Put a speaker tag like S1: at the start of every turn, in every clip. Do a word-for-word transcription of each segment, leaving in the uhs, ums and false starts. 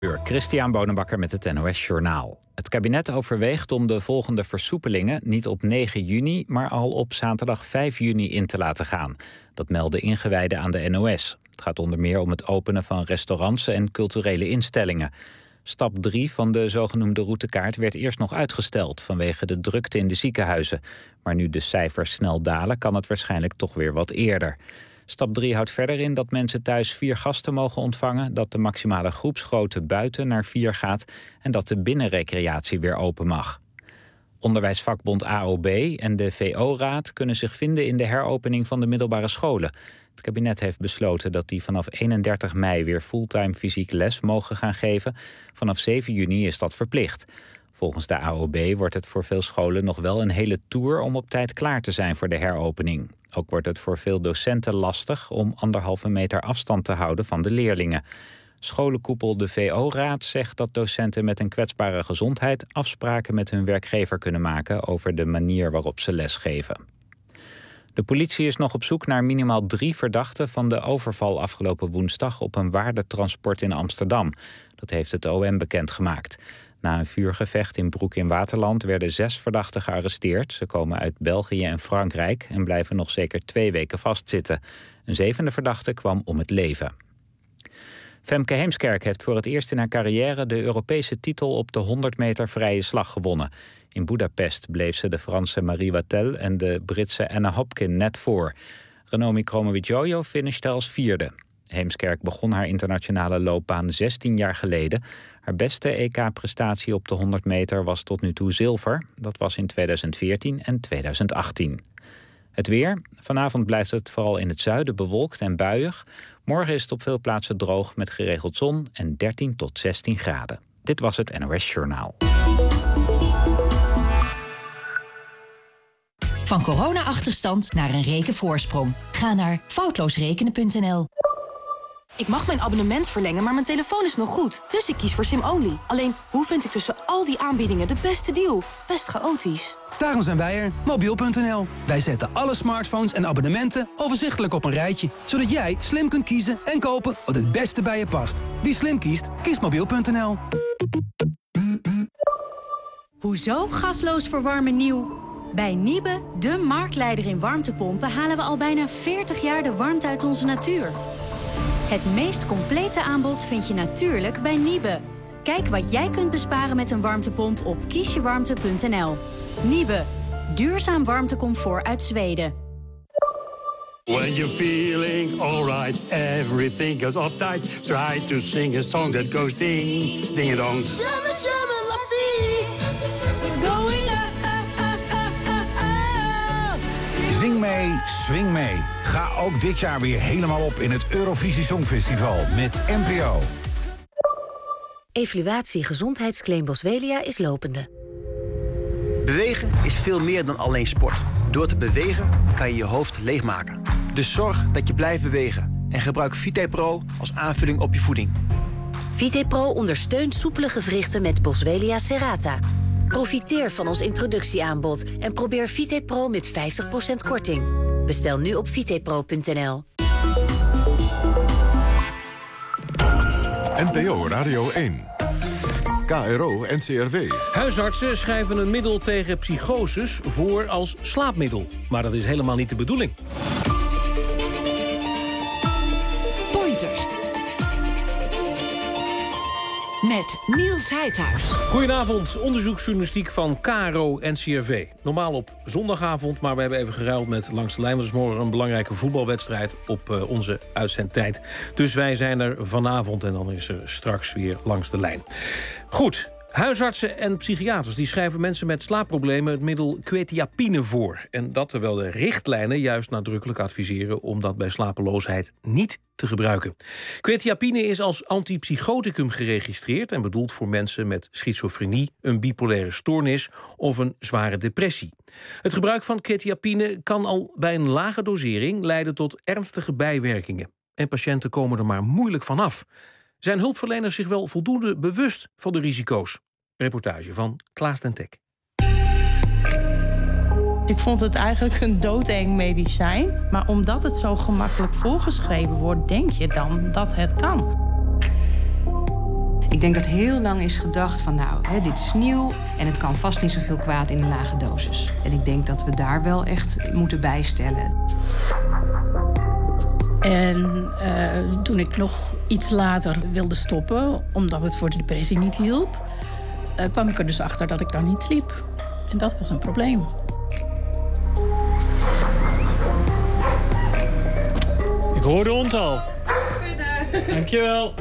S1: Christian Bonenbakker met het N O S Journaal. Het kabinet overweegt om de volgende versoepelingen niet op negen juni... maar al op zaterdag vijf juni in te laten gaan. Dat melden ingewijden aan de N O S. Het gaat onder meer om het openen van restaurants en culturele instellingen. Stap drie van de zogenoemde routekaart werd eerst nog uitgesteld... vanwege de drukte in de ziekenhuizen. Maar nu de cijfers snel dalen, kan het waarschijnlijk toch weer wat eerder. Stap drie houdt verder in dat mensen thuis vier gasten mogen ontvangen... dat de maximale groepsgrootte buiten naar vier gaat... en dat de binnenrecreatie weer open mag. Onderwijsvakbond A O B en de V O-raad kunnen zich vinden... in de heropening van de middelbare scholen. Het kabinet heeft besloten dat die vanaf eenendertig mei... weer fulltime fysiek les mogen gaan geven. Vanaf zeven juni is dat verplicht. Volgens de A O B wordt het voor veel scholen nog wel een hele tour... om op tijd klaar te zijn voor de heropening. Ook wordt het voor veel docenten lastig om anderhalve meter afstand te houden van de leerlingen. Scholenkoepel de V O-raad zegt dat docenten met een kwetsbare gezondheid... afspraken met hun werkgever kunnen maken over de manier waarop ze lesgeven. De politie is nog op zoek naar minimaal drie verdachten van de overval afgelopen woensdag op een waardetransport in Amsterdam. Dat heeft het O M bekendgemaakt. Na een vuurgevecht in Broek in Waterland werden zes verdachten gearresteerd. Ze komen uit België en Frankrijk en blijven nog zeker twee weken vastzitten. Een zevende verdachte kwam om het leven. Femke Heemskerk heeft voor het eerst in haar carrière de Europese titel op de honderd meter vrije slag gewonnen. In Budapest bleef ze de Franse Marie Wattel en de Britse Anna Hopkin net voor. Ranomi Kromowidjojo finishte als vierde. Heemskerk begon haar internationale loopbaan zestien jaar geleden. Haar beste E K-prestatie op de honderd meter was tot nu toe zilver. Dat was in tweeduizend veertien en tweeduizend achttien. Het weer. Vanavond blijft het vooral in het zuiden bewolkt en buiig. Morgen is het op veel plaatsen droog met geregeld zon en dertien tot zestien graden. Dit was het N O S Journaal.
S2: Van corona-achterstand naar een rekenvoorsprong. Ga naar foutloosrekenen punt n l.
S3: Ik mag mijn abonnement verlengen, maar mijn telefoon is nog goed. Dus ik kies voor SIM-only. Alleen, hoe vind ik tussen al die aanbiedingen de beste deal? Best chaotisch.
S4: Daarom zijn wij er, mobiel punt n l. Wij zetten alle smartphones en abonnementen overzichtelijk op een rijtje. Zodat jij slim kunt kiezen en kopen wat het beste bij je past. Wie slim kiest, kiest mobiel punt n l.
S5: Hoezo gasloos verwarmen nieuw? Bij Niebe, de marktleider in warmtepompen, halen we al bijna veertig jaar de warmte uit onze natuur. Het meest complete aanbod vind je natuurlijk bij Niebe. Kijk wat jij kunt besparen met een warmtepomp op kiesjewarmte punt n l. Niebe, duurzaam warmtecomfort uit Zweden.
S6: When you're feeling alright, everything goes uptight. Try to sing a song that goes ding, ding dong.
S7: Shimmy, shimmy, la vie. Going up, up, up, up, up, up.
S8: Zing mee, swing mee. Ga ook dit jaar weer helemaal op in het Eurovisie Songfestival met N P O.
S9: Evaluatie gezondheidsclaim Boswellia is lopende.
S10: Bewegen is veel meer dan alleen sport. Door te bewegen kan je je hoofd leegmaken. Dus zorg dat je blijft bewegen. En gebruik VitePro als aanvulling op je voeding.
S9: VitePro ondersteunt soepele gewrichten met Boswellia serrata. Profiteer van ons introductieaanbod en probeer VitePro met vijftig procent korting. Bestel nu op vitepro punt n l.
S11: N P O Radio één. K R O N C R W.
S12: Huisartsen schrijven een middel tegen psychoses voor als slaapmiddel. Maar dat is helemaal niet de bedoeling.
S13: Pointer. Met Niels Heidhuis.
S12: Goedenavond, onderzoeksjournalistiek van K R O N C R W. Normaal op zondagavond, maar we hebben even geruild met Langs de Lijn. Want er is morgen een belangrijke voetbalwedstrijd op uh, onze uitzendtijd. Dus wij zijn er vanavond en dan is er straks weer Langs de Lijn. Goed. Huisartsen en psychiaters die schrijven mensen met slaapproblemen het middel quetiapine voor. En dat terwijl de richtlijnen juist nadrukkelijk adviseren om dat bij slapeloosheid niet te gebruiken. Quetiapine is als antipsychoticum geregistreerd en bedoeld voor mensen met schizofrenie, een bipolaire stoornis of een zware depressie. Het gebruik van quetiapine kan al bij een lage dosering leiden tot ernstige bijwerkingen. En patiënten komen er maar moeilijk van af. Zijn hulpverleners zich wel voldoende bewust van de risico's? Reportage van Klaas ten Tek.
S14: Ik vond het eigenlijk een doodeng medicijn. Maar omdat het zo gemakkelijk voorgeschreven wordt, denk je dan dat het kan.
S15: Ik denk dat heel lang is gedacht van nou, hè, dit is nieuw en het kan vast niet zoveel kwaad in een lage dosis. En ik denk dat we daar wel echt moeten bijstellen.
S16: En uh, toen ik nog iets later wilde stoppen, omdat het voor de depressie niet hielp, uh, kwam ik er dus achter dat ik dan niet sliep. En dat was een probleem.
S17: Ik hoor de hond al. Dankjewel.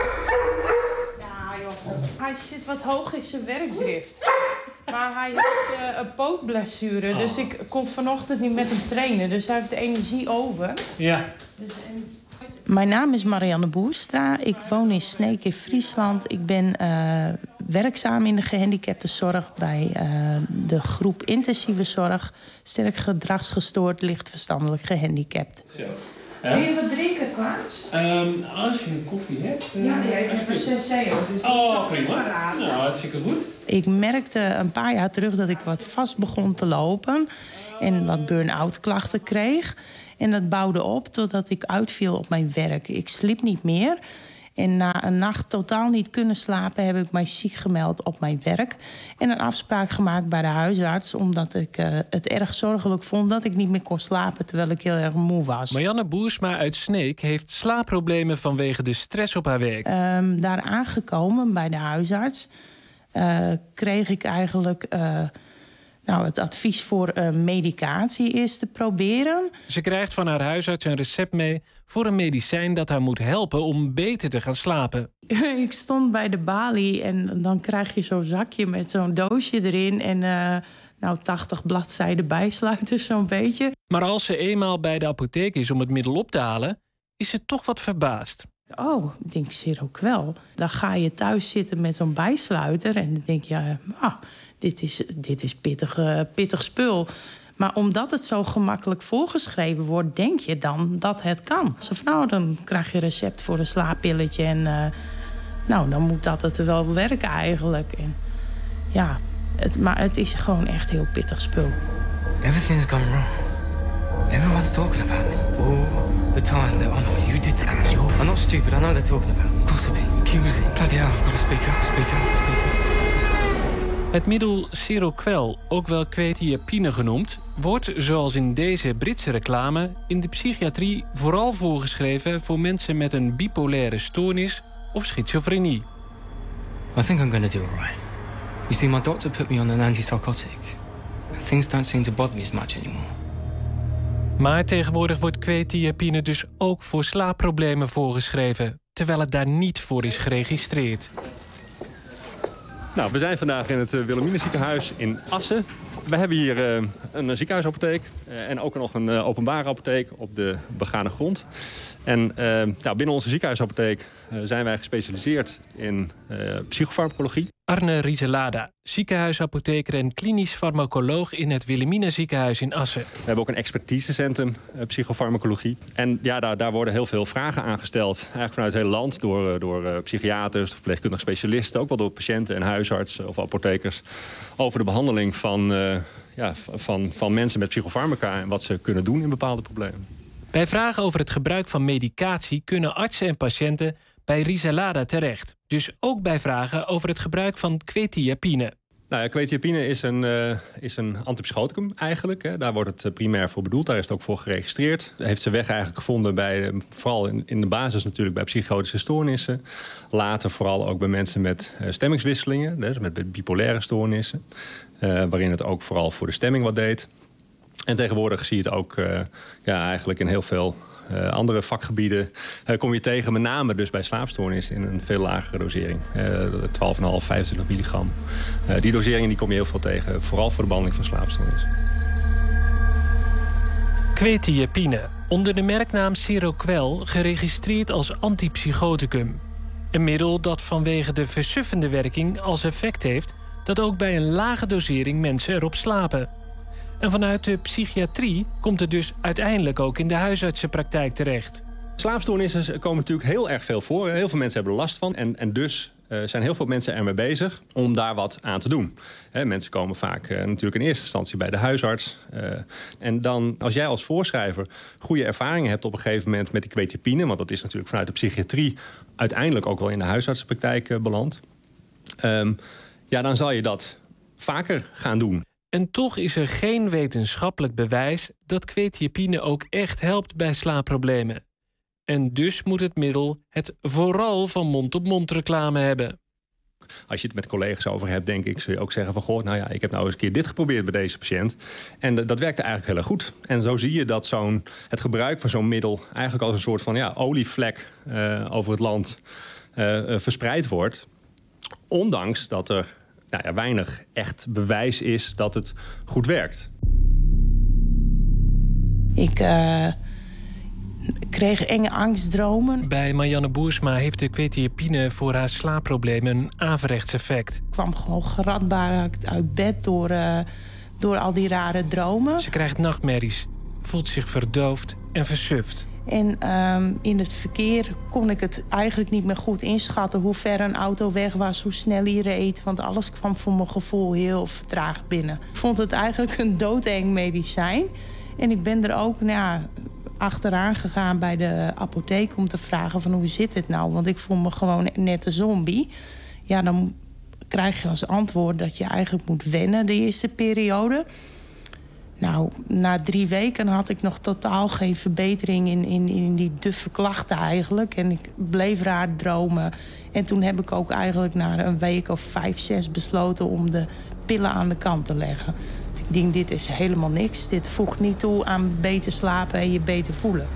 S14: Ja, joh. Hij zit wat hoog in zijn werkdrift. Maar hij heeft uh, een pootblessure, oh. dus ik kon vanochtend niet met hem trainen. Dus hij heeft de energie over.
S17: Ja.
S14: Dus, en... Mijn naam is Marianne Boerstra. Ik woon in Sneek in Friesland. Ik ben uh, werkzaam in de gehandicaptenzorg bij uh, de groep intensieve zorg. Sterk gedragsgestoord, licht verstandelijk gehandicapt.
S17: Zo.
S14: Wil je wat drinken, Klaas?
S17: Um, als je een koffie hebt... Uh,
S14: ja, ja, ik heb een Senseo. Dus
S17: oh, prima. Nou, hartstikke goed.
S14: Ik merkte een paar jaar terug dat ik wat vast begon te lopen. En wat burn-out klachten kreeg. En dat bouwde op totdat ik uitviel op mijn werk. Ik sliep niet meer. En na een nacht totaal niet kunnen slapen heb ik mij ziek gemeld op mijn werk. En een afspraak gemaakt bij de huisarts. Omdat ik uh, het erg zorgelijk vond dat ik niet meer kon slapen terwijl ik heel erg moe was.
S18: Marianne Boersma uit Sneek heeft slaapproblemen vanwege de stress op haar werk.
S14: Um, daar aangekomen bij de huisarts uh, kreeg ik eigenlijk... Uh, Nou, het advies voor uh, medicatie is te proberen.
S18: Ze krijgt van haar huisarts een recept mee voor een medicijn dat haar moet helpen om beter te gaan slapen.
S14: Ik stond bij de balie en dan krijg je zo'n zakje met zo'n doosje erin en uh, nou tachtig bladzijden bijsluiters zo'n beetje.
S18: Maar als ze eenmaal bij de apotheek is om het middel op te halen, is ze toch wat verbaasd.
S14: Oh, ik denk Seroquel. Dan ga je thuis zitten met zo'n bijsluiter en dan denk je, ah, dit is, dit is pittig, uh, pittig spul. Maar omdat het zo gemakkelijk voorgeschreven wordt, denk je dan dat het kan. Zo van, nou, dan krijg je recept voor een slaappilletje en uh, nou, dan moet dat het wel werken eigenlijk. En, ja, het, maar het is gewoon echt heel pittig spul.
S19: Everything's gone wrong. Everyone's talking about it. All the time. They're, oh no, you did that. I'm not stupid. I know they're talking about it. Gossiping, accusing. Bloody hell, I've got to speak up, speak up, speak up.
S18: Het middel Seroquel, ook wel quetiapine genoemd, wordt, zoals in deze Britse reclame, in de psychiatrie vooral voorgeschreven voor mensen met een bipolaire stoornis of schizofrenie.
S19: I think I'm going to do all right. You see, my doctor put me on an antipsychotic. Things don't seem to bother me as much anymore.
S18: Maar tegenwoordig wordt quetiapine dus ook voor slaapproblemen voorgeschreven, terwijl het daar niet voor is geregistreerd.
S20: Nou, we zijn vandaag in het Wilhelmina ziekenhuis in Assen. We hebben hier uh, een ziekenhuisapotheek uh, en ook nog een uh, openbare apotheek op de begane grond. En uh, nou, binnen onze ziekenhuisapotheek uh, zijn wij gespecialiseerd in uh, psychofarmacologie.
S18: Arne Rieselada, ziekenhuisapotheker en klinisch farmacoloog in het Wilhelmina ziekenhuis in Assen.
S20: We hebben ook een expertisecentrum uh, psychofarmacologie. En ja, daar, daar worden heel veel vragen aangesteld. Eigenlijk vanuit het hele land door, door uh, psychiaters, verpleegkundige specialisten. Ook wel door patiënten en huisartsen of apothekers. Over de behandeling van, uh, ja, van, van mensen met psychofarmaca en wat ze kunnen doen in bepaalde problemen.
S18: Bij vragen over het gebruik van medicatie kunnen artsen en patiënten bij Rieselada terecht. Dus ook bij vragen over het gebruik van quetiapine.
S20: Nou ja, quetiapine is een, uh, is een antipsychoticum eigenlijk. Hè. Daar wordt het uh, primair voor bedoeld. Daar is het ook voor geregistreerd. Heeft zijn weg eigenlijk gevonden bij, uh, vooral in, in de basis natuurlijk bij psychotische stoornissen. Later vooral ook bij mensen met uh, stemmingswisselingen, dus met bipolaire stoornissen. Uh, waarin het ook vooral voor de stemming wat deed. En tegenwoordig zie je het ook uh, ja, eigenlijk in heel veel uh, andere vakgebieden. Uh, kom je tegen, met name dus bij slaapstoornissen in een veel lagere dosering. Uh, twaalf komma vijf, vijfentwintig milligram. Uh, die doseringen die kom je heel veel tegen, vooral voor de behandeling van slaapstoornissen.
S18: Quetiapine, onder de merknaam Seroquel, geregistreerd als antipsychoticum. Een middel dat vanwege de versuffende werking als effect heeft dat ook bij een lage dosering mensen erop slapen. En vanuit de psychiatrie komt het dus uiteindelijk ook in de huisartsenpraktijk terecht.
S20: Slaapstoornissen komen natuurlijk heel erg veel voor. Heel veel mensen hebben er last van. En, en dus uh, zijn heel veel mensen ermee bezig om daar wat aan te doen. He, mensen komen vaak uh, natuurlijk in eerste instantie bij de huisarts. Uh, en dan, als jij als voorschrijver goede ervaringen hebt op een gegeven moment met die quetiapine, want dat is natuurlijk vanuit de psychiatrie uiteindelijk ook wel in de huisartsenpraktijk uh, beland. Um, ja, dan zal je dat vaker gaan doen.
S18: En toch is er geen wetenschappelijk bewijs dat quetiapine ook echt helpt bij slaapproblemen. En dus moet het middel het vooral van mond-op-mond reclame hebben.
S20: Als je het met collega's over hebt, denk ik, zul je ook zeggen van, goh, nou ja, ik heb nou eens een keer dit geprobeerd bij deze patiënt. En dat werkte eigenlijk heel erg goed. En zo zie je dat zo'n, het gebruik van zo'n middel eigenlijk als een soort van ja, olievlek uh, over het land uh, uh, verspreid wordt. Ondanks dat er nou ja, weinig echt bewijs is dat het goed werkt.
S14: Ik uh, kreeg enge angstdromen.
S18: Bij Marianne Boersma heeft de quetiapine voor haar slaapproblemen een averechts effect.
S14: Ik kwam gewoon geradbaard uit bed door, uh, door al die rare dromen.
S18: Ze krijgt nachtmerries, voelt zich verdoofd en versuft.
S14: En um, in het verkeer kon ik het eigenlijk niet meer goed inschatten hoe ver een auto weg was, hoe snel hij reed. Want alles kwam voor mijn gevoel heel vertraagd binnen. Ik vond het eigenlijk een doodeng medicijn. En ik ben er ook nou ja, achteraan gegaan bij de apotheek om te vragen van hoe zit het nou? Want ik voel me gewoon net een zombie. Ja, dan krijg je als antwoord dat je eigenlijk moet wennen de eerste periode. Nou, na drie weken had ik nog totaal geen verbetering in, in, in die duffe klachten eigenlijk. En ik bleef raar dromen. En toen heb ik ook eigenlijk na een week of vijf, zes besloten om de pillen aan de kant te leggen. Ik denk, dit is helemaal niks. Dit voegt niet toe aan beter slapen en je beter voelen.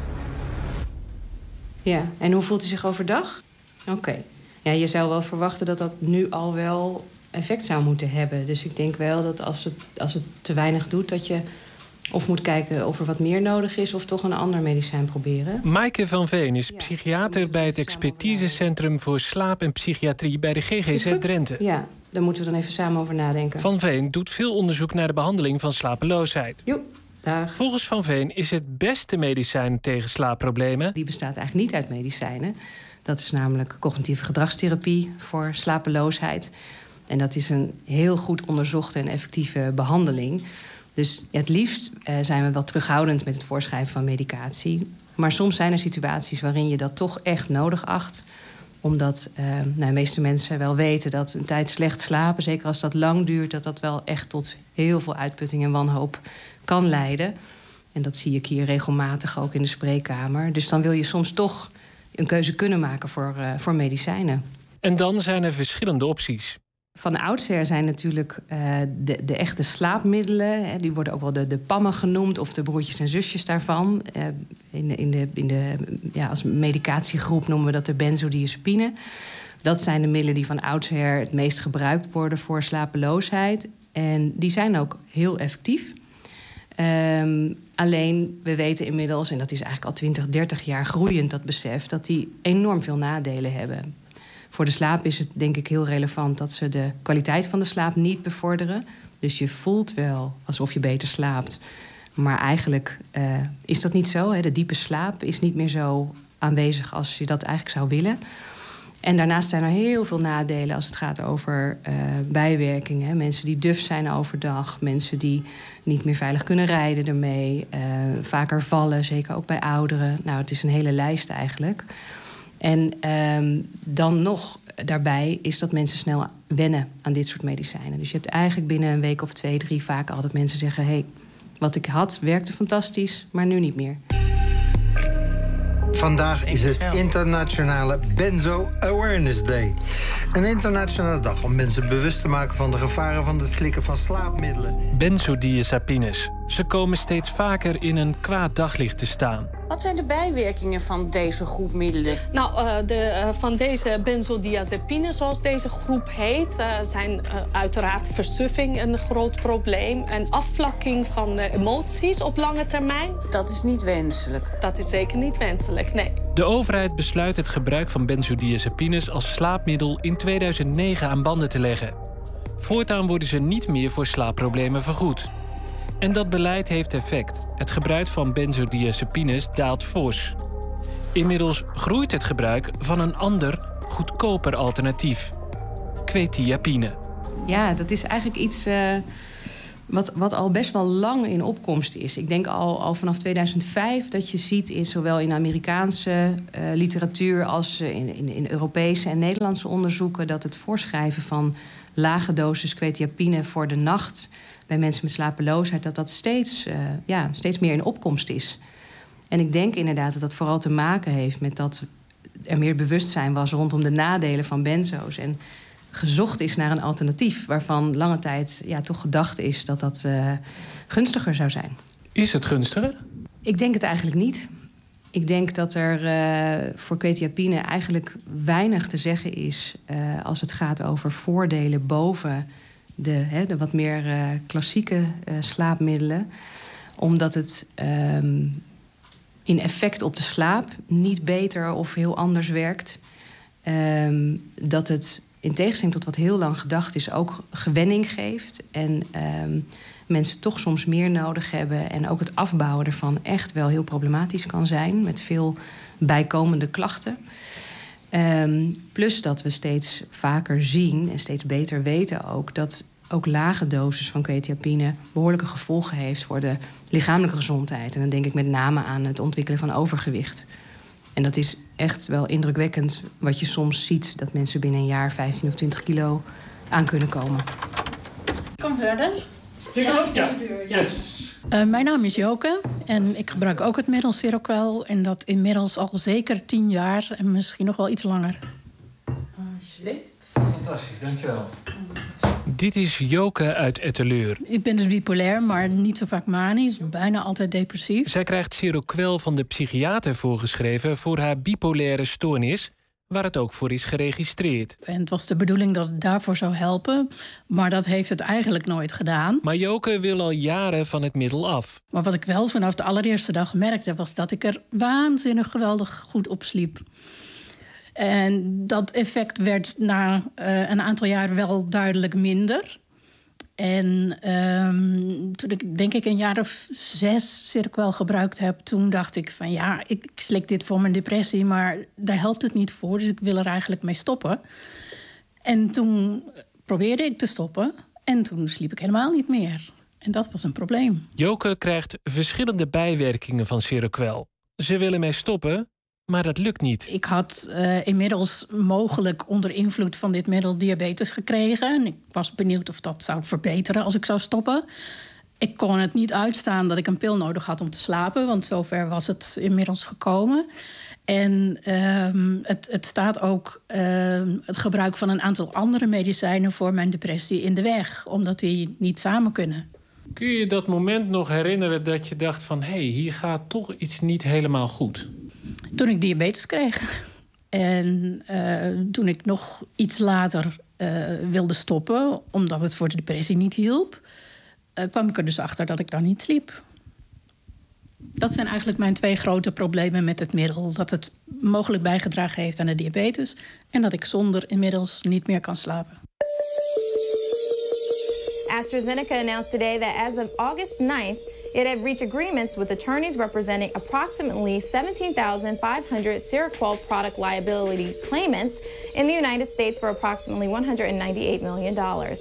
S15: Ja, en hoe voelt u zich overdag? Oké. Okay. Ja, je zou wel verwachten dat dat nu al wel effect zou moeten hebben. Dus ik denk wel dat als het, als het te weinig doet, dat je of moet kijken of er wat meer nodig is of toch een ander medicijn proberen.
S18: Maaike van Veen is psychiater bij het expertisecentrum voor slaap en psychiatrie bij de G G Z Drenthe.
S15: Ja, daar moeten we dan even samen over nadenken.
S18: Van Veen doet veel onderzoek naar de behandeling van slapeloosheid.
S15: Jo, daar.
S18: Volgens Van Veen is het beste medicijn tegen slaapproblemen.
S15: Die bestaat eigenlijk niet uit medicijnen. Dat is namelijk cognitieve gedragstherapie voor slapeloosheid. En dat is een heel goed onderzochte en effectieve behandeling. Dus het liefst uh, zijn we wel terughoudend met het voorschrijven van medicatie. Maar soms zijn er situaties waarin je dat toch echt nodig acht. Omdat uh, nou, de meeste mensen wel weten dat een tijd slecht slapen, zeker als dat lang duurt, dat dat wel echt tot heel veel uitputting en wanhoop kan leiden. En dat zie ik hier regelmatig ook in de spreekkamer. Dus dan wil je soms toch een keuze kunnen maken voor, uh, voor medicijnen.
S18: En dan zijn er verschillende opties.
S15: Van oudsher zijn natuurlijk uh, de, de echte slaapmiddelen, hè, die worden ook wel de, de pammen genoemd, of de broertjes en zusjes daarvan. Uh, in de, in de, in de, ja, als medicatiegroep noemen we dat de benzodiazepine. Dat zijn de middelen die van oudsher het meest gebruikt worden voor slapeloosheid. En die zijn ook heel effectief. Um, alleen, we weten inmiddels, en dat is eigenlijk al twintig, dertig jaar groeiend, dat besef, dat die enorm veel nadelen hebben. Voor de slaap is het denk ik heel relevant dat ze de kwaliteit van de slaap niet bevorderen. Dus je voelt wel alsof je beter slaapt. Maar eigenlijk uh, is dat niet zo. Hè? De diepe slaap is niet meer zo aanwezig als je dat eigenlijk zou willen. En daarnaast zijn er heel veel nadelen als het gaat over uh, bijwerkingen. Hè? Mensen die duf zijn overdag. Mensen die niet meer veilig kunnen rijden ermee. Uh, vaker vallen, zeker ook bij ouderen. Nou, het is een hele lijst eigenlijk. En um, dan nog daarbij is dat mensen snel wennen aan dit soort medicijnen. Dus je hebt eigenlijk binnen een week of twee, drie vaak al dat mensen zeggen, hé, hey, wat ik had werkte fantastisch, maar nu niet meer.
S21: Vandaag is het Internationale Benzo Awareness Day. Een internationale dag om mensen bewust te maken van de gevaren van het slikken van slaapmiddelen.
S18: Benzodiazepines. Ze komen steeds vaker in een kwaad daglicht te staan.
S22: Wat zijn de bijwerkingen van deze groep middelen?
S23: Nou, uh, de, uh, van deze benzodiazepines, zoals deze groep heet, uh, zijn uh, uiteraard versuffing een groot probleem en afvlakking van de emoties op lange termijn.
S22: Dat is niet wenselijk.
S23: Dat is zeker niet wenselijk, nee.
S18: De overheid besluit het gebruik van benzodiazepines als slaapmiddel in tweeduizend negen aan banden te leggen. Voortaan worden ze niet meer voor slaapproblemen vergoed. En dat beleid heeft effect. Het gebruik van benzodiazepines daalt fors. Inmiddels groeit het gebruik van een ander, goedkoper alternatief: quetiapine.
S15: Ja, dat is eigenlijk iets uh, wat, wat al best wel lang in opkomst is. Ik denk al, al vanaf tweeduizend vijf dat je ziet, in, zowel in Amerikaanse uh, literatuur als in, in, in Europese en Nederlandse onderzoeken, dat het voorschrijven van lage dosis quetiapine voor de nacht bij mensen met slapeloosheid, dat dat steeds, uh, ja, steeds meer in opkomst is. En ik denk inderdaad dat dat vooral te maken heeft met dat er meer bewustzijn was rondom de nadelen van benzo's. En gezocht is naar een alternatief waarvan lange tijd ja, toch gedacht is dat dat uh, gunstiger zou zijn.
S18: Is het gunstiger?
S15: Ik denk het eigenlijk niet. Ik denk dat er uh, voor quetiapine eigenlijk weinig te zeggen is uh, als het gaat over voordelen boven de, hè, de wat meer uh, klassieke uh, slaapmiddelen. Omdat het um, in effect op de slaap niet beter of heel anders werkt. Um, dat het in tegenstelling tot wat heel lang gedacht is ook gewenning geeft. En um, mensen toch soms meer nodig hebben. En ook het afbouwen ervan echt wel heel problematisch kan zijn. Met veel bijkomende klachten. Um, plus dat we steeds vaker zien en steeds beter weten ook dat ook lage dosis van quetiapine behoorlijke gevolgen heeft voor de lichamelijke gezondheid. En dan denk ik met name aan het ontwikkelen van overgewicht. En dat is echt wel indrukwekkend wat je soms ziet, dat mensen binnen een jaar vijftien of twintig kilo aan kunnen komen.
S16: Kom verder.
S17: Ja, ja. Yes.
S16: Uh, mijn naam is Joke en ik gebruik ook het middel Seroquel. En dat inmiddels al zeker tien jaar en misschien nog wel iets langer.
S17: Alsjeblieft. Fantastisch, dankjewel.
S18: Dit is Joke uit Etteleur.
S16: Ik ben dus bipolair, maar niet zo vaak manisch. Bijna altijd depressief.
S18: Zij krijgt Seroquel van de psychiater voorgeschreven voor haar bipolaire stoornis, waar het ook voor is geregistreerd.
S16: En het was de bedoeling dat het daarvoor zou helpen, maar dat heeft het eigenlijk nooit gedaan.
S18: Maar Joke wil al jaren van het middel af.
S16: Maar wat ik wel vanaf de allereerste dag merkte, was dat ik er waanzinnig geweldig goed op sliep. En dat effect werd na uh, een aantal jaar wel duidelijk minder. En um, toen ik denk ik een jaar of zes Seroquel gebruikt heb, toen dacht ik van ja, ik, ik slik dit voor mijn depressie, maar daar helpt het niet voor. Dus ik wil er eigenlijk mee stoppen. En toen probeerde ik te stoppen en toen sliep ik helemaal niet meer. En dat was een probleem.
S18: Joke krijgt verschillende bijwerkingen van Seroquel. Ze willen mee stoppen, maar dat lukt niet.
S16: Ik had uh, inmiddels mogelijk onder invloed van dit middel diabetes gekregen. En ik was benieuwd of dat zou verbeteren als ik zou stoppen. Ik kon het niet uitstaan dat ik een pil nodig had om te slapen, want zover was het inmiddels gekomen. En uh, het, het staat ook uh, het gebruik van een aantal andere medicijnen voor mijn depressie in de weg, omdat die niet samen kunnen.
S18: Kun je dat moment nog herinneren dat je dacht van hé, hey, hier gaat toch iets niet helemaal goed?
S16: Toen ik diabetes kreeg en uh, toen ik nog iets later uh, wilde stoppen, omdat het voor de depressie niet hielp, uh, kwam ik er dus achter dat ik dan niet sliep. Dat zijn eigenlijk mijn twee grote problemen met het middel. Dat het mogelijk bijgedragen heeft aan de diabetes en dat ik zonder inmiddels niet meer kan slapen.
S1: AstraZeneca announced today that as of August ninth, it had reached agreements with attorneys representing approximately seventeen thousand five hundred Seroquel product liability claimants in the United States for approximately one hundred ninety-eight million dollars.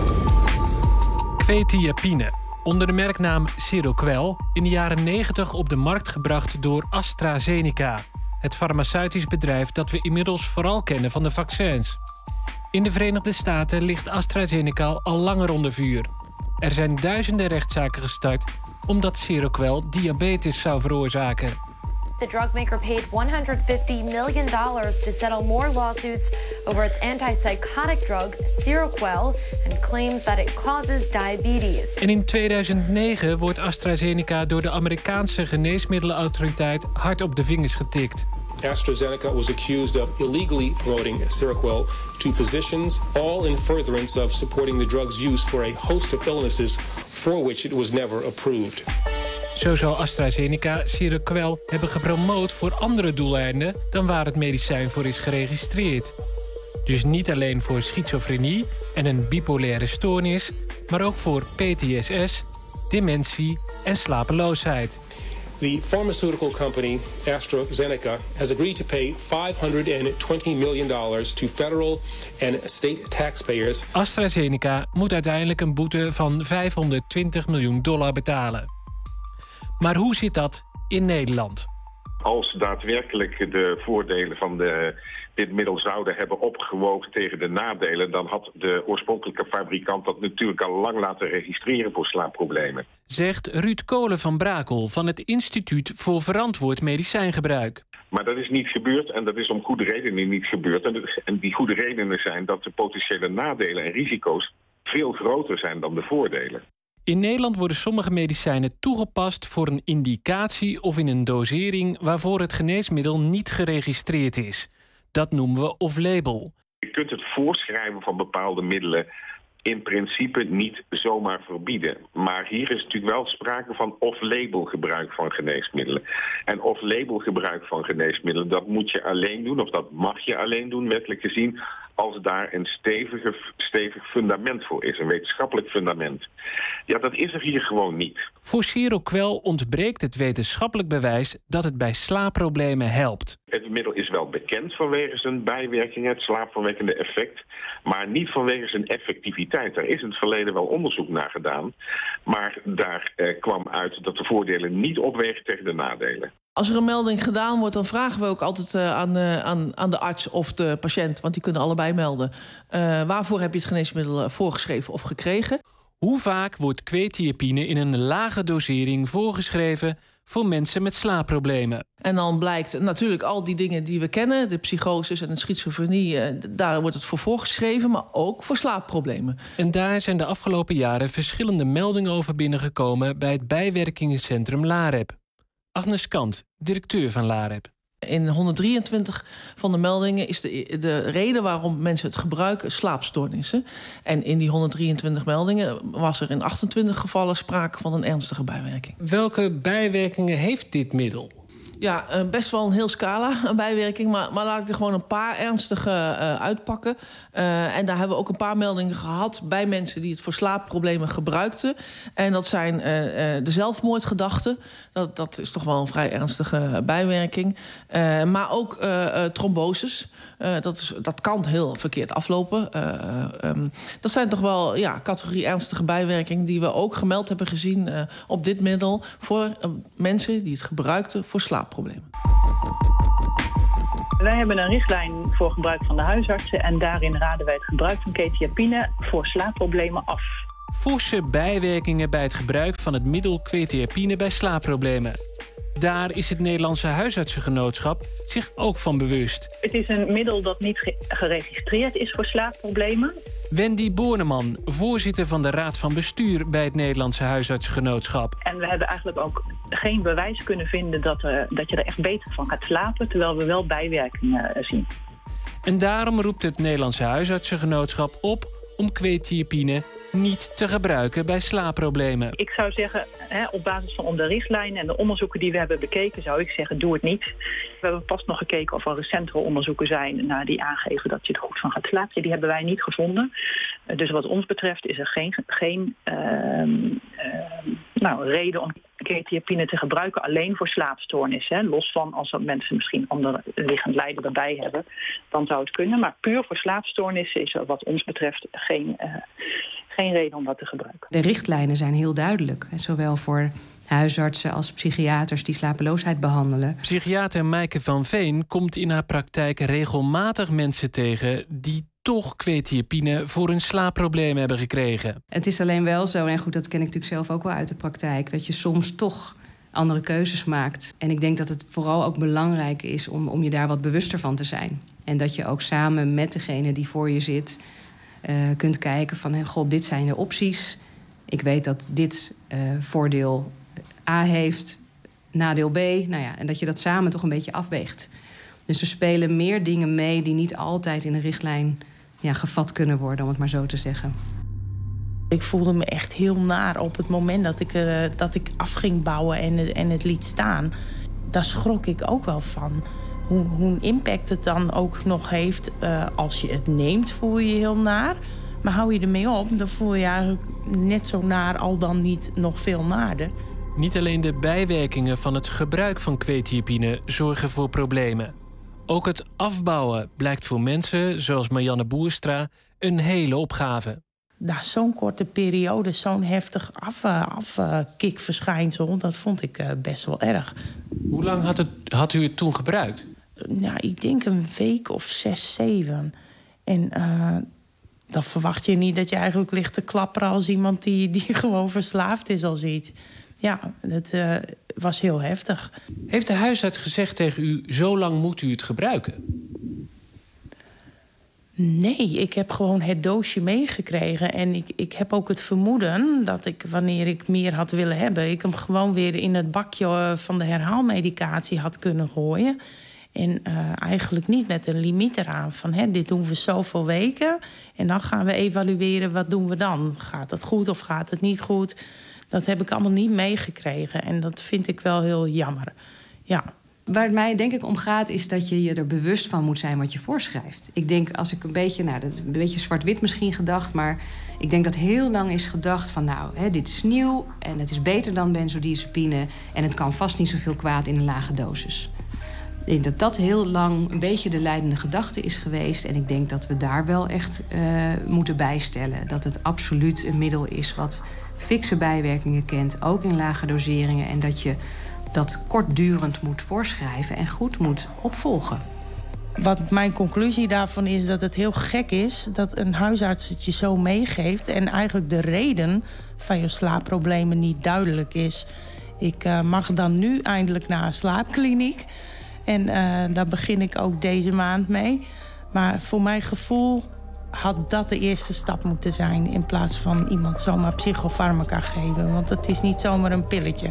S18: Quetiapine, onder de merknaam Seroquel, in de jaren negentig op de markt gebracht door AstraZeneca, het farmaceutisch bedrijf dat we inmiddels vooral kennen van de vaccins. In de Verenigde Staten ligt AstraZeneca al langer onder vuur. Er zijn duizenden rechtszaken gestart omdat Seroquel diabetes zou veroorzaken.
S2: The drugmaker paid one hundred fifty million dollars to settle more lawsuits over its antipsychotic drug Seroquel and claims that it causes diabetes.
S18: En in tweeduizend negen wordt AstraZeneca door de Amerikaanse geneesmiddelenautoriteit hard op de vingers getikt.
S3: AstraZeneca was accused of illegally promoting Seroquel to physicians, all in furtherance of supporting the drug's use for a host of illnesses for which it was never approved.
S18: Zo zou AstraZeneca Seroquel hebben gepromoot voor andere doeleinden dan waar het medicijn voor is geregistreerd. Dus niet alleen voor schizofrenie en een bipolaire stoornis, maar ook voor P T S S, dementie en slapeloosheid.
S3: the pharmaceutical company AstraZeneca has agreed to pay five hundred twenty million dollars to federal and state taxpayers.
S18: AstraZeneca moet uiteindelijk een boete van vijfhonderdtwintig miljoen dollar betalen. Maar hoe zit dat in Nederland?
S4: Als daadwerkelijk de voordelen van de, dit middel zouden hebben opgewogen tegen de nadelen, dan had de oorspronkelijke fabrikant dat natuurlijk al lang laten registreren voor slaapproblemen.
S18: Zegt Ruud Kolen van Brakel van het Instituut voor Verantwoord Medicijngebruik.
S4: Maar dat is niet gebeurd en dat is om goede redenen niet gebeurd. En, dat, en die goede redenen zijn dat de potentiële nadelen en risico's veel groter zijn dan de voordelen.
S18: In Nederland worden sommige medicijnen toegepast voor een indicatie of in een dosering waarvoor het geneesmiddel niet geregistreerd is. Dat noemen we off-label.
S4: Je kunt het voorschrijven van bepaalde middelen in principe niet zomaar verbieden. Maar hier is natuurlijk wel sprake van off-label gebruik van geneesmiddelen. En off-label gebruik van geneesmiddelen, dat moet je alleen doen, of dat mag je alleen doen, wettelijk gezien, als daar een stevige, stevig fundament voor is, een wetenschappelijk fundament. Ja, dat is er hier gewoon niet.
S18: Voor Seroquel ontbreekt het wetenschappelijk bewijs dat het bij slaapproblemen helpt.
S4: Het middel is wel bekend vanwege zijn bijwerkingen, het slaapverwekkende effect, maar niet vanwege zijn effectiviteit. Daar is in het verleden wel onderzoek naar gedaan, maar daar eh, kwam uit dat de voordelen niet opwegen tegen de nadelen.
S5: Als er een melding gedaan wordt, dan vragen we ook altijd uh, aan, uh, aan, aan de arts of de patiënt, want die kunnen allebei melden. Uh, waarvoor heb je het geneesmiddel voorgeschreven of gekregen?
S18: Hoe vaak wordt quetiapine in een lage dosering voorgeschreven voor mensen met slaapproblemen?
S5: En dan blijkt natuurlijk al die dingen die we kennen, de psychoses en de schizofrenie, uh, daar wordt het voor voorgeschreven, maar ook voor slaapproblemen.
S18: En daar zijn de afgelopen jaren verschillende meldingen over binnengekomen bij het bijwerkingencentrum LAREP. Agnes Kant, directeur van LAREP.
S5: In honderddrieëntwintig van de meldingen is de, de reden waarom mensen het gebruiken slaapstoornissen. En in die honderddrieëntwintig meldingen was er in achtentwintig gevallen sprake van een ernstige bijwerking.
S18: Welke bijwerkingen heeft dit middel?
S5: Ja, best wel een heel scala aan bijwerking. Maar, maar laat ik er gewoon een paar ernstige uh, uitpakken. Uh, en daar hebben we ook een paar meldingen gehad bij mensen die het voor slaapproblemen gebruikten. En dat zijn uh, uh, de zelfmoordgedachten. Dat, dat is toch wel een vrij ernstige bijwerking. Uh, maar ook uh, uh, tromboses. Uh, dat, is, dat kan heel verkeerd aflopen. Uh, um, dat zijn toch wel ja, categorie ernstige bijwerkingen die we ook gemeld hebben gezien uh, op dit middel voor uh, mensen die het gebruikten voor slaapproblemen.
S6: Wij hebben een richtlijn voor gebruik van de huisartsen en daarin raden wij het gebruik van quetiapine voor slaapproblemen af.
S18: Forse bijwerkingen bij het gebruik van het middel quetiapine bij slaapproblemen. Daar is het Nederlandse huisartsengenootschap zich ook van bewust.
S6: Het is een middel dat niet ge- geregistreerd is voor slaapproblemen.
S18: Wendy Borneman, voorzitter van de Raad van Bestuur bij het Nederlandse huisartsengenootschap.
S6: En we hebben eigenlijk ook geen bewijs kunnen vinden dat, uh, dat je er echt beter van gaat slapen, terwijl we wel bijwerkingen uh, zien.
S18: En daarom roept het Nederlandse huisartsengenootschap op om quetiapine niet te gebruiken bij slaapproblemen.
S6: Ik zou zeggen, hè, op basis van de richtlijnen en de onderzoeken die we hebben bekeken, zou ik zeggen, doe het niet. We hebben pas nog gekeken of er recentere onderzoeken zijn nou, die aangeven dat je er goed van gaat slapen. Die hebben wij niet gevonden. Dus wat ons betreft is er geen, geen uh, uh, nou, reden om quetiapine te gebruiken alleen voor slaapstoornissen. Hè. Los van als er mensen misschien onderliggend lijden erbij hebben, dan zou het kunnen. Maar puur voor slaapstoornissen is er wat ons betreft geen, uh, geen reden om dat te gebruiken.
S15: De richtlijnen zijn heel duidelijk. Zowel voor huisartsen als psychiaters die slapeloosheid behandelen.
S18: Psychiater Maaike van Veen komt in haar praktijk regelmatig mensen tegen die toch quetiapine voor hun slaapprobleem hebben gekregen.
S15: Het is alleen wel zo, en goed, dat ken ik natuurlijk zelf ook wel uit de praktijk, dat je soms toch andere keuzes maakt. En ik denk dat het vooral ook belangrijk is om, om je daar wat bewuster van te zijn. En dat je ook samen met degene die voor je zit uh, kunt kijken van, hey, god, dit zijn de opties. Ik weet dat dit uh, voordeel A heeft, nadeel B. Nou ja, en dat je dat samen toch een beetje afweegt. Dus er spelen meer dingen mee die niet altijd in een richtlijn ja, gevat kunnen worden, om het maar zo te zeggen.
S14: Ik voelde me echt heel naar op het moment dat ik, uh, dat ik af ging bouwen en, en het liet staan. Daar schrok ik ook wel van. Hoe, hoe een impact het dan ook nog heeft. Uh, als je het neemt, voel je je heel naar. Maar hou je ermee op, dan voel je eigenlijk net zo naar, al dan niet nog veel naarder.
S18: Niet alleen de bijwerkingen van het gebruik van quetiapine zorgen voor problemen. Ook het afbouwen blijkt voor mensen, zoals Marianne Boerstra, een hele opgave.
S14: Na zo'n korte periode, zo'n heftig afkikverschijnsel, dat vond ik uh, best wel erg.
S18: Hoe lang had, het, had u het toen gebruikt?
S14: Nou, ik denk een week of zes, zeven. En uh, dan verwacht je niet dat je eigenlijk ligt te klapperen als iemand die, die gewoon verslaafd is al ziet. Ja, dat uh, was heel heftig.
S18: Heeft de huisarts gezegd tegen u, zo lang moet u het gebruiken?
S14: Nee, ik heb gewoon het doosje meegekregen. En ik, ik heb ook het vermoeden dat ik, wanneer ik meer had willen hebben, ik hem gewoon weer in het bakje van de herhaalmedicatie had kunnen gooien. En uh, eigenlijk niet met een limiet eraan van, hè, dit doen we zoveel weken. En dan gaan we evalueren, wat doen we dan? Gaat het goed of gaat het niet goed? Dat heb ik allemaal niet meegekregen. En dat vind ik wel heel jammer. Ja.
S15: Waar het mij denk ik om gaat, is dat je je er bewust van moet zijn wat je voorschrijft. Ik denk, als ik een beetje, nou, dat is een beetje zwart-wit misschien gedacht, maar ik denk dat heel lang is gedacht van, nou, hè, dit is nieuw en het is beter dan benzodiazepine en het kan vast niet zoveel kwaad in een lage dosis. Ik denk dat dat heel lang een beetje de leidende gedachte is geweest. En ik denk dat we daar wel echt uh, moeten bijstellen. Dat het absoluut een middel is wat fikse bijwerkingen kent, ook in lage doseringen. En dat je dat kortdurend moet voorschrijven en goed moet opvolgen.
S14: Wat mijn conclusie daarvan is, dat het heel gek is dat een huisarts het je zo meegeeft en eigenlijk de reden van je slaapproblemen niet duidelijk is. Ik uh, mag dan nu eindelijk naar een slaapkliniek. En uh, daar begin ik ook deze maand mee. Maar voor mijn gevoel had dat de eerste stap moeten zijn, in plaats van iemand zomaar psychofarmaca geven. Want het is niet zomaar een pilletje.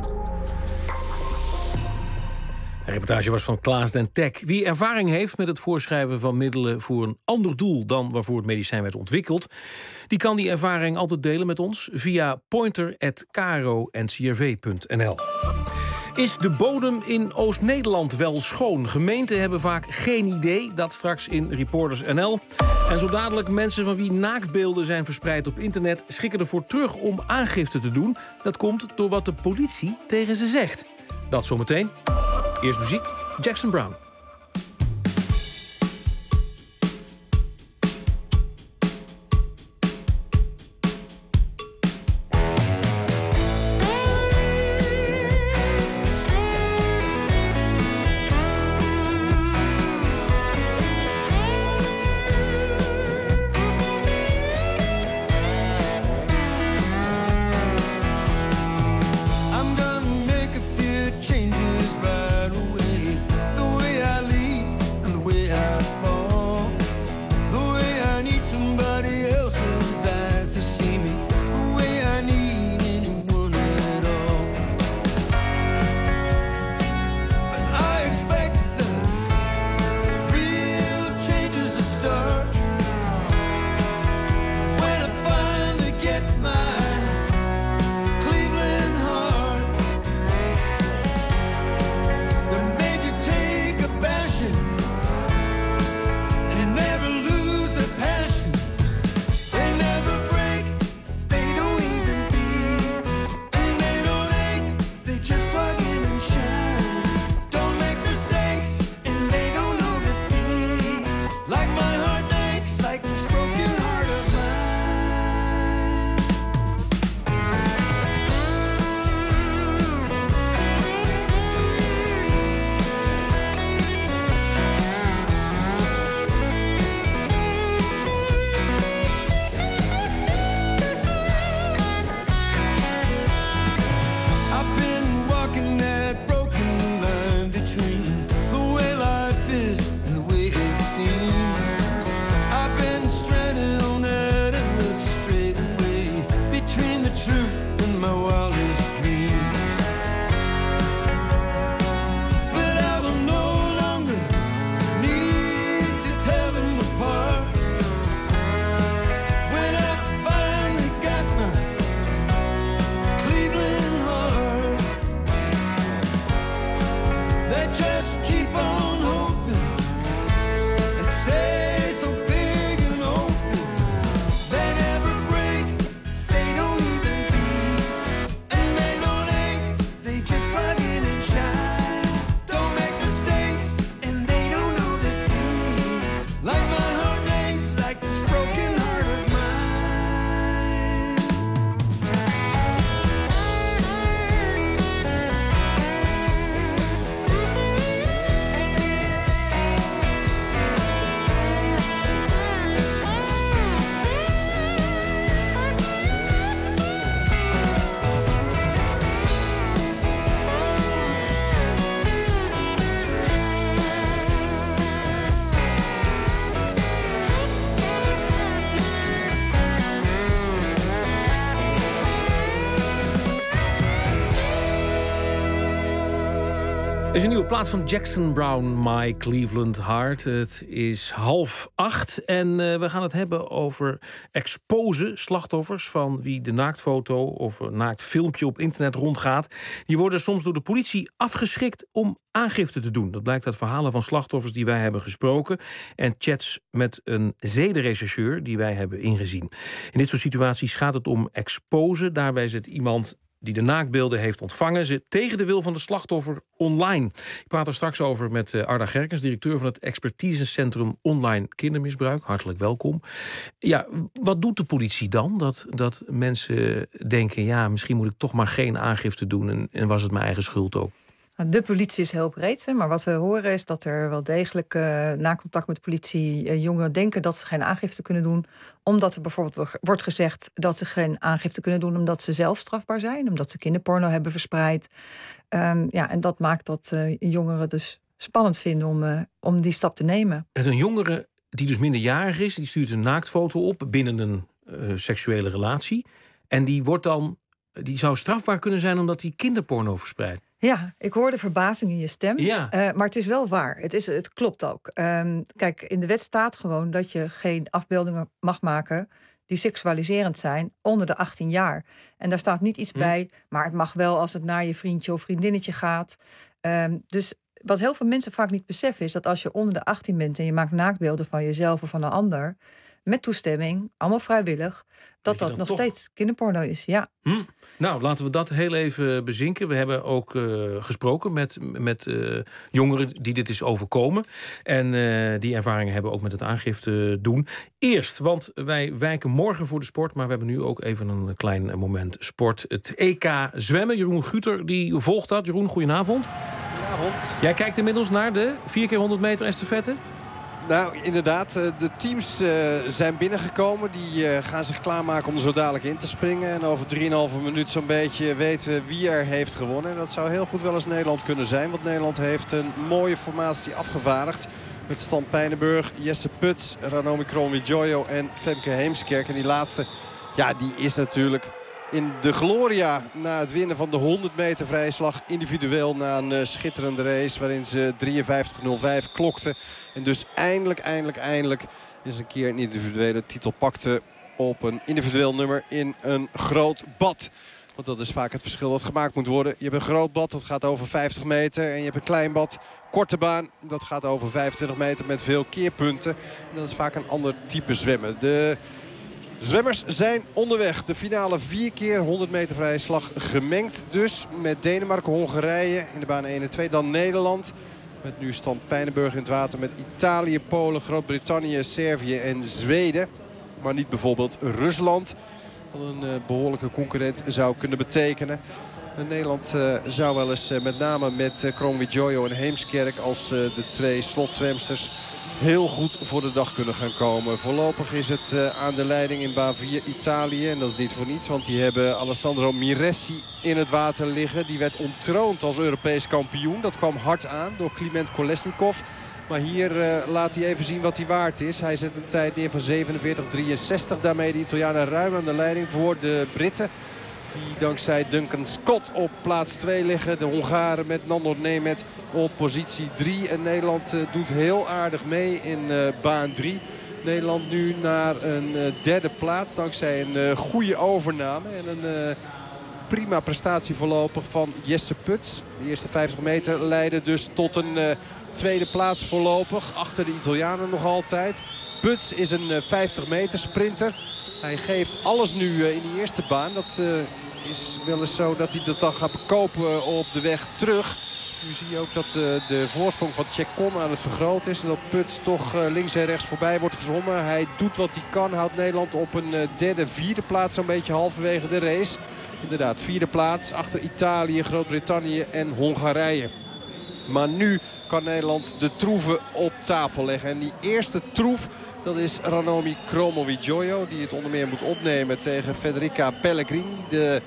S12: De reportage was van Klaas den Tek. Wie ervaring heeft met het voorschrijven van middelen voor een ander doel dan waarvoor het medicijn werd ontwikkeld, die kan die ervaring altijd delen met ons via pointer at k r o n c r v punt n l. Is de bodem in Oost-Nederland wel schoon? Gemeenten hebben vaak geen idee, dat straks in Reporters N L. En zo dadelijk mensen van wie naaktbeelden zijn verspreid op internet schrikken ervoor terug om aangifte te doen. Dat komt door wat de politie tegen ze zegt. Dat zometeen. Eerst muziek, Jackson Brown.
S7: I'm gonna make a few changes right away. The way
S12: Er is een nieuwe plaat van Jackson Brown, My Cleveland Heart. Het is half acht en uh, we gaan het hebben over exposen, slachtoffers van wie de naaktfoto of een naaktfilmpje op internet rondgaat. Die worden soms door de politie afgeschrikt om aangifte te doen. Dat blijkt uit verhalen van slachtoffers die wij hebben gesproken en chats met een zedenrechercheur die wij hebben ingezien. In dit soort situaties gaat het om exposen. Daarbij zit iemand die de naaktbeelden heeft ontvangen, ze tegen de wil van de slachtoffer online. Ik praat er straks over met uh, Arda Gerkens, directeur van het expertisecentrum online kindermisbruik. Hartelijk welkom. Ja, wat doet de politie dan? Dat, dat mensen denken, ja, misschien moet ik toch maar geen aangifte doen en, en was het mijn eigen schuld ook?
S7: De politie is heel breed, maar wat we horen is dat er wel degelijk uh, na contact met de politie uh, jongeren denken dat ze geen aangifte kunnen doen, omdat er bijvoorbeeld wordt gezegd dat ze geen aangifte kunnen doen omdat ze zelf strafbaar zijn, omdat ze kinderporno hebben verspreid. Um, ja, en dat maakt dat uh, jongeren dus spannend vinden om, uh, om die stap te nemen.
S12: En een jongere die dus minderjarig is, die stuurt een naaktfoto op binnen een uh, seksuele relatie en die wordt dan, die zou strafbaar kunnen zijn omdat hij kinderporno verspreidt.
S7: Ja, ik hoor de verbazing in je stem.
S12: Ja.
S7: Uh, maar het is wel waar. Het, is, het klopt ook. Um, kijk, in de wet staat gewoon dat je geen afbeeldingen mag maken die seksualiserend zijn onder de achttien jaar. En daar staat niet iets hm. bij, maar het mag wel als het naar je vriendje of vriendinnetje gaat. Um, dus wat heel veel mensen vaak niet beseffen is dat als je onder de achttien bent en je maakt naaktbeelden van jezelf of van een ander, met toestemming, allemaal vrijwillig, dat dat nog toch steeds kinderporno is, ja.
S12: Hm. Nou, laten we dat heel even bezinken. We hebben ook uh, gesproken met, met uh, jongeren die dit is overkomen. En uh, die ervaringen hebben ook met het aangifte doen. Eerst, want wij wijken morgen voor de sport, maar we hebben nu ook even een klein moment sport. Het E K zwemmen. Jeroen Guter die volgt dat. Jeroen, goedenavond.
S8: Goedenavond.
S12: Jij kijkt inmiddels naar de vier keer honderd meter estafette.
S8: Nou, inderdaad. De teams uh, zijn binnengekomen. Die uh, gaan zich klaarmaken om er zo dadelijk in te springen. En over drieënhalve minuut zo'n beetje weten we wie er heeft gewonnen. En dat zou heel goed wel eens Nederland kunnen zijn. Want Nederland heeft een mooie formatie afgevaardigd. Met Stan Pijnenburg, Jesse Puts, Ranomi Kromowidjojo en Femke Heemskerk. En die laatste, ja, die is natuurlijk in de gloria na het winnen van de honderd meter vrije slag individueel na een uh, schitterende race waarin ze drieënvijftig nul vijf klokte. En dus eindelijk, eindelijk, eindelijk eens een keer een individuele titel pakte op een individueel nummer in een groot bad. Want dat is vaak het verschil dat gemaakt moet worden. Je hebt een groot bad, dat gaat over vijftig meter. En je hebt een klein bad, korte baan, dat gaat over vijfentwintig meter met veel keerpunten. En dat is vaak een ander type zwemmen. De zwemmers zijn onderweg. De finale vier keer honderd meter vrije slag gemengd. Dus met Denemarken, Hongarije in de baan één en twee. Dan Nederland. Met nu Stan Pijnenburg in het water. Met Italië, Polen, Groot-Brittannië, Servië en Zweden. Maar niet bijvoorbeeld Rusland. Wat een uh, behoorlijke concurrent zou kunnen betekenen. En Nederland uh, zou wel eens uh, met name met uh, Kromowidjojo en Heemskerk als uh, de twee slotzwemsters heel goed voor de dag kunnen gaan komen. Voorlopig is het uh, aan de leiding in baan vier Italië. En dat is niet voor niets, want die hebben Alessandro Miressi in het water liggen. Die werd ontroond als Europees kampioen. Dat kwam hard aan door Kliment Kolesnikov. Maar hier uh, laat hij even zien wat hij waard is. Hij zet een tijd neer van zevenenveertig drieënzestig. Daarmee de Italianen ruim aan de leiding voor de Britten. Die dankzij Duncan Scott op plaats twee liggen. De Hongaren met Nandor Nemeth op positie drie. En Nederland uh, doet heel aardig mee in uh, baan drie. Nederland nu naar een uh, derde plaats. Dankzij een uh, goede overname. En een uh, prima prestatie voorlopig van Jesse Puts. De eerste vijftig meter leiden dus tot een uh, tweede plaats voorlopig. Achter de Italianen nog altijd. Puts is een uh, vijftig meter sprinter. Hij geeft alles nu uh, in die eerste baan. Dat uh, is wel eens zo dat hij dat dan gaat bekopen op de weg terug. Nu zie je ook dat uh, de voorsprong van Chekon aan het vergroten is. En dat Puts toch uh, links en rechts voorbij wordt gezwommen. Hij doet wat hij kan. Houdt Nederland op een uh, derde, vierde plaats. Zo'n beetje halverwege de race. Inderdaad, vierde plaats achter Italië, Groot-Brittannië en Hongarije. Maar nu kan Nederland de troeven op tafel leggen. En die eerste troef, dat is Ranomi Kromowidjojo. Die het onder meer moet opnemen tegen Federica Pellegrini. De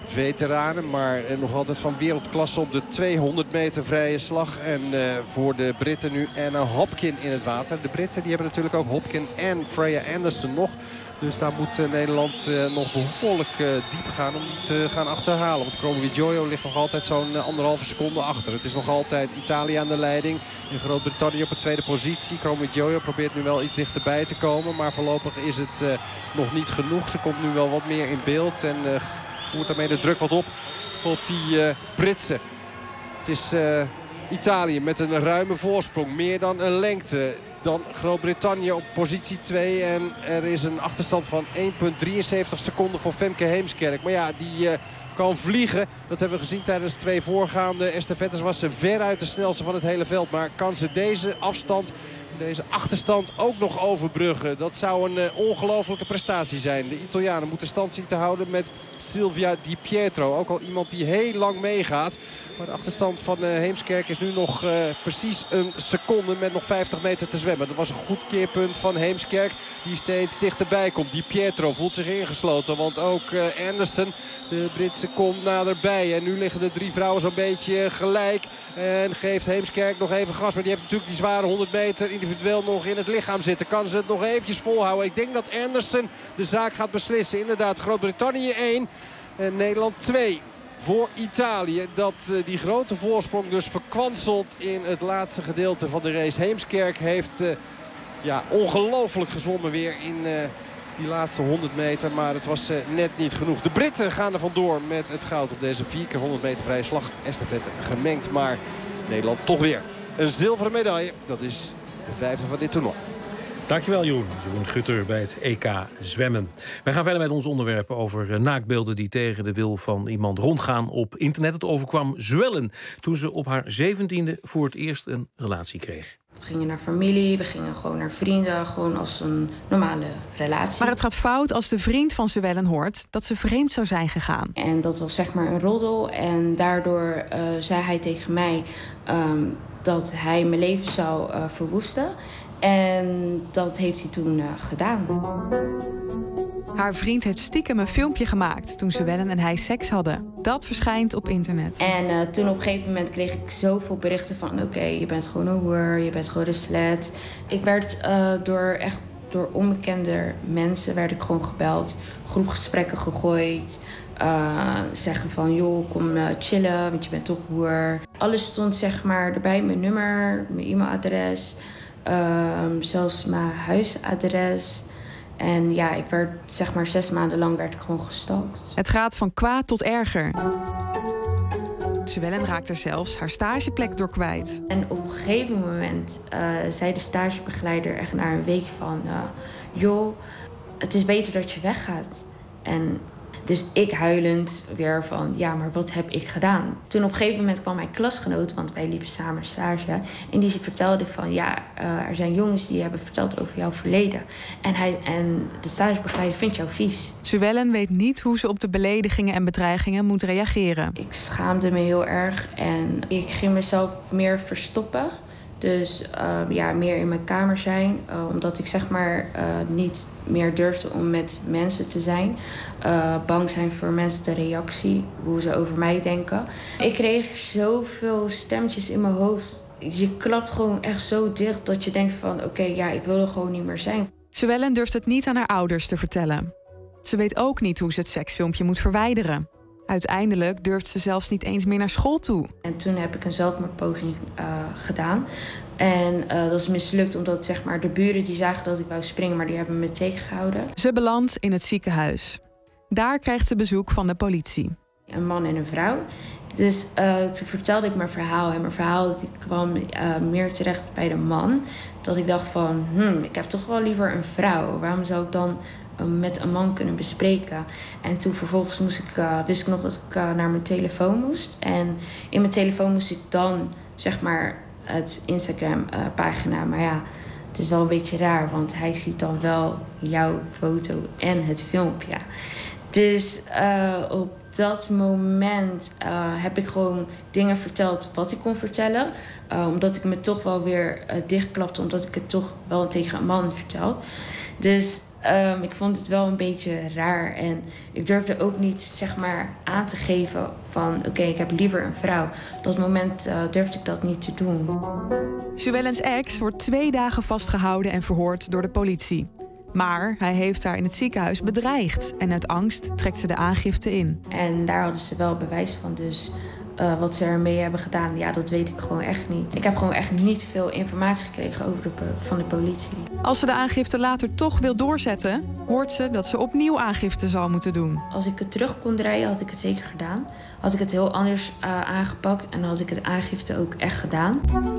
S8: veteranen. Maar uh, nog altijd van wereldklasse op de tweehonderd meter vrije slag. En uh, voor de Britten nu Anna Hopkin in het water. De Britten die hebben natuurlijk ook Hopkin en Freya Anderson nog. Dus daar moet uh, Nederland uh, nog behoorlijk uh, diep gaan om te gaan achterhalen. Want Kromowidjojo ligt nog altijd zo'n uh, anderhalve seconde achter. Het is nog altijd Italië aan de leiding. In Groot-Brittannië op de tweede positie. Kromowidjojo probeert nu wel iets dichterbij te komen. Maar voorlopig is het uh, nog niet genoeg. Ze komt nu wel wat meer in beeld. En uh, voert daarmee de druk wat op op die uh, Britsen. Het is uh, Italië met een ruime voorsprong. Meer dan een lengte. Dan Groot-Brittannië op positie twee. En er is een achterstand van één komma drieënzeventig seconden voor Femke Heemskerk. Maar ja, die uh, kan vliegen. Dat hebben we gezien tijdens de twee voorgaande estafettes. Was ze veruit de snelste van het hele veld. Maar kan ze deze afstand, deze achterstand ook nog overbruggen? Dat zou een uh, ongelofelijke prestatie zijn. De Italianen moeten stand zien te houden met Silvia Di Pietro. Ook al iemand die heel lang meegaat. Maar de achterstand van uh, Heemskerk is nu nog uh, precies een seconde met nog vijftig meter te zwemmen. Dat was een goed keerpunt van Heemskerk die steeds dichterbij komt. Di Pietro voelt zich ingesloten, want ook uh, Anderson, de Britse, komt naderbij. En nu liggen de drie vrouwen zo'n beetje gelijk. En geeft Heemskerk nog even gas. Maar die heeft natuurlijk die zware honderd meter individueel nog in het lichaam zitten. Kan ze het nog eventjes volhouden? Ik denk dat Anderson de zaak gaat beslissen. Inderdaad, Groot-Brittannië één en Nederland twee. Voor Italië, dat uh, die grote voorsprong dus verkwanselt in het laatste gedeelte van de race. Heemskerk heeft uh, ja, ongelooflijk gezwommen weer in uh, die laatste honderd meter. Maar het was uh, net niet genoeg. De Britten gaan er vandoor met het goud op deze vier keer honderd meter vrije slag. Estafette gemengd, maar Nederland toch weer een zilveren medaille. Dat is de vijfde van dit toernooi.
S12: Dankjewel Jeroen. Jeroen Gutter bij het E K zwemmen. Wij gaan verder met ons onderwerp over naakbeelden die tegen de wil van iemand rondgaan op internet. Het overkwam Zwellen toen ze op haar zeventiende voor het eerst een relatie kreeg.
S9: We gingen naar familie, we gingen gewoon naar vrienden, gewoon als een normale relatie.
S10: Maar het gaat fout als de vriend van Zwellen hoort dat ze vreemd zou zijn gegaan.
S9: En dat was zeg maar een roddel en daardoor uh, zei hij tegen mij um, dat hij mijn leven zou uh, verwoesten. En dat heeft hij toen uh, gedaan.
S10: Haar vriend heeft stiekem een filmpje gemaakt toen Zwellen en hij seks hadden. Dat verschijnt op internet.
S9: En uh, toen op een gegeven moment kreeg ik zoveel berichten van... oké, okay, je bent gewoon een hoer, je bent gewoon een slet. Ik werd uh, door, echt, door onbekende mensen werd ik gewoon gebeld. Groepgesprekken gegooid. Uh, zeggen van, joh, kom uh, chillen, want je bent toch hoer. Alles stond zeg maar erbij, mijn nummer, mijn e-mailadres... Uh, zelfs mijn huisadres. En ja, ik werd zeg maar zes maanden lang werd ik gewoon gestalkt.
S10: Het gaat van kwaad tot erger. Zwellen raakt er zelfs haar stageplek door kwijt.
S9: En op een gegeven moment uh, zei de stagebegeleider echt na een week van... Uh, joh, het is beter dat je weggaat. En dus ik huilend weer van, ja, maar wat heb ik gedaan? Toen op een gegeven moment kwam mijn klasgenoot, want wij liepen samen stage. En die vertelde van, ja, uh, er zijn jongens die hebben verteld over jouw verleden. En, hij, en de stagebegeleider vindt jou vies.
S10: Zwellen weet niet hoe ze op de beledigingen en bedreigingen moet reageren.
S9: Ik schaamde me heel erg en ik ging mezelf meer verstoppen. Dus uh, ja, meer in mijn kamer zijn. Uh, omdat ik zeg maar uh, niet meer durfde om met mensen te zijn. Uh, bang zijn voor mensen de reactie. Hoe ze over mij denken. Ik kreeg zoveel stemmetjes in mijn hoofd. Je klapt gewoon echt zo dicht dat je denkt van... oké, okay, ja, ik wil er gewoon niet meer zijn.
S10: Zwellen durft het niet aan haar ouders te vertellen. Ze weet ook niet hoe ze het seksfilmpje moet verwijderen. Uiteindelijk durft ze zelfs niet eens meer naar school toe.
S9: En toen heb ik een zelfmoordpoging uh, gedaan. En uh, dat is mislukt omdat zeg maar, de buren die zagen dat ik wou springen... maar die hebben me tegengehouden.
S10: Ze belandt in het ziekenhuis. Daar krijgt ze bezoek van de politie.
S9: Een man en een vrouw. Dus uh, toen vertelde ik mijn verhaal. En mijn verhaal die kwam uh, meer terecht bij de man. Dat ik dacht van, hmm, ik heb toch wel liever een vrouw. Waarom zou ik dan... met een man kunnen bespreken. En toen vervolgens moest ik, uh, wist ik nog dat ik uh, naar mijn telefoon moest. En in mijn telefoon moest ik dan, zeg maar, het Instagram-pagina. Uh, maar ja, het is wel een beetje raar, want hij ziet dan wel jouw foto en het filmpje. Dus uh, op dat moment uh, heb ik gewoon dingen verteld wat ik kon vertellen. Uh, omdat ik me toch wel weer uh, dichtklapte, omdat ik het toch wel tegen een man vertelde. Dus Um, ik vond het wel een beetje raar. En ik durfde ook niet, zeg maar, aan te geven van... oké, okay, ik heb liever een vrouw. Op dat moment uh, durfde ik dat niet te doen.
S10: Suellens ex wordt twee dagen vastgehouden en verhoord door de politie. Maar hij heeft haar in het ziekenhuis bedreigd. En uit angst trekt ze de aangifte in.
S9: En daar hadden ze wel bewijs van, dus... Uh, wat ze ermee hebben gedaan, ja, dat weet ik gewoon echt niet. Ik heb gewoon echt niet veel informatie gekregen over de, van de politie.
S10: Als ze de aangifte later toch wil doorzetten... hoort ze dat ze opnieuw aangifte zal moeten doen.
S9: Als ik het terug kon draaien, had ik het zeker gedaan. Had ik het heel anders uh, aangepakt en had ik het aangifte ook echt gedaan.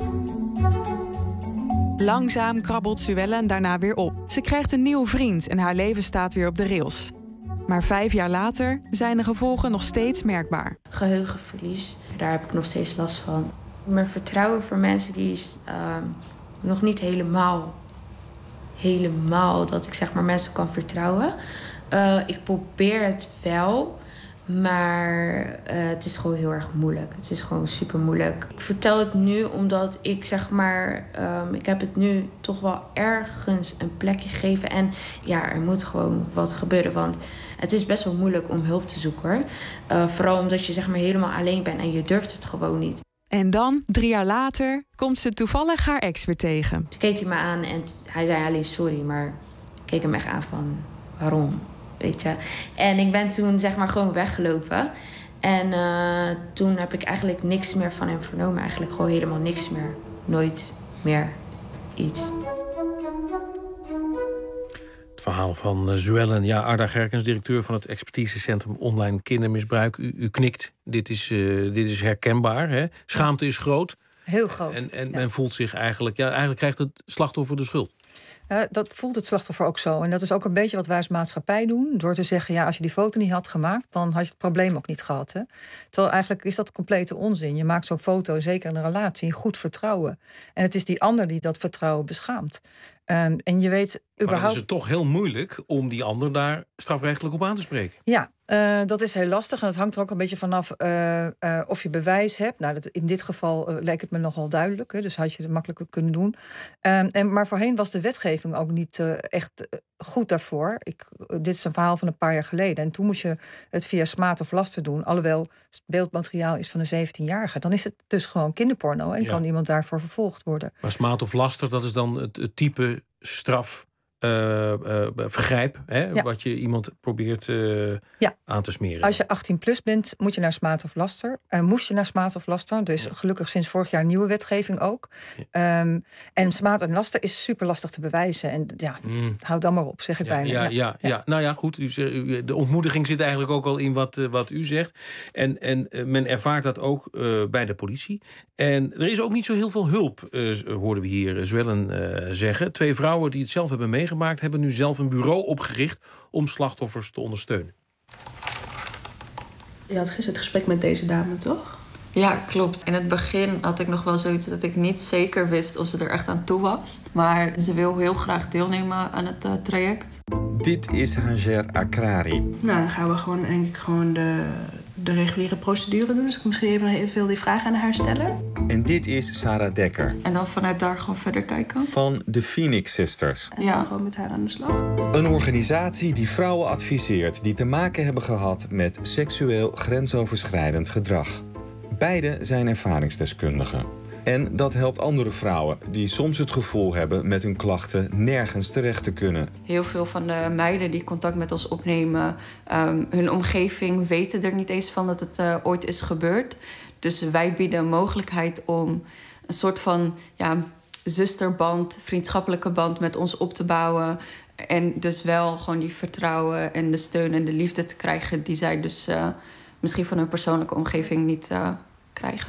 S10: Langzaam krabbelt Suellen daarna weer op. Ze krijgt een nieuwe vriend en haar leven staat weer op de rails. Maar vijf jaar later zijn de gevolgen nog steeds merkbaar.
S9: Geheugenverlies, daar heb ik nog steeds last van. Mijn vertrouwen voor mensen die is uh, nog niet helemaal, helemaal dat ik zeg maar mensen kan vertrouwen. Uh, ik probeer het wel, maar uh, het is gewoon heel erg moeilijk. Het is gewoon super moeilijk. Ik vertel het nu omdat ik zeg maar, um, ik heb het nu toch wel ergens een plekje gegeven. En ja, er moet gewoon wat gebeuren, want het is best wel moeilijk om hulp te zoeken, hoor. Uh, vooral omdat je zeg maar helemaal alleen bent en je durft het gewoon niet.
S10: En dan, drie jaar later, komt ze toevallig haar ex weer tegen.
S9: Toen keek hij me aan en hij zei alleen sorry, maar ik keek hem echt aan van waarom, weet je. En ik ben toen zeg maar gewoon weggelopen. En uh, toen heb ik eigenlijk niks meer van hem vernomen. Eigenlijk gewoon helemaal niks meer. Nooit meer iets.
S12: Het verhaal van Suellen. Ja, Arda Gerkens, directeur van het expertisecentrum online kindermisbruik. U, u knikt. Dit is, uh, dit is herkenbaar. Hè? Schaamte is groot.
S7: Heel groot.
S12: En, en
S7: ja.
S12: men voelt zich eigenlijk... Ja, eigenlijk krijgt het slachtoffer de schuld.
S7: Uh, dat voelt het slachtoffer ook zo. En dat is ook een beetje wat wij als maatschappij doen. Door te zeggen, ja, als je die foto niet had gemaakt, dan had je het probleem ook niet gehad. Hè? Terwijl eigenlijk is dat complete onzin. Je maakt zo'n foto, zeker in een relatie, in goed vertrouwen. En het is die ander die dat vertrouwen beschaamt. Um, en je weet überhaupt...
S12: Maar dan is het toch heel moeilijk om die ander daar strafrechtelijk op aan te spreken.
S7: Ja, uh, dat is heel lastig. En dat hangt er ook een beetje vanaf uh, uh, of je bewijs hebt. Nou, dat, in dit geval uh, leek het me nogal duidelijk. Hè, dus had je het makkelijker kunnen doen. Um, en, maar voorheen was de wetgeving ook niet uh, echt uh, goed daarvoor. Ik, uh, dit is een verhaal van een paar jaar geleden. En toen moest je het via smaad of laster doen. Alhoewel het beeldmateriaal is van een zeventienjarige. Dan is het dus gewoon kinderporno. En ja. kan iemand daarvoor vervolgd worden.
S12: Maar smaad of laster, dat is dan het, het type straf... Uh, uh, vergrijp, hè, ja. wat je iemand probeert uh, ja. aan te smeren.
S7: Als je achttien plus bent, moet je naar smaad of laster. Uh, moest je naar smaad of laster. Er is ja. gelukkig sinds vorig jaar nieuwe wetgeving ook. Ja. Um, en smaad en laster is super lastig te bewijzen. En ja, mm. houd dan maar op, zeg ik
S12: ja,
S7: bijna.
S12: Ja, ja, ja. ja, nou ja, goed. De ontmoediging zit eigenlijk ook al in wat, uh, wat u zegt. En, en uh, men ervaart dat ook uh, bij de politie. En er is ook niet zo heel veel hulp, uh, hoorden we hier Suellen uh, zeggen. Twee vrouwen die het zelf hebben meegemaakt... hebben nu zelf een bureau opgericht om slachtoffers te ondersteunen.
S11: Je had gisteren het gesprek met deze dame, toch?
S13: Ja, klopt. In het begin had ik nog wel zoiets dat ik niet zeker wist of ze er echt aan toe was. Maar ze wil heel graag deelnemen aan het uh, traject.
S19: Dit is Hajer Akrari.
S11: Nou, dan gaan we gewoon, denk ik, gewoon de, de reguliere procedure doen. Dus ik misschien even, even veel die vragen aan haar stellen.
S19: En dit is Sarah Dekker.
S13: En dan vanuit daar gewoon verder kijken.
S19: Van de Phoenix Sisters.
S11: En ja. dan gewoon met haar aan de slag.
S19: Een organisatie die vrouwen adviseert die te maken hebben gehad met seksueel grensoverschrijdend gedrag. Beide zijn ervaringsdeskundigen. En dat helpt andere vrouwen die soms het gevoel hebben met hun klachten nergens terecht te kunnen.
S13: Heel veel van de meiden die contact met ons opnemen, um, hun omgeving weten er niet eens van dat het uh, ooit is gebeurd. Dus wij bieden een mogelijkheid om een soort van ja, zusterband, vriendschappelijke band met ons op te bouwen. En dus wel gewoon die vertrouwen en de steun en de liefde te krijgen die zij dus uh, misschien van hun persoonlijke omgeving niet uh, krijgen.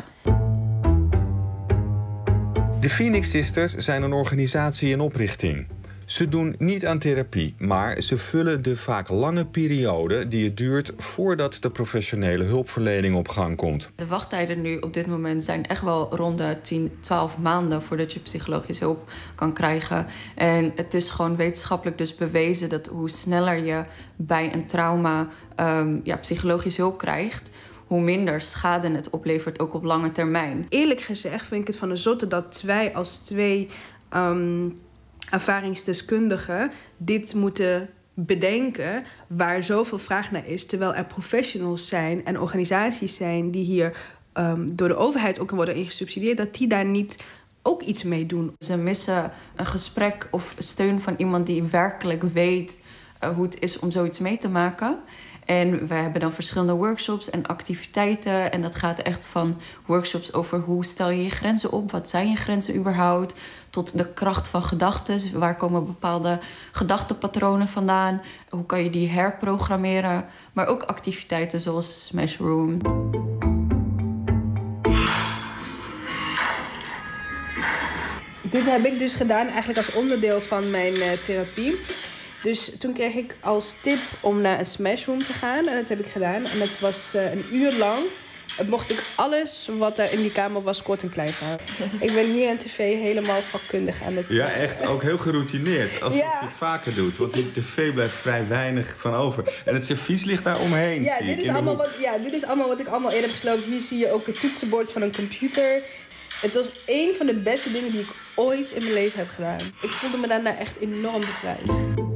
S19: De Phoenix Sisters zijn een organisatie in oprichting. Ze doen niet aan therapie, maar ze vullen de vaak lange periode die het duurt voordat de professionele hulpverlening op gang komt.
S13: De wachttijden nu op dit moment zijn echt wel rond de tien, twaalf maanden voordat je psychologische hulp kan krijgen. En het is gewoon wetenschappelijk dus bewezen dat hoe sneller je bij een trauma um, ja, psychologische hulp krijgt, hoe minder schade het oplevert, ook op lange termijn.
S11: Eerlijk gezegd vind ik het van de zotte dat wij als twee um, ervaringsdeskundigen dit moeten bedenken waar zoveel vraag naar is, terwijl er professionals zijn en organisaties zijn die hier um, door de overheid ook worden ingesubsidieerd, dat die daar niet ook iets mee doen.
S13: Ze missen een gesprek of steun van iemand die werkelijk weet uh, hoe het is om zoiets mee te maken. En we hebben dan verschillende workshops en activiteiten. En dat gaat echt van workshops over hoe stel je je grenzen op, wat zijn je grenzen überhaupt, tot de kracht van gedachten. Waar komen bepaalde gedachtenpatronen vandaan? Hoe kan je die herprogrammeren? Maar ook activiteiten zoals Smash Room.
S11: Dit heb ik dus gedaan eigenlijk als onderdeel van mijn uh, therapie. Dus toen kreeg ik als tip om naar een Smash Room te gaan. En dat heb ik gedaan. En dat was uh, een uur lang. En mocht ik alles wat er in die kamer was kort en klein houden. Ik ben hier in tv helemaal vakkundig aan het...
S19: Ja, echt ook heel geroutineerd. Alsof
S11: ja.
S19: je het vaker doet. Want die tv blijft vrij weinig van over. En het servies ligt daar omheen.
S11: Ja, dit is, allemaal wat, ja dit is allemaal wat ik allemaal eerder heb besloten. Hier zie je ook het toetsenbord van een computer. Het was één van de beste dingen die ik ooit in mijn leven heb gedaan. Ik voelde me daarna echt enorm bevrijd.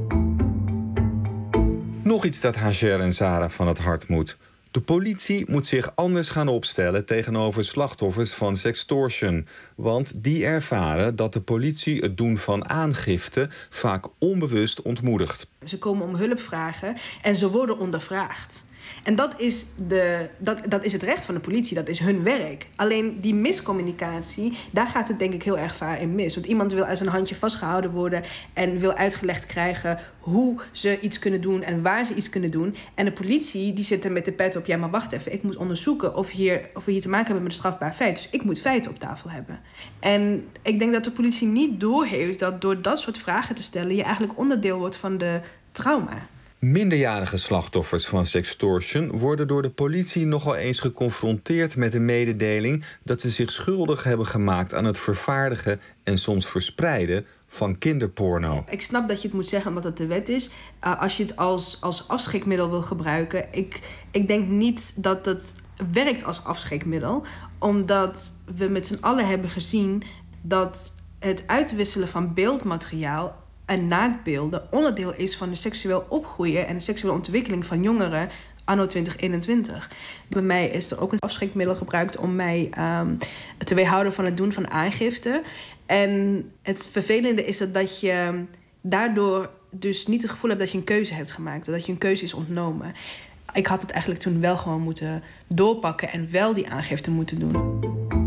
S19: Nog iets dat Hajer en Sarah van het hart moet. De politie moet zich anders gaan opstellen tegenover slachtoffers van sextortion. Want die ervaren dat de politie het doen van aangifte vaak onbewust ontmoedigt.
S11: Ze komen om hulp vragen en ze worden ondervraagd. En dat is, de, dat, dat is het recht van de politie, dat is hun werk. Alleen die miscommunicatie, daar gaat het denk ik heel erg vaak in mis. Want iemand wil aan zijn handje vastgehouden worden en wil uitgelegd krijgen hoe ze iets kunnen doen en waar ze iets kunnen doen. En de politie die zit er met de pet op, ja maar wacht even, ik moet onderzoeken of, hier, of we hier te maken hebben met een strafbaar feit. Dus ik moet feiten op tafel hebben. En ik denk dat de politie niet doorheeft dat door dat soort vragen te stellen je eigenlijk onderdeel wordt van de trauma.
S19: Minderjarige slachtoffers van sextortion worden door de politie nogal eens geconfronteerd met de mededeling dat ze zich schuldig hebben gemaakt aan het vervaardigen en soms verspreiden van kinderporno.
S11: Ik snap dat je het moet zeggen omdat het de wet is. Uh, als je het als, als afschrikmiddel wil gebruiken, ik, ik denk niet dat het werkt als afschrikmiddel, omdat we met z'n allen hebben gezien dat het uitwisselen van beeldmateriaal en naaktbeelden onderdeel is van de seksueel opgroeien en de seksuele ontwikkeling van jongeren anno twintig eenentwintig. Bij mij is er ook een afschrikmiddel gebruikt om mij um, te weerhouden van het doen van aangifte. En het vervelende is dat, dat je daardoor dus niet het gevoel hebt dat je een keuze hebt gemaakt. Dat je een keuze is ontnomen. Ik had het eigenlijk toen wel gewoon moeten doorpakken en wel die aangifte moeten doen.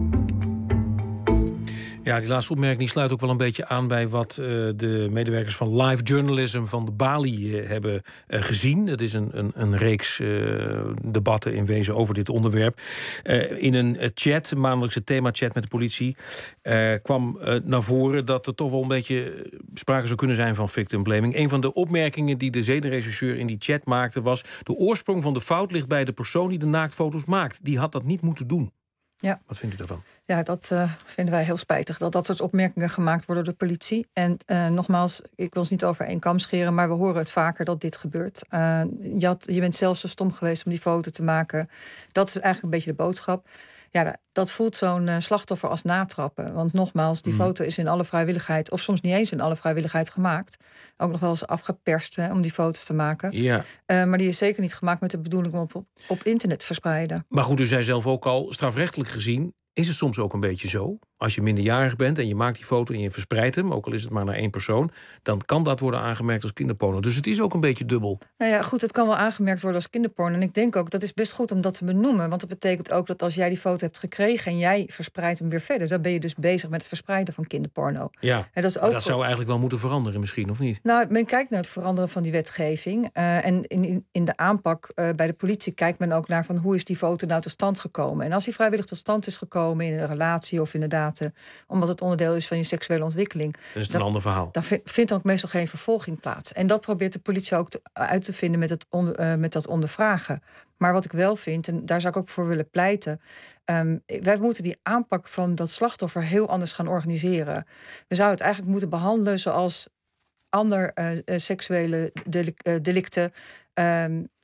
S12: Ja, die laatste opmerking sluit ook wel een beetje aan bij wat uh, de medewerkers van Live Journalism van de Bali uh, hebben uh, gezien. Dat is een, een, een reeks uh, debatten in wezen over dit onderwerp. Uh, in een chat, een maandelijkse themachat met de politie, uh, kwam uh, naar voren dat er toch wel een beetje sprake zou kunnen zijn van victim blaming. Een van de opmerkingen die de zedenregisseur in die chat maakte was: de oorsprong van de fout ligt bij de persoon die de naaktfoto's maakt. Die had dat niet moeten doen.
S7: Ja.
S12: Wat vindt u daarvan?
S7: Ja, dat uh, vinden wij heel spijtig. Dat dat soort opmerkingen gemaakt worden door de politie. En uh, nogmaals, ik wil het niet over één kam scheren, maar we horen het vaker dat dit gebeurt. Uh, je, had, je bent zelf zo stom geweest om die foto te maken. Dat is eigenlijk een beetje de boodschap. Ja, dat voelt zo'n uh, slachtoffer als natrappen. Want nogmaals, die mm. foto is in alle vrijwilligheid, of soms niet eens in alle vrijwilligheid gemaakt. Ook nog wel eens afgeperst hè, om die foto's te maken.
S12: Ja.
S7: Uh, maar die is zeker niet gemaakt met de bedoeling om op, op, op internet te verspreiden.
S12: Maar goed, u zei zelf ook al, strafrechtelijk gezien is het soms ook een beetje zo. Als je minderjarig bent en je maakt die foto en je verspreidt hem, ook al is het maar naar één persoon, dan kan dat worden aangemerkt als kinderporno. Dus het is ook een beetje dubbel.
S7: Nou ja, goed, het kan wel aangemerkt worden als kinderporno. En ik denk ook, dat is best goed om dat te benoemen. Want dat betekent ook dat als jij die foto hebt gekregen en jij verspreidt hem weer verder, dan ben je dus bezig met het verspreiden van kinderporno.
S12: Ja,
S7: en dat, is ook
S12: maar dat zou eigenlijk wel moeten veranderen misschien, of niet?
S7: Nou, men kijkt naar het veranderen van die wetgeving. Uh, en in, in, in de aanpak uh, bij de politie kijkt men ook naar van hoe is die foto nou tot stand gekomen. En als die vrijwillig tot stand is gekomen in een relatie of inderdaad uh, omdat het onderdeel is van je seksuele ontwikkeling,
S12: dan is het een ander verhaal.
S7: Dan vindt er ook meestal geen vervolging plaats. En dat probeert de politie ook te, uit te vinden met, het on, uh, met dat ondervragen. Maar wat ik wel vind, en daar zou ik ook voor willen pleiten, Um, wij moeten die aanpak van dat slachtoffer heel anders gaan organiseren. We zouden het eigenlijk moeten behandelen zoals andere uh, seksuele delicten. Um,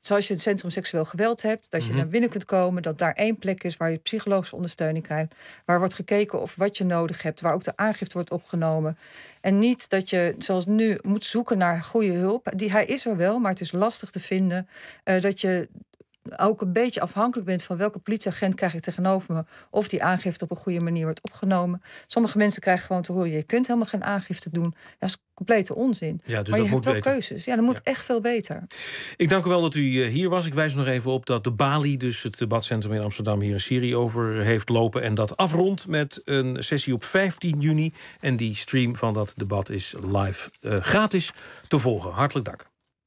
S7: zoals je het Centrum Seksueel Geweld hebt, dat je
S12: Mm-hmm.
S7: naar binnen kunt komen, dat daar één plek is waar je psychologische ondersteuning krijgt, waar wordt gekeken of wat je nodig hebt, waar ook de aangifte wordt opgenomen. En niet dat je, zoals nu, moet zoeken naar goede hulp. Die, hij is er wel, maar het is lastig te vinden. Uh, dat je ook een beetje afhankelijk bent van welke politieagent krijg ik tegenover me, of die aangifte op een goede manier wordt opgenomen. Sommige mensen krijgen gewoon te horen, je kunt helemaal geen aangifte doen. Dat is complete onzin.
S12: Ja, dus
S7: maar
S12: dat
S7: je
S12: moet
S7: hebt wel
S12: beter.
S7: keuzes. Ja, dat moet echt veel beter.
S12: Ik dank u wel dat u hier was. Ik wijs nog even op dat de Bali, dus het debatcentrum in Amsterdam, hier een serie over heeft lopen. En dat afrondt met een sessie op vijftien juni. En die stream van dat debat is live uh, gratis te volgen. Hartelijk dank.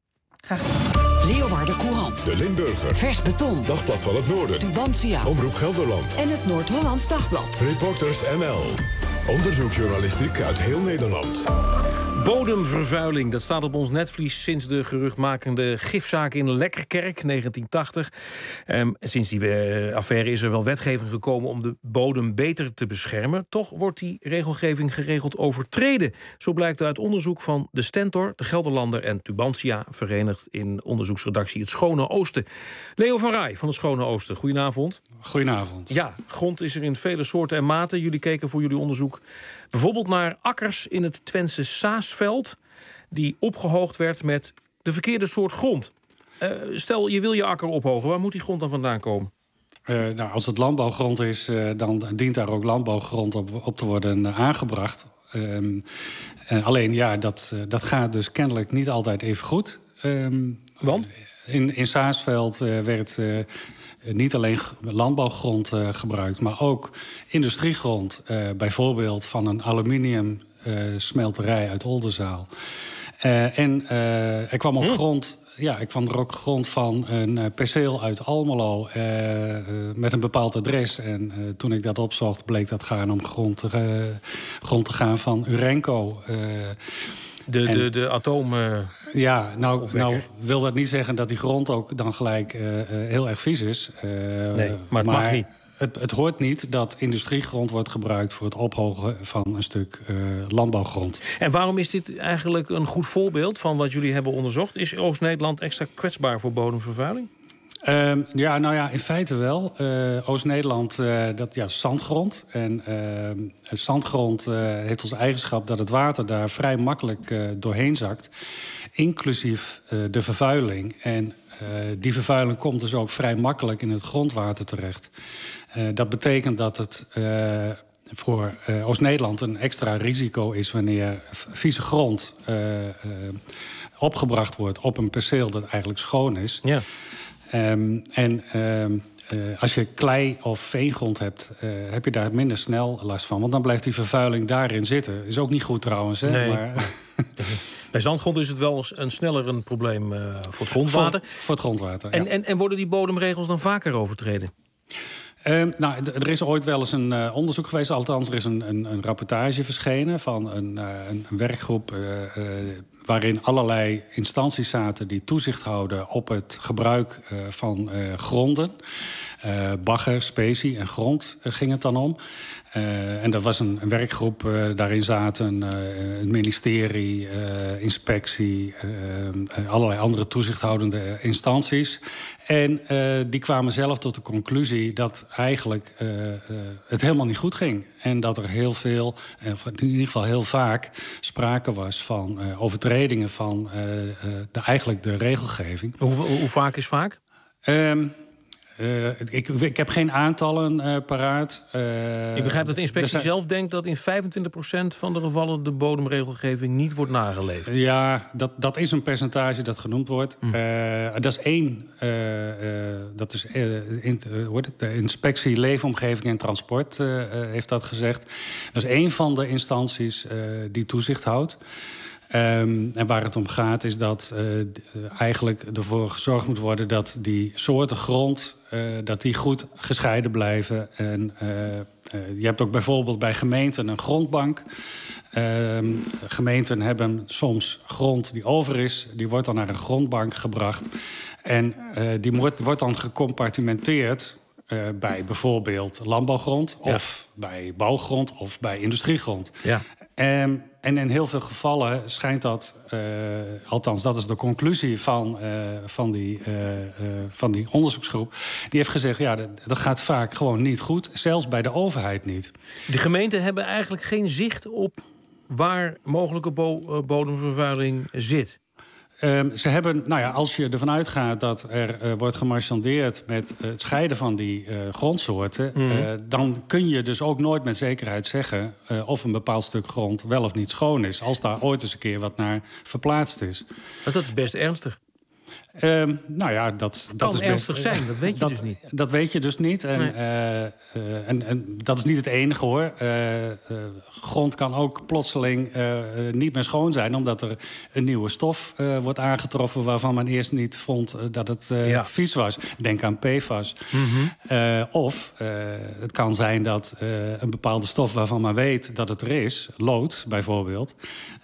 S20: Leeuwarden Courant.
S21: De Limburger.
S20: Vers Beton.
S21: Dagblad van het Noorden.
S20: Tubantia.
S21: Omroep Gelderland.
S20: En het Noord-Hollands Dagblad.
S21: Reporters N L. Onderzoeksjournalistiek uit heel Nederland.
S12: Bodemvervuiling, dat staat op ons netvlies sinds de geruchtmakende gifzaak in Lekkerkerk, negentien tachtig. Um, sinds die uh, affaire is er wel wetgeving gekomen om de bodem beter te beschermen. Toch wordt die regelgeving geregeld overtreden. Zo blijkt uit onderzoek van de Stentor, de Gelderlander en Tubantia, verenigd in onderzoeksredactie Het Schone Oosten. Leo van Rij van Het Schone Oosten, goedenavond.
S22: Goedenavond.
S12: Ja, grond is er in vele soorten en maten. Jullie keken voor jullie onderzoek bijvoorbeeld naar akkers in het Twentse Saasveld, die opgehoogd werd met de verkeerde soort grond. Uh, stel, je wil je akker ophogen, waar moet die grond dan vandaan komen?
S22: Uh, nou, als het landbouwgrond is, uh, dan dient daar ook landbouwgrond op, op te worden uh, aangebracht. Um, uh, alleen, ja, dat, uh, dat gaat dus kennelijk niet altijd even goed. Um,
S12: Want?
S22: In, in Saasveld uh, werd uh, niet alleen landbouwgrond uh, gebruikt, maar ook industriegrond. Uh, bijvoorbeeld van een aluminium uh, smelterij uit Oldenzaal. Uh, en uh, er kwam ook hm. grond... Ja, ik kwam er ook grond van een uh, perceel uit Almelo uh, uh, met een bepaald adres. En uh, toen ik dat opzocht, bleek dat gaan om grond, uh, grond te gaan van Urenco. Uh,
S12: de, en, de, de atoom... Uh,
S22: ja, nou, nou wil dat niet zeggen dat die grond ook dan gelijk uh, uh, heel erg vies is. Uh,
S12: nee, maar het
S22: maar
S12: mag niet.
S22: Het, het hoort niet dat industriegrond wordt gebruikt voor het ophogen van een stuk uh, landbouwgrond.
S12: En waarom is dit eigenlijk een goed voorbeeld van wat jullie hebben onderzocht? Is Oost-Nederland extra kwetsbaar voor bodemvervuiling?
S22: Uh, ja, nou ja, in feite wel. Uh, Oost-Nederland, uh, dat ja, zandgrond. En uh, het zandgrond uh, heeft als eigenschap dat het water daar vrij makkelijk uh, doorheen zakt. Inclusief uh, de vervuiling. En uh, die vervuiling komt dus ook vrij makkelijk in het grondwater terecht. Uh, dat betekent dat het uh, voor uh, Oost-Nederland een extra risico is wanneer vieze grond uh, uh, opgebracht wordt op een perceel dat eigenlijk schoon is.
S12: Ja.
S22: Um, en um, uh, als je klei of veengrond hebt, uh, heb je daar minder snel last van. Want dan blijft die vervuiling daarin zitten. Is ook niet goed trouwens. Hè?
S12: Nee.
S22: Maar...
S12: Bij zandgrond is het wel een sneller een probleem uh, voor het grondwater.
S22: Voor, voor het grondwater,
S12: en,
S22: ja.
S12: en, en worden die bodemregels dan vaker overtreden?
S22: Uh, nou, er is ooit wel eens een uh, onderzoek geweest. Althans, er is een, een, een rapportage verschenen van een, uh, een werkgroep... Uh, uh, waarin allerlei instanties zaten die toezicht houden op het gebruik uh, van uh, gronden. Uh, bagger, specie en grond uh, ging het dan om. Uh, en dat was een, een werkgroep, uh, daarin zaten uh, het ministerie, uh, inspectie... Uh, allerlei andere toezichthoudende instanties. En uh, die kwamen zelf tot de conclusie dat eigenlijk uh, uh, het helemaal niet goed ging. En dat er heel veel, uh, in ieder geval heel vaak, sprake was van uh, overtredingen van uh, uh, de, eigenlijk de regelgeving.
S12: Hoe, hoe, hoe vaak is vaak?
S22: Um, Uh, ik, ik heb geen aantallen uh, paraat. Uh,
S12: ik begrijp dat de inspectie
S22: zijn...
S12: zelf denkt dat in vijfentwintig procent van de gevallen de bodemregelgeving niet wordt nageleefd.
S22: Ja, dat, dat is een percentage dat genoemd wordt. Hm. Uh, dat is één. Uh, uh, dat is uh, in, uh, wordt het, de inspectie Leefomgeving en Transport uh, uh, heeft dat gezegd. Dat is één van de instanties uh, die toezicht houdt. Um, en waar het om gaat is dat uh, eigenlijk ervoor gezorgd moet worden dat die soorten grond uh, dat die goed gescheiden blijven. En uh, uh, je hebt ook bijvoorbeeld bij gemeenten een grondbank. Uh, gemeenten hebben soms grond die over is, die wordt dan naar een grondbank gebracht. En uh, die wordt, wordt dan gecompartimenteerd uh, bij bijvoorbeeld landbouwgrond, ja. of bij bouwgrond of bij industriegrond.
S12: Ja.
S22: Um, en in heel veel gevallen schijnt dat... Uh, althans, dat is de conclusie van, uh, van, die, uh, uh, van die onderzoeksgroep. Die heeft gezegd, ja, dat, dat gaat vaak gewoon niet goed. Zelfs bij de overheid niet.
S12: De gemeenten hebben eigenlijk geen zicht op waar mogelijke bo- bodemvervuiling zit.
S22: Um, ze hebben, nou ja, als je ervan uitgaat dat er uh, wordt gemarchandeerd met uh, het scheiden van die uh, grondsoorten, mm. uh, dan kun je dus ook nooit met zekerheid zeggen uh, of een bepaald stuk grond wel of niet schoon is, als daar ooit eens een keer wat naar verplaatst is.
S12: Maar dat is best ernstig.
S22: Um, nou ja, dat,
S12: kan
S22: dat is
S12: ernstig
S22: best,
S12: zijn, dat weet je
S22: dat,
S12: dus niet.
S22: Dat weet je dus niet. En,
S12: Nee.
S22: uh, uh, en, en dat is niet het enige, hoor. Uh, uh, grond kan ook plotseling uh, uh, niet meer schoon zijn, omdat er een nieuwe stof uh, wordt aangetroffen waarvan men eerst niet vond uh, dat het uh,
S12: Ja.
S22: vies was. Denk aan P F A S.
S12: Mm-hmm.
S22: Uh, of uh, het kan zijn dat uh, een bepaalde stof waarvan men weet dat het er is, lood bijvoorbeeld,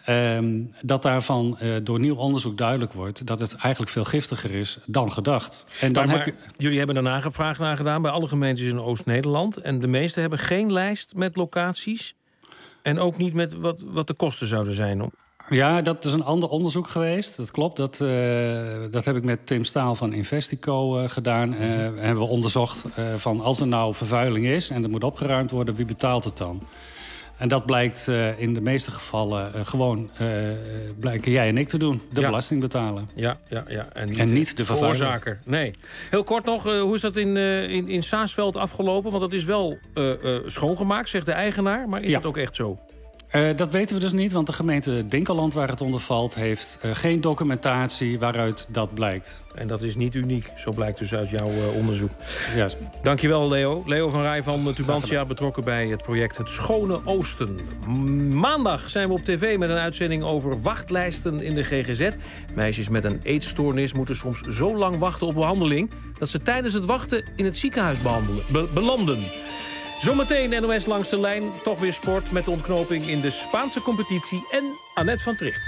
S22: um, dat daarvan uh, door nieuw onderzoek duidelijk wordt dat het eigenlijk veel giftiger is dan gedacht. En dan
S12: maar,
S22: heb
S12: maar
S22: je...
S12: jullie hebben daarna gevraagd naar gedaan bij alle gemeentes in Oost-Nederland. En de meeste hebben geen lijst met locaties. En ook niet met wat, wat de kosten zouden zijn. Om...
S22: Ja, dat is een ander onderzoek geweest. Dat klopt. Dat, uh, dat heb ik met Tim Staal van Investico uh, gedaan. Uh, hebben we onderzocht uh, van als er nou vervuiling is en er moet opgeruimd worden, wie betaalt het dan? En dat blijkt uh, in de meeste gevallen uh, gewoon uh, blijken jij en ik te doen. De
S12: ja.
S22: belasting betalen.
S12: Ja, ja, ja. En niet,
S22: en niet de vervuiler.
S12: veroorzaker. Nee. Heel kort nog, uh, hoe is dat in, uh, in, in Saasveld afgelopen? Want dat is wel uh, uh, schoongemaakt, zegt de eigenaar. Maar is
S22: ja.
S12: dat ook echt zo?
S22: Uh, dat weten we dus niet, want de gemeente Dinkeland, waar het onder valt, heeft uh, geen documentatie waaruit dat blijkt.
S12: En dat is niet uniek, zo blijkt dus uit jouw uh, onderzoek.
S22: Ja.
S12: Dankjewel, Leo. Leo van Rij van Tubantia, betrokken bij het project Het Schone Oosten. Maandag zijn we op tv met een uitzending over wachtlijsten in de G G Z. Meisjes met een eetstoornis moeten soms zo lang wachten op behandeling dat ze tijdens het wachten in het ziekenhuis behandelen, be- belanden. Zometeen N O S Langs de Lijn, toch weer sport met de ontknoping in de Spaanse competitie en Annette van Tricht.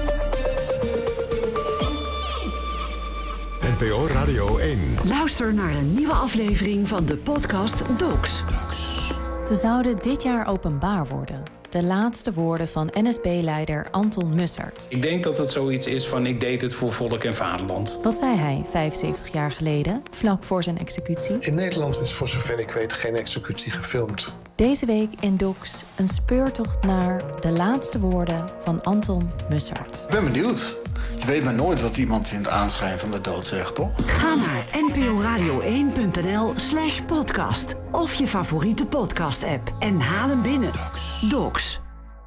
S21: N P O Radio één.
S17: Luister naar een nieuwe aflevering van de podcast Docs.
S20: Ze zouden dit jaar openbaar worden. De laatste woorden van N S B-leider Anton Mussert.
S23: Ik denk dat het zoiets is van ik deed het voor volk en vaderland.
S20: Wat zei hij vijfenzeventig jaar geleden, vlak voor zijn executie?
S24: In Nederland is voor zover ik weet geen executie gefilmd.
S20: Deze week in Docs een speurtocht naar de laatste woorden van Anton Mussert.
S25: Ik ben benieuwd. Je weet maar nooit wat iemand in het aanschijn van de dood zegt, toch?
S17: Ga naar n p o radio één punt n l slash podcast of je favoriete podcast-app en haal hem binnen. Docs.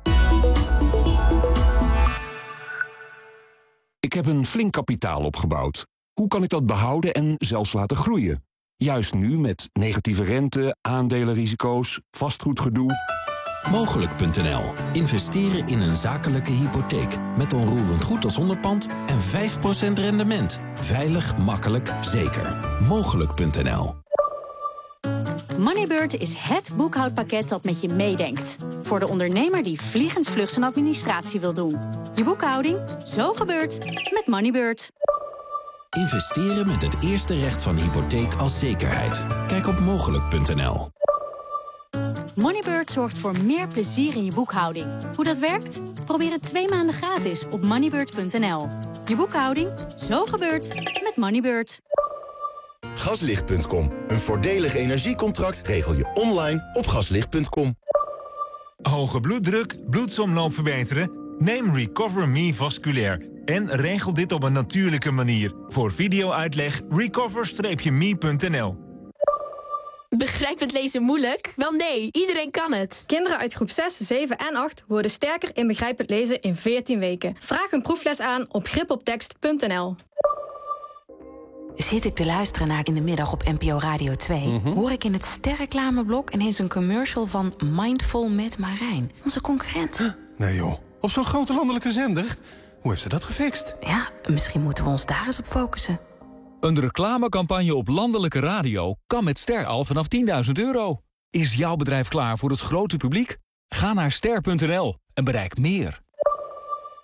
S26: Ik heb een flink kapitaal opgebouwd. Hoe kan ik dat behouden en zelfs laten groeien? Juist nu met negatieve rente, aandelenrisico's, vastgoedgedoe.
S27: Mogelijk punt n l. Investeren in een zakelijke hypotheek. Met onroerend goed als onderpand en vijf procent rendement. Veilig, makkelijk, zeker. Mogelijk punt n l.
S28: Moneybird is het boekhoudpakket dat met je meedenkt. Voor de ondernemer die vliegensvlug zijn administratie wil doen. Je boekhouding, zo gebeurt met Moneybird.
S27: Investeren met het eerste recht van hypotheek als zekerheid. Kijk op mogelijk punt n l.
S28: Moneybird zorgt voor meer plezier in je boekhouding. Hoe dat werkt? Probeer het twee maanden gratis op moneybird punt n l. Je boekhouding, zo gebeurt met Moneybird.
S29: Gaslicht punt com. Een voordelig energiecontract regel je online op gaslicht punt com.
S30: Hoge bloeddruk, bloedsomloop verbeteren? Neem Recover Me Vasculair en regel dit op een natuurlijke manier. Voor video-uitleg recover me punt n l.
S31: Begrijpend lezen moeilijk? Wel nee, iedereen kan het. Kinderen uit groep zes, zeven en acht worden sterker in begrijpend lezen in veertien weken. Vraag een proefles aan op grip op tekst punt n l.
S32: Zit ik te luisteren naar In de Middag op N P O Radio twee... Mm-hmm. Hoor ik in het sterreclameblok ineens een commercial van Mindful met Marijn. Onze concurrent.
S21: Nee joh, op zo'n grote landelijke zender? Hoe heeft ze dat gefixt?
S32: Ja, misschien moeten we ons daar eens op focussen.
S33: Een reclamecampagne op landelijke radio kan met Ster al vanaf tienduizend euro. Is jouw bedrijf klaar voor het grote publiek? Ga naar ster punt n l en bereik meer.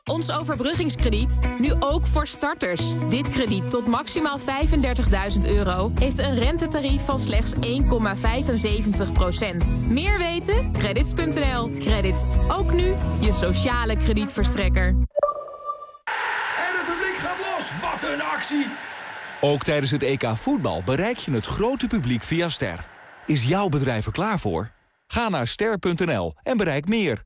S1: Ons overbruggingskrediet, nu ook voor starters. Dit krediet tot maximaal vijfendertigduizend euro heeft een rentetarief van slechts één komma vijfenzeventig procent. Meer weten? Credits punt n l. Credits. Ook nu je sociale kredietverstrekker.
S2: En het publiek gaat los. Wat een actie!
S33: Ook tijdens het E K voetbal bereik je het grote publiek via Ster. Is jouw bedrijf er klaar voor? Ga naar ster punt n l en bereik meer.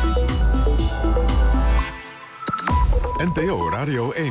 S21: N P O Radio één.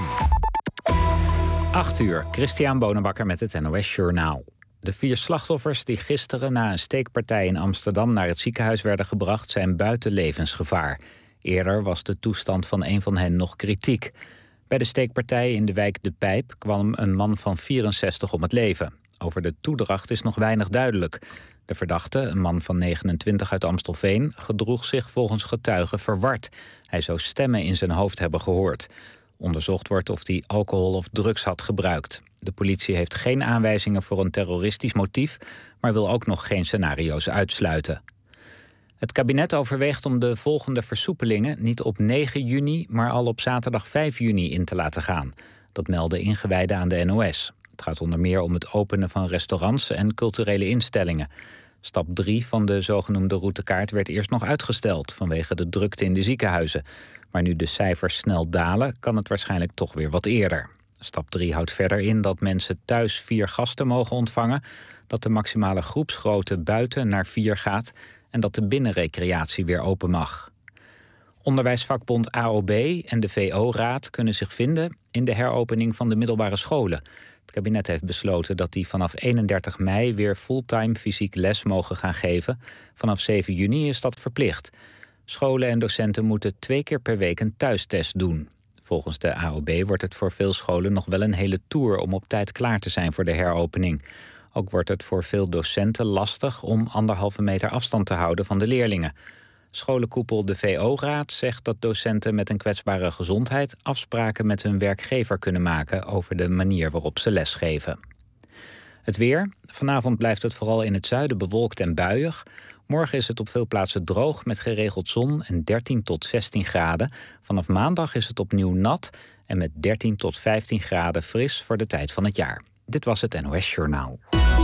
S3: acht uur, Christian Bonenbakker met het N O S Journaal. De vier slachtoffers die gisteren na een steekpartij in Amsterdam naar het ziekenhuis werden gebracht zijn buiten levensgevaar. Eerder was de toestand van een van hen nog kritiek. Bij de steekpartij in de wijk De Pijp kwam een man van vierenzestig om het leven. Over de toedracht is nog weinig duidelijk. De verdachte, een man van negenentwintig uit Amstelveen, gedroeg zich volgens getuigen verward. Hij zou stemmen in zijn hoofd hebben gehoord. Onderzocht wordt of hij alcohol of drugs had gebruikt. De politie heeft geen aanwijzingen voor een terroristisch motief, maar wil ook nog geen scenario's uitsluiten. Het kabinet overweegt om de volgende versoepelingen niet op negen juni, maar al op zaterdag vijf juni in te laten gaan. Dat melden ingewijden aan de N O S. Het gaat onder meer om het openen van restaurants en culturele instellingen. Stap drie van de zogenoemde routekaart werd eerst nog uitgesteld vanwege de drukte in de ziekenhuizen. Maar nu de cijfers snel dalen, kan het waarschijnlijk toch weer wat eerder. Stap drie houdt verder in dat mensen thuis vier gasten mogen ontvangen, dat de maximale groepsgrootte buiten naar vier gaat en dat de binnenrecreatie weer open mag. Onderwijsvakbond A O B en de V O-raad kunnen zich vinden in de heropening van de middelbare scholen. Het kabinet heeft besloten dat die vanaf eenendertig mei weer fulltime fysiek les mogen gaan geven. Vanaf zeven juni is dat verplicht. Scholen en docenten moeten twee keer per week een thuistest doen. Volgens de A O B wordt het voor veel scholen nog wel een hele tour om op tijd klaar te zijn voor de heropening. Ook wordt het voor veel docenten lastig om anderhalve meter afstand te houden van de leerlingen. Scholenkoepel de V O-raad zegt dat docenten met een kwetsbare gezondheid afspraken met hun werkgever kunnen maken over de manier waarop ze lesgeven. Het weer. Vanavond blijft het vooral in het zuiden bewolkt en buiig. Morgen is het op veel plaatsen droog met geregeld zon en dertien tot zestien graden. Vanaf maandag is het opnieuw nat en met dertien tot vijftien graden fris voor de tijd van het jaar. Dit was het N O S Journaal.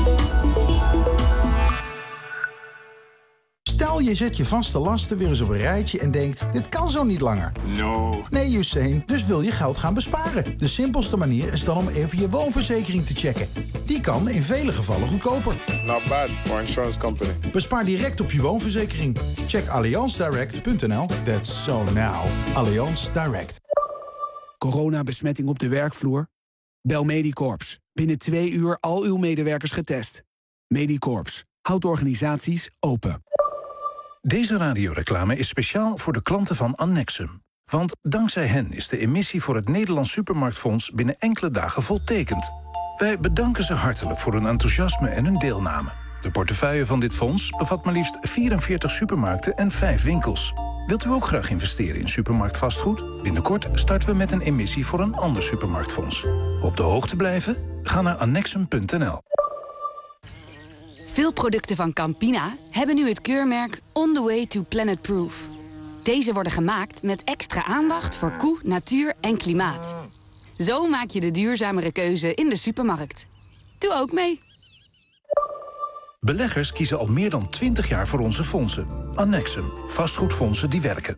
S4: Stel, je zet je vaste lasten weer eens op een rijtje en denkt, dit kan zo niet langer.
S24: No.
S4: Nee, Usain, dus wil je geld gaan besparen. De simpelste manier is dan om even je woonverzekering te checken. Die kan in vele gevallen goedkoper.
S24: Not bad for insurance company.
S4: Bespaar direct op je woonverzekering. Check allianz direct punt n l. That's so now. Allianz Direct.
S5: Coronabesmetting op de werkvloer? Bel Medicorps. Binnen twee uur al uw medewerkers getest. Medicorps. Houdt organisaties open.
S6: Deze radioreclame is speciaal voor de klanten van Annexum. Want dankzij hen is de emissie voor het Nederlands Supermarktfonds binnen enkele dagen voltekend. Wij bedanken ze hartelijk voor hun enthousiasme en hun deelname. De portefeuille van dit fonds bevat maar liefst vierenveertig supermarkten en vijf winkels. Wilt u ook graag investeren in supermarktvastgoed? Binnenkort starten we met een emissie voor een ander supermarktfonds. Op de hoogte blijven? Ga naar annexum punt n l.
S8: Veel producten van Campina hebben nu het keurmerk On the Way to Planet Proof. Deze worden gemaakt met extra aandacht voor koe, natuur en klimaat. Zo maak je de duurzamere keuze in de supermarkt. Doe ook mee.
S6: Beleggers kiezen al meer dan twintig jaar voor onze fondsen. Annexum, vastgoedfondsen die werken.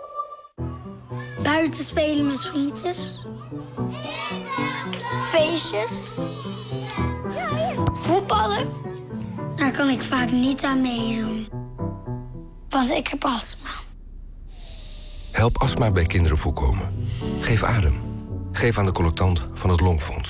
S9: Buiten spelen met vriendjes. Feestjes. Voetballen. Daar kan ik vaak niet aan meedoen. Want ik heb astma.
S10: Help astma bij kinderen voorkomen. Geef adem. Geef aan de collectant van het Longfonds.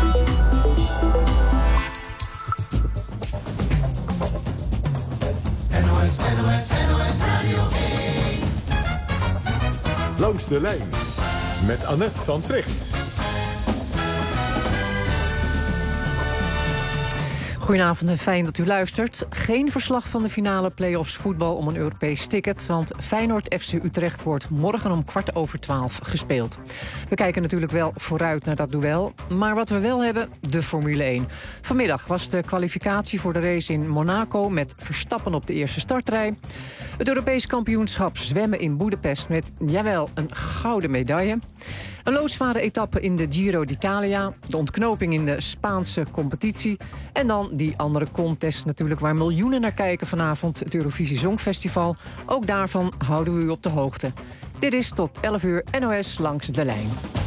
S21: N O S, N O S, N O S Radio één. Langs de lijn met Annette van Tricht.
S7: Goedenavond en fijn dat u luistert. Geen verslag van de finale play-offs voetbal om een Europees ticket, want Feyenoord F C Utrecht wordt morgen om kwart over twaalf gespeeld. We kijken natuurlijk wel vooruit naar dat duel, maar wat we wel hebben, de Formule één. Vanmiddag was de kwalificatie voor de race in Monaco met Verstappen op de eerste startrij. Het Europees kampioenschap zwemmen in Boedapest met, jawel, een gouden medaille. Een loodzware etappe in de Giro d'Italia, de ontknoping in de Spaanse competitie en dan die andere contest natuurlijk waar miljoenen naar kijken vanavond, het Eurovisie Songfestival. Ook daarvan houden we u op de hoogte. Dit is tot elf uur N O S Langs de Lijn.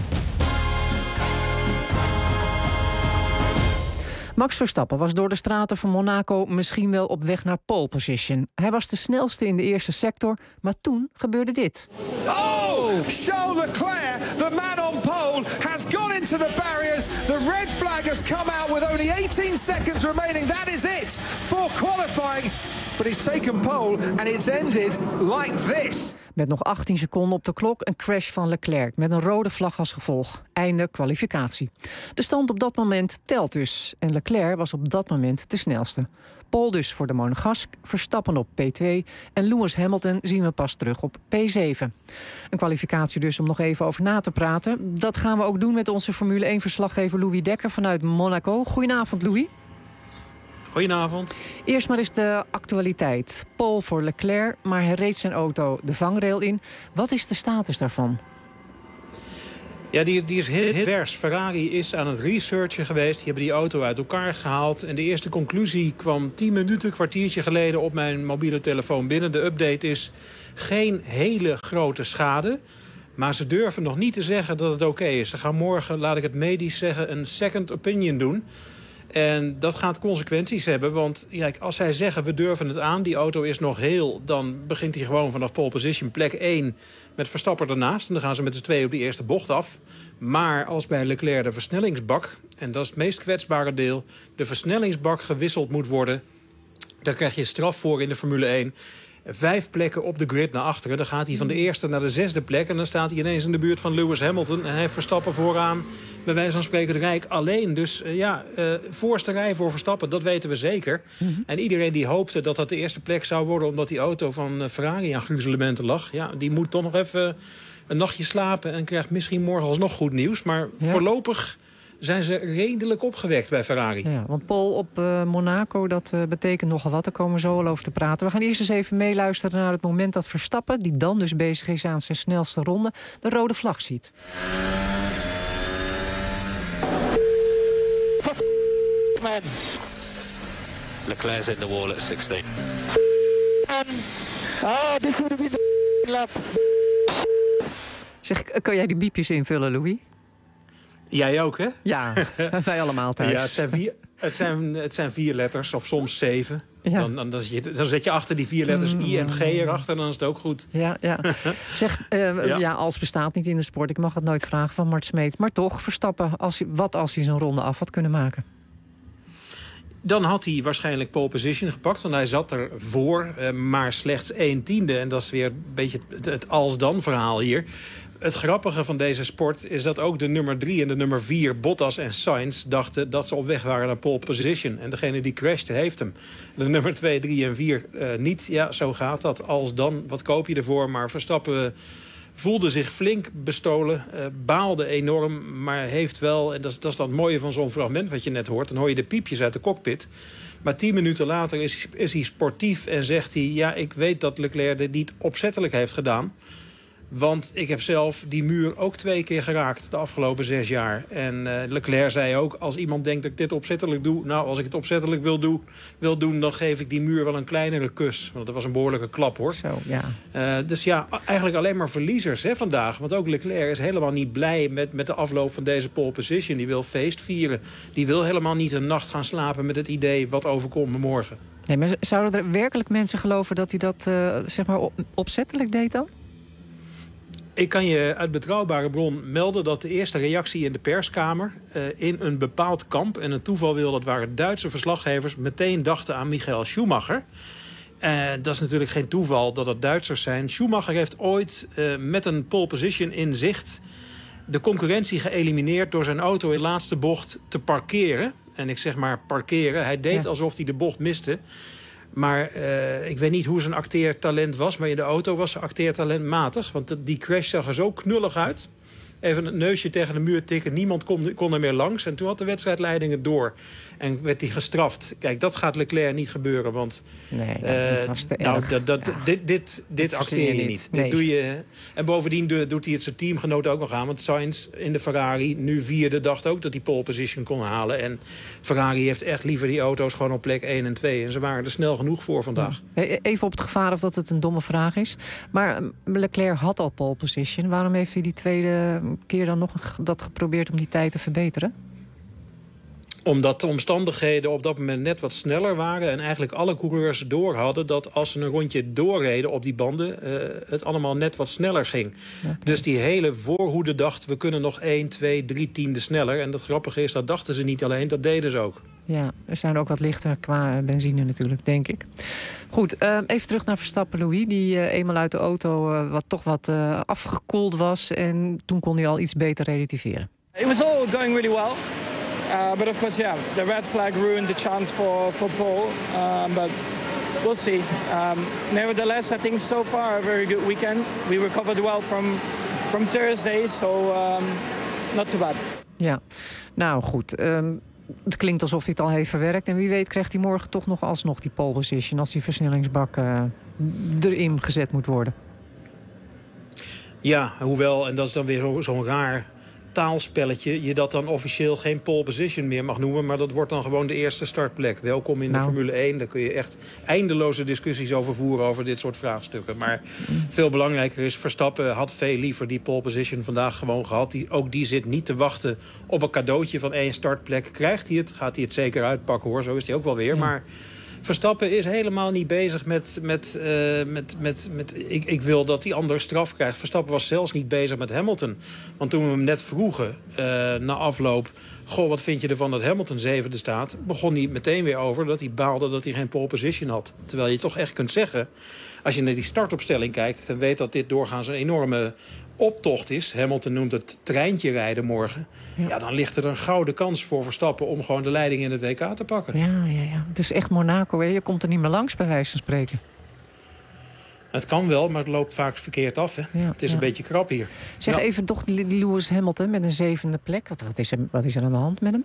S7: Max Verstappen was door de straten van Monaco misschien wel op weg naar pole position. Hij was de snelste in de eerste sector, maar toen gebeurde dit.
S11: Oh, Charles Leclerc, the man on pole, has gone into the barriers. The red flag has come out with only eighteen seconds remaining. That is it for qualifying. But he's taken pole and it's ended like this.
S7: Met nog achttien seconden op de klok een crash van Leclerc met een rode vlag als gevolg. Einde kwalificatie. De stand op dat moment telt dus. En Leclerc was op dat moment de snelste. Pole dus voor de Monegask, Verstappen op P twee... en Lewis Hamilton zien we pas terug op P zeven. Een kwalificatie dus om nog even over na te praten. Dat gaan we ook doen met onze Formule één-verslaggever Louis Dekker vanuit Monaco. Goedenavond, Louis.
S12: Goedenavond.
S7: Eerst maar eens de actualiteit. Pole voor Leclerc, maar hij reed zijn auto de vangrail in. Wat is de status daarvan?
S12: Ja, die, die is heel, heel vers. Ferrari is aan het researchen geweest. Die hebben die auto uit elkaar gehaald. En de eerste conclusie kwam tien minuten, kwartiertje geleden op mijn mobiele telefoon binnen. De update is geen hele grote schade. Maar ze durven nog niet te zeggen dat het oké is. Ze gaan morgen, laat ik het medisch zeggen, een second opinion doen. En dat gaat consequenties hebben, want ja, als zij zeggen we durven het aan, die auto is nog heel, dan begint hij gewoon vanaf pole position plek één met Verstappen ernaast. En dan gaan ze met z'n tweeën op die eerste bocht af. Maar als bij Leclerc de versnellingsbak, en dat is het meest kwetsbare deel, de versnellingsbak gewisseld moet worden, dan krijg je straf voor in de Formule één. Vijf plekken op de grid naar achteren. Dan gaat hij van de eerste naar de zesde plek. En dan staat hij ineens in de buurt van Lewis Hamilton. En hij heeft Verstappen vooraan, bij wijze van spreken, de Rijk alleen. Dus uh, ja, uh, voorste rij voor Verstappen, dat weten we zeker. Mm-hmm. En iedereen die hoopte dat dat de eerste plek zou worden, omdat die auto van uh, Ferrari aan gruzelementen lag, ja, die moet toch nog even een nachtje slapen en krijgt misschien morgen alsnog goed nieuws. Maar ja, voorlopig zijn ze redelijk opgewekt bij Ferrari.
S7: Ja, want Pole op uh, Monaco, dat uh, betekent nogal wat. Daar komen we zo al over te praten. We gaan eerst eens even meeluisteren naar het moment dat Verstappen, die dan dus bezig is aan zijn snelste ronde, de rode vlag ziet.
S13: Man. Leclerc's in the wall at sixteen.
S11: Oh, this would have been the lap.
S7: Zeg, kan jij die biepjes invullen, Louis?
S12: Jij ook, hè?
S7: Ja, wij allemaal thuis.
S12: Ja, het zijn vier, het zijn, het zijn vier letters, of soms zeven. Ja. Dan, dan, dan, zet je, dan zet je achter die vier letters I en G erachter, dan is het ook goed.
S7: Ja, ja. Zeg, uh, ja. ja, als bestaat niet in de sport. Ik mag het nooit vragen van Mart Smeet. Maar toch, Verstappen, als hij, wat als hij zo'n ronde af had kunnen maken?
S12: Dan had hij waarschijnlijk pole position gepakt, want hij zat er voor, uh, maar slechts één tiende. En dat is weer een beetje het, het als-dan verhaal hier. Het grappige van deze sport is dat ook de nummer drie en de nummer vier, Bottas en Sainz, dachten dat ze op weg waren naar pole position. En degene die crashte heeft hem. De nummer twee, drie en vier uh, niet. Ja, zo gaat dat. Als dan, wat koop je ervoor? Maar Verstappen voelde zich flink bestolen, uh, baalde enorm, maar heeft wel, en dat is, dat is dan het mooie van zo'n fragment wat je net hoort, dan hoor je de piepjes uit de cockpit. Maar tien minuten later is, is hij sportief en zegt hij, ja, ik weet dat Leclerc dit niet opzettelijk heeft gedaan. Want ik heb zelf die muur ook twee keer geraakt de afgelopen zes jaar. En uh, Leclerc zei ook, als iemand denkt dat ik dit opzettelijk doe, nou, als ik het opzettelijk wil, doe, wil doen, dan geef ik die muur wel een kleinere kus. Want dat was een behoorlijke klap, hoor.
S7: Zo, ja.
S12: Uh, dus ja, eigenlijk alleen maar verliezers, hè, vandaag. Want ook Leclerc is helemaal niet blij met, met de afloop van deze pole position. Die wil feest vieren. Die wil helemaal niet een nacht gaan slapen met het idee, wat overkomt me morgen.
S7: Nee, maar zouden er werkelijk mensen geloven dat hij dat uh, zeg maar op, opzettelijk deed dan?
S12: Ik kan je uit betrouwbare bron melden dat de eerste reactie in de perskamer uh, in een bepaald kamp, en een toeval wil dat waren Duitse verslaggevers, meteen dachten aan Michael Schumacher. Uh, dat is natuurlijk geen toeval dat het Duitsers zijn. Schumacher heeft ooit uh, met een pole position in zicht de concurrentie geëlimineerd door zijn auto in de laatste bocht te parkeren. en ik zeg maar parkeren. Hij deed ja. alsof hij de bocht miste. Maar uh, ik weet niet hoe zijn acteertalent was. Maar in de auto was zijn acteertalent matig. Want die crash zag er zo knullig uit. Even het neusje tegen de muur tikken. Niemand kon, kon er meer langs. En toen had de wedstrijdleiding het door. En werd hij gestraft. Kijk, dat gaat Leclerc niet gebeuren. Want
S7: nee, ja, dat was te
S12: uh, nou,
S7: erg.
S12: dat, dat, ja. dit, dit, dit acteer je niet. Nee. Dit doe je, en bovendien doet hij het zijn teamgenoot ook nog aan. Want Sainz in de Ferrari, nu vierde, dacht ook dat hij pole position kon halen. En Ferrari heeft echt liever die auto's gewoon op plek één en twee. En ze waren er snel genoeg voor vandaag.
S7: Ja. Even op het gevaar of dat het een domme vraag is. Maar Leclerc had al pole position. Waarom heeft hij die tweede keer dan nog dat geprobeerd om die tijd te verbeteren?
S12: Omdat de omstandigheden op dat moment net wat sneller waren... en eigenlijk alle coureurs door hadden... dat als ze een rondje doorreden op die banden... Uh, het allemaal net wat sneller ging. Okay. Dus die hele voorhoede dacht... we kunnen nog één, twee, drie tiende sneller. En dat grappige is, dat dachten ze niet alleen, dat deden ze ook.
S7: Ja, er zijn ook wat lichter qua benzine natuurlijk, denk ik. Goed, uh, even terug naar Verstappen, Louis. Die uh, eenmaal uit de auto uh, wat, toch wat uh, afgekoeld was... en toen kon hij al iets beter relativeren.
S14: It was all going really well. Uh, but of course, yeah, the red flag ruined the chance for, for pole. Um, but we'll see. Um, nevertheless, I think so far a very good weekend. We recovered well from, from Thursday, so um, not too bad.
S7: Ja, nou goed. Um, het klinkt alsof hij het al heeft verwerkt. En wie weet krijgt hij morgen toch nog alsnog die pole position... als die versnellingsbak uh, erin gezet moet worden.
S12: Ja, hoewel, en dat is dan weer zo, zo'n raar... taalspelletje, je dat dan officieel geen pole position meer mag noemen... maar dat wordt dan gewoon de eerste startplek. Welkom in nou. de Formule één. Daar kun je echt eindeloze discussies over voeren... over dit soort vraagstukken. Maar mm. veel belangrijker is... Verstappen had veel liever die pole position vandaag gewoon gehad. Die, ook die zit niet te wachten op een cadeautje van één startplek. Krijgt hij het? Gaat hij het zeker uitpakken, hoor. Zo is hij ook wel weer. Ja. Maar Verstappen is helemaal niet bezig met... met, uh, met, met, met ik, ik wil dat die ander straf krijgt. Verstappen was zelfs niet bezig met Hamilton. Want toen we hem net vroegen, uh, na afloop... goh, wat vind je ervan dat Hamilton zevende staat... begon hij meteen weer over dat hij baalde dat hij geen pole position had. Terwijl je toch echt kunt zeggen... als je naar die startopstelling kijkt... en weet dat dit doorgaans een enorme optocht is... Hamilton noemt het treintje rijden morgen... Ja. ja, dan ligt er een gouden kans voor Verstappen... om gewoon de leiding in het W K te pakken.
S7: Ja, ja, ja. Het is echt Monaco, hè? Je komt er niet meer langs, bij wijze van spreken.
S12: Het kan wel, maar het loopt vaak verkeerd af. Hè? Ja, het is ja. een beetje krap hier.
S7: Zeg
S12: ja.
S7: even toch Lewis Hamilton met een zevende plek. Wat, wat, is er, wat is er aan de hand met hem?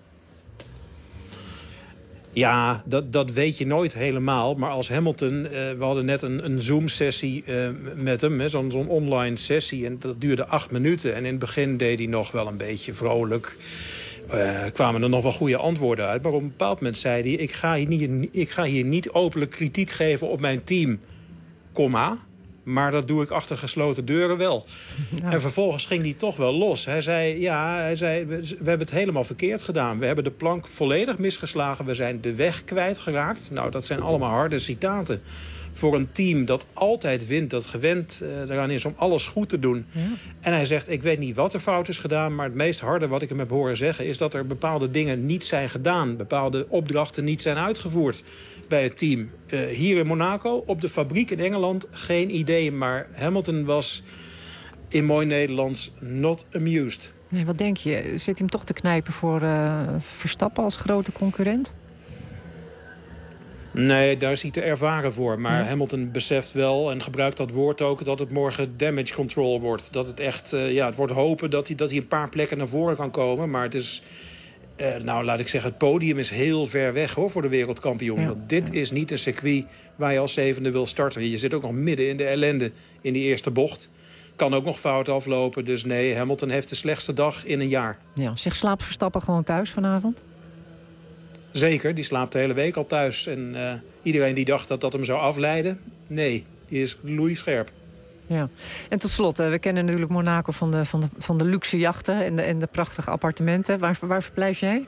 S12: Ja, dat, dat weet je nooit helemaal. Maar als Hamilton... Uh, we hadden net een, een Zoom-sessie uh, met hem. Zo'n zo'n online sessie. En dat duurde acht minuten. En in het begin deed hij nog wel een beetje vrolijk. Uh, kwamen er nog wel goede antwoorden uit. Maar op een bepaald moment zei hij... ik ga hier niet, ik ga hier niet openlijk kritiek geven op mijn team... Komma, maar dat doe ik achter gesloten deuren wel. Ja. En vervolgens ging hij toch wel los. Hij zei, ja, hij zei, we, we hebben het helemaal verkeerd gedaan. We hebben de plank volledig misgeslagen. We zijn de weg kwijtgeraakt. Nou, dat zijn allemaal harde citaten. Voor een team dat altijd wint, dat gewend uh, eraan is om alles goed te doen. Ja. En hij zegt, ik weet niet wat er fout is gedaan... maar het meest harde wat ik hem heb horen zeggen... is dat er bepaalde dingen niet zijn gedaan. Bepaalde opdrachten niet zijn uitgevoerd bij het team. Uh, hier in Monaco, op de fabriek in Engeland, geen idee. Maar Hamilton was, in mooi Nederlands, not amused.
S7: Nee, wat denk je? Zit hij hem toch te knijpen voor uh, Verstappen als grote concurrent?
S12: Nee, daar is hij te ervaren voor. Maar
S7: ja.
S12: Hamilton beseft wel, en gebruikt dat woord ook... dat het morgen damage control wordt. Dat het echt, uh, ja, het wordt hopen dat hij, dat hij een paar plekken naar voren kan komen. Maar het is... Uh, nou, laat ik zeggen, het podium is heel ver weg hoor, voor de wereldkampioen. Ja, Want dit ja. is niet een circuit waar je als zevende wil starten. Je zit ook nog midden in de ellende in die eerste bocht. Kan ook nog fout aflopen. Dus nee, Hamilton heeft de slechtste dag in een jaar.
S7: Ja, zich slaapt Verstappen gewoon thuis vanavond?
S12: Zeker, die slaapt de hele week al thuis. En uh, iedereen die dacht dat dat hem zou afleiden... nee, die is loeischerp.
S7: Ja, en tot slot, we kennen natuurlijk Monaco van de, van de, van de luxe jachten en de, en de prachtige appartementen. Waar, waar verblijf jij?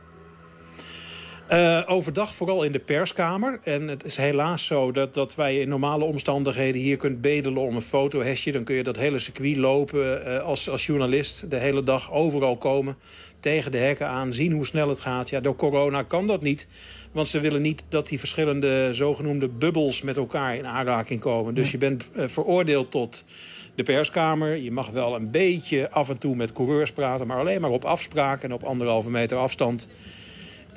S12: Uh, overdag vooral in de perskamer. En het is helaas zo dat, dat wij in normale omstandigheden hier kunt bedelen om een fotohesje. Dan kun je dat hele circuit lopen uh, als, als journalist. De hele dag overal komen, tegen de hekken aan, zien hoe snel het gaat. Ja, door corona kan dat niet. Want ze willen niet dat die verschillende zogenoemde bubbels met elkaar in aanraking komen. Dus je bent uh, veroordeeld tot de perskamer. Je mag wel een beetje af en toe met coureurs praten, maar alleen maar op afspraak en op anderhalve meter afstand.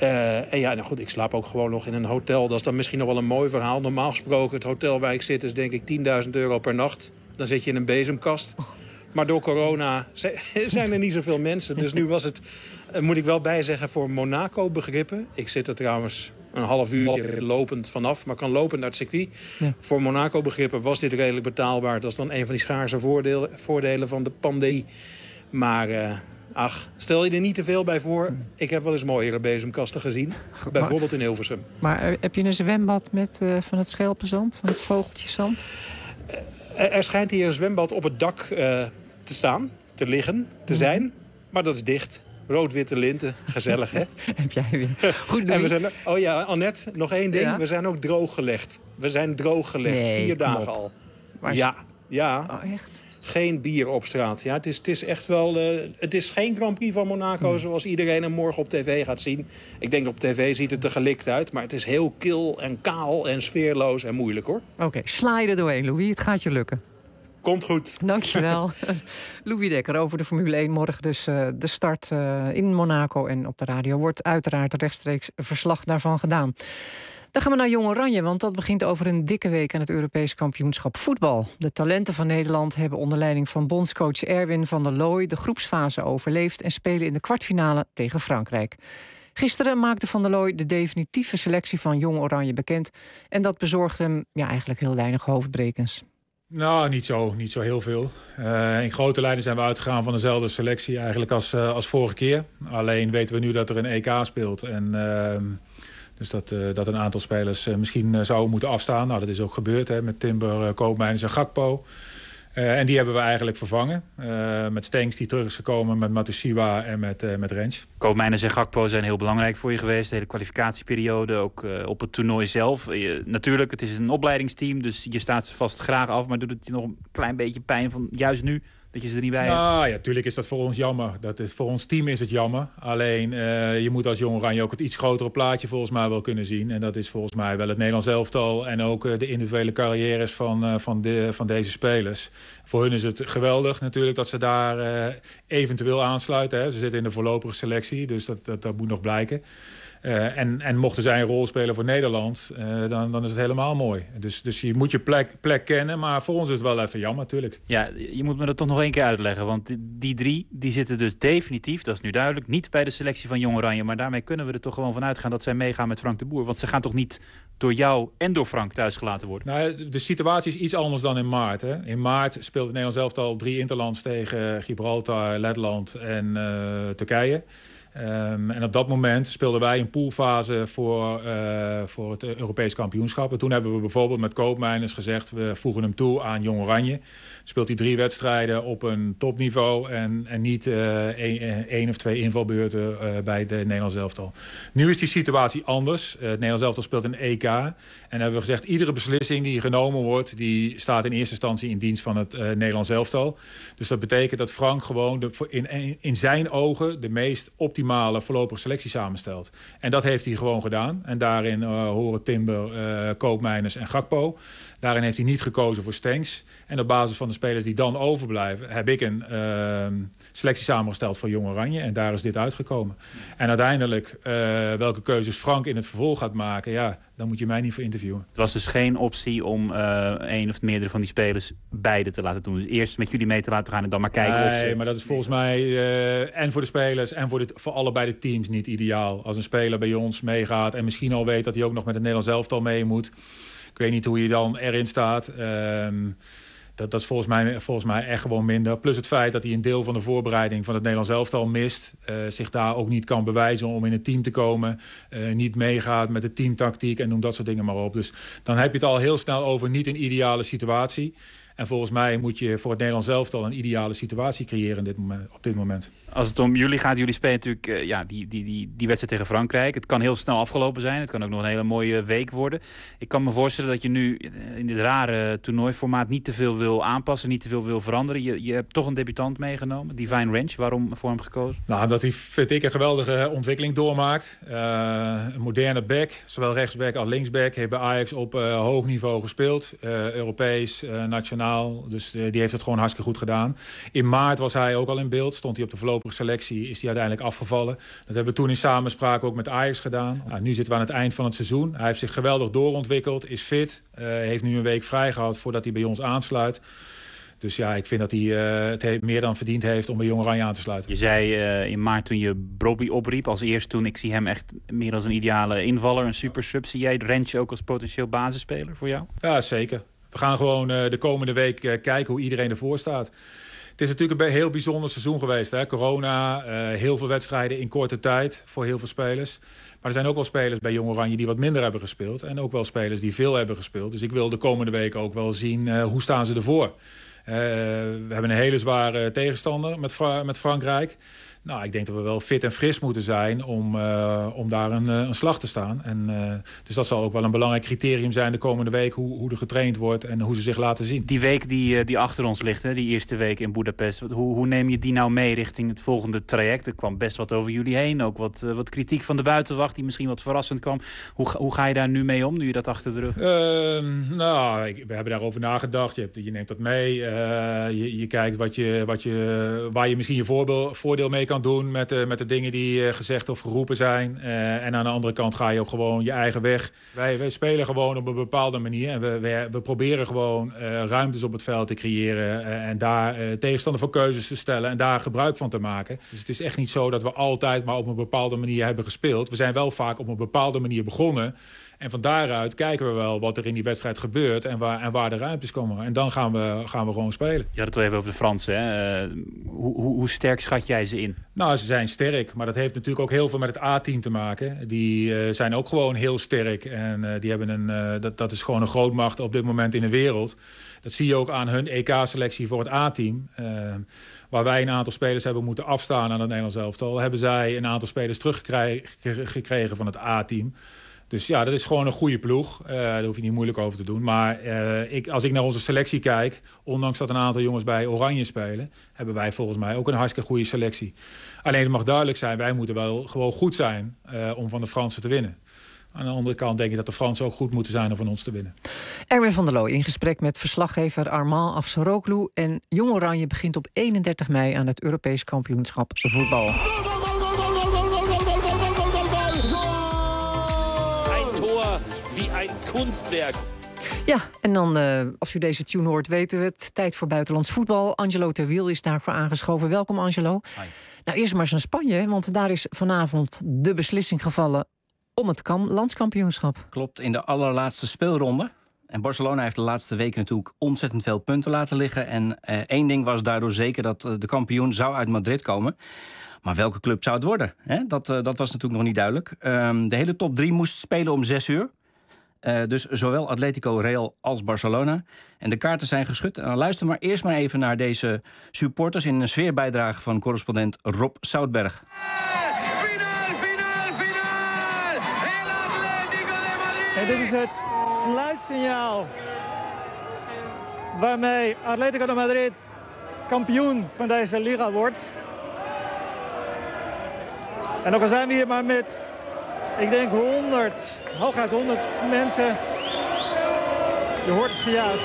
S12: Uh, en ja, nou goed, ik slaap ook gewoon nog in een hotel. Dat is dan misschien nog wel een mooi verhaal. Normaal gesproken, het hotel waar ik zit is denk ik tienduizend euro per nacht. Dan zit je in een bezemkast. Maar door corona zijn er niet zoveel mensen. Dus nu was het, uh, moet ik wel bijzeggen, voor Monaco begrippen. Ik zit er trouwens een half uur lopend vanaf, maar kan lopen naar het circuit. Ja. Voor Monaco begrippen was dit redelijk betaalbaar. Dat is dan een van die schaarse voordelen, voordelen van de pandemie. Maar uh, ach, stel je er niet te veel bij voor. Ik heb wel eens mooiere bezemkasten gezien. Bijvoorbeeld in Hilversum.
S7: Maar heb je een zwembad met uh, van het schelpenzand, van het vogeltjeszand?
S12: Uh, er, er schijnt hier een zwembad op het dak uh, te staan, te liggen, te zijn. Maar dat is dicht. Rood-witte linten, gezellig, hè?
S7: Heb jij weer. Goed,
S12: en we zijn, oh ja, Annette, nog één ding. Ja? We zijn ook drooggelegd. We zijn drooggelegd, nee, vier dagen al.
S7: Maar
S12: ja, ja.
S7: Oh, echt?
S12: Geen bier op straat. Ja, het, is, het is echt wel... Uh, het is geen Grand Prix van Monaco hmm. zoals iedereen hem morgen op tv gaat zien. Ik denk op tv ziet het er gelikt uit. Maar het is heel kil en kaal en sfeerloos en moeilijk, hoor.
S7: Oké, okay, sla je er doorheen, Louis. Het gaat je lukken.
S12: Komt goed.
S7: Dankjewel. Louis Dekker over de Formule één. Morgen dus uh, de start uh, in Monaco. En op de radio wordt uiteraard rechtstreeks verslag daarvan gedaan. Dan gaan we naar Jong Oranje, want dat begint over een dikke week aan het Europees kampioenschap voetbal. De talenten van Nederland hebben onder leiding van bondscoach Erwin van der Looy de groepsfase overleefd en spelen in de kwartfinale tegen Frankrijk. Gisteren maakte Van der Looy de definitieve selectie van Jong Oranje bekend. En dat bezorgde hem ja, eigenlijk heel weinig hoofdbrekens.
S15: Nou, niet zo, niet zo heel veel. Uh, in grote lijnen zijn we uitgegaan van dezelfde selectie eigenlijk als, uh, als vorige keer. Alleen weten we nu dat er een E K speelt. En, uh, dus dat, uh, dat een aantal spelers uh, misschien uh, zouden moeten afstaan. Nou, dat is ook gebeurd hè, met Timber, uh, Koopmeiners en Gakpo. Uh, en die hebben we eigenlijk vervangen. Uh, met Stenks die terug is gekomen, met Matusiwa en met, uh, met Rens.
S16: Koopmeiners en Gakpo zijn heel belangrijk voor je geweest. De hele kwalificatieperiode, ook uh, op het toernooi zelf. Uh, natuurlijk, het is een opleidingsteam, dus je staat ze vast graag af. Maar doet het je nog een klein beetje pijn van juist nu dat je ze er niet bij hebt?
S15: Nou ja, natuurlijk is dat voor ons jammer. Dat is, voor ons team is het jammer. Alleen, uh, je moet als Jong Oranje ook het iets grotere plaatje volgens mij wel kunnen zien. En dat is volgens mij wel het Nederlands elftal en ook uh, de individuele carrières van, uh, van, de, van deze spelers. Voor hun is het geweldig natuurlijk dat ze daar uh, eventueel aansluiten. Hè. Ze zitten in de voorlopige selectie, dus dat, dat, dat moet nog blijken. Uh, en, en mochten zij een rol spelen voor Nederland, uh, dan, dan is het helemaal mooi. Dus, dus je moet je plek, plek kennen, maar voor ons is het wel even jammer natuurlijk.
S16: Ja, je moet me dat toch nog één keer uitleggen. Want die, die drie die zitten dus definitief, dat is nu duidelijk, niet bij de selectie van Jong Oranje. Maar daarmee kunnen we er toch gewoon van uitgaan dat zij meegaan met Frank de Boer. Want ze gaan toch niet door jou en door Frank thuisgelaten worden?
S15: Nou, de situatie is iets anders dan in maart. Hè. In maart speelt het Nederlands elftal drie interlands tegen Gibraltar, Letland en uh, Turkije. Um, en op dat moment speelden wij een poolfase voor, uh, voor het Europees kampioenschap. En toen hebben we bijvoorbeeld met Koopmeiners gezegd, we voegen hem toe aan Jong Oranje. Speelt hij drie wedstrijden op een topniveau en, en niet uh, één, één of twee invalbeurten uh, bij de Nederlands elftal. Nu is die situatie anders. Uh, het Nederlands elftal speelt een E K. En hebben we gezegd, iedere beslissing die genomen wordt, die staat in eerste instantie in dienst van het uh, Nederlands elftal. Dus dat betekent dat Frank gewoon de, in, in zijn ogen de meest optimale voorlopige selectie samenstelt. En dat heeft hij gewoon gedaan. En daarin uh, horen Timber, uh, Koopmeiners en Gakpo. Daarin heeft hij niet gekozen voor Stenks. En op basis van de spelers die dan overblijven, heb ik een uh, selectie samengesteld voor Jong Oranje. En daar is dit uitgekomen. En uiteindelijk, uh, welke keuzes Frank in het vervolg gaat maken, ja, dan moet je mij niet voor interviewen.
S16: Het was dus geen optie om uh, een of meerdere van die spelers beide te laten doen. Dus eerst met jullie mee te laten gaan en dan maar kijken
S15: nee,
S16: of ze...
S15: Nee, maar dat is volgens mij uh, en voor de spelers en voor, de, voor allebei de teams niet ideaal. Als een speler bij ons meegaat en misschien al weet dat hij ook nog met het Nederlands elftal mee moet. Ik weet niet hoe je dan erin staat. Um, dat, dat is volgens mij, volgens mij echt gewoon minder. Plus het feit dat hij een deel van de voorbereiding van het Nederlands elftal mist. Uh, zich daar ook niet kan bewijzen om in het team te komen. Uh, niet meegaat met de teamtactiek en noem dat soort dingen maar op. Dus dan heb je het al heel snel over niet een ideale situatie. En volgens mij moet je voor het Nederlands elftal een ideale situatie creëren dit moment, op dit moment.
S16: Als het om jullie gaat, jullie spelen natuurlijk uh, ja, die, die, die, die wedstrijd tegen Frankrijk. Het kan heel snel afgelopen zijn. Het kan ook nog een hele mooie week worden. Ik kan me voorstellen dat je nu in dit rare toernooiformaat niet te veel wil aanpassen, niet te veel wil veranderen. Je, je hebt toch een debutant meegenomen, Divine Ranch. Waarom voor hem gekozen?
S15: Nou, omdat hij, vind ik, een geweldige ontwikkeling doormaakt. Uh, een moderne back, zowel rechtsback als linksback. Heeft bij Ajax op uh, hoog niveau gespeeld. Uh, Europees, uh, nationaal. internationaal. Dus uh, die heeft het gewoon hartstikke goed gedaan. In maart was hij ook al in beeld. Stond hij op de voorlopige selectie. Is hij uiteindelijk afgevallen. Dat hebben we toen in samenspraak ook met Ajax gedaan. Nou, nu zitten we aan het eind van het seizoen. Hij heeft zich geweldig doorontwikkeld. Is fit. Uh, heeft nu een week vrij gehad voordat hij bij ons aansluit. Dus ja, ik vind dat hij uh, het he- meer dan verdiend heeft om bij Jong Oranje aan te sluiten.
S16: Je zei uh, in maart toen je Brobby opriep als eerste toen... ik zie hem echt meer als een ideale invaller, een super sub. Zie jij Rentje ook als potentieel basisspeler voor jou?
S15: Ja, zeker. We gaan gewoon uh, de komende week uh, kijken hoe iedereen ervoor staat. Het is natuurlijk een heel bijzonder seizoen geweest. Hè? Corona, uh, heel veel wedstrijden in korte tijd voor heel veel spelers. Maar er zijn ook wel spelers bij Jong Oranje die wat minder hebben gespeeld. En ook wel spelers die veel hebben gespeeld. Dus ik wil de komende week ook wel zien uh, hoe staan ze ervoor. Uh, we hebben een hele zware tegenstander met, Fra- met Frankrijk. Nou, ik denk dat we wel fit en fris moeten zijn om, uh, om daar een, een slag te staan. En, uh, dus dat zal ook wel een belangrijk criterium zijn de komende week. Hoe, hoe er getraind wordt en hoe ze zich laten zien.
S16: Die week die, die achter ons ligt, hè, die eerste week in Budapest. Hoe, hoe neem je die nou mee richting het volgende traject? Er kwam best wat over jullie heen. Ook wat, uh, wat kritiek van de buitenwacht die misschien wat verrassend kwam. Hoe, hoe ga je daar nu mee om, nu je dat achter de rug hebt?
S15: Uh, nou, ik, we hebben daarover nagedacht. Je, hebt, je neemt dat mee. Uh, je, je kijkt wat je, wat je, waar je misschien je voordeel, voordeel mee kan doen met de, met de dingen die uh, gezegd of geroepen zijn. Uh, en aan de andere kant ga je ook gewoon je eigen weg. Wij, wij spelen gewoon op een bepaalde manier. En we, we, we proberen gewoon uh, ruimtes op het veld te creëren. Uh, en daar uh, tegenstander voor keuzes te stellen. En daar gebruik van te maken. Dus het is echt niet zo dat we altijd maar op een bepaalde manier hebben gespeeld. We zijn wel vaak op een bepaalde manier begonnen. En van daaruit kijken we wel wat er in die wedstrijd gebeurt en waar, en waar de ruimtes komen. En dan gaan we, gaan we gewoon spelen.
S16: Je had het wel even over de Fransen. Hè? Uh, hoe, hoe, hoe sterk schat jij ze in?
S15: Nou, ze zijn sterk. Maar dat heeft natuurlijk ook heel veel met het A-team te maken. Die uh, zijn ook gewoon heel sterk. En uh, die hebben een, uh, dat, dat is gewoon een grootmacht op dit moment in de wereld. Dat zie je ook aan hun E K-selectie voor het A-team. Uh, waar wij een aantal spelers hebben moeten afstaan aan het Nederlands elftal, hebben zij een aantal spelers teruggekregen van het A-team. Dus ja, dat is gewoon een goede ploeg. Uh, daar hoef je niet moeilijk over te doen. Maar uh, ik, als ik naar onze selectie kijk, ondanks dat een aantal jongens bij Oranje spelen, hebben wij volgens mij ook een hartstikke goede selectie. Alleen het mag duidelijk zijn, wij moeten wel gewoon goed zijn uh, om van de Fransen te winnen. Aan de andere kant denk ik dat de Fransen ook goed moeten zijn om van ons te winnen.
S7: Erwin van der Looy in gesprek met verslaggever Armand Afsaroglu. En Jong Oranje begint op eenendertig mei aan het Europees kampioenschap voetbal.
S17: Kunstwerk.
S7: Ja, en dan, uh, als u deze tune hoort, weten we het. Tijd voor buitenlands voetbal. Angelo Terwiel is daarvoor aangeschoven. Welkom, Angelo.
S17: Hi.
S7: Nou, eerst maar eens naar Spanje, want daar is vanavond de beslissing gevallen om het kam- landskampioenschap.
S17: Klopt, in de allerlaatste speelronde. En Barcelona heeft de laatste weken natuurlijk ontzettend veel punten laten liggen. En uh, één ding was daardoor zeker, dat uh, de kampioen zou uit Madrid komen. Maar welke club zou het worden? Hè? Dat, uh, dat was natuurlijk nog niet duidelijk. Um, de hele top drie moest spelen om zes uur. Uh, dus zowel Atletico, Real als Barcelona. En de kaarten zijn geschud. En luister maar eerst maar even naar deze supporters in een sfeerbijdrage van correspondent Rob Zoutberg.
S18: En dit is het fluitsignaal waarmee Atletico de Madrid kampioen van deze liga wordt. En ook al zijn we hier maar met, ik denk honderd, hooguit honderd mensen. Je hoort het gejuich.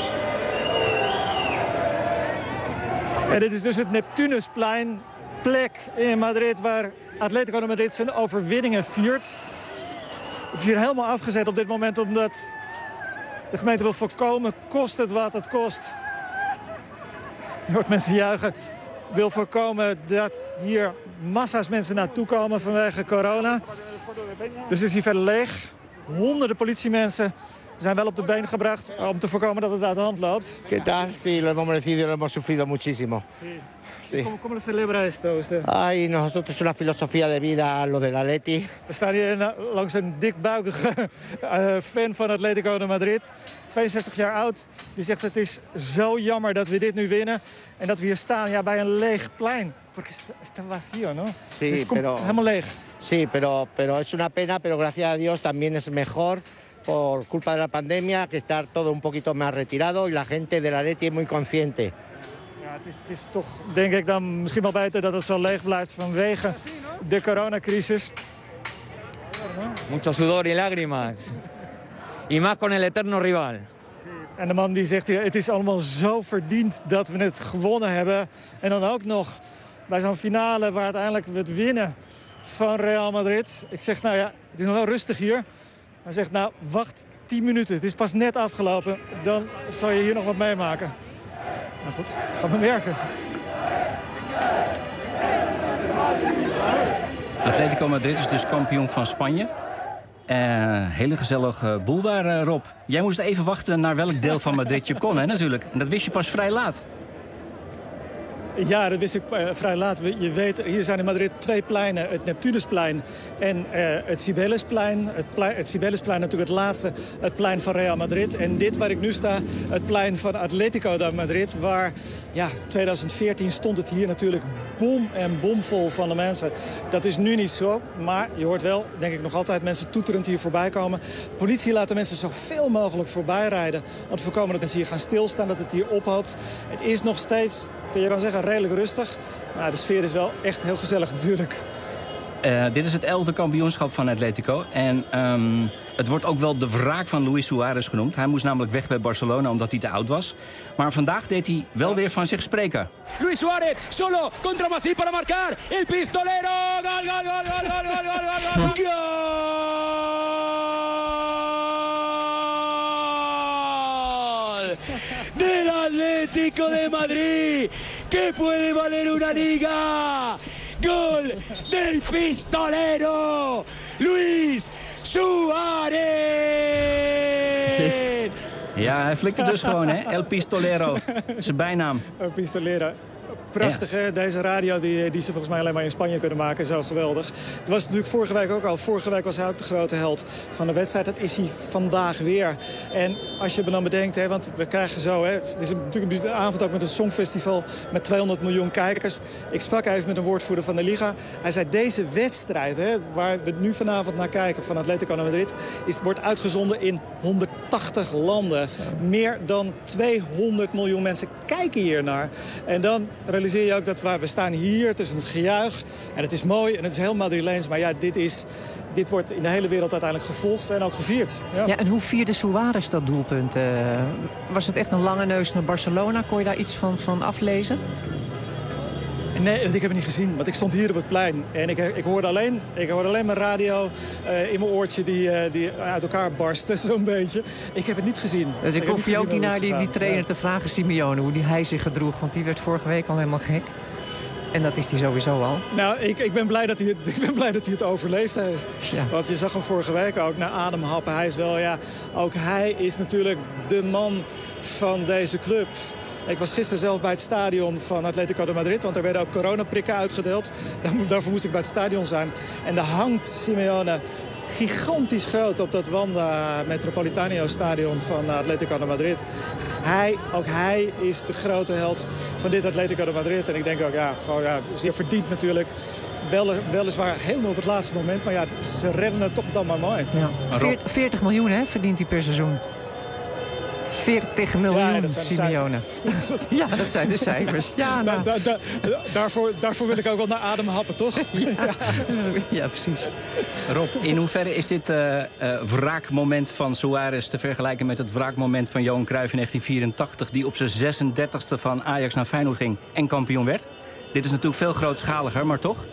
S18: En dit is dus het Neptunusplein, plek in Madrid waar Atletico de Madrid zijn overwinningen viert. Het is hier helemaal afgezet op dit moment omdat de gemeente wil voorkomen, kost het wat het kost. Je hoort mensen juichen. Wil voorkomen dat hier massa's mensen naartoe komen vanwege corona. Dus het is hier verder leeg. Honderden politiemensen zijn wel op de been gebracht om te voorkomen dat het uit de hand loopt.
S19: ¿Qué tal? Sí, lo hemos merecido, lo hemos sufrido muchísimo.
S18: Sí.
S19: Sí.
S18: ¿Cómo, ¿Cómo lo celebra esto usted?
S19: Ay, nosotros es una filosofía de vida, lo del Atleti.
S18: We staan hier langs een dikbuikige uh, fan van Atletico de Madrid. tweeënzestig jaar oud. Die zegt het is zo jammer dat we dit nu winnen. En dat we hier staan ja, bij een leeg plein. Porque está vacío, ¿no?
S19: Sí,
S18: dus
S19: pero,
S18: helemaal leeg.
S19: Sí, pero, pero es una pena, pero gracias a Dios también es mejor por culpa de la pandemia que estar todo un poquito más retirado y la gente del Atleti es muy consciente.
S18: Ja, het is, het is toch, denk ik, dan misschien wel beter dat het zo leeg blijft vanwege de coronacrisis.
S20: Mucho sudor y lágrimas. Y más con el eterno rival.
S18: En de man die zegt hier, het is allemaal zo verdiend dat we het gewonnen hebben. En dan ook nog bij zo'n finale waar uiteindelijk we het winnen van Real Madrid. Ik zeg, nou ja, het is nog wel rustig hier. Hij zegt, nou, wacht tien minuten. Het is pas net afgelopen. Dan zal je hier nog wat meemaken. Nou goed, gaan we werken.
S17: Atletico Madrid is dus kampioen van Spanje. Uh, hele gezellige boel daar, uh, Rob. Jij moest even wachten naar welk deel van Madrid je kon, hè, natuurlijk. En dat wist je pas vrij laat.
S18: Ja, dat wist ik uh, vrij laat. Je weet, hier zijn in Madrid twee pleinen. Het Neptunusplein en uh, het Cibelesplein. Het, plein, het Cibelesplein natuurlijk het laatste, het plein van Real Madrid. En dit waar ik nu sta, het plein van Atletico de Madrid. Waar, ja, twintig veertien stond het hier natuurlijk bom en bomvol van de mensen. Dat is nu niet zo, maar je hoort wel, denk ik, nog altijd mensen toeterend hier voorbij komen. Politie laat de mensen zoveel mogelijk voorbij rijden. Om te voorkomen dat mensen hier gaan stilstaan, dat het hier ophoopt. Het is nog steeds, kun je kan zeggen, redelijk rustig. Maar de sfeer is wel echt heel gezellig natuurlijk.
S17: Uh, dit is het elfde kampioenschap van Atletico. En um, het wordt ook wel de wraak van Luis Suarez genoemd. Hij moest namelijk weg bij Barcelona omdat hij te oud was. Maar vandaag deed hij wel weer van zich spreken.
S1: Luis Suarez, solo, contra Masip para marcar. El pistolero, gol, gol, gol, gol, gol, gol, gol, gol, gol. Del Atlético de Madrid, que puede valer una liga. Gol del pistolero, Luis Suarez.
S17: Ja, hij flikte dus gewoon, hè? El Pistolero, zijn bijnaam.
S18: El Pistolero. Prachtig, ja. Hè? Deze radio die, die ze volgens mij alleen maar in Spanje kunnen maken. Zo geweldig. Het was natuurlijk vorige week ook al. Vorige week was hij ook de grote held van de wedstrijd. Dat is hij vandaag weer. En als je me dan bedenkt, hè, want we krijgen zo... Hè, het is natuurlijk een avond ook met een songfestival met tweehonderd miljoen kijkers. Ik sprak even met een woordvoerder van de Liga. Hij zei, deze wedstrijd, hè, waar we nu vanavond naar kijken van Atletico Madrid... Is, wordt uitgezonden in honderdtachtig landen. Meer dan tweehonderd miljoen mensen kijken hier naar. En dan realiseer je ook dat waar we staan hier tussen het gejuich. En het is mooi en het is heel Madrileens. Maar ja, dit, is, dit wordt in de hele wereld uiteindelijk gevolgd en ook gevierd. Ja,
S7: ja en hoe vierde Suarez dat doelpunt? Uh, was het echt een lange neus naar Barcelona? Kon je daar iets van, van aflezen?
S18: Nee, ik heb het niet gezien, want ik stond hier op het plein. En ik, ik, hoorde, alleen, ik hoorde alleen mijn radio uh, in mijn oortje die, uh, die uit elkaar barstte, zo'n beetje. Ik heb het niet gezien.
S7: Dus ik, ik hoef je ook niet naar die, die trainer
S18: ja.
S7: te vragen, Simeone, hoe die hij zich gedroeg. Want die werd vorige week al helemaal gek. En dat is hij sowieso al.
S18: Nou, ik, ik, ben blij dat hij het, ik ben blij dat hij het overleefd heeft. Ja. Want je zag hem vorige week ook naar ademhappen. Hij is wel, ja, ook hij is natuurlijk de man van deze club. Ik was gisteren zelf bij het stadion van Atletico de Madrid. Want er werden ook coronaprikken uitgedeeld. Daarvoor moest ik bij het stadion zijn. En daar hangt Simeone gigantisch groot op dat Wanda Metropolitano stadion van Atletico de Madrid. Hij, ook hij is de grote held van dit Atletico de Madrid. En ik denk ook, ja, gewoon, ja, zeer verdiend natuurlijk. Wel, weliswaar helemaal op het laatste moment. Maar ja, ze redden het toch dan maar mooi.
S7: Ja. veertig miljoen hè, verdient hij per seizoen. veertig miljoen, ja, dat Simeone. Ja, dat zijn de cijfers. Ja, nou.
S18: da, da, da, daarvoor, daarvoor wil ik ook wel naar adem happen, toch?
S7: Ja, ja precies.
S17: Rob, in hoeverre is dit uh, uh, wraakmoment van Suarez te vergelijken met het wraakmoment van Johan Cruijff in negentien vierentachtig... die op zijn zesendertigste van Ajax naar Feyenoord ging en kampioen werd? Dit is natuurlijk veel grootschaliger, maar toch?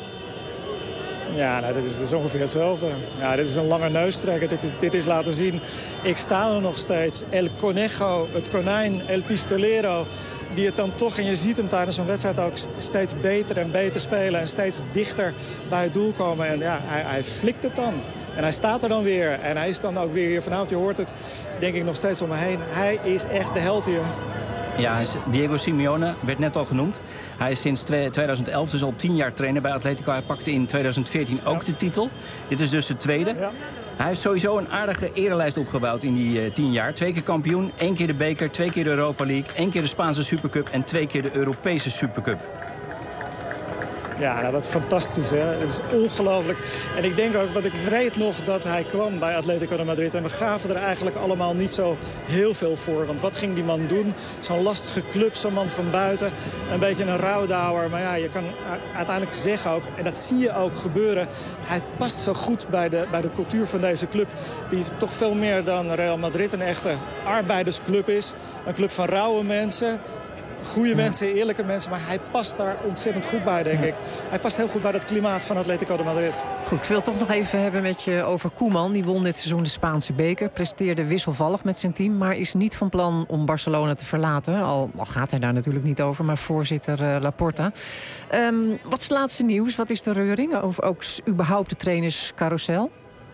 S18: Ja, nou, dit, is, dit is ongeveer hetzelfde. Ja, dit is een lange neustrekker. Dit is, dit is laten zien. Ik sta er nog steeds. El Conejo, het konijn, El Pistolero. Die het dan toch, en je ziet hem tijdens zo'n wedstrijd ook steeds beter en beter spelen. En steeds dichter bij het doel komen. En ja, hij, hij flikt het dan. En hij staat er dan weer. En hij is dan ook weer hier vanavond. Je hoort het, denk ik, nog steeds om me heen. Hij is echt de held hier.
S17: Ja, Diego Simeone werd net al genoemd. Hij is sinds twintig elf dus al tien jaar trainer bij Atletico. Hij pakte in twintig veertien ook ja. de titel. Dit is dus de tweede. Ja. Hij heeft sowieso een aardige erelijst opgebouwd in die uh, tien jaar. Twee keer kampioen, één keer de beker, twee keer de Europa League... één keer de Spaanse Supercup en twee keer de Europese Supercup.
S18: Ja, nou, wat fantastisch, hè. Het is ongelooflijk. En ik denk ook, wat ik weet nog dat hij kwam bij Atletico de Madrid. En we gaven er eigenlijk allemaal niet zo heel veel voor. Want wat ging die man doen? Zo'n lastige club, zo'n man van buiten. Een beetje een rouwdouwer. Maar ja, je kan uiteindelijk zeggen ook, en dat zie je ook gebeuren. Hij past zo goed bij de, bij de cultuur van deze club. Die toch veel meer dan Real Madrid een echte arbeidersclub is. Een club van rauwe mensen. Goede ja. mensen, eerlijke mensen, maar hij past daar ontzettend goed bij, denk ja. ik. Hij past heel goed bij het klimaat van Atletico de Madrid.
S7: Goed, ik wil toch nog even hebben met je over Koeman. Die won dit seizoen de Spaanse beker, presteerde wisselvallig met zijn team, maar is niet van plan om Barcelona te verlaten. Al, al gaat hij daar natuurlijk niet over, maar voorzitter uh, Laporta. Um, wat is het laatste nieuws? Wat is de reuring? Of ook überhaupt de trainerscarousel?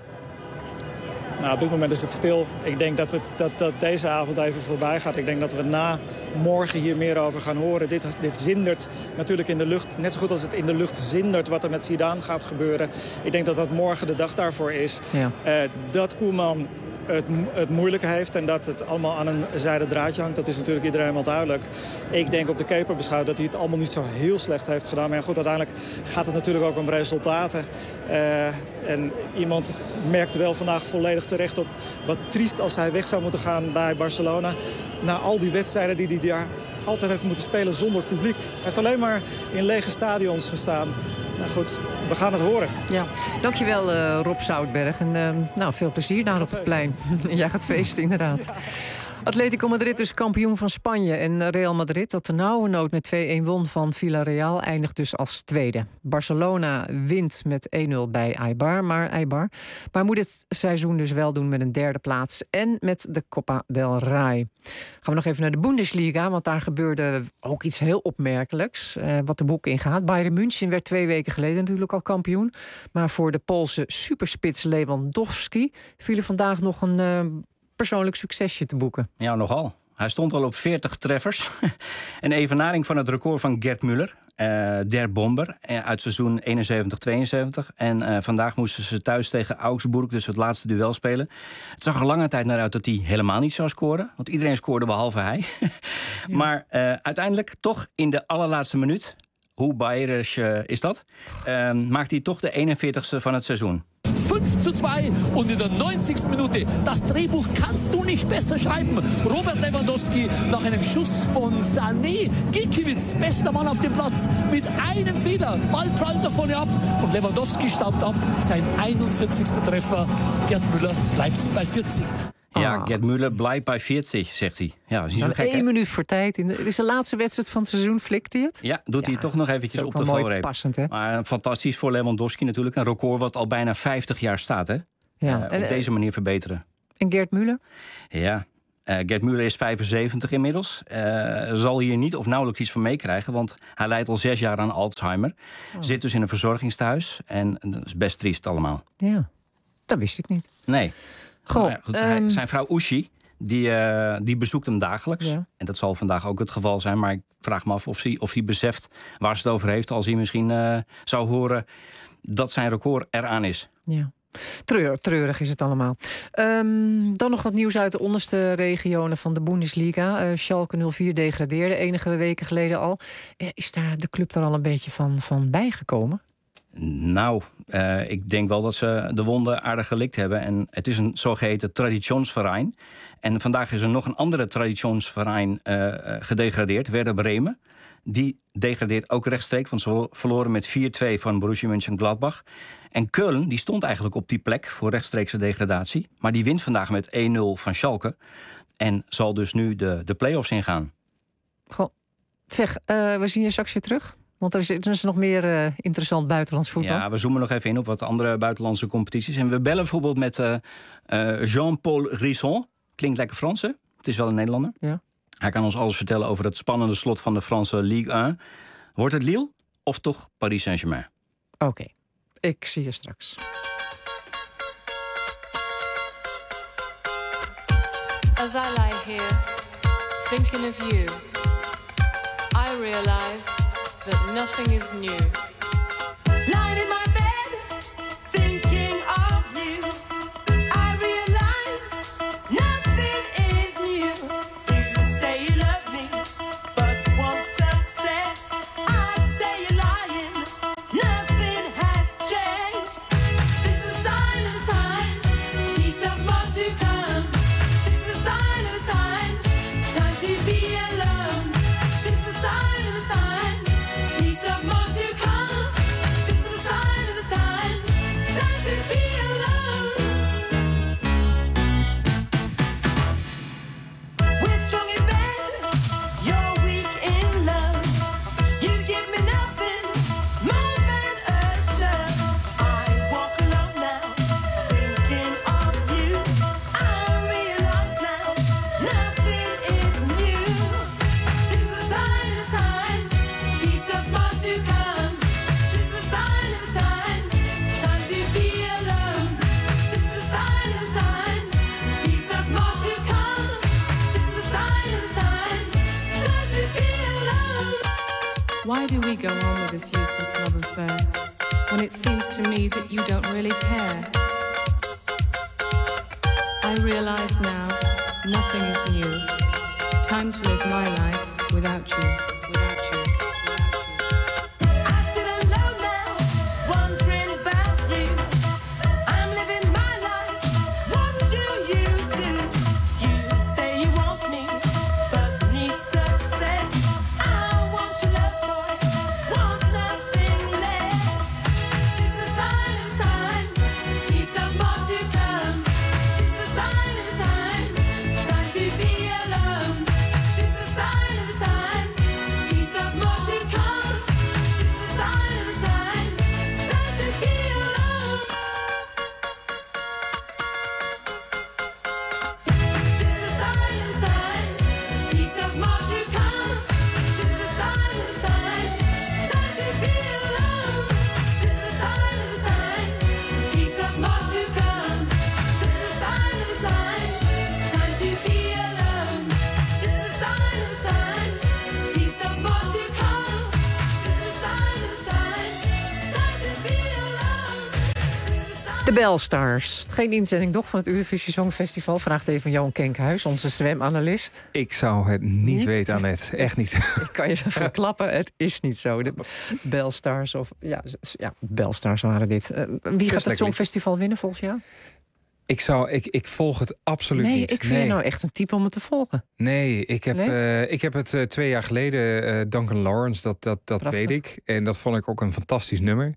S18: Nou, op dit moment is het stil. Ik denk dat, we dat, dat deze avond even voorbij gaat. Ik denk dat we na morgen hier meer over gaan horen. Dit, dit zindert natuurlijk in de lucht. Net zo goed als het in de lucht zindert wat er met Zidane gaat gebeuren. Ik denk dat dat morgen de dag daarvoor is. Ja. Uh, dat Koeman het, het moeilijk heeft en dat het allemaal aan een zijden draadje hangt, dat is natuurlijk iedereen helemaal duidelijk. Ik denk op de keper beschouwd dat hij het allemaal niet zo heel slecht heeft gedaan. Maar ja, goed, uiteindelijk gaat het natuurlijk ook om resultaten. Uh, en iemand merkte wel vandaag volledig terecht op wat triest als hij weg zou moeten gaan bij Barcelona. Na al die wedstrijden die hij daar altijd heeft moeten spelen zonder publiek. Hij heeft alleen maar in lege stadions gestaan. Nou goed, we gaan het horen.
S7: Ja, dankjewel uh, Rob Zoutberg. En uh, nou, veel plezier daar op het plein. Jij gaat feesten, inderdaad. Ja. Atletico Madrid dus kampioen van Spanje. En Real Madrid, dat de nauwe nood met twee-een won van Villarreal, eindigt dus als tweede. Barcelona wint met één nul bij Eibar, maar Eibar. Maar moet het seizoen dus wel doen met een derde plaats en met de Copa del Rey. Gaan we nog even naar de Bundesliga, want daar gebeurde ook iets heel opmerkelijks. Uh, wat de boek ingaat. Bayern München werd twee weken geleden natuurlijk al kampioen. Maar voor de Poolse superspits Lewandowski viel er vandaag nog een Uh, persoonlijk succesje te boeken.
S17: Ja, nogal. Hij stond al op veertig treffers. Een evenaring van het record van Gerd Müller, uh, der Bomber, uh, uit seizoen eenenzeventig tweeënzeventig. En uh, vandaag moesten ze thuis tegen Augsburg, dus het laatste duel spelen. Het zag er lange tijd naar uit dat hij helemaal niet zou scoren. Want iedereen scoorde behalve hij. Ja. Maar uh, uiteindelijk toch in de allerlaatste minuut, hoe bayerisch uh, is dat, uh, maakt hij toch de eenenveertigste van het seizoen.
S2: fünf zu zwei und in der neunzigsten Minute. Das Drehbuch kannst du nicht besser schreiben. Robert Lewandowski nach einem Schuss von Sané. Gikiewicz, bester Mann auf dem Platz, mit einem Fehler. Ball prallt nach vorne ab und Lewandowski staubt ab. Sein eenenveertigste Treffer. Gerd Müller bleibt bei veertig.
S17: Ja, Gerd Müller blijft bij veertig, zegt hij. Ja, is niet zo gek,
S7: één minuut voor tijd. In de, het is de laatste wedstrijd van het seizoen, flikt hij het?
S17: Ja, doet hij
S7: ja,
S17: toch nog eventjes op de valreep.
S7: Passend, hè?
S17: Maar fantastisch voor Lewandowski natuurlijk. Een record wat al bijna vijftig jaar staat, hè? Ja. Uh, op en, deze manier verbeteren.
S7: En Gerd Müller?
S17: Ja, uh, Gerd Müller is vijfenzeventig inmiddels. Uh, zal hier niet of nauwelijks iets van meekrijgen, want hij lijdt al zes jaar aan Alzheimer. Oh. Zit dus in een verzorgingstehuis en dat is best triest allemaal.
S7: Ja, dat wist ik niet.
S17: Nee.
S7: Goh,
S17: nou ja, goed, um... zijn vrouw Ushi, die, uh, die bezoekt hem dagelijks. Ja. En dat zal vandaag ook het geval zijn. Maar ik vraag me af of hij, of hij beseft waar ze het over heeft, als hij misschien uh, zou horen dat zijn record eraan is.
S7: Ja. Treur, treurig is het allemaal. Um, dan nog wat nieuws uit de onderste regionen van de Bundesliga. Uh, Schalke nul vier degradeerde enige weken geleden al. Uh, is daar de club er al een beetje van, van bijgekomen?
S17: Nou, uh, ik denk wel dat ze de wonden aardig gelikt hebben. En het is een zogeheten traditionsverein. En vandaag is er nog een andere traditionsverein uh, gedegradeerd, Werder Bremen. Die degradeert ook rechtstreeks, want ze verloren met vier twee van Borussia Mönchengladbach. En Köln, die stond eigenlijk op die plek voor rechtstreekse degradatie. Maar die wint vandaag met één nul van Schalke. En zal dus nu de, de play-offs ingaan.
S7: Goh, zeg, uh, we zien je straks weer terug. Want er is, er is nog meer uh, interessant buitenlands voetbal.
S17: Ja, we zoomen nog even in op wat andere buitenlandse competities. En we bellen bijvoorbeeld met uh, uh, Jean-Paul Risson. Klinkt lekker Frans, hè? Het is wel een Nederlander.
S7: Ja.
S17: Hij kan ons alles vertellen over het spannende slot van de Franse Ligue één. Wordt het Lille of toch Paris Saint-Germain?
S7: Oké, okay. Ik zie je straks.
S20: As I lie here, thinking of you, I realize that nothing is new. Lying in my bed, thinking of you, I realize nothing is new. You say you love me, but won't success. I say you're lying, do we go on with this useless love affair when it seems to me that you don't really care? I realize now nothing is new. Time to live my life without you, without you.
S7: De Belstars. Geen inzending nog van het Eurovisie Songfestival. Vraagt even Johan Kenkhuis, onze zwemanalist.
S3: Ik zou het niet, niet? weten, Annette. Echt niet.
S7: Ik kan je verklappen, het is niet zo. De Belstars of... Ja, ja Belstars waren dit. Uh, wie gaat het Songfestival winnen volgens jou?
S3: Ik, zou, ik, ik volg het absoluut
S7: nee,
S3: niet.
S7: Ik vind nee, ik nou echt een type om het te volgen.
S3: Nee, ik heb,
S7: nee?
S3: Uh, ik heb het uh, twee jaar geleden, uh, Duncan Lawrence, dat, dat, dat weet ik. En dat vond ik ook een fantastisch nummer.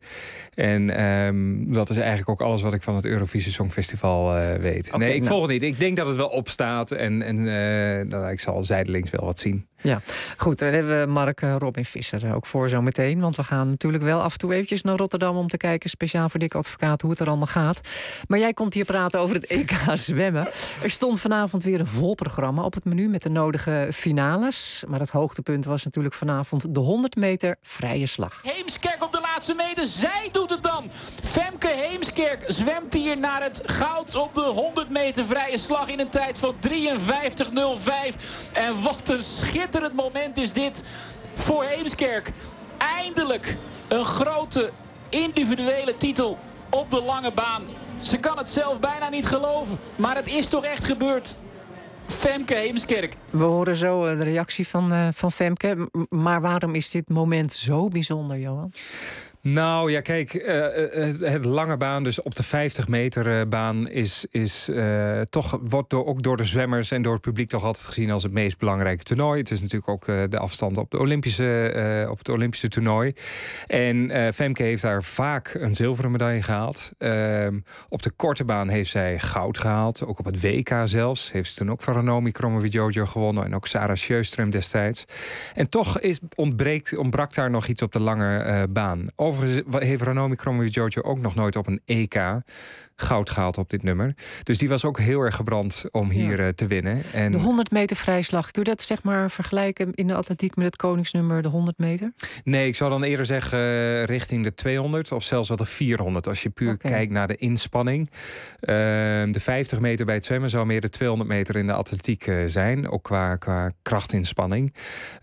S3: En um, dat is eigenlijk ook alles wat ik van het Eurovisie Songfestival uh, weet. Okay, nee, ik nou. volg het niet. Ik denk dat het wel opstaat. En, en uh, nou, ik zal zijdelings wel wat zien.
S7: Ja, goed. Daar hebben we Mark uh, Robin Visser ook voor zo meteen. Want we gaan natuurlijk wel af en toe eventjes naar Rotterdam om te kijken, speciaal voor Dick Advocaat, hoe het er allemaal gaat. Maar jij komt hier praten over het E K zwemmen. Er stond vanavond weer een vol programma op het menu met de nodige finales. Maar het hoogtepunt was natuurlijk vanavond de honderd meter vrije slag.
S22: Heemskerk op de laatste meter. Zij doet het dan. Femke Heemskerk zwemt hier naar het goud op de honderd meter vrije slag in een tijd van drieënvijftig nul vijf. En wat een schitterend moment is dit voor Heemskerk. Eindelijk een grote individuele titel op de lange baan. Ze kan het zelf bijna niet geloven. Maar het is toch echt gebeurd. Femke Heemskerk.
S7: We horen zo de reactie van, uh, van Femke. Maar waarom is dit moment zo bijzonder, Johan?
S3: Nou ja, kijk, uh, het, het lange baan, dus op de vijftig meter uh, baan, is, is uh, toch, wordt door, ook door de zwemmers en door het publiek toch altijd gezien als het meest belangrijke toernooi. Het is natuurlijk ook uh, de afstand op, de Olympische, uh, op het Olympische toernooi. En uh, Femke heeft daar vaak een zilveren medaille gehaald. Uh, op de korte baan heeft zij goud gehaald. Ook op het W K zelfs. Heeft ze toen ook van Ranomi Kromowidjojo gewonnen. En ook Sarah Sjöström destijds. En toch is, ontbreekt, ontbrak daar nog iets op de lange uh, baan. Overigens heeft Ranomi Kromowidjojo ook nog nooit op een E K goud gehaald op dit nummer. Dus die was ook heel erg gebrand om hier ja. uh, te winnen. En
S7: de honderd meter vrijslag, kun je dat zeg maar vergelijken in de atletiek met het koningsnummer de honderd meter?
S3: Nee, ik zou dan eerder zeggen uh, richting de tweehonderd of zelfs wel de vierhonderd. Als je puur okay. kijkt naar de inspanning. Uh, de vijftig meter bij het zwemmen zou meer de tweehonderd meter in de atletiek uh, zijn. Ook qua, qua krachtinspanning.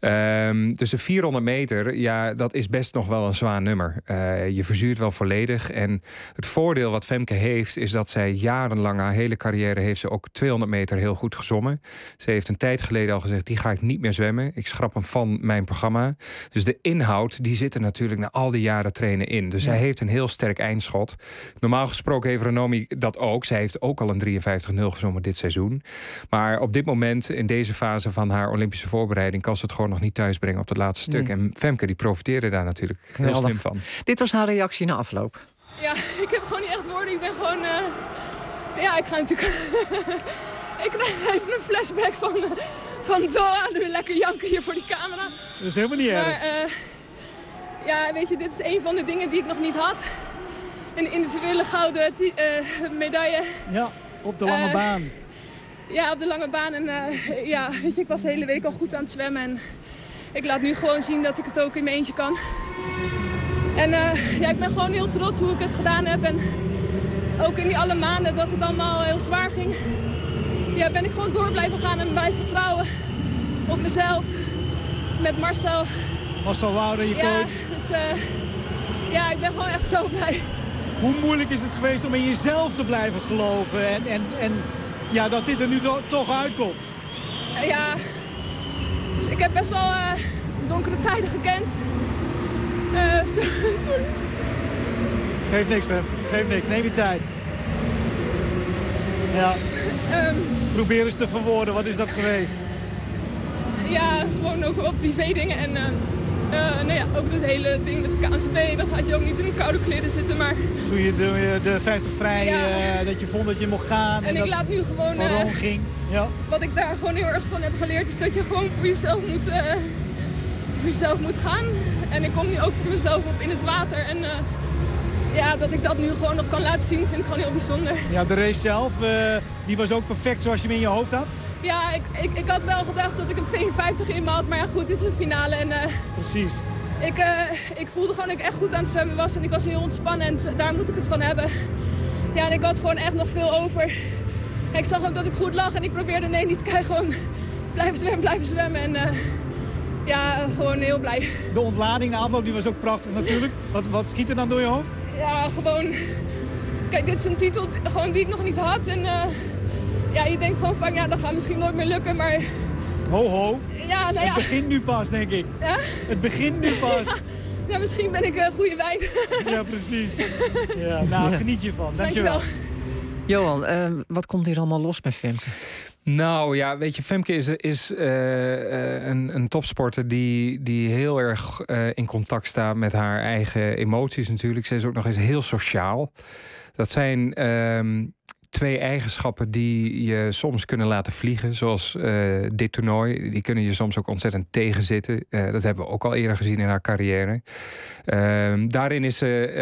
S3: Uh, dus de vierhonderd meter, ja, dat is best nog wel een zwaar nummer. Uh, je verzuurt wel volledig. En het voordeel wat Femke heeft, is dat zij jarenlang, haar hele carrière, heeft ze ook tweehonderd meter heel goed gezwommen. Ze heeft een tijd geleden al gezegd, die ga ik niet meer zwemmen. Ik schrap hem van mijn programma. Dus de inhoud, die zit er natuurlijk na al die jaren trainen in. Dus ja. zij heeft een heel sterk eindschot. Normaal gesproken heeft Ranomi dat ook. Zij heeft ook al een drieënvijftig nul gezwommen dit seizoen. Maar op dit moment, in deze fase van haar Olympische voorbereiding, kan ze het gewoon nog niet thuisbrengen op het laatste stuk. Nee. En Femke, die profiteerde daar natuurlijk heel Geweldig. slim van.
S7: Dit was haar reactie na afloop.
S23: Ja, ik heb gewoon niet echt woorden. Ik ben gewoon... Uh... Ja, ik ga natuurlijk... ik krijg even een flashback van, uh, van Doha. Nu lekker janken hier voor die camera.
S18: Dat is helemaal niet erg.
S23: Maar uh, ja, weet je, dit is een van de dingen die ik nog niet had. Een individuele gouden uh, medaille.
S18: Ja, op de lange uh, baan.
S23: Ja, op de lange baan. En uh, ja, weet je, ik was de hele week al goed aan het zwemmen. En ik laat nu gewoon zien dat ik het ook in mijn eentje kan. En uh, ja, ik ben gewoon heel trots hoe ik het gedaan heb. En ook in die alle maanden dat het allemaal heel zwaar ging, ja, ben ik gewoon door blijven gaan en blijven vertrouwen op mezelf. Met Marcel
S18: Marcel Wouder, je
S23: ja,
S18: coach.
S23: Dus, uh, ja, ik ben gewoon echt zo blij.
S18: Hoe moeilijk is het geweest om in jezelf te blijven geloven en, en, en ja, dat dit er nu to- toch uitkomt?
S23: Uh, ja, dus ik heb best wel uh, donkere tijden gekend. Uh, sorry.
S18: Geef niks, Fem. Geef niks. Neem je tijd. Ja.
S23: Um,
S18: Probeer eens te verwoorden. Wat is dat geweest?
S23: Ja, gewoon ook op privé dingen. En uh, uh, nou ja, ook dat hele ding met de K N C B. Dan gaat je ook niet in de koude kleren zitten. Maar...
S18: Toen je de, de vijftig vrij, ja. uh, dat je vond dat je mocht gaan.
S23: En,
S18: en
S23: ik
S18: dat
S23: laat nu gewoon...
S18: Van Ron ging. Ja.
S23: Wat ik daar gewoon heel erg van heb geleerd is dat je gewoon voor jezelf moet, uh, voor jezelf moet gaan. En ik kom nu ook voor mezelf op in het water. En uh, ja, dat ik dat nu gewoon nog kan laten zien vind ik gewoon heel bijzonder.
S18: Ja, de race zelf, uh, die was ook perfect zoals je hem in je hoofd had?
S23: Ja, ik, ik, ik had wel gedacht dat ik een tweeënvijftig in me had. Maar ja, goed, dit is een finale. En, uh,
S18: Precies.
S23: Ik, uh, ik voelde gewoon dat ik echt goed aan het zwemmen was. En ik was heel ontspannen en daar moet ik het van hebben. Ja, en ik had gewoon echt nog veel over. En ik zag ook dat ik goed lag en ik probeerde nee niet te krijgen. Gewoon blijven zwemmen, blijven zwemmen. En uh, ja, gewoon heel blij.
S18: De ontlading, de afloop, die was ook prachtig natuurlijk. Wat, wat schiet er dan door je hoofd?
S23: Ja, gewoon... Kijk, dit is een titel gewoon die ik nog niet had. En uh, ja, je denkt gewoon van, ja, dat gaat misschien nooit meer lukken, maar...
S18: Ho, ho.
S23: Ja, nou ja.
S18: Het begint nu pas, denk ik.
S23: Ja?
S18: Het begint nu pas.
S23: Ja, ja misschien ben ik een uh, goede wijn.
S18: Ja, precies. Ja, nou, geniet je van. Dankjewel.
S23: Dankjewel.
S7: Johan, uh, wat komt hier allemaal los bij Femke?
S3: Nou ja, weet je, Femke is, is uh, uh, een, een topsporter die, die heel erg uh, in contact staat met haar eigen emoties natuurlijk. Ze is ook nog eens heel sociaal. Dat zijn uh, twee eigenschappen die je soms kunnen laten vliegen. Zoals uh, dit toernooi. Die kunnen je soms ook ontzettend tegenzitten. Uh, dat hebben we ook al eerder gezien in haar carrière. Uh, daarin is ze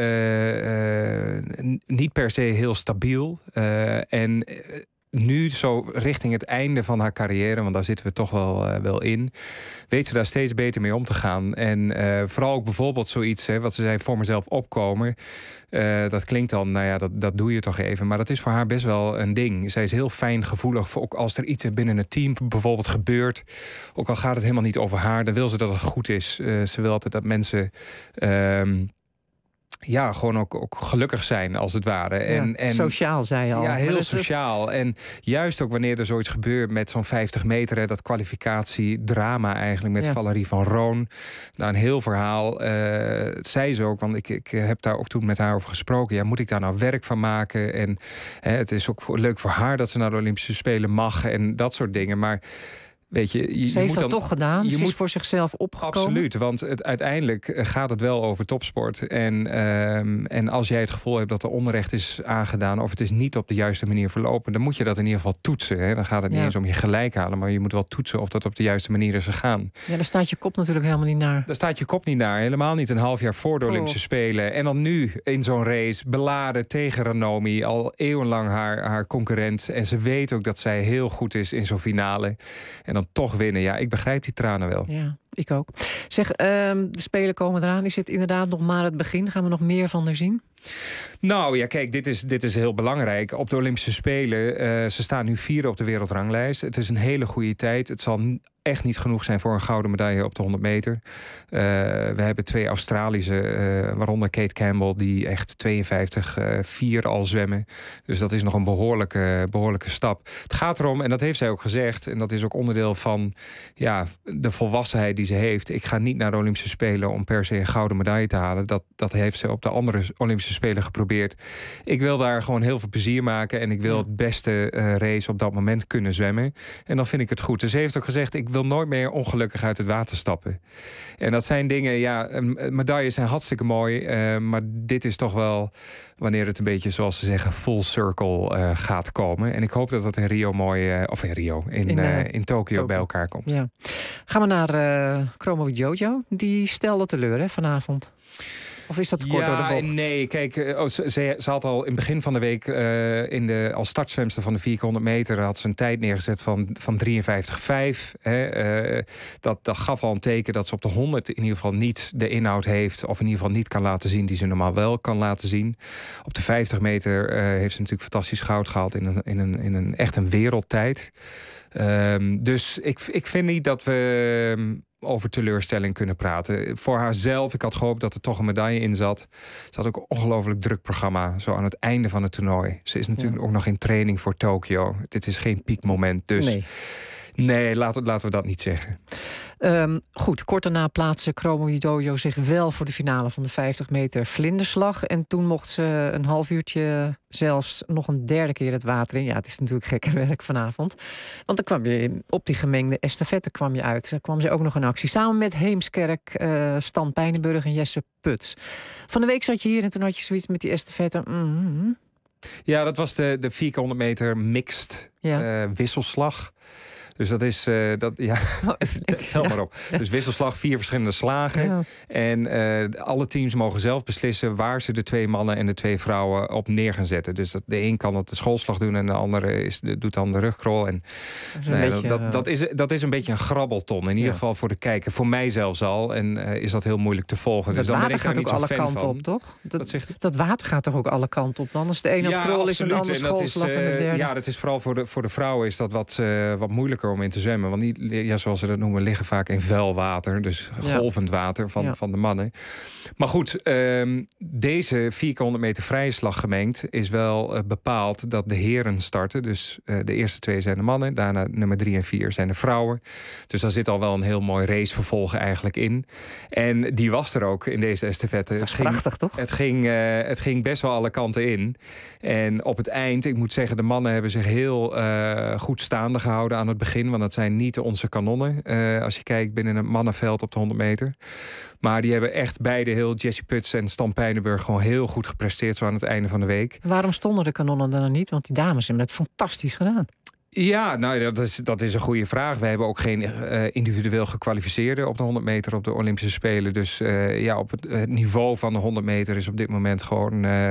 S3: uh, uh, niet per se heel stabiel. Uh, en... Uh, Nu, zo richting het einde van haar carrière, want daar zitten we toch wel, uh, wel in, weet ze daar steeds beter mee om te gaan. En uh, vooral ook bijvoorbeeld zoiets, hè, wat ze zei, voor mezelf opkomen. Uh, dat klinkt dan, nou ja, dat, dat doe je toch even. Maar dat is voor haar best wel een ding. Zij is heel fijngevoelig, ook als er iets binnen het team bijvoorbeeld gebeurt. Ook al gaat het helemaal niet over haar, dan wil ze dat het goed is. Uh, ze wil altijd dat mensen... Uh, Ja, gewoon ook, ook gelukkig zijn, als het ware. En,
S7: ja,
S3: en,
S7: sociaal, zei je al.
S3: Ja, heel
S7: het...
S3: sociaal. En juist ook wanneer er zoiets gebeurt met zo'n vijftig meter... Hè, dat kwalificatiedrama eigenlijk met ja. Valerie van Roon. Nou, een heel verhaal. Uh, zei ze ook, want ik, ik heb daar ook toen met haar over gesproken. Ja, moet ik daar nou werk van maken? En hè, het is ook leuk voor haar dat ze naar de Olympische Spelen mag... en dat soort dingen, maar... Weet je, je,
S7: Ze heeft
S3: je moet
S7: dat
S3: dan,
S7: toch gedaan?
S3: Je
S7: Ze
S3: moet,
S7: is voor zichzelf opgekomen?
S3: Absoluut, want het, uiteindelijk gaat het wel over topsport. En, um, en als jij het gevoel hebt dat er onrecht is aangedaan... of het is niet op de juiste manier verlopen... dan moet je dat in ieder geval toetsen. Hè? Dan gaat het niet ja. eens om je gelijk halen... maar je moet wel toetsen of dat op de juiste manier is gegaan.
S7: Ja, daar staat je kop natuurlijk helemaal niet naar.
S3: Daar staat je kop niet naar. Helemaal niet een half jaar voor de oh. Olympische Spelen. En dan nu in zo'n race beladen tegen Ranomi... al eeuwenlang haar, haar concurrent. En ze weet ook dat zij heel goed is in zo'n finale. En dan toch winnen. Ja, ik begrijp die tranen wel.
S7: Ja, ik ook. Zeg, uh, de Spelen komen eraan. Is het inderdaad nog maar het begin? Gaan we nog meer van er zien?
S3: Nou ja, kijk, dit is, dit is heel belangrijk. Op de Olympische Spelen, uh, ze staan nu vierde op de wereldranglijst. Het is een hele goede tijd. Het zal echt niet genoeg zijn voor een gouden medaille op de honderd meter. Uh, we hebben twee Australische, uh, waaronder Kate Campbell... die echt tweeënvijftig vier al zwemmen. Dus dat is nog een behoorlijke, behoorlijke stap. Het gaat erom, en dat heeft zij ook gezegd... en dat is ook onderdeel van ja, de volwassenheid die ze heeft. Ik ga niet naar de Olympische Spelen om per se een gouden medaille te halen. Dat, dat heeft ze op de andere Olympische Spelen geprobeerd. Ik wil daar gewoon heel veel plezier maken... en ik wil het beste uh, race op dat moment kunnen zwemmen. En dan vind ik het goed. Dus ze heeft ook gezegd... ik wil nooit meer ongelukkig uit het water stappen. En dat zijn dingen, ja, medailles zijn hartstikke mooi... Uh, maar dit is toch wel wanneer het een beetje, zoals ze zeggen... full circle uh, gaat komen. En ik hoop dat dat in Rio mooi... Uh, of in Rio, in, in, uh, in Tokio bij elkaar komt.
S7: Ja. Gaan we naar uh, Kromowidjojo. Die stelde teleur, hè, vanavond. Of is dat kort
S3: ja,
S7: door de bocht?
S3: Nee, kijk, oh, ze, ze had al in het begin van de week... Uh, in de, als startzwemster van de vierhonderd meter... had ze een tijd neergezet van, van drieënvijftig vijf. Hè. Uh, dat, dat gaf al een teken dat ze op de honderd... in ieder geval niet de inhoud heeft... of in ieder geval niet kan laten zien... die ze normaal wel kan laten zien. Op de vijftig meter uh, heeft ze natuurlijk fantastisch goud gehaald... in een, in een, in een echt een wereldtijd. Um, dus ik, ik vind niet dat we... over teleurstelling kunnen praten. Voor haarzelf, ik had gehoopt dat er toch een medaille in zat. Ze had ook een ongelooflijk druk programma, zo aan het einde van het toernooi. Ze is natuurlijk ja. ook nog in training voor Tokio. Dit is geen piekmoment, dus nee, nee laten, laten we dat niet zeggen.
S7: Um, goed, kort daarna plaatste Kromowidjojo zich wel voor de finale van de vijftig meter vlinderslag. En toen mocht ze een half uurtje zelfs nog een derde keer het water in. Ja, het is natuurlijk gekke werk vanavond. Want dan kwam je op die gemengde estafette kwam je uit. Dan kwam ze ook nog in actie. Samen met Heemskerk, uh, Stan Pijnenburg en Jesse Puts. Van de week zat je hier en toen had je zoiets met die estafette. Mm-hmm.
S3: Ja, dat was de, de vierhonderd meter mixed ja. uh, wisselslag. Dus dat is, uh, dat, ja, oh, tel maar op. Dus wisselslag, vier verschillende slagen. Ja. En uh, alle teams mogen zelf beslissen waar ze de twee mannen en de twee vrouwen op neer gaan zetten. Dus dat, de een kan het de schoolslag doen en de andere is, doet dan de rugkrol. En, dat, is nee, beetje, dat, dat, is, dat is een beetje een grabbelton, in ieder ja. geval voor de kijker. Voor mij zelfs al. En uh, is dat heel moeilijk te volgen.
S7: Dat
S3: dus dan
S7: water
S3: ben ik
S7: gaat
S3: daar
S7: ook
S3: niet
S7: alle kanten
S3: van.
S7: op, toch? Dat,
S3: Wat zegt u?
S7: Dat water gaat toch ook alle kanten op? Dan is de ene
S3: ja,
S7: op krol, is
S3: absoluut.
S7: een ander schoolslag en, uh, en de derde.
S3: Ja, dat is vooral voor de, voor de vrouwen is dat wat, uh, wat moeilijker om in te zwemmen. Want die, ja, zoals ze dat noemen, liggen vaak in vuil water. Dus golvend water van, ja. van de mannen. Maar goed, um, deze vierhonderd meter vrije slag gemengd is wel uh, bepaald dat de heren starten. Dus uh, de eerste twee zijn de mannen. Daarna nummer drie en vier zijn de vrouwen. Dus daar zit al wel een heel mooi racevervolg eigenlijk in. En die was er ook in deze estafette.
S7: Dat is
S3: het ging,
S7: prachtig, toch?
S3: Het ging, uh, het ging best wel alle kanten in. En op het eind, ik moet zeggen, de mannen hebben zich heel uh, goed staande gehouden aan het begin. Want dat zijn niet onze kanonnen. Uh, als je kijkt binnen een mannenveld op de honderd meter. Maar die hebben echt beide, heel Jesse Puts en Stan Pijnenburg, gewoon heel goed gepresteerd zo aan het einde van de week.
S7: Waarom stonden de kanonnen dan niet? Want die dames hebben het fantastisch gedaan.
S3: Ja, nou, dat is, dat is een goede vraag. We hebben ook geen uh, individueel gekwalificeerden op de honderd meter op de Olympische Spelen. Dus uh, ja, op het, het niveau van de honderd meter is op dit moment gewoon uh,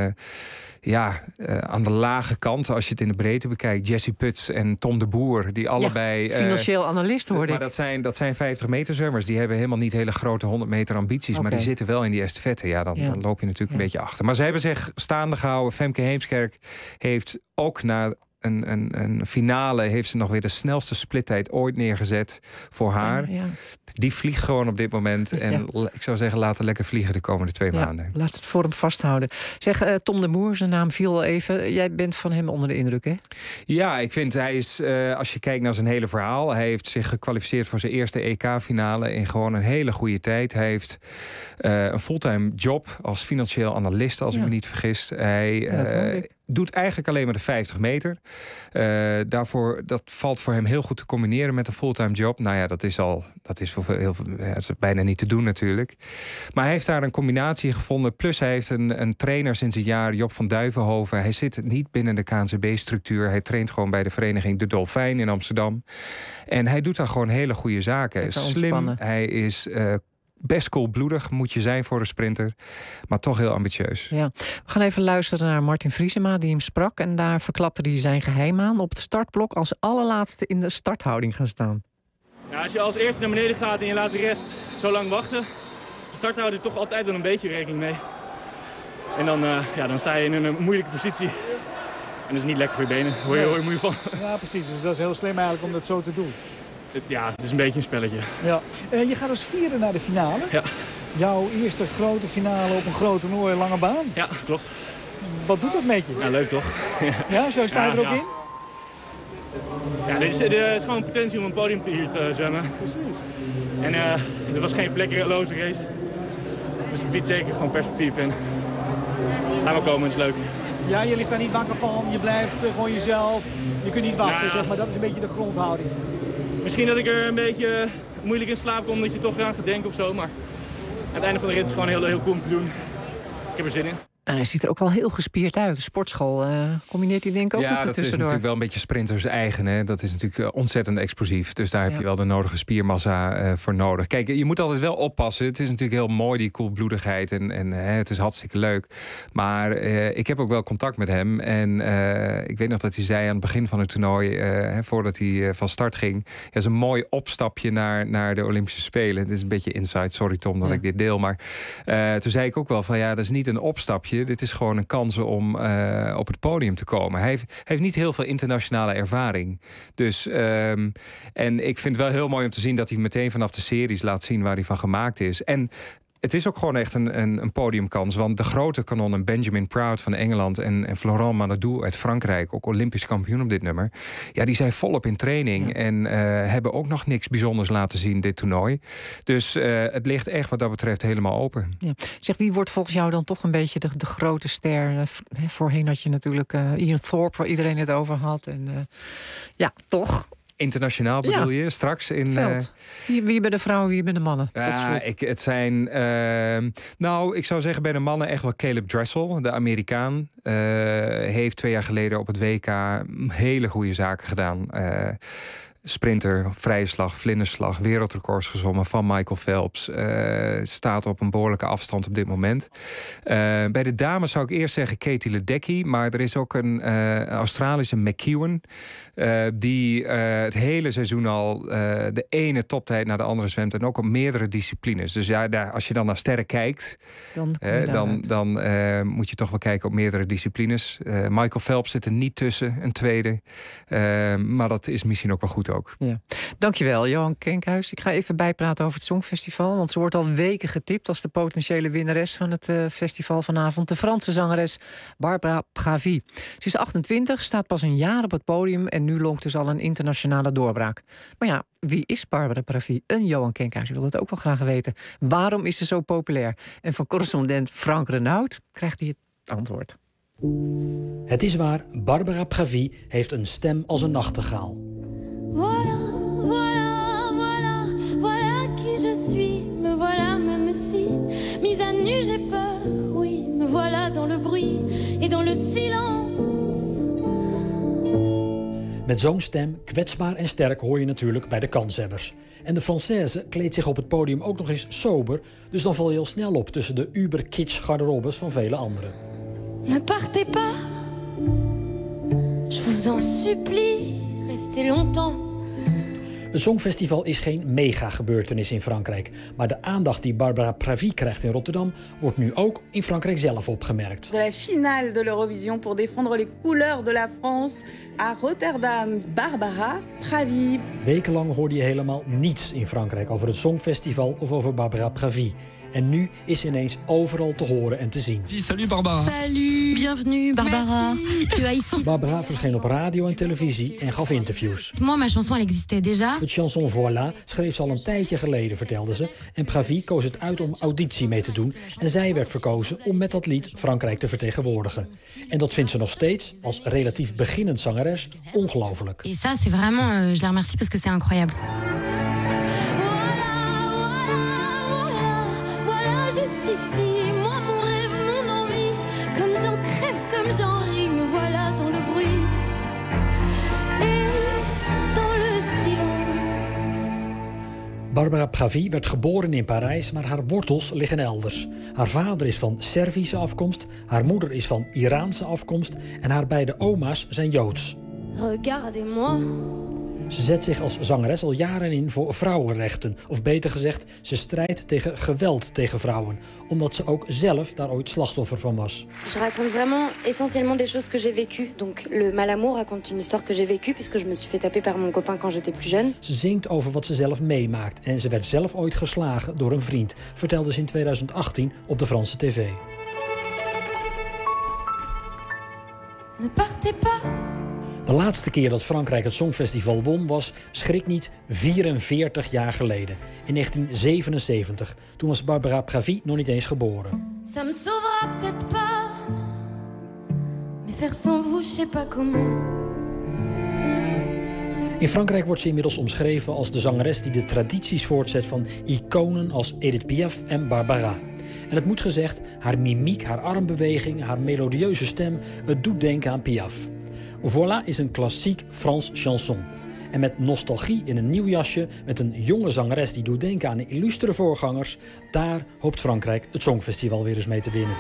S3: ja, uh, aan de lage kant. Als je het in de breedte bekijkt. Jesse Puts en Tom de Boer, die allebei...
S7: Ja, financieel uh, analist hoorde ik.
S3: Maar dat zijn, dat zijn vijftig meter zwemmers. Die hebben helemaal niet hele grote honderd meter ambities. Okay. Maar die zitten wel in die estafette. Ja, dan, ja. dan loop je natuurlijk ja. een beetje achter. Maar ze hebben zich staande gehouden. Femke Heemskerk heeft ook na... Een, een, een finale heeft ze nog weer de snelste splittijd ooit neergezet voor haar. Ja, ja. Die vliegt gewoon op dit moment. En ja. ik zou zeggen, laten lekker vliegen de komende twee ja, maanden.
S7: Laat het voor hem vasthouden. Zeg, uh, Tom de Boer, zijn naam viel al even. Jij bent van hem onder de indruk, hè?
S3: Ja, ik vind hij is, uh, als je kijkt naar zijn hele verhaal... hij heeft zich gekwalificeerd voor zijn eerste E K-finale... in gewoon een hele goede tijd. Hij heeft uh, een fulltime job als financieel analist, als ja. ik me niet vergis. Hij... Uh, doet eigenlijk alleen maar de vijftig meter. Uh, daarvoor, dat valt voor hem heel goed te combineren met een fulltime job. Nou ja, dat is al, dat is voor heel veel, ja, dat is bijna niet te doen natuurlijk. Maar hij heeft daar een combinatie gevonden. Plus hij heeft een, een trainer sinds een jaar, Job van Duivenhoven. Hij zit niet binnen de K N Z B-structuur. Hij traint gewoon bij de vereniging De Dolfijn in Amsterdam. En hij doet daar gewoon hele goede zaken. Slim, hij is... Uh, best koelbloedig moet je zijn voor een sprinter. Maar toch heel ambitieus.
S7: Ja. We gaan even luisteren naar Martin Vriesema die hem sprak. En daar verklapte hij zijn geheim aan. Op het startblok als allerlaatste in de starthouding gaan staan.
S4: Ja, als je als eerste naar beneden gaat en je laat de rest zo lang wachten. De start houdt er toch altijd wel een beetje rekening mee. En dan, uh, ja, dan sta je in een moeilijke positie. En dat is niet lekker voor je benen. Hoor je,
S18: nee.
S4: hoor je moe van.
S18: Ja, precies. Dus dat is heel slim eigenlijk om dat zo te doen.
S4: Ja, het is een beetje een spelletje.
S18: Ja. Uh, je gaat als vierde naar de finale.
S4: Ja.
S18: Jouw eerste grote finale op een groot toernooi, lange baan.
S4: Ja, klopt.
S18: Wat doet dat met je?
S4: Ja, leuk toch?
S18: Ja, zo sta je ja, er ook ja. in?
S4: Ja, er is, er is gewoon potentie om een podium te hier te zwemmen.
S18: Precies.
S4: En uh, er was geen vlekkeloze race. Dus het biedt zeker gewoon perspectief in. Laat maar komen, het is leuk.
S18: Ja, je ligt daar niet wakker van. Je blijft uh, gewoon jezelf. Je kunt niet wachten, ja. zeg maar. Dat is een beetje de grondhouding.
S4: Misschien dat ik er een beetje moeilijk in slaap kom, dat je toch aan gaat denken of zo. Maar aan het einde van de rit is het gewoon heel, heel cool om te doen. Ik heb er zin in.
S7: En hij ziet er ook wel heel gespierd uit. De sportschool uh, combineert hij denk ik ook
S3: ja,
S7: met de
S3: dat
S7: tussendoor.
S3: is natuurlijk wel een beetje sprinters eigen. Hè? Dat is natuurlijk ontzettend explosief. Dus daar heb ja. je wel de nodige spiermassa uh, voor nodig. Kijk, je moet altijd wel oppassen. Het is natuurlijk heel mooi, die koelbloedigheid. En, en uh, het is hartstikke leuk. Maar uh, ik heb ook wel contact met hem. En uh, ik weet nog dat hij zei aan het begin van het toernooi... Uh, voordat hij uh, van start ging... Ja, dat is een mooi opstapje naar, naar de Olympische Spelen. Het is een beetje inside. Sorry Tom dat ja. ik dit deel. Maar uh, toen zei ik ook wel van ja, dat is niet een opstapje. je, dit is gewoon een kans om uh, op het podium te komen. Hij heeft, hij heeft niet heel veel internationale ervaring. Dus, um, en ik vind het wel heel mooi om te zien dat hij meteen vanaf de series laat zien waar hij van gemaakt is. En het is ook gewoon echt een, een, een podiumkans. Want de grote kanonnen, Benjamin Proud van Engeland en, en Florent Manodou uit Frankrijk, ook Olympisch kampioen op dit nummer, ja, die zijn volop in training. Ja. En uh, hebben ook nog niks bijzonders laten zien dit toernooi. Dus uh, het ligt echt wat dat betreft helemaal open.
S7: Ja. Zeg, wie wordt volgens jou dan toch een beetje de, de grote ster? Uh, voorheen had je natuurlijk uh, Ian Thorpe, waar iedereen het over had. En uh, ja, toch.
S3: Internationaal bedoel ja. je? Straks in... Uh...
S7: Wie, wie bij de vrouwen, wie bij de mannen?
S3: Ja, ik, het zijn... Uh, nou, ik zou zeggen bij de mannen echt wel Caleb Dressel, de Amerikaan. Uh, heeft twee jaar geleden op het W K hele goede zaken gedaan. Uh, Sprinter, vrije slag, vlinderslag, wereldrecords gezwommen van Michael Phelps. Uh, staat op een behoorlijke afstand op dit moment. Uh, bij de dames zou ik eerst zeggen Katie Ledecky. Maar er is ook een uh, Australische McEwen. Uh, die uh, het hele seizoen al uh, de ene toptijd naar de andere zwemt. En ook op meerdere disciplines. Dus ja, daar, als je dan naar sterren kijkt, dan, uh, dan, dan uh, moet je toch wel kijken op meerdere disciplines. Uh, Michael Phelps zit er niet tussen, een tweede. Uh, maar dat is misschien ook wel goed ook.
S7: Ja. Dankjewel, Johan Kenkhuis. Ik ga even bijpraten over het Songfestival. Want ze wordt al weken getipt als de potentiële winnares van het uh, festival vanavond. De Franse zangeres Barbara Pravi. Ze is achtentwintig, staat pas een jaar op het podium en nu lonkt dus al een internationale doorbraak. Maar ja, wie is Barbara Pravi? En Johan Kenkhuis wil het ook wel graag weten. Waarom is ze zo populair? En van correspondent Frank Renaud krijgt hij het antwoord.
S5: Het is waar, Barbara Pravi heeft een stem als een nachtegaal.
S20: Voilà, voilà, voilà, voilà qui je suis. Me voilà, même si, mise à nu, j'ai peur. Oui, me voilà dans le bruit et dans le silence.
S5: Met zo'n stem, kwetsbaar en sterk, hoor je natuurlijk bij de kanshebbers. En de Française kleedt zich op het podium ook nog eens sober, dus dan val je al snel op tussen de uber-kitsch garderobes van vele anderen.
S20: Ne partez pas, je vous en supplie, restez longtemps.
S5: Het Songfestival is geen mega-gebeurtenis in Frankrijk. Maar de aandacht die Barbara Pravi krijgt in Rotterdam wordt nu ook in Frankrijk zelf opgemerkt.
S6: De la finale de l'Eurovision pour défendre les couleurs de la France à Rotterdam. Barbara Pravi.
S5: Wekenlang hoorde je helemaal niets in Frankrijk over het Songfestival of over Barbara Pravi. En nu is ze ineens overal te horen en te zien.
S8: Salut Barbara.
S24: Salut, bienvenue Barbara. Tu as ici.
S5: Barbara verscheen op radio en televisie en gaf interviews.
S24: Moi, ma chanson, elle existait déjà.
S5: Het chanson Voilà schreef ze al een tijdje geleden, vertelde ze. En Pravi koos het uit om auditie mee te doen. En zij werd verkozen om met dat lied Frankrijk te vertegenwoordigen. En dat vindt ze nog steeds, als relatief beginnend zangeres, ongelooflijk.
S24: Et ça, c'est vraiment, euh, je la remercie parce que c'est incroyable.
S5: Barbara Pravi werd geboren in Parijs, maar haar wortels liggen elders. Haar vader is van Servische afkomst, haar moeder is van Iraanse afkomst en haar beide oma's zijn Joods.
S20: Regardez-moi.
S5: Ze zet zich als zangeres al jaren in voor vrouwenrechten. Of beter gezegd, ze strijdt tegen geweld tegen vrouwen. Omdat ze ook zelf daar ooit slachtoffer van was.
S24: Je raconte vraiment essentiellement des choses que j'ai vécues. Donc le Malamour raconte une histoire que j'ai vécue puisque je me suis fait taper par mon copain quand j'étais plus jeune.
S5: Ze zingt over wat ze zelf meemaakt. En ze werd zelf ooit geslagen door een vriend. Vertelde ze in tweeduizend achttien op de Franse tv.
S20: Ne partez pas.
S5: De laatste keer dat Frankrijk het Songfestival won was, schrik niet, vierenveertig jaar geleden. In negentien zevenenzeventig. Toen was Barbara Pravi nog niet eens geboren.
S20: Ça me sauvera peut-être pas. Mais faire sans vous, je sais pas comment.
S5: In Frankrijk wordt ze inmiddels omschreven als de zangeres die de tradities voortzet van iconen als Edith Piaf en Barbara. En het moet gezegd, haar mimiek, haar armbeweging, haar melodieuze stem, het doet denken aan Piaf. Voilà is een klassiek Frans chanson. En met nostalgie in een nieuw jasje, met een jonge zangeres die doet denken aan de illustere voorgangers, daar hoopt Frankrijk het Songfestival weer eens mee te winnen.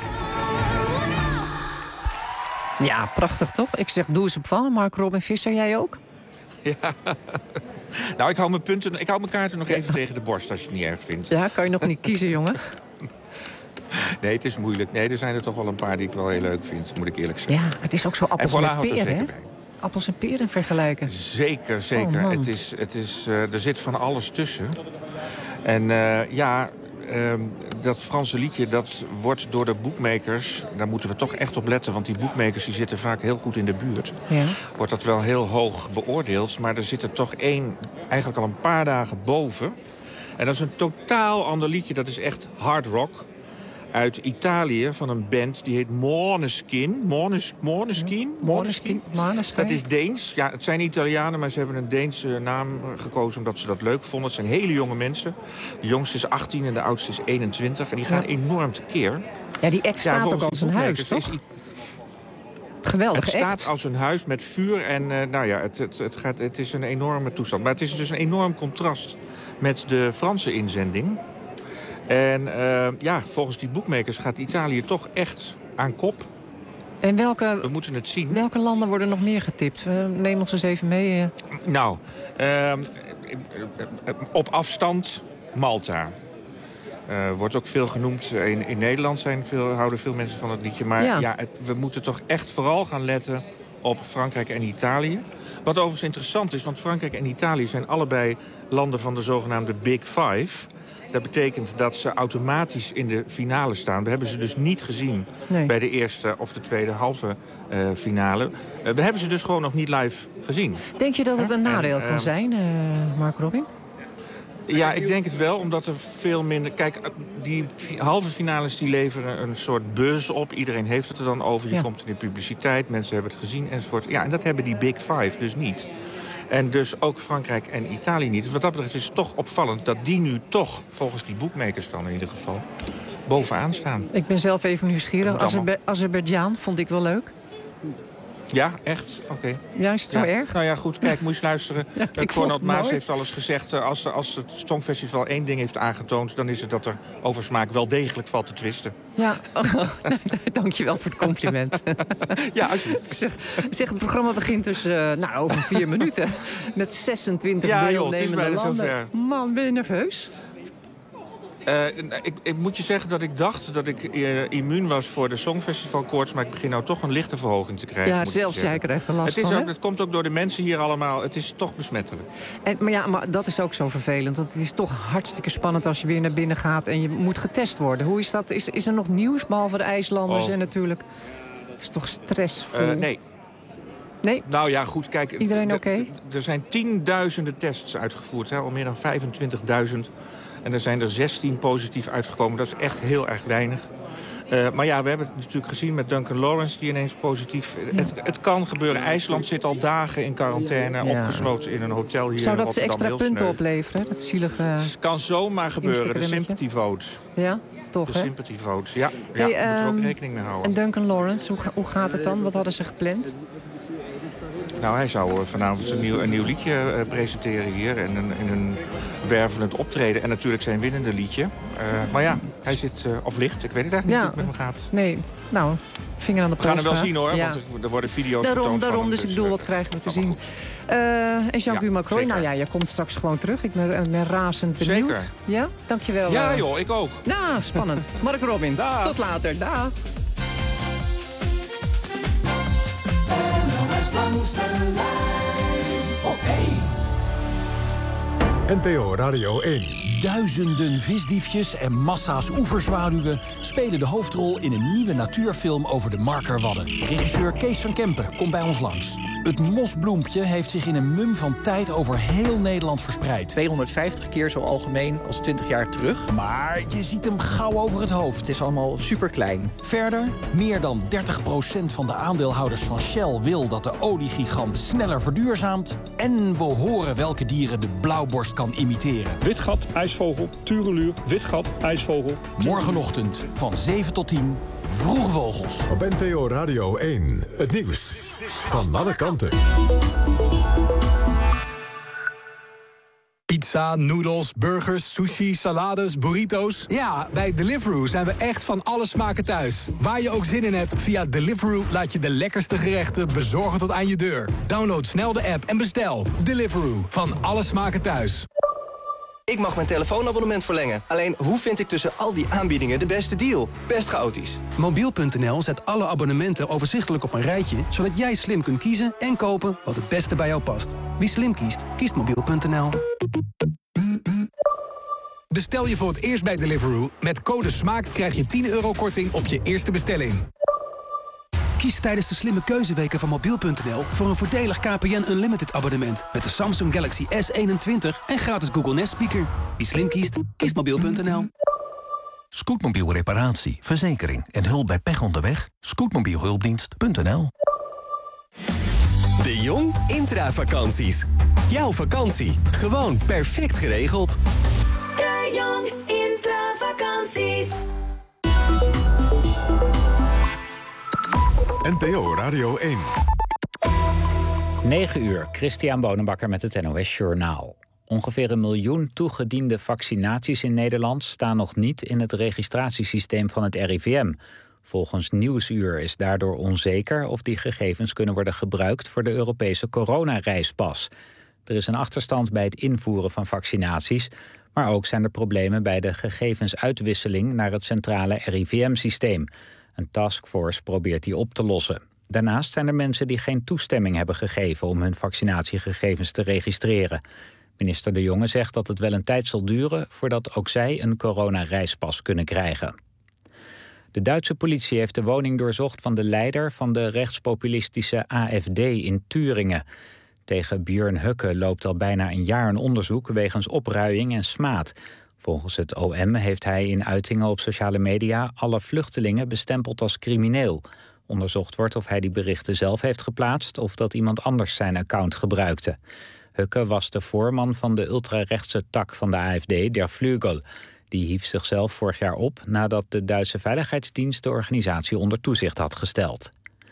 S7: Ja, prachtig toch? Ik zeg doe eens op van. Mark Robin Visser, jij ook?
S8: Ja. Nou, ik hou mijn punten, ik hou mijn kaarten nog even ja. tegen de borst als je het niet erg vindt.
S7: Ja, kan je nog niet kiezen, jongen?
S9: Nee, het is moeilijk. Nee, er zijn er toch wel een paar die ik wel heel leuk vind, moet ik eerlijk zeggen.
S7: Ja, het is ook zo appels
S9: en voilà,
S7: met peren, hè?
S9: Bij.
S7: Appels en peren vergelijken.
S9: Zeker, zeker.
S7: Oh,
S9: het is, het is, uh, er zit van alles tussen. En uh, ja, uh, dat Franse liedje, dat wordt door de boekmakers... daar moeten we toch echt op letten, want die boekmakers die zitten vaak heel goed in de buurt.
S7: Ja.
S9: Wordt dat wel heel hoog beoordeeld, maar er zit er toch één eigenlijk al een paar dagen boven. En dat is een totaal ander liedje, dat is echt hard rock... uit Italië, van een band die heet Måneskin. Månes, Måneskin?
S7: Måneskin.
S9: Dat is Deens. Ja, het zijn Italianen, maar ze hebben een Deense naam gekozen... omdat ze dat leuk vonden. Het zijn hele jonge mensen. De jongste is achttien en de oudste is eenentwintig. En die gaan ja. enorm tekeer.
S7: Ja, die act staat ja, ook als een huis, toch?
S9: Is,
S7: Geweldig
S9: Het staat
S7: act.
S9: als een huis met vuur en uh, nou ja, het, het, het, gaat, het is een enorme toestand. Maar het is dus een enorm contrast met de Franse inzending... En uh, ja, volgens die boekmakers gaat Italië toch echt aan kop.
S7: En welke,
S9: we moeten het zien.
S7: Welke landen worden nog meer getipt? Uh, neem ons eens even mee. Uh.
S9: Nou, uh, op afstand Malta. Uh, wordt ook veel genoemd. In, in Nederland zijn veel, houden veel mensen van het liedje. Maar ja, ja het, we moeten toch echt vooral gaan letten op Frankrijk en Italië. Wat overigens interessant is, want Frankrijk en Italië zijn allebei landen van de zogenaamde Big Five... Dat betekent dat ze automatisch in de finale staan. We hebben ze dus niet gezien nee. bij de eerste of de tweede halve uh, finale. Uh, we hebben ze dus gewoon nog niet live gezien.
S7: Denk je dat het een nadeel
S9: en, uh,
S7: kan zijn, uh, Mark Robin?
S9: Ja, ik denk het wel, omdat er veel minder... Kijk, die halve finales die leveren een soort buzz op. Iedereen heeft het er dan over. Je ja. komt in de publiciteit, mensen hebben het gezien enzovoort. Ja, en dat hebben die Big Five dus niet. En dus ook Frankrijk en Italië niet. Dus wat dat betreft is het toch opvallend dat die nu toch, volgens die boekmakers dan in ieder geval, bovenaan staan.
S7: Ik ben zelf even nieuwsgierig. Azerbei- Azerbeidzjan vond ik wel leuk.
S9: Ja, echt? Oké. Okay.
S7: Ja, is het zo
S9: ja.
S7: erg?
S9: Nou ja, goed, kijk, moet je luisteren.
S7: ja,
S9: Cornel Maas heeft alles gezegd. Als, als het Songfestival één ding heeft aangetoond, dan is het dat er over smaak wel degelijk valt te twisten.
S7: Ja, oh, dank je wel voor het compliment.
S9: ja, alsjeblieft.
S7: Zeg, zeg, het programma begint dus uh, nou, over vier minuten. Met zesentwintig
S9: ja,
S7: deelnemende
S9: joh, het is
S7: landen.
S9: Zover.
S7: Man, ben je nerveus?
S9: Uh, ik, ik moet je zeggen dat ik dacht dat ik uh, immuun was voor de Songfestivalkoorts... maar ik begin nou toch een lichte verhoging te krijgen.
S7: Ja, zelfs jij krijgt er last
S9: het is
S7: van,
S9: ook, Het komt ook door de mensen hier allemaal. Het is toch besmettelijk.
S7: En, maar ja, maar dat is ook zo vervelend. Want het is toch hartstikke spannend als je weer naar binnen gaat... en je moet getest worden. Hoe is dat? Is, is er nog nieuws, behalve de IJslanders oh. en natuurlijk... Het is toch stressvol?
S9: Uh, nee.
S7: Nee?
S9: Nou ja, goed, kijk...
S7: Iedereen oké? Okay?
S9: Er zijn tienduizenden tests uitgevoerd, hè, al meer dan vijfentwintigduizend... En er zijn er zestien positief uitgekomen. Dat is echt heel erg weinig. Uh, maar ja, we hebben het natuurlijk gezien met Duncan Lawrence... die ineens positief... Ja. Het, het kan gebeuren. IJsland zit al dagen in quarantaine... Ja. opgesloten in een hotel hier
S7: Zou
S9: in
S7: dat ze
S9: Rotterdam.
S7: extra punten opleveren? Dat zielige...
S9: Het kan zomaar gebeuren. De sympathy vote.
S7: Ja, toch,
S9: De
S7: hè?
S9: sympathy vote, ja. ja
S7: hey,
S9: daar moeten we ook
S7: um,
S9: rekening mee houden.
S7: En Duncan Lawrence, hoe, hoe gaat het dan? Wat hadden ze gepland?
S9: Nou, hij zou vanavond een nieuw, een nieuw liedje uh, presenteren hier. En een, in een wervelend optreden. En natuurlijk zijn winnende liedje. Uh, maar ja, hij zit... Uh, of ligt. Ik weet het eigenlijk niet ja. hoe het met hem gaat.
S7: Nee, nou, vinger aan de pols.
S9: We gaan hem wel zien hoor. Ja. Want er worden video's
S7: daarom,
S9: vertoond
S7: daarom,
S9: van
S7: dus
S9: hem,
S7: ik bedoel, wat krijgen we te zien. Uh, en Jean-Guy ja, Macron, nou ja, je komt straks gewoon terug. Ik ben, ben razend benieuwd.
S9: Zeker.
S7: Ja, dankjewel.
S9: Ja joh, ik ook.
S7: Nou, spannend. Mark Robin,
S9: Dag.
S7: Tot later. Dag.
S10: N P O Radio één.
S13: Duizenden visdiefjes en massa's oeverzwaluwen spelen de hoofdrol in een nieuwe natuurfilm over de Markerwadden. Regisseur Kees van Kempen komt bij ons langs. Het mosbloempje heeft zich in een mum van tijd over heel Nederland verspreid.
S21: tweehonderdvijftig keer zo algemeen als twintig jaar terug.
S13: Maar je ziet hem gauw over het hoofd.
S21: Het is allemaal superklein.
S13: Verder, meer dan dertig procent van de aandeelhouders van Shell wil dat de oliegigant sneller verduurzaamt. En we horen welke dieren de blauwborst kan imiteren.
S25: Witgat, ijsvogel, tureluur, witgat, ijsvogel.
S13: Morgenochtend van zeven tot tien, Vroege Vogels.
S10: Op N P O Radio één, het nieuws van alle kanten.
S26: Pizza, noedels, burgers, sushi, salades, burrito's. Ja, bij Deliveroo zijn we echt van alle smaken thuis. Waar je ook zin in hebt, via Deliveroo laat je de lekkerste gerechten bezorgen tot aan je deur. Download snel de app en bestel. Deliveroo, van alle smaken thuis.
S11: Ik mag mijn telefoonabonnement verlengen. Alleen, hoe vind ik tussen al die aanbiedingen de beste deal? Best chaotisch.
S12: Mobiel punt n l zet alle abonnementen overzichtelijk op een rijtje, zodat jij slim kunt kiezen en kopen wat het beste bij jou past. Wie slim kiest, kiest mobiel punt n l.
S26: Bestel je voor het eerst bij Deliveroo. Met code SMAAK krijg je tien euro korting op je eerste bestelling.
S12: Kies tijdens de slimme keuzeweken van mobiel punt n l voor een voordelig K P N Unlimited abonnement met de Samsung Galaxy S eenentwintig en gratis Google Nest Speaker. Wie slim kiest, kiest mobiel punt n l.
S14: Scootmobiel reparatie, verzekering en hulp bij pech onderweg. Scootmobielhulpdienst punt n l.
S15: De Jong Intravakanties. Jouw vakantie, gewoon perfect geregeld.
S20: De Jong Intravakanties.
S10: N P O Radio één.
S16: negen uur, Christian Bonenbakker met het N O S Journaal. Ongeveer een miljoen toegediende vaccinaties in Nederland staan nog niet in het registratiesysteem van het R I V M. Volgens Nieuwsuur is daardoor onzeker of die gegevens kunnen worden gebruikt voor de Europese coronareispas. Er is een achterstand bij het invoeren van vaccinaties, maar ook zijn er problemen bij de gegevensuitwisseling naar het centrale R I V M-systeem. Een taskforce probeert die op te lossen. Daarnaast zijn er mensen die geen toestemming hebben gegeven om hun vaccinatiegegevens te registreren. Minister De Jonge zegt dat het wel een tijd zal duren voordat ook zij een coronareispas kunnen krijgen. De Duitse politie heeft de woning doorzocht van de leider van de rechtspopulistische A F D in Turingen. Tegen Björn Höcke loopt al bijna een jaar een onderzoek wegens opruiing en smaad. Volgens het O M heeft hij in uitingen op sociale media alle vluchtelingen bestempeld als crimineel. Onderzocht wordt of hij die berichten zelf heeft geplaatst of dat iemand anders zijn account gebruikte. Höcke was de voorman van de ultrarechtse tak van de A F D, Der Flügel. Die hief zichzelf vorig jaar op nadat de Duitse Veiligheidsdienst de organisatie onder toezicht had gesteld.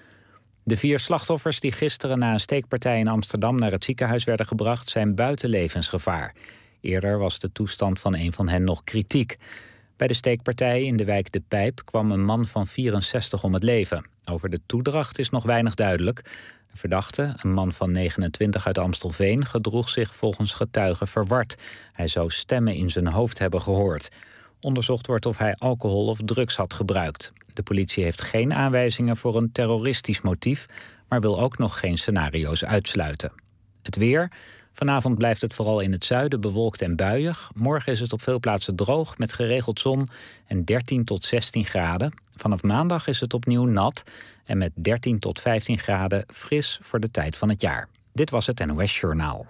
S16: De vier slachtoffers die gisteren na een steekpartij in Amsterdam naar het ziekenhuis werden gebracht zijn buiten levensgevaar. Eerder was de toestand van een van hen nog kritiek. Bij de steekpartij in de wijk De Pijp kwam een man van vierenzestig om het leven. Over de toedracht is nog weinig duidelijk. De verdachte, een man van negenentwintig uit Amstelveen, gedroeg zich volgens getuigen verward. Hij zou stemmen in zijn hoofd hebben gehoord. Onderzocht wordt of hij alcohol of drugs had gebruikt. De politie heeft geen aanwijzingen voor een terroristisch motief, maar wil ook nog geen scenario's uitsluiten. Het weer. Vanavond blijft het vooral in het zuiden bewolkt en buiig. Morgen is het op veel plaatsen droog met geregeld zon en dertien tot zestien graden. Vanaf maandag is het opnieuw nat en met dertien tot vijftien graden fris voor de tijd van het jaar. Dit was het N O S Journaal.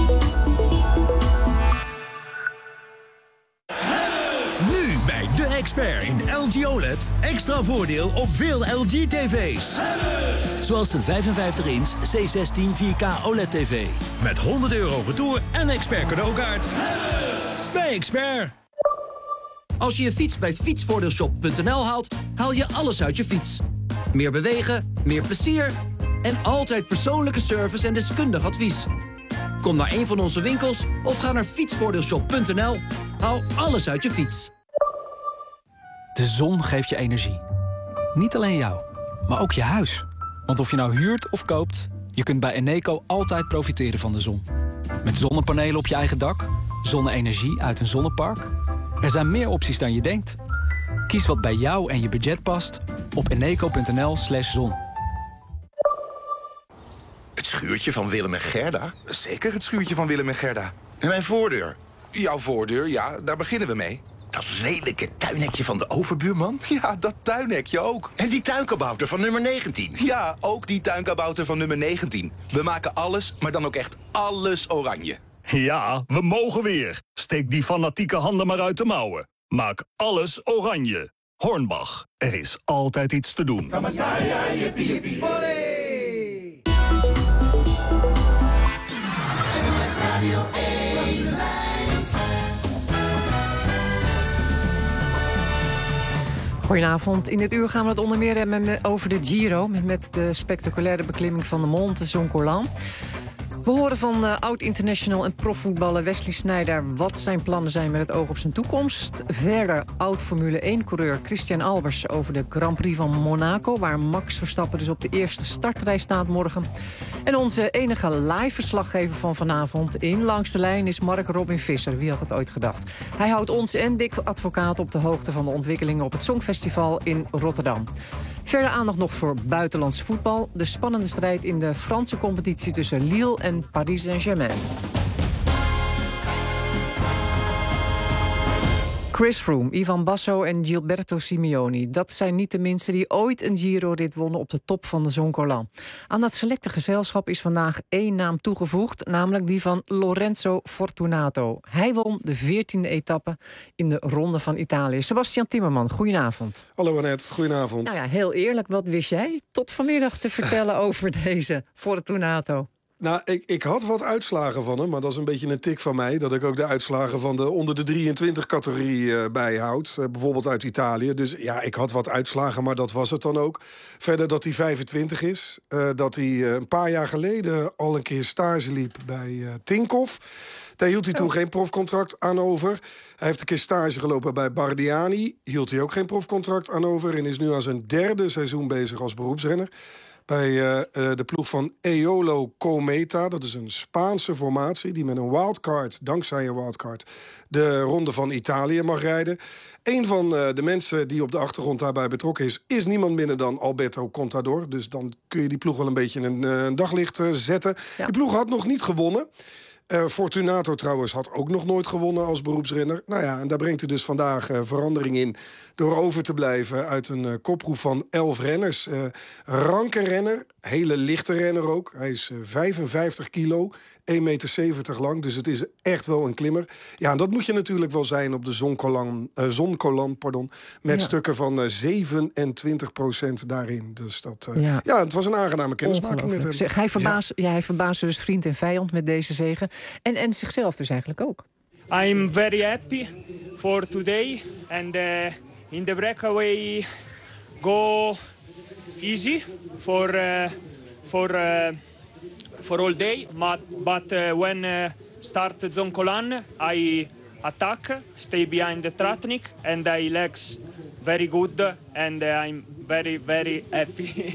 S19: Nu bij De Expert in L G O L E D extra voordeel op veel L G tv's. Zoals de vijfenvijftig inch C zestien vier K O L E D T V. Met honderd euro retour en expert cadeaukaart. Bij Expert.
S27: Als je je fiets bij fietsvoordeelshop punt n l haalt, haal je alles uit je fiets. Meer bewegen, meer plezier en altijd persoonlijke service en deskundig advies. Kom naar een van onze winkels of ga naar fietsvoordeelshop punt n l. Haal alles uit je fiets.
S12: De zon geeft je energie. Niet alleen jou, maar ook je huis. Want of je nou huurt of koopt, je kunt bij Eneco altijd profiteren van de zon. Met zonnepanelen op je eigen dak, zonne-energie uit een zonnepark. Er zijn meer opties dan je denkt. Kies wat bij jou en je budget past op eneco punt n l slash zon.
S28: Het schuurtje van Willem en Gerda? Zeker het schuurtje van Willem en Gerda. En mijn voordeur? Jouw voordeur, ja, daar beginnen we mee. Dat lelijke tuinhekje van de overbuurman? Ja, dat tuinhekje ook. En die tuinkabouter van nummer negentien? Ja, ook die tuinkabouter van nummer negentien. We maken alles, maar dan ook echt alles oranje.
S25: Ja, we mogen weer. Steek die fanatieke handen maar uit de mouwen. Maak alles oranje. Hornbach, er is altijd iets te doen.
S7: Goedenavond. In dit uur gaan we het onder meer hebben over de Giro, met de spectaculaire beklimming van de Monte Zoncolan. We horen van uh, oud-international en profvoetballer Wesley Sneijder wat zijn plannen zijn met het oog op zijn toekomst. Verder oud-Formule één-coureur Christian Albers over de Grand Prix van Monaco, waar Max Verstappen dus op de eerste startrij staat morgen. En onze enige live-verslaggever van vanavond in Langs de Lijn is Mark Robin Visser. Wie had het ooit gedacht? Hij houdt ons en Dick Advocaat op de hoogte van de ontwikkelingen op het Songfestival in Rotterdam. Verder aandacht nog voor buitenlands voetbal. De spannende strijd in de Franse competitie tussen Lille en Paris Saint-Germain. Chris Froome, Ivan Basso en Gilberto Simeoni. Dat zijn niet de minsten die ooit een Giro-rit wonnen op de top van de Zoncolan. Aan dat selecte gezelschap is vandaag één naam toegevoegd, namelijk die van Lorenzo Fortunato. Hij won de veertiende etappe in de Ronde van Italië. Sebastian Timmerman, goedenavond.
S1: Hallo Annette, goedenavond.
S7: Nou ja, heel eerlijk, wat wist jij tot vanmiddag te vertellen over deze Fortunato?
S1: Nou, ik, ik had wat uitslagen van hem, maar dat is een beetje een tik van mij. Dat ik ook de uitslagen van de onder de drieëntwintig-categorie uh, bijhoud. Uh, bijvoorbeeld uit Italië. Dus ja, ik had wat uitslagen, maar dat was het dan ook. Verder dat hij vijfentwintig is. Uh, dat hij uh, een paar jaar geleden al een keer stage liep bij uh, Tinkoff. Daar hield hij toen oh. geen profcontract aan over. Hij heeft een keer stage gelopen bij Bardiani. Hield hij ook geen profcontract aan over. En is nu aan zijn derde seizoen bezig als beroepsrenner. Bij uh, uh, de ploeg van Eolo Cometa. Dat is een Spaanse formatie die met een wildcard, dankzij een wildcard, de Ronde van Italië mag rijden. Een van uh, de mensen die op de achtergrond daarbij betrokken is, is niemand minder dan Alberto Contador. Dus dan kun je die ploeg wel een beetje in een uh, daglicht uh, zetten. Ja. Die ploeg had nog niet gewonnen. Uh, Fortunato trouwens had ook nog nooit gewonnen als beroepsrenner. Nou ja, en daar brengt hij dus vandaag uh, verandering in door over te blijven uit een uh, kopgroep van elf renners. Uh, ranke renner, hele lichte renner ook. Hij is uh, vijfenvijftig kilo, één meter zeventig lang, dus het is echt wel een klimmer. Ja, en dat moet je natuurlijk wel zijn op de Zoncolan, uh, Zoncolan, pardon, met ja. stukken van uh, zevenentwintig procent daarin. Dus dat, uh, ja. ja, het was een aangename kennismaking met hem.
S7: Zeg, hij verbaasde ja. ja, hij verbaasde dus vriend en vijand met deze zege. En, en zichzelf dus eigenlijk ook.
S2: I'm very happy for today. And uh, in the breakaway go easy for, uh, for, uh, for all day. But, but uh, when uh, start the Zoncolan, I attack, stay behind the Tratnik. And I legs very good. And uh, I'm very, very happy.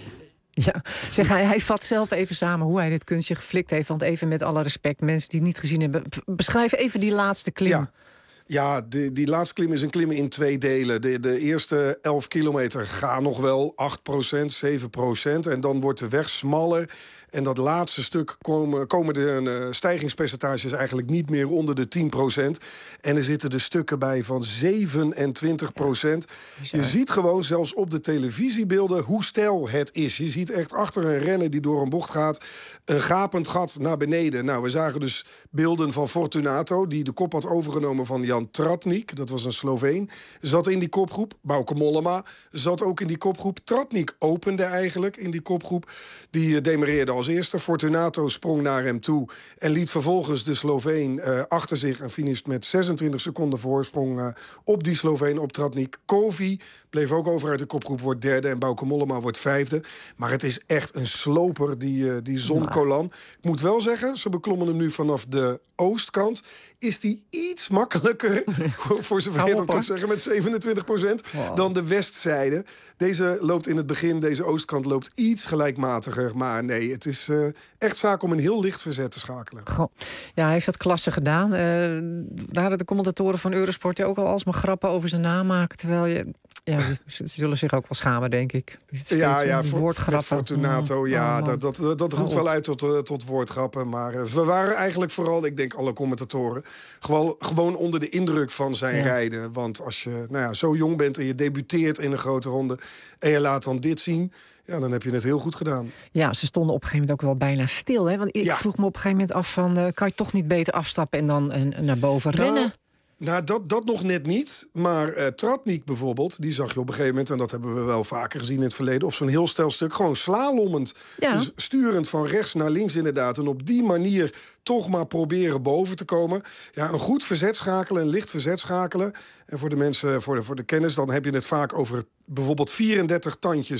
S7: Ja, zeg, hij, hij vat zelf even samen hoe hij dit kunstje geflikt heeft. Want even met alle respect, mensen die het niet gezien hebben, beschrijf even die laatste klim.
S1: Ja. Ja, die, die laatste klim is een klim in twee delen. De, de eerste elf kilometer gaan nog wel acht procent, zeven procent. En dan wordt de weg smaller. En dat laatste stuk komen, komen de uh, stijgingspercentages eigenlijk niet meer onder de tien procent. En er zitten de stukken bij van zevenentwintig procent. Ja, je ziet gewoon zelfs op de televisiebeelden hoe steil het is. Je ziet echt achter een renner die door een bocht gaat een gapend gat naar beneden. Nou, we zagen dus beelden van Fortunato, die de kop had overgenomen van Jan Tratnik. Dat was een Sloveen. Zat in die kopgroep. Bauke Mollema zat ook in die kopgroep. Tratnik opende eigenlijk in die kopgroep. Die uh, demereerde als eerste. Fortunato sprong naar hem toe en liet vervolgens de Sloveen uh, achter zich en finisht met zesentwintig seconden voorsprong uh, op die Sloveen, op Tratnik. Kovi bleef ook over uit de kopgroep, wordt derde en Bauke Mollema wordt vijfde. Maar het is echt een sloper, die, uh, die Zoncolan. Ik moet wel zeggen, ze beklommen hem nu vanaf de oostkant. Is die iets makkelijker, voor zover je dat kan zeggen, met zevenentwintig procent wow. dan de westzijde. Deze loopt in het begin, deze oostkant loopt iets gelijkmatiger. Maar nee, het is uh, echt zaak om een heel licht verzet te schakelen.
S7: Goh. Ja, hij heeft dat klasse gedaan. Uh, daar hadden de commentatoren van Eurosport ook al alsmaar grappen over zijn naam maken. Terwijl je... Ja, ze zullen zich ook wel schamen, denk ik.
S1: Ja, ja, voor, met Fortunato, ja, oh, dat, dat, dat roept oh. wel uit tot, uh, tot woordgrappen. Maar uh, we waren eigenlijk vooral, ik denk alle commentatoren, gewoon, gewoon onder de indruk van zijn ja. rijden. Want als je nou ja, zo jong bent en je debuteert in een grote ronde en je laat dan dit zien, ja, dan heb je het heel goed gedaan.
S7: Ja, ze stonden op een gegeven moment ook wel bijna stil. Hè? Want ik ja. vroeg me op een gegeven moment af van, uh, kan je toch niet beter afstappen en dan uh, naar boven
S1: nou,
S7: rennen?
S1: Nou, dat, dat nog net niet. Maar uh, Tratnik bijvoorbeeld, die zag je op een gegeven moment, en dat hebben we wel vaker gezien in het verleden, op zo'n heel stel stuk gewoon slalommend. Ja. Dus sturend van rechts naar links inderdaad. En op die manier toch maar proberen boven te komen. Ja, een goed verzet schakelen, een licht verzet schakelen. En voor de mensen, voor de, voor de kennis, dan heb je het vaak over bijvoorbeeld vierendertig tandjes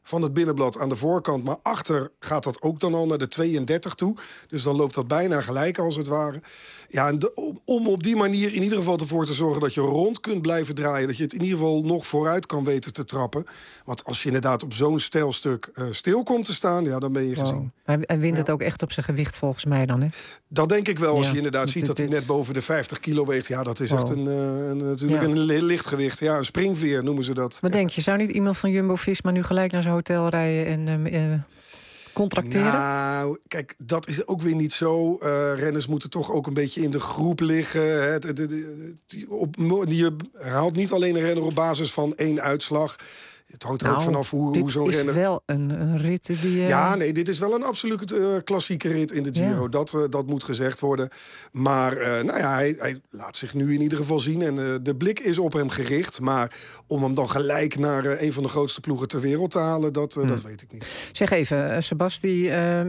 S1: van het binnenblad aan de voorkant. Maar achter gaat dat ook dan al naar de tweeëndertig toe. Dus dan loopt dat bijna gelijk als het ware. Ja, en de, om, om op die manier in ieder geval ervoor te zorgen dat je rond kunt blijven draaien. Dat je het in ieder geval nog vooruit kan weten te trappen. Want als je inderdaad op zo'n stijlstuk uh, stil komt te staan, ja, dan ben je gezien.
S7: Wow. Hij, hij wint
S1: ja.
S7: het ook echt op zijn gewicht volgens mij dan, hè?
S1: Dat denk ik wel. Als
S7: ja,
S1: je inderdaad
S7: dit,
S1: ziet dat
S7: dit,
S1: hij net boven de vijftig kilo weegt. Ja, dat is
S7: wow.
S1: echt een, uh, een, natuurlijk
S7: ja.
S1: een lichtgewicht. Ja, een springveer noemen ze dat.
S7: Wat ja. denk je? Zou niet iemand van Jumbo-Visma nu gelijk naar zijn hotel rijden en uh, uh, contracteren?
S1: Nou, kijk, dat is ook weer niet zo. Uh, renners moeten toch ook een beetje in de groep liggen. Hè. De, de, de, die op, je haalt niet alleen een renner op basis van één uitslag. Het hangt er nou, ook vanaf hoe, hoe zo'n renner...
S7: Dit is wel een, een rit die... Uh...
S1: Ja, nee, dit is wel een absolute uh, klassieke rit in de Giro. Ja. Dat, uh, dat moet gezegd worden. Maar uh, nou ja, hij, hij laat zich nu in ieder geval zien. En uh, de blik is op hem gericht. Maar om hem dan gelijk naar uh, een van de grootste ploegen ter wereld te halen... dat, uh, hmm. dat weet ik niet.
S7: Zeg even, uh, Sebasti... Uh,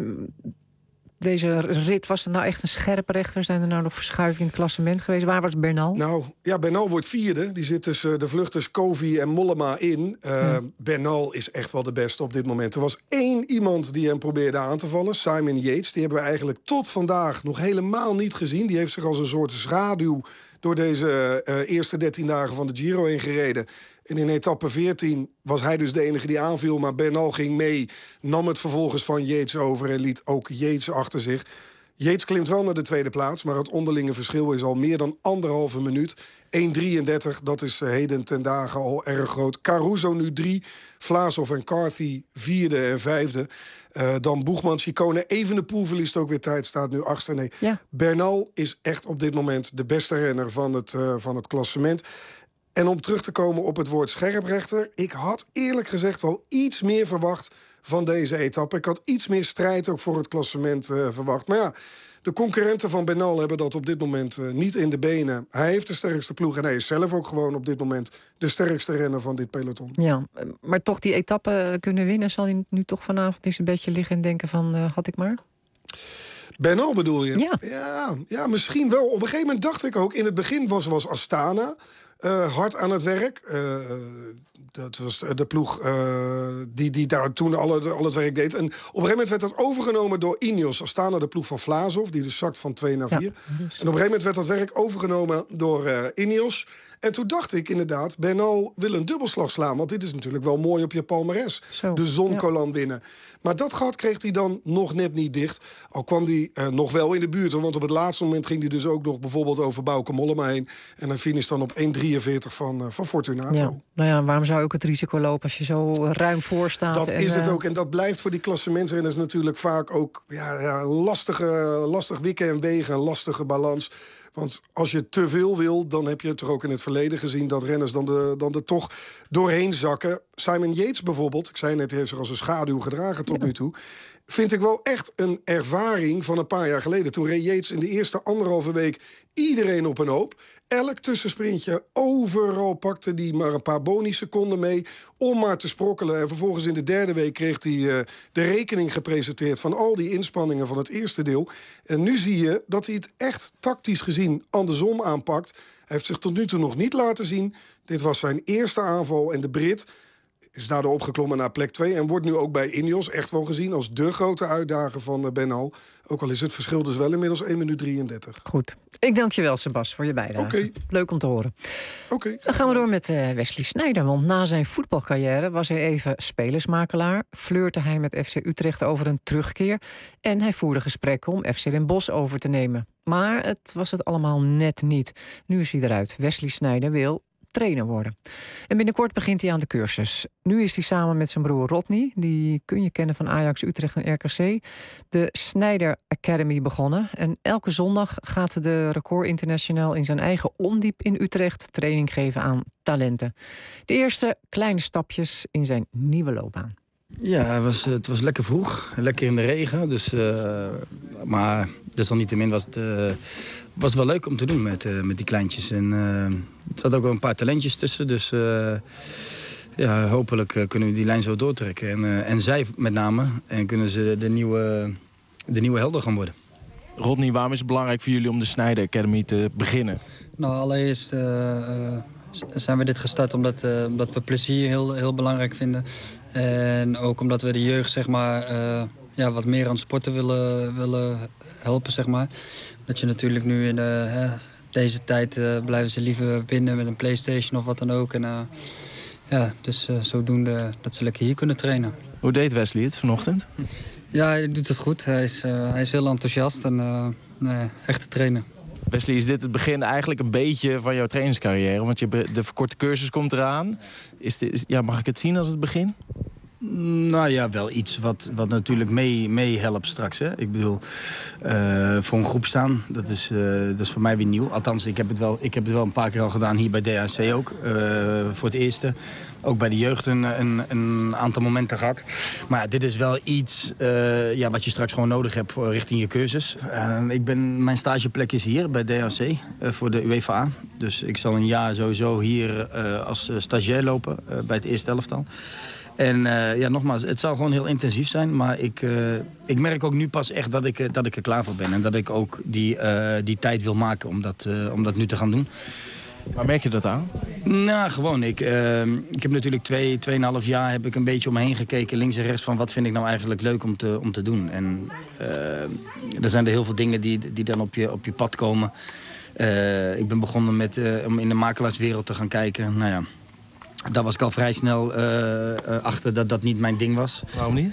S7: Deze rit, was er nou echt een scherpe rechter? Zijn er nou nog verschuivingen in het klassement geweest? Waar was Bernal?
S1: Nou, ja, Bernal wordt vierde. Die zit tussen de vluchters Covey en Mollema in. Uh, ja. Bernal is echt wel de beste op dit moment. Er was één iemand die hem probeerde aan te vallen. Simon Yates. Die hebben we eigenlijk tot vandaag nog helemaal niet gezien. Die heeft zich als een soort schaduw door deze uh, eerste dertien dagen van de Giro heen gereden. En in etappe veertien was hij dus de enige die aanviel. Maar Bernal ging mee, nam het vervolgens van Yates over... en liet ook Yates achter zich. Yates klimt wel naar de tweede plaats... maar het onderlinge verschil is al meer dan anderhalve minuut. één drieëndertig, dat is heden ten dagen al erg groot. Caruso nu drie, Vlasov en Carthy vierde en vijfde. Uh, dan Boegman, Ciccone, Evenepoel verliest ook weer tijd, staat nu achtste. Nee,
S7: ja.
S1: Bernal is echt op dit moment de beste renner van het, uh, van het klassement... En om terug te komen op het woord scherprechter... ik had eerlijk gezegd wel iets meer verwacht van deze etappe. Ik had iets meer strijd ook voor het klassement uh, verwacht. Maar ja, de concurrenten van Bernal hebben dat op dit moment uh, niet in de benen. Hij heeft de sterkste ploeg en hij is zelf ook gewoon op dit moment... de sterkste renner van dit peloton.
S7: Ja, maar toch die etappe kunnen winnen... zal hij nu toch vanavond in zijn bedje liggen en denken van... Uh, had ik maar...
S1: Bernal bedoel je?
S7: Ja.
S1: Ja, ja, misschien wel. Op een gegeven moment dacht ik ook... in het begin was, was Astana... Uh, hard aan het werk. Uh, dat was de ploeg uh, die, die daar toen al het, al het werk deed. En op een gegeven moment werd dat overgenomen door Ineos. Astana, de ploeg van Vlasov, die dus zakt van twee naar vier. Ja, dus. En op een gegeven moment werd dat werk overgenomen door uh, Ineos. En toen dacht ik inderdaad, Bernal wil een dubbelslag slaan. Want dit is natuurlijk wel mooi op je palmares.
S7: Zo,
S1: de Zoncolan
S7: ja.
S1: winnen. Maar dat gat kreeg hij dan nog net niet dicht. Al kwam hij uh, nog wel in de buurt. Want op het laatste moment ging hij dus ook nog bijvoorbeeld over Bauke Mollema heen. En dan finish dan op één drieënveertig van, uh, van Fortunato.
S7: Ja. Nou ja, waarom zou je ook het risico lopen als je zo ruim voor staat?
S1: Dat
S7: en,
S1: is het
S7: uh...
S1: ook. En dat blijft voor die klassementsrenners natuurlijk vaak ook ja, ja, lastige, lastig wikken en wegen. Een lastige balans. Want als je te veel wil, dan heb je toch ook in het verleden gezien... dat renners dan, de, dan er toch doorheen zakken. Simon Yates bijvoorbeeld, ik zei net, hij heeft zich als een schaduw gedragen tot ja. nu toe... vind ik wel echt een ervaring van een paar jaar geleden. Toen reed Yates in de eerste anderhalve week iedereen op een hoop. Elk tussensprintje, overal pakte hij maar een paar bonusseconden mee... om maar te sprokkelen. En vervolgens in de derde week kreeg hij uh, de rekening gepresenteerd... van al die inspanningen van het eerste deel. En nu zie je dat hij het echt tactisch gezien andersom aanpakt. Hij heeft zich tot nu toe nog niet laten zien. Dit was zijn eerste aanval en de Brit... is daardoor opgeklommen naar plek twee... en wordt nu ook bij Ineos echt wel gezien als de grote uitdager van Bernal. Ook al is het verschil dus wel inmiddels één minuut drieëndertig.
S7: Goed. Ik dank je wel, Sebas, voor je bijdrage.
S1: Okay.
S7: Leuk om te horen.
S1: Okay.
S7: Dan gaan we door met uh, Wesley Sneijder. Want na zijn voetbalcarrière was hij even spelersmakelaar. Flirte hij met F C Utrecht over een terugkeer. En hij voerde gesprekken om F C Den Bosch over te nemen. Maar het was het allemaal net niet. Nu is hij eruit. Wesley Sneijder wil... trainer worden. En binnenkort begint hij aan de cursus. Nu is hij samen met zijn broer Rodney, die kun je kennen van Ajax, Utrecht en R K C, de Sneijder Academy begonnen. En elke zondag gaat de Record International in zijn eigen Ondiep in Utrecht training geven aan talenten. De eerste kleine stapjes in zijn nieuwe loopbaan.
S3: Ja, het was, het was lekker vroeg. Lekker in de regen. Dus, uh, maar desalniettemin was het, uh, was wel leuk om te doen met, uh, met die kleintjes. En uh, er zat ook wel een paar talentjes tussen. Dus uh, ja, hopelijk uh, kunnen we die lijn zo doortrekken. En, uh, en zij met name. En kunnen ze de nieuwe, de nieuwe helden gaan worden.
S4: Rodney, waarom is het belangrijk voor jullie om de Sneijder Academy te beginnen?
S6: Nou, allereerst... Uh, uh... zijn we dit gestart omdat, uh, omdat we plezier heel, heel belangrijk vinden.
S3: En ook omdat we de jeugd zeg maar, uh, ja, wat meer aan het sporten willen, willen helpen. Zeg maar. Dat je natuurlijk nu in de, hè, deze tijd uh, blijven ze liever binnen met een PlayStation of wat dan ook. En, uh, ja, dus uh, zodoende dat ze lekker hier kunnen trainen.
S4: Hoe deed Wesley het vanochtend?
S3: Ja, hij doet het goed. Hij is, uh, hij is heel enthousiast en uh, nee, echt te trainen.
S4: Wesley, is dit het begin eigenlijk een beetje van jouw trainingscarrière? Want je, de verkorte cursus komt eraan. Is dit, is, ja, mag ik het zien als het begin?
S3: Nou ja, wel iets wat, wat natuurlijk mee, mee helpt straks. Hè? Ik bedoel, uh, voor een groep staan, dat is, uh, dat is voor mij weer nieuw. Althans, ik heb het wel, ik heb het wel een paar keer al gedaan, hier bij D A C ook. Uh, voor het eerste. Ook bij de jeugd een, een, een aantal momenten gehad. Maar ja, dit is wel iets uh, ja, wat je straks gewoon nodig hebt voor, richting je cursus. Uh, ik ben, mijn stageplek is hier bij D A C uh, voor de UEFA. Dus ik zal een jaar sowieso hier uh, als stagiair lopen uh, bij het eerste elftal. En uh, ja, nogmaals, het zal gewoon heel intensief zijn. Maar ik, uh, ik merk ook nu pas echt dat ik, dat ik er klaar voor ben. En dat ik ook die, uh, die tijd wil maken om dat, uh, om dat nu te gaan doen.
S4: Waar merk je dat aan?
S3: Nou, gewoon. Ik, uh, ik heb natuurlijk twee, tweeënhalf jaar heb ik een beetje om me heen gekeken, links en rechts, van wat vind ik nou eigenlijk leuk om te, om te doen. En uh, er zijn er heel veel dingen die, die dan op je, op je pad komen. Uh, ik ben begonnen met, uh, om in de makelaarswereld te gaan kijken. Nou ja, daar was ik al vrij snel uh, uh, achter dat dat niet mijn ding was.
S4: Waarom niet?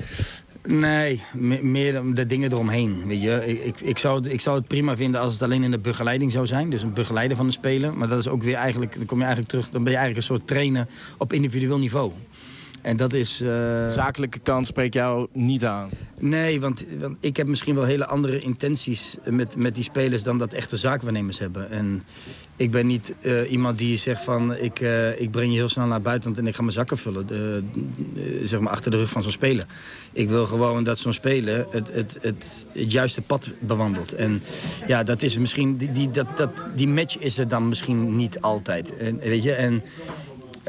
S3: Nee, me, meer de dingen eromheen. Weet je. Ik, ik, ik, zou het, ik zou het prima vinden als het alleen in de begeleiding zou zijn. Dus een begeleider van de speler. Maar dat is ook weer eigenlijk, dan kom je eigenlijk terug, dan ben je eigenlijk een soort trainer op individueel niveau. En dat is... Uh...
S4: De zakelijke kant spreekt jou niet aan?
S3: Nee, want, want ik heb misschien wel hele andere intenties met, met die spelers dan dat echte zaakwaarnemers hebben. En ik ben niet uh, iemand die zegt van ik, uh, ik breng je heel snel naar buiten en ik ga mijn zakken vullen. Uh, uh, zeg maar achter de rug van zo'n speler. Ik wil gewoon dat zo'n speler het, het, het, het juiste pad bewandelt. En ja, dat is misschien, die, die, dat, dat, die match is er dan misschien niet altijd. En, weet je, en... Uh,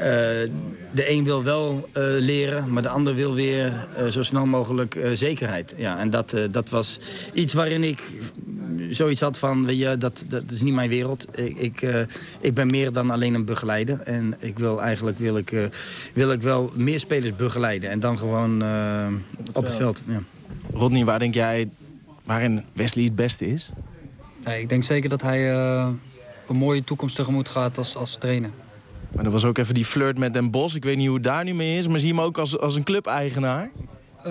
S3: de een wil wel uh, leren, maar de ander wil weer uh, zo snel mogelijk uh, zekerheid. Ja, en dat, uh, dat was iets waarin ik zoiets had van, weet je, dat, dat is niet mijn wereld. Ik, ik, uh, ik ben meer dan alleen een begeleider. En ik wil eigenlijk wil ik, uh, wil ik wel meer spelers begeleiden. En dan gewoon uh, op het, op het veld. veld ja.
S4: Rodney, waar denk jij waarin Wesley het beste is?
S3: Nee, ik denk zeker dat hij uh, een mooie toekomst tegemoet gaat als, als trainer.
S4: Maar er was ook even die flirt met Den Bosch. Ik weet niet hoe het daar nu mee is, maar zie je hem ook als, als een clubeigenaar?
S3: Uh,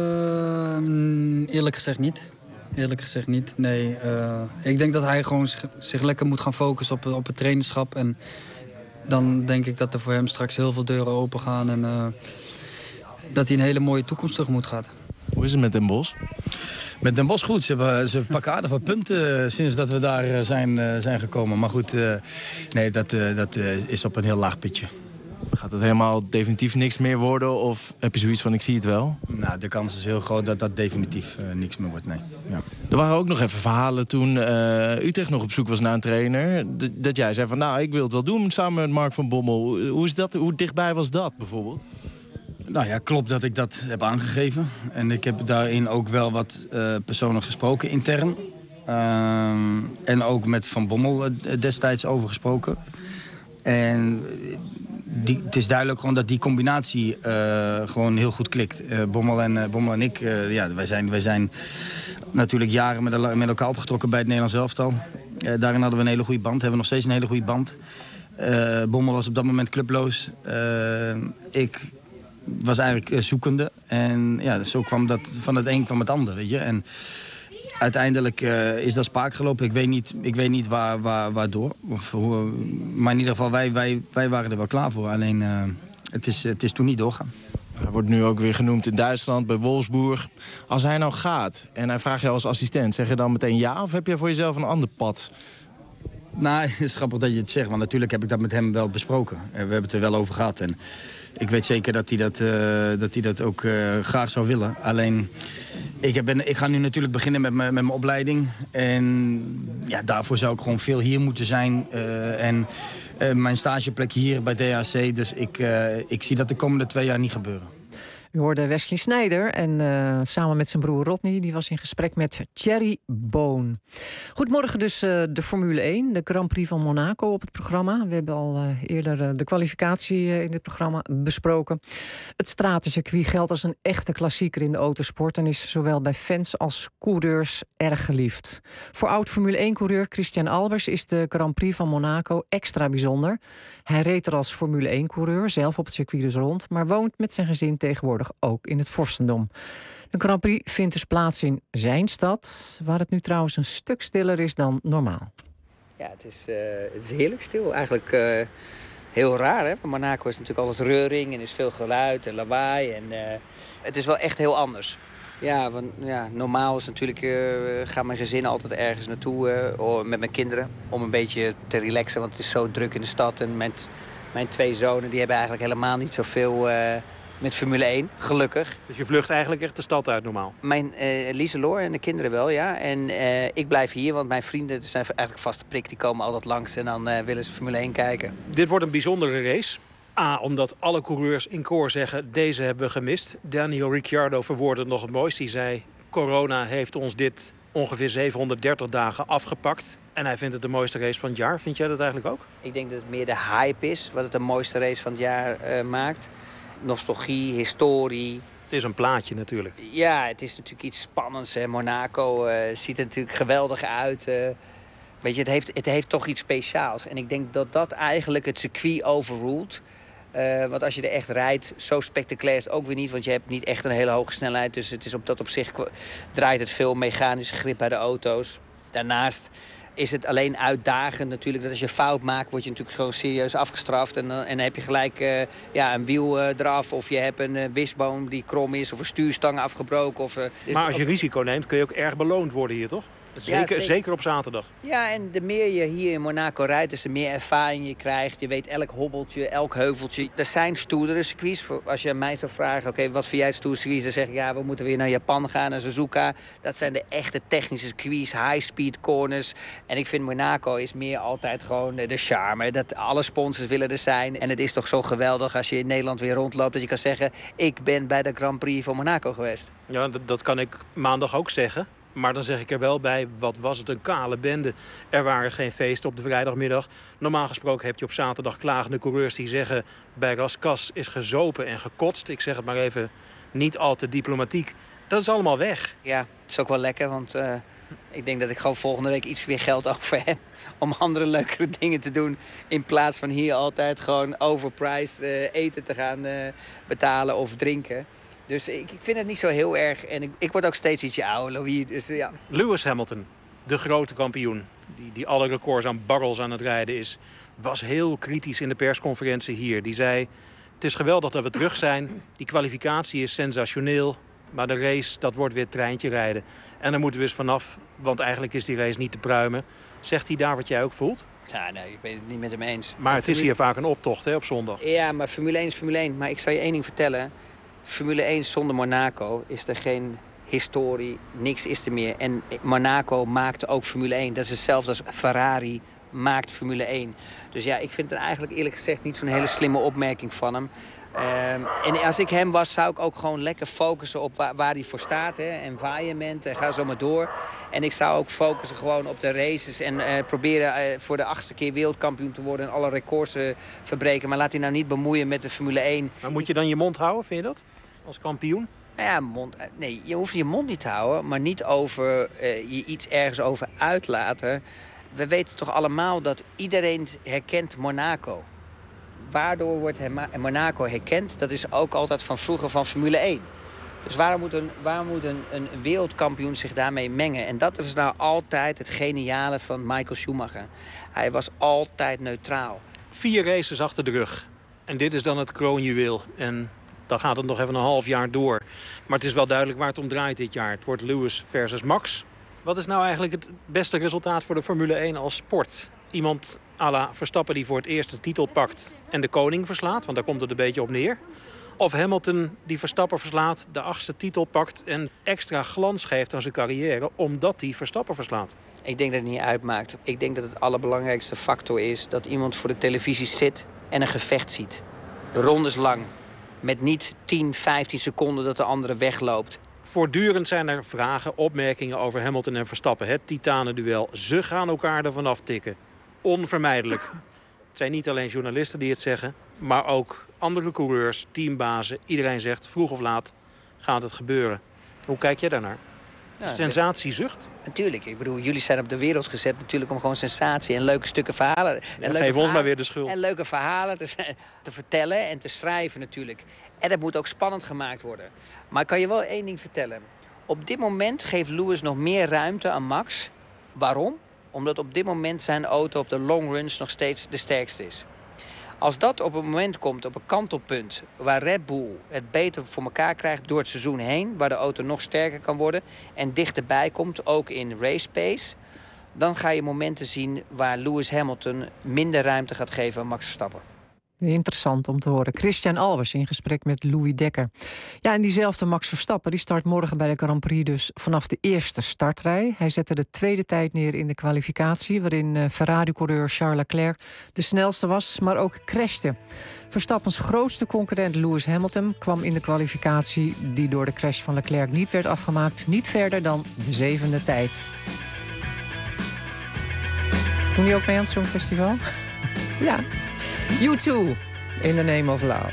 S3: eerlijk gezegd niet. Eerlijk gezegd niet, nee. Uh, ik denk dat hij gewoon zich, zich lekker moet gaan focussen op, op het trainerschap. En dan denk ik dat er voor hem straks heel veel deuren open gaan. En uh, dat hij een hele mooie toekomst tegemoet gaat.
S4: Hoe is het met Den Bosch?
S3: Met Den Bosch goed. Ze, hebben, ze pakken aardig wat punten sinds dat we daar zijn, uh, zijn gekomen. Maar goed, uh, nee, dat, uh, dat uh, is op een heel laag pitje.
S4: Gaat het helemaal definitief niks meer worden? Of heb je zoiets van, ik zie het wel?
S3: Nou, de kans is heel groot dat dat definitief uh, niks meer wordt, nee. Ja.
S4: Er waren ook nog even verhalen toen uh, Utrecht nog op zoek was naar een trainer. D- dat jij zei van, nou, ik wil het wel doen samen met Mark van Bommel. Hoe, is dat, hoe dichtbij was dat bijvoorbeeld?
S3: Nou ja, klopt dat ik dat heb aangegeven. En ik heb daarin ook wel wat uh, personen gesproken intern. Uh, en ook met Van Bommel uh, destijds over gesproken. En die, het is duidelijk gewoon dat die combinatie uh, gewoon heel goed klikt. Uh, Bommel, en, uh, Bommel en ik, uh, ja, wij zijn, wij zijn natuurlijk jaren met, met elkaar opgetrokken bij het Nederlands elftal. Uh, daarin hadden we een hele goede band, hebben we nog steeds een hele goede band. Uh, Bommel was op dat moment clubloos. Uh, ik... was eigenlijk uh, zoekende. En ja, zo kwam dat van het een kwam het ander, weet je. En uiteindelijk uh, is dat spaak gelopen. Ik weet niet, ik weet niet waar, waar, waardoor. Of hoe, maar in ieder geval, wij, wij, wij waren er wel klaar voor. Alleen, uh, het, is, het is toen niet doorgaan.
S4: Hij wordt nu ook weer genoemd in Duitsland, bij Wolfsburg. Als hij nou gaat en hij vraagt jou als assistent, zeg je dan meteen ja? Of heb je voor jezelf een ander pad?
S3: Nou, het is grappig dat je het zegt. Want natuurlijk heb ik dat met hem wel besproken. We hebben het er wel over gehad. En ik weet zeker dat hij dat, uh, dat, hij dat ook uh, graag zou willen. Alleen, ik, heb, ik ga nu natuurlijk beginnen met mijn, met mijn opleiding. En ja, daarvoor zou ik gewoon veel hier moeten zijn. Uh, en uh, mijn stageplek hier bij D A C. Dus ik, uh, ik zie dat de komende twee jaar niet gebeuren.
S7: U hoorde Wesley Sneijder en uh, samen met zijn broer Rodney... die was in gesprek met Thierry Boon. Goedemorgen dus uh, de Formule één, de Grand Prix van Monaco op het programma. We hebben al uh, eerder uh, de kwalificatie uh, in dit programma besproken. Het stratencircuit geldt als een echte klassieker in de autosport... en is zowel bij fans als coureurs erg geliefd. Voor oud-Formule één-coureur Christian Albers is de Grand Prix van Monaco extra bijzonder. Hij reed er als Formule één-coureur, zelf op het circuit dus rond... maar woont met zijn gezin tegenwoordig ook in het Vorstendom. De Grand Prix vindt dus plaats in zijn stad... waar het nu trouwens een stuk stiller is dan normaal.
S5: Ja, het is, uh, het is heerlijk stil. Eigenlijk uh, heel raar, hè? Monaco is natuurlijk altijd reuring en is veel geluid en lawaai. En, uh, het is wel echt heel anders. Ja, want, ja normaal is natuurlijk, uh, gaan mijn gezin altijd ergens naartoe uh, met mijn kinderen... om een beetje te relaxen, want het is zo druk in de stad. En met mijn twee zonen die hebben eigenlijk helemaal niet zoveel... Uh, met Formule één, gelukkig.
S6: Dus je vlucht eigenlijk echt de stad uit normaal?
S5: Mijn uh, Lieselore en de kinderen wel, ja. En uh, ik blijf hier, want mijn vrienden zijn eigenlijk vaste prik. Die komen altijd langs en dan uh, willen ze Formule één kijken.
S6: Dit wordt een bijzondere race. A, omdat alle coureurs in koor zeggen, deze hebben we gemist. Daniel Ricciardo verwoordde het nog het mooist. Die zei, corona heeft ons dit ongeveer zevenhonderddertig dagen afgepakt. En hij vindt het de mooiste race van het jaar. Vind jij dat eigenlijk ook?
S5: Ik denk dat het meer de hype is, wat het de mooiste race van het jaar uh, maakt. Nostalgie, historie.
S6: Het is een plaatje natuurlijk.
S5: Ja, het is natuurlijk iets spannends. Hè. Monaco uh, ziet er natuurlijk geweldig uit. Uh, weet je, het heeft, het heeft toch iets speciaals. En ik denk dat dat eigenlijk het circuit overruled. Uh, want als je er echt rijdt, zo spectaculair is het ook weer niet. Want je hebt niet echt een hele hoge snelheid. Dus het is op dat opzicht draait het veel mechanische grip bij de auto's. Daarnaast is het alleen uitdagend natuurlijk dat als je fout maakt... word je natuurlijk gewoon serieus afgestraft. En, en dan heb je gelijk uh, ja, een wiel uh, eraf... of je hebt een uh, wishboom die krom is... of een stuurstang afgebroken. Of, uh,
S6: maar als je risico neemt kun je ook erg beloond worden hier, toch? Zeker, ja, zeker. zeker op zaterdag.
S5: Ja, en de meer je hier in Monaco rijdt... dus de meer ervaring je krijgt. Je weet elk hobbeltje, elk heuveltje. Er zijn stoerdere circuits. Als je mij zou vragen, oké, okay, wat vind jij het stoer circuit? Dan zeg ik, ja, we moeten weer naar Japan gaan, naar Suzuka. Dat zijn de echte technische circuits, high-speed corners. En ik vind Monaco is meer altijd gewoon de charme. Dat alle sponsors willen er zijn. En het is toch zo geweldig als je in Nederland weer rondloopt... dat je kan zeggen, ik ben bij de Grand Prix van Monaco geweest.
S6: Ja, dat, dat kan ik maandag ook zeggen. Maar dan zeg ik er wel bij, wat was het een kale bende. Er waren geen feesten op de vrijdagmiddag. Normaal gesproken heb je op zaterdag klagende coureurs die zeggen... bij Raskas is gezopen en gekotst. Ik zeg het maar even niet al te diplomatiek. Dat is allemaal weg.
S5: Ja, het is ook wel lekker, want uh, ik denk dat ik gewoon volgende week iets meer geld over heb... om andere leukere dingen te doen. In plaats van hier altijd gewoon overpriced uh, eten te gaan uh, betalen of drinken... Dus ik, ik vind het niet zo heel erg. En ik, ik word ook steeds ietsje ouder, Louis. Dus, ja.
S6: Lewis Hamilton, de grote kampioen... Die, die alle records aan barrels aan het rijden is... was heel kritisch in de persconferentie hier. Die zei, het is geweldig dat we terug zijn. Die kwalificatie is sensationeel. Maar de race, dat wordt weer treintje rijden. En daar moeten we eens vanaf, want eigenlijk is die race niet te pruimen. Zegt hij daar wat jij ook voelt?
S5: Ja, nee, ik ben het niet met hem eens.
S6: Maar het is hier vaak een optocht, hè, op zondag.
S5: Ja, maar Formule één is Formule één. Maar ik zal je één ding vertellen... Formule één zonder Monaco is er geen historie, niks is er meer. En Monaco maakte ook Formule één. Dat is hetzelfde als Ferrari maakt Formule één. Dus ja, ik vind het eigenlijk eerlijk gezegd niet zo'n hele slimme opmerking van hem. Um, en als ik hem was, zou ik ook gewoon lekker focussen op waar, waar hij voor staat. Hè? Environment, en ga zo maar door. En ik zou ook focussen gewoon op de races en uh, proberen uh, voor de achtste keer wereldkampioen te worden en alle records uh, verbreken. Maar laat hij nou niet bemoeien met de Formule één.
S6: Maar moet je dan je mond houden, vind je dat? Als kampioen?
S5: Nou ja, mond, nee, je hoeft je mond niet te houden, maar niet over uh, je iets ergens over uitlaten. We weten toch allemaal dat iedereen herkent Monaco. Waardoor wordt Monaco herkend? Dat is ook altijd van vroeger van Formule één. Dus waarom moet, een, waarom moet een, een wereldkampioen zich daarmee mengen? En dat is nou altijd het geniale van Michael Schumacher. Hij was altijd neutraal.
S6: Vier races achter de rug. En dit is dan het kroonjuweel. En dan gaat het nog even een half jaar door. Maar het is wel duidelijk waar het om draait dit jaar. Het wordt Lewis versus Max. Wat is nou eigenlijk het beste resultaat voor de Formule één als sport? Iemand à la Verstappen die voor het eerst de titel pakt en de koning verslaat, want daar komt het een beetje op neer. Of Hamilton die Verstappen verslaat, de achtste titel pakt en extra glans geeft aan zijn carrière omdat hij Verstappen verslaat.
S5: Ik denk dat het niet uitmaakt. Ik denk dat het allerbelangrijkste factor is dat iemand voor de televisie zit en een gevecht ziet. De ronde is lang. met niet tien, vijftien seconden dat de andere wegloopt.
S6: Voortdurend zijn er vragen, opmerkingen over Hamilton en Verstappen. Het titanenduel. Ze gaan elkaar ervan aftikken. Onvermijdelijk. Het zijn niet alleen journalisten die het zeggen, maar ook andere coureurs, teambazen. Iedereen zegt, vroeg of laat gaat het gebeuren. Hoe kijk jij daarnaar?
S5: Nou,
S6: Sensatiezucht?
S5: Natuurlijk. Ik bedoel, jullie zijn op de wereld gezet natuurlijk om gewoon sensatie en leuke stukken verhalen. En
S6: Ja,
S5: leuke
S6: geef ons
S5: verhalen,
S6: maar weer de schuld.
S5: En leuke verhalen te, te vertellen en te schrijven natuurlijk. En dat moet ook spannend gemaakt worden. Maar ik kan je wel één ding vertellen. Op dit moment geeft Lewis nog meer ruimte aan Max. Waarom? Omdat op dit moment zijn auto op de long runs nog steeds de sterkste is. Als dat op een moment komt, op een kantelpunt, waar Red Bull het beter voor elkaar krijgt door het seizoen heen, waar de auto nog sterker kan worden en dichterbij komt, ook in race pace, dan ga je momenten zien waar Lewis Hamilton minder ruimte gaat geven aan Max Verstappen.
S7: Interessant om te horen. Christian Albers in gesprek met Louis Dekker. Ja, en diezelfde Max Verstappen die start morgen bij de Grand Prix dus vanaf de eerste startrij. Hij zette de tweede tijd neer in de kwalificatie, waarin uh, Ferrari-coureur Charles Leclerc de snelste was, maar ook crashte. Verstappens grootste concurrent Lewis Hamilton kwam in de kwalificatie, die door de crash van Leclerc niet werd afgemaakt, niet verder dan de zevende tijd. Doen die ook mee aan het Songfestival? Ja. U two, In the Name of Love.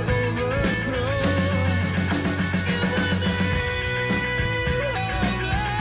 S20: Overthrow.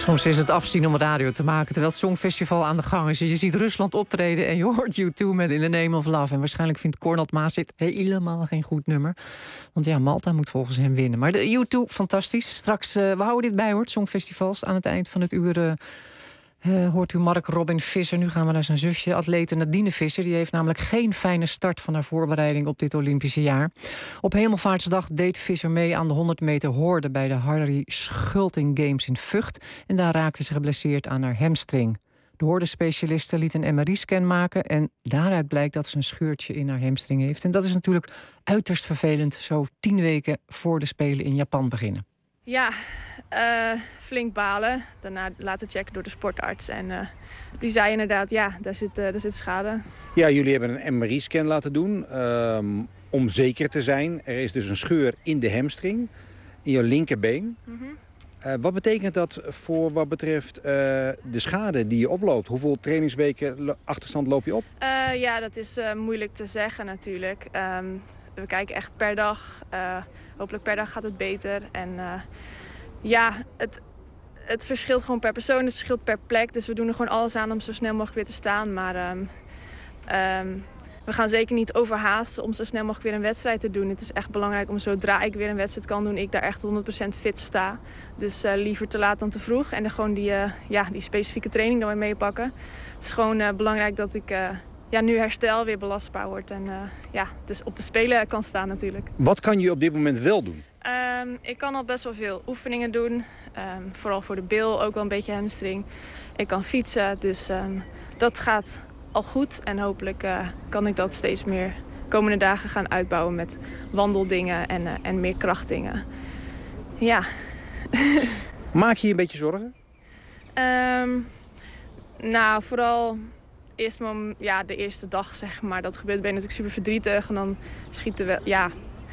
S7: Soms is het afzien om radio te maken terwijl het Songfestival aan de gang is. Je ziet Rusland optreden en je hoort U twee met In the Name of Love. En waarschijnlijk vindt Cornald Maas dit helemaal geen goed nummer. Want ja, Malta moet volgens hem winnen. Maar de U twee, fantastisch. Straks, uh, we houden dit bij, hoor, Songfestivals. Aan het eind van het uur uh, uh, hoort u Mark Robin Visser. Nu gaan we naar zijn zusje, atlete Nadine Visser. Die heeft namelijk geen fijne start van haar voorbereiding op dit Olympische jaar. Op Hemelvaartsdag deed Visser mee aan de honderd meter horde bij de Harry Schulting Games in Vught. En daar raakte ze geblesseerd aan haar hamstring. De hordespecialiste liet een M R I-scan maken en daaruit blijkt dat ze een scheurtje in haar hamstring heeft. En dat is natuurlijk uiterst vervelend, zo tien weken voor de Spelen in Japan beginnen.
S8: Ja, uh, flink balen. Daarna laten checken door de sportarts. En uh, die zei inderdaad, ja, daar zit, uh, daar zit schade.
S9: Ja, jullie hebben een M R I-scan laten doen um, om zeker te zijn. Er is dus een scheur in de hamstring, in je linkerbeen. Mm-hmm. Uh, wat betekent dat voor wat betreft uh, de schade die je oploopt? Hoeveel trainingsweken achterstand loop je op?
S8: Uh, ja, dat is uh, moeilijk te zeggen natuurlijk. Um, we kijken echt per dag. Uh, hopelijk per dag gaat het beter. En uh, ja, het, het verschilt gewoon per persoon. Het verschilt per plek. Dus we doen er gewoon alles aan om zo snel mogelijk weer te staan. Maar um, um, we gaan zeker niet overhaasten om zo snel mogelijk weer een wedstrijd te doen. Het is echt belangrijk om zodra ik weer een wedstrijd kan doen, ik daar echt honderd procent fit sta. Dus uh, liever te laat dan te vroeg. En dan gewoon die, uh, ja, die specifieke training dan weer meepakken. Het is gewoon uh, belangrijk dat ik uh, ja, nu herstel weer belastbaar wordt. En uh, ja, dus op de Spelen kan staan natuurlijk.
S9: Wat kan je op dit moment wel doen?
S8: Um, ik kan al best wel veel oefeningen doen. Um, vooral voor de bil, ook wel een beetje hamstring. Ik kan fietsen, dus um, dat gaat al goed. En hopelijk uh, kan ik dat steeds meer komende dagen gaan uitbouwen met wandeldingen en, uh, en meer krachtdingen. Ja.
S9: Maak je je een beetje zorgen?
S8: Um, nou, vooral eerst mom, ja, de eerste dag, zeg maar. Dat gebeurt, ben je natuurlijk super verdrietig. En dan schieten we, ja.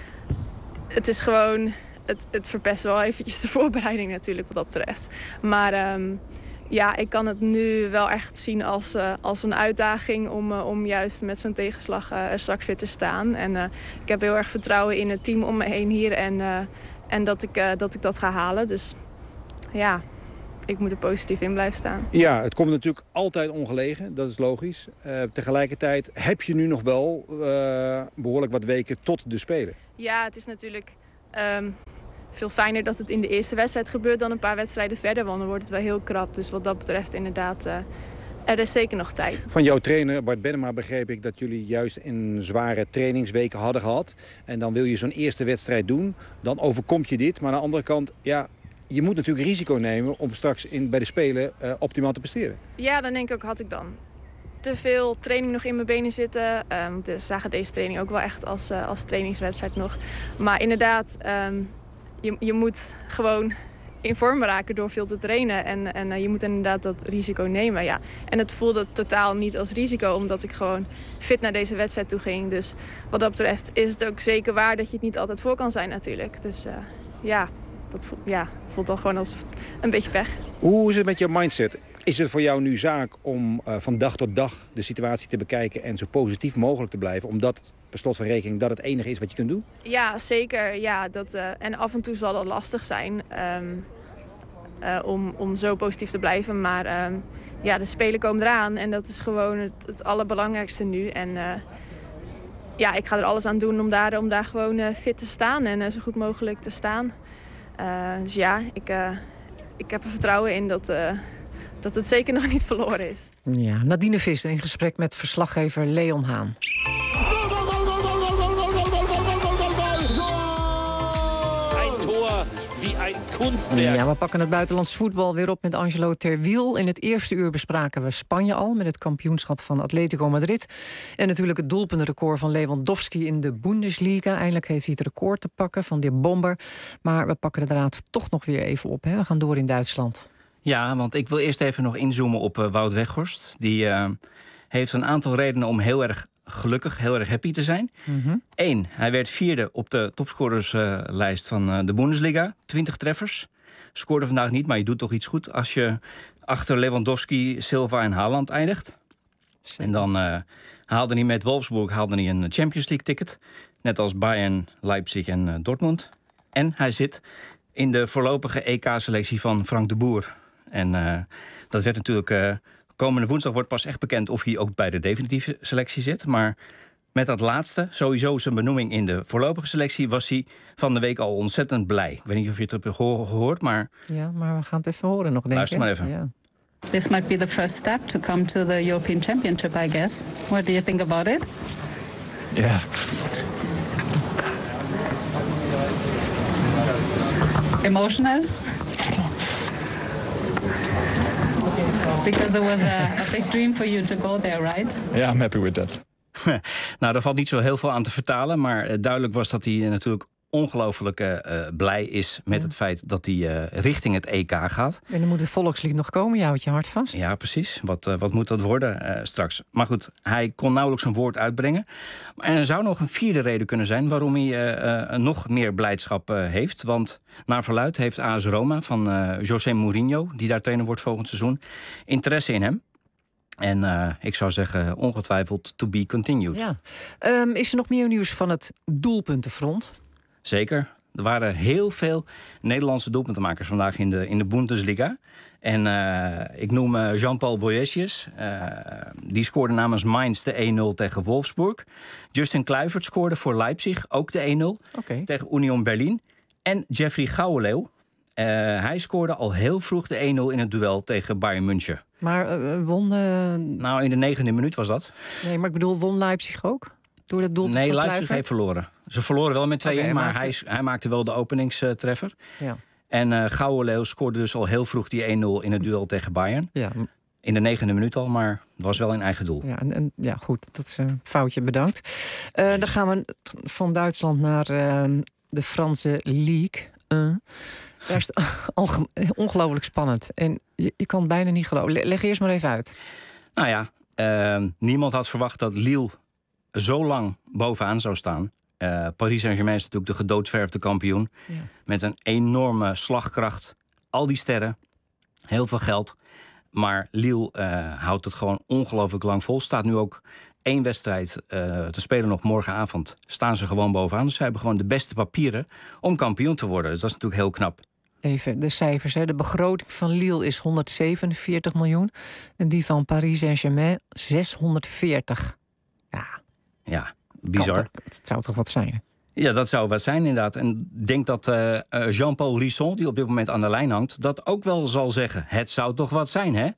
S8: Het is gewoon, het, het verpest wel eventjes de voorbereiding natuurlijk wat dat betreft. Maar um, ja, ik kan het nu wel echt zien als, uh, als een uitdaging om, uh, om juist met zo'n tegenslag uh, straks weer te staan. En uh, ik heb heel erg vertrouwen in het team om me heen hier en, uh, en dat, ik, uh, dat ik dat ga halen. Dus ja, ik moet er positief in blijven staan.
S9: Ja, het komt natuurlijk altijd ongelegen, dat is logisch. Uh, tegelijkertijd heb je nu nog wel uh, behoorlijk wat weken tot de Spelen.
S8: Ja, het is natuurlijk um, veel fijner dat het in de eerste wedstrijd gebeurt dan een paar wedstrijden verder. Want dan wordt het wel heel krap. Dus wat dat betreft inderdaad, uh, er is zeker nog tijd.
S9: Van jouw trainer Bart Bennema begreep ik dat jullie juist in zware trainingsweken hadden gehad. En dan wil je zo'n eerste wedstrijd doen. Dan overkomt je dit. Maar aan de andere kant, ja, je moet natuurlijk risico nemen om straks in, bij de Spelen uh, optimaal te presteren.
S8: Ja, dan denk ik ook, had ik dan te veel training nog in mijn benen zitten. Um, dus zagen deze training ook wel echt als, uh, als trainingswedstrijd nog. Maar inderdaad, um, je, je moet gewoon in vorm raken door veel te trainen. En, en uh, je moet inderdaad dat risico nemen. Ja. En het voelde totaal niet als risico, omdat ik gewoon fit naar deze wedstrijd toe ging. Dus wat dat betreft is het ook zeker waar dat je het niet altijd voor kan zijn natuurlijk. Dus uh, ja, dat voelt, ja, voelt al gewoon als een beetje pech.
S9: Hoe is het met je mindset? Is het voor jou nu zaak om uh, van dag tot dag de situatie te bekijken en zo positief mogelijk te blijven? Omdat, per slot van rekening, dat het enige is wat je kunt doen?
S8: Ja, zeker. Ja, dat, uh, en af en toe zal dat lastig zijn um, uh, om, om zo positief te blijven. Maar um, ja, de Spelen komen eraan en dat is gewoon het, het allerbelangrijkste nu. En uh, ja, ik ga er alles aan doen om daar, om daar gewoon uh, fit te staan en uh, zo goed mogelijk te staan. Uh, dus ja, ik, uh, ik heb er vertrouwen in dat, uh, dat het zeker nog niet verloren is.
S7: Ja, Nadine Visser in gesprek met verslaggever Leon Haan. Ja, we pakken het buitenlands voetbal weer op met Angelo Terwiel. In het eerste uur bespraken we Spanje al met het kampioenschap van Atletico Madrid. En natuurlijk het doelpuntenrecord van Lewandowski in de Bundesliga. Eindelijk heeft hij het record te pakken van die bomber. Maar we pakken de draad toch nog weer even op. Hè? We gaan door in Duitsland.
S17: Ja, want ik wil eerst even nog inzoomen op uh, Wout Weghorst. Die uh, heeft een aantal redenen om heel erg gelukkig, heel erg happy te zijn. Mm-hmm. Eén, hij werd vierde op de topscorerslijst uh, van uh, de Bundesliga. twintig treffers. Scoorde vandaag niet, maar je doet toch iets goed als je achter Lewandowski, Silva en Haaland eindigt. En dan uh, haalde hij met Wolfsburg haalde hij een Champions League ticket. Net als Bayern, Leipzig en uh, Dortmund. En hij zit in de voorlopige E K-selectie van Frank de Boer. En uh, dat werd natuurlijk... Uh, komende woensdag wordt pas echt bekend of hij ook bij de definitieve selectie zit. Maar met dat laatste, sowieso zijn benoeming in de voorlopige selectie... was hij van de week al ontzettend blij. Ik weet niet of je het hebt gehoord, maar...
S7: Ja, maar we gaan het even horen nog, denk ik.
S17: Luister maar even.
S7: Ja.
S11: This might be the first step to come to the European Championship, I guess. What do you think about it?
S13: Yeah.
S11: Emotional? Because it was a, a big dream for you to go there, right?
S13: Yeah, I'm happy with that.
S17: Nou, daar valt niet zo heel veel aan te vertalen. Maar uh, duidelijk was dat hij uh, natuurlijk ongelooflijk uh, blij is met ja. het feit dat hij uh, richting het E K gaat.
S7: En dan moet het volkslied nog komen, je houdt je hart vast.
S17: Ja, precies. Wat, uh, wat moet dat worden uh, straks? Maar goed, hij kon nauwelijks een woord uitbrengen. En er zou nog een vierde reden kunnen zijn waarom hij uh, uh, nog meer blijdschap uh, heeft. Want naar verluidt heeft A S Roma van uh, José Mourinho, die daar trainer wordt volgend seizoen, interesse in hem. En uh, ik zou zeggen, ongetwijfeld to be continued.
S7: Ja. Um, is er nog meer nieuws van het doelpuntenfront?
S17: Zeker. Er waren heel veel Nederlandse doelpuntenmakers vandaag in de, in de Bundesliga. En uh, ik noem uh, Jean-Paul Boetius. Uh, die scoorde namens Mainz de één nul tegen Wolfsburg. Justin Kluivert scoorde voor Leipzig ook de één nul okay. tegen Union Berlin. En Jeffrey Gouweleeuw. Uh, hij scoorde al heel vroeg de één nul in het duel tegen Bayern München.
S7: Maar uh, won... Uh...
S17: Nou, in de negende minuut was dat.
S7: Nee, maar ik bedoel, won Leipzig ook? Door dat doelpunt
S17: nee,
S7: van
S17: Leipzig
S7: Kluivert?
S17: heeft verloren. Ze verloren wel met twee één, okay, maar maakte... hij, hij maakte wel de openingstreffer. Ja. En uh, Gouweleeuw scoorde dus al heel vroeg die één nul in het duel tegen Bayern. Ja. In de negende minuut al, maar het was wel in eigen doel.
S7: Ja, en, en, ja goed, dat is een foutje, bedankt. Uh, dan gaan we van Duitsland naar uh, de Franse Ligue. Uh. Daar is het ongelooflijk spannend. En je, je kan het bijna niet geloven. Leg eerst maar even uit.
S17: Nou ja, uh, niemand had verwacht dat Lille zo lang bovenaan zou staan. Uh, Paris Saint-Germain is natuurlijk de gedoodverfde kampioen. Ja. Met een enorme slagkracht. Al die sterren. Heel veel geld. Maar Lille uh, houdt het gewoon ongelooflijk lang vol. Staat nu ook één wedstrijd uh, te spelen nog morgenavond. Staan ze gewoon bovenaan. Dus ze hebben gewoon de beste papieren om kampioen te worden. Dus dat is natuurlijk heel knap.
S7: Even de cijfers. Hè. De begroting van Lille is honderdzevenenveertig miljoen. En die van Paris Saint-Germain zeshonderdveertig. Ja,
S17: ja bizar.
S7: Dat, dat zou toch wat zijn?
S17: Ja, dat zou wat zijn inderdaad. En ik denk dat uh, Jean-Paul Risson, die op dit moment aan de lijn hangt, dat ook wel zal zeggen. Het zou toch wat zijn, hè?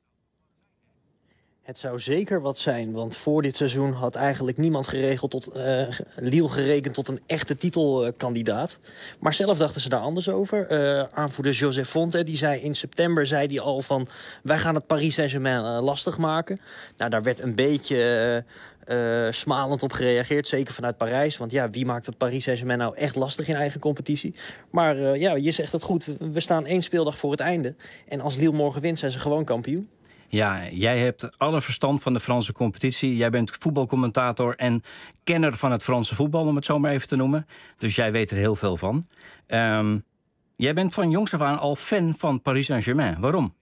S18: Het zou zeker wat zijn, want voor dit seizoen had eigenlijk niemand geregeld tot, uh, Lille gerekend tot een echte titelkandidaat. Maar zelf dachten ze daar anders over. Uh, aanvoerder José Fonte, die zei in september zei die al van wij gaan het Paris Saint-Germain uh, lastig maken. Nou, daar werd een beetje uh, uh, smalend op gereageerd, zeker vanuit Parijs. Want ja, wie maakt het Paris Saint-Germain nou echt lastig in eigen competitie? Maar uh, ja, je zegt het goed, we staan één speeldag voor het einde. En als Lille morgen wint, zijn ze gewoon kampioen.
S17: Ja, jij hebt alle verstand van de Franse competitie. Jij bent voetbalcommentator en kenner van het Franse voetbal, om het zo maar even te noemen. Dus jij weet er heel veel van. Um, jij bent van jongs af aan al fan van Paris Saint-Germain. Waarom?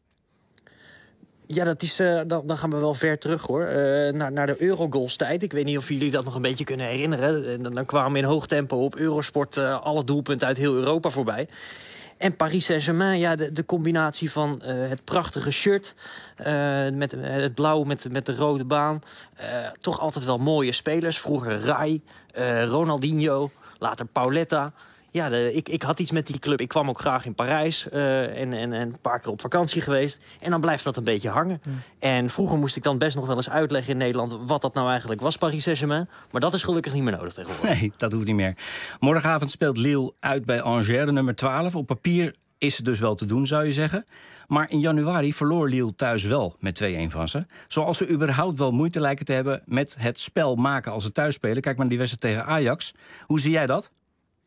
S18: Ja, dat is, uh, dan, dan gaan we wel ver terug, hoor. Uh, naar, naar de Eurogoals-tijd. Ik weet niet of jullie dat nog een beetje kunnen herinneren. Dan, dan kwamen in hoog tempo op Eurosport uh, alle doelpunten uit heel Europa voorbij. En Paris Saint-Germain, ja, de, de combinatie van uh, het prachtige shirt, uh, met het blauw met, met de rode baan. Uh, toch altijd wel mooie spelers. Vroeger Rai, uh, Ronaldinho, later Pauletta. Ja, de, ik, ik had iets met die club. Ik kwam ook graag in Parijs uh, en, en, en een paar keer op vakantie geweest. En dan blijft dat een beetje hangen. Mm. En vroeger moest ik dan best nog wel eens uitleggen in Nederland wat dat nou eigenlijk was, Paris Saint-Germain. Maar dat is gelukkig niet meer nodig tegenwoordig.
S17: Nee, dat hoeft niet meer. Morgenavond speelt Lille uit bij Angers, de nummer twaalf. Op papier is het dus wel te doen, zou je zeggen. Maar in januari verloor Lille thuis wel met twee één van ze. Zoals ze überhaupt wel moeite lijken te hebben met het spel maken als ze thuis spelen. Kijk maar naar die wedstrijd tegen Ajax. Hoe zie jij dat?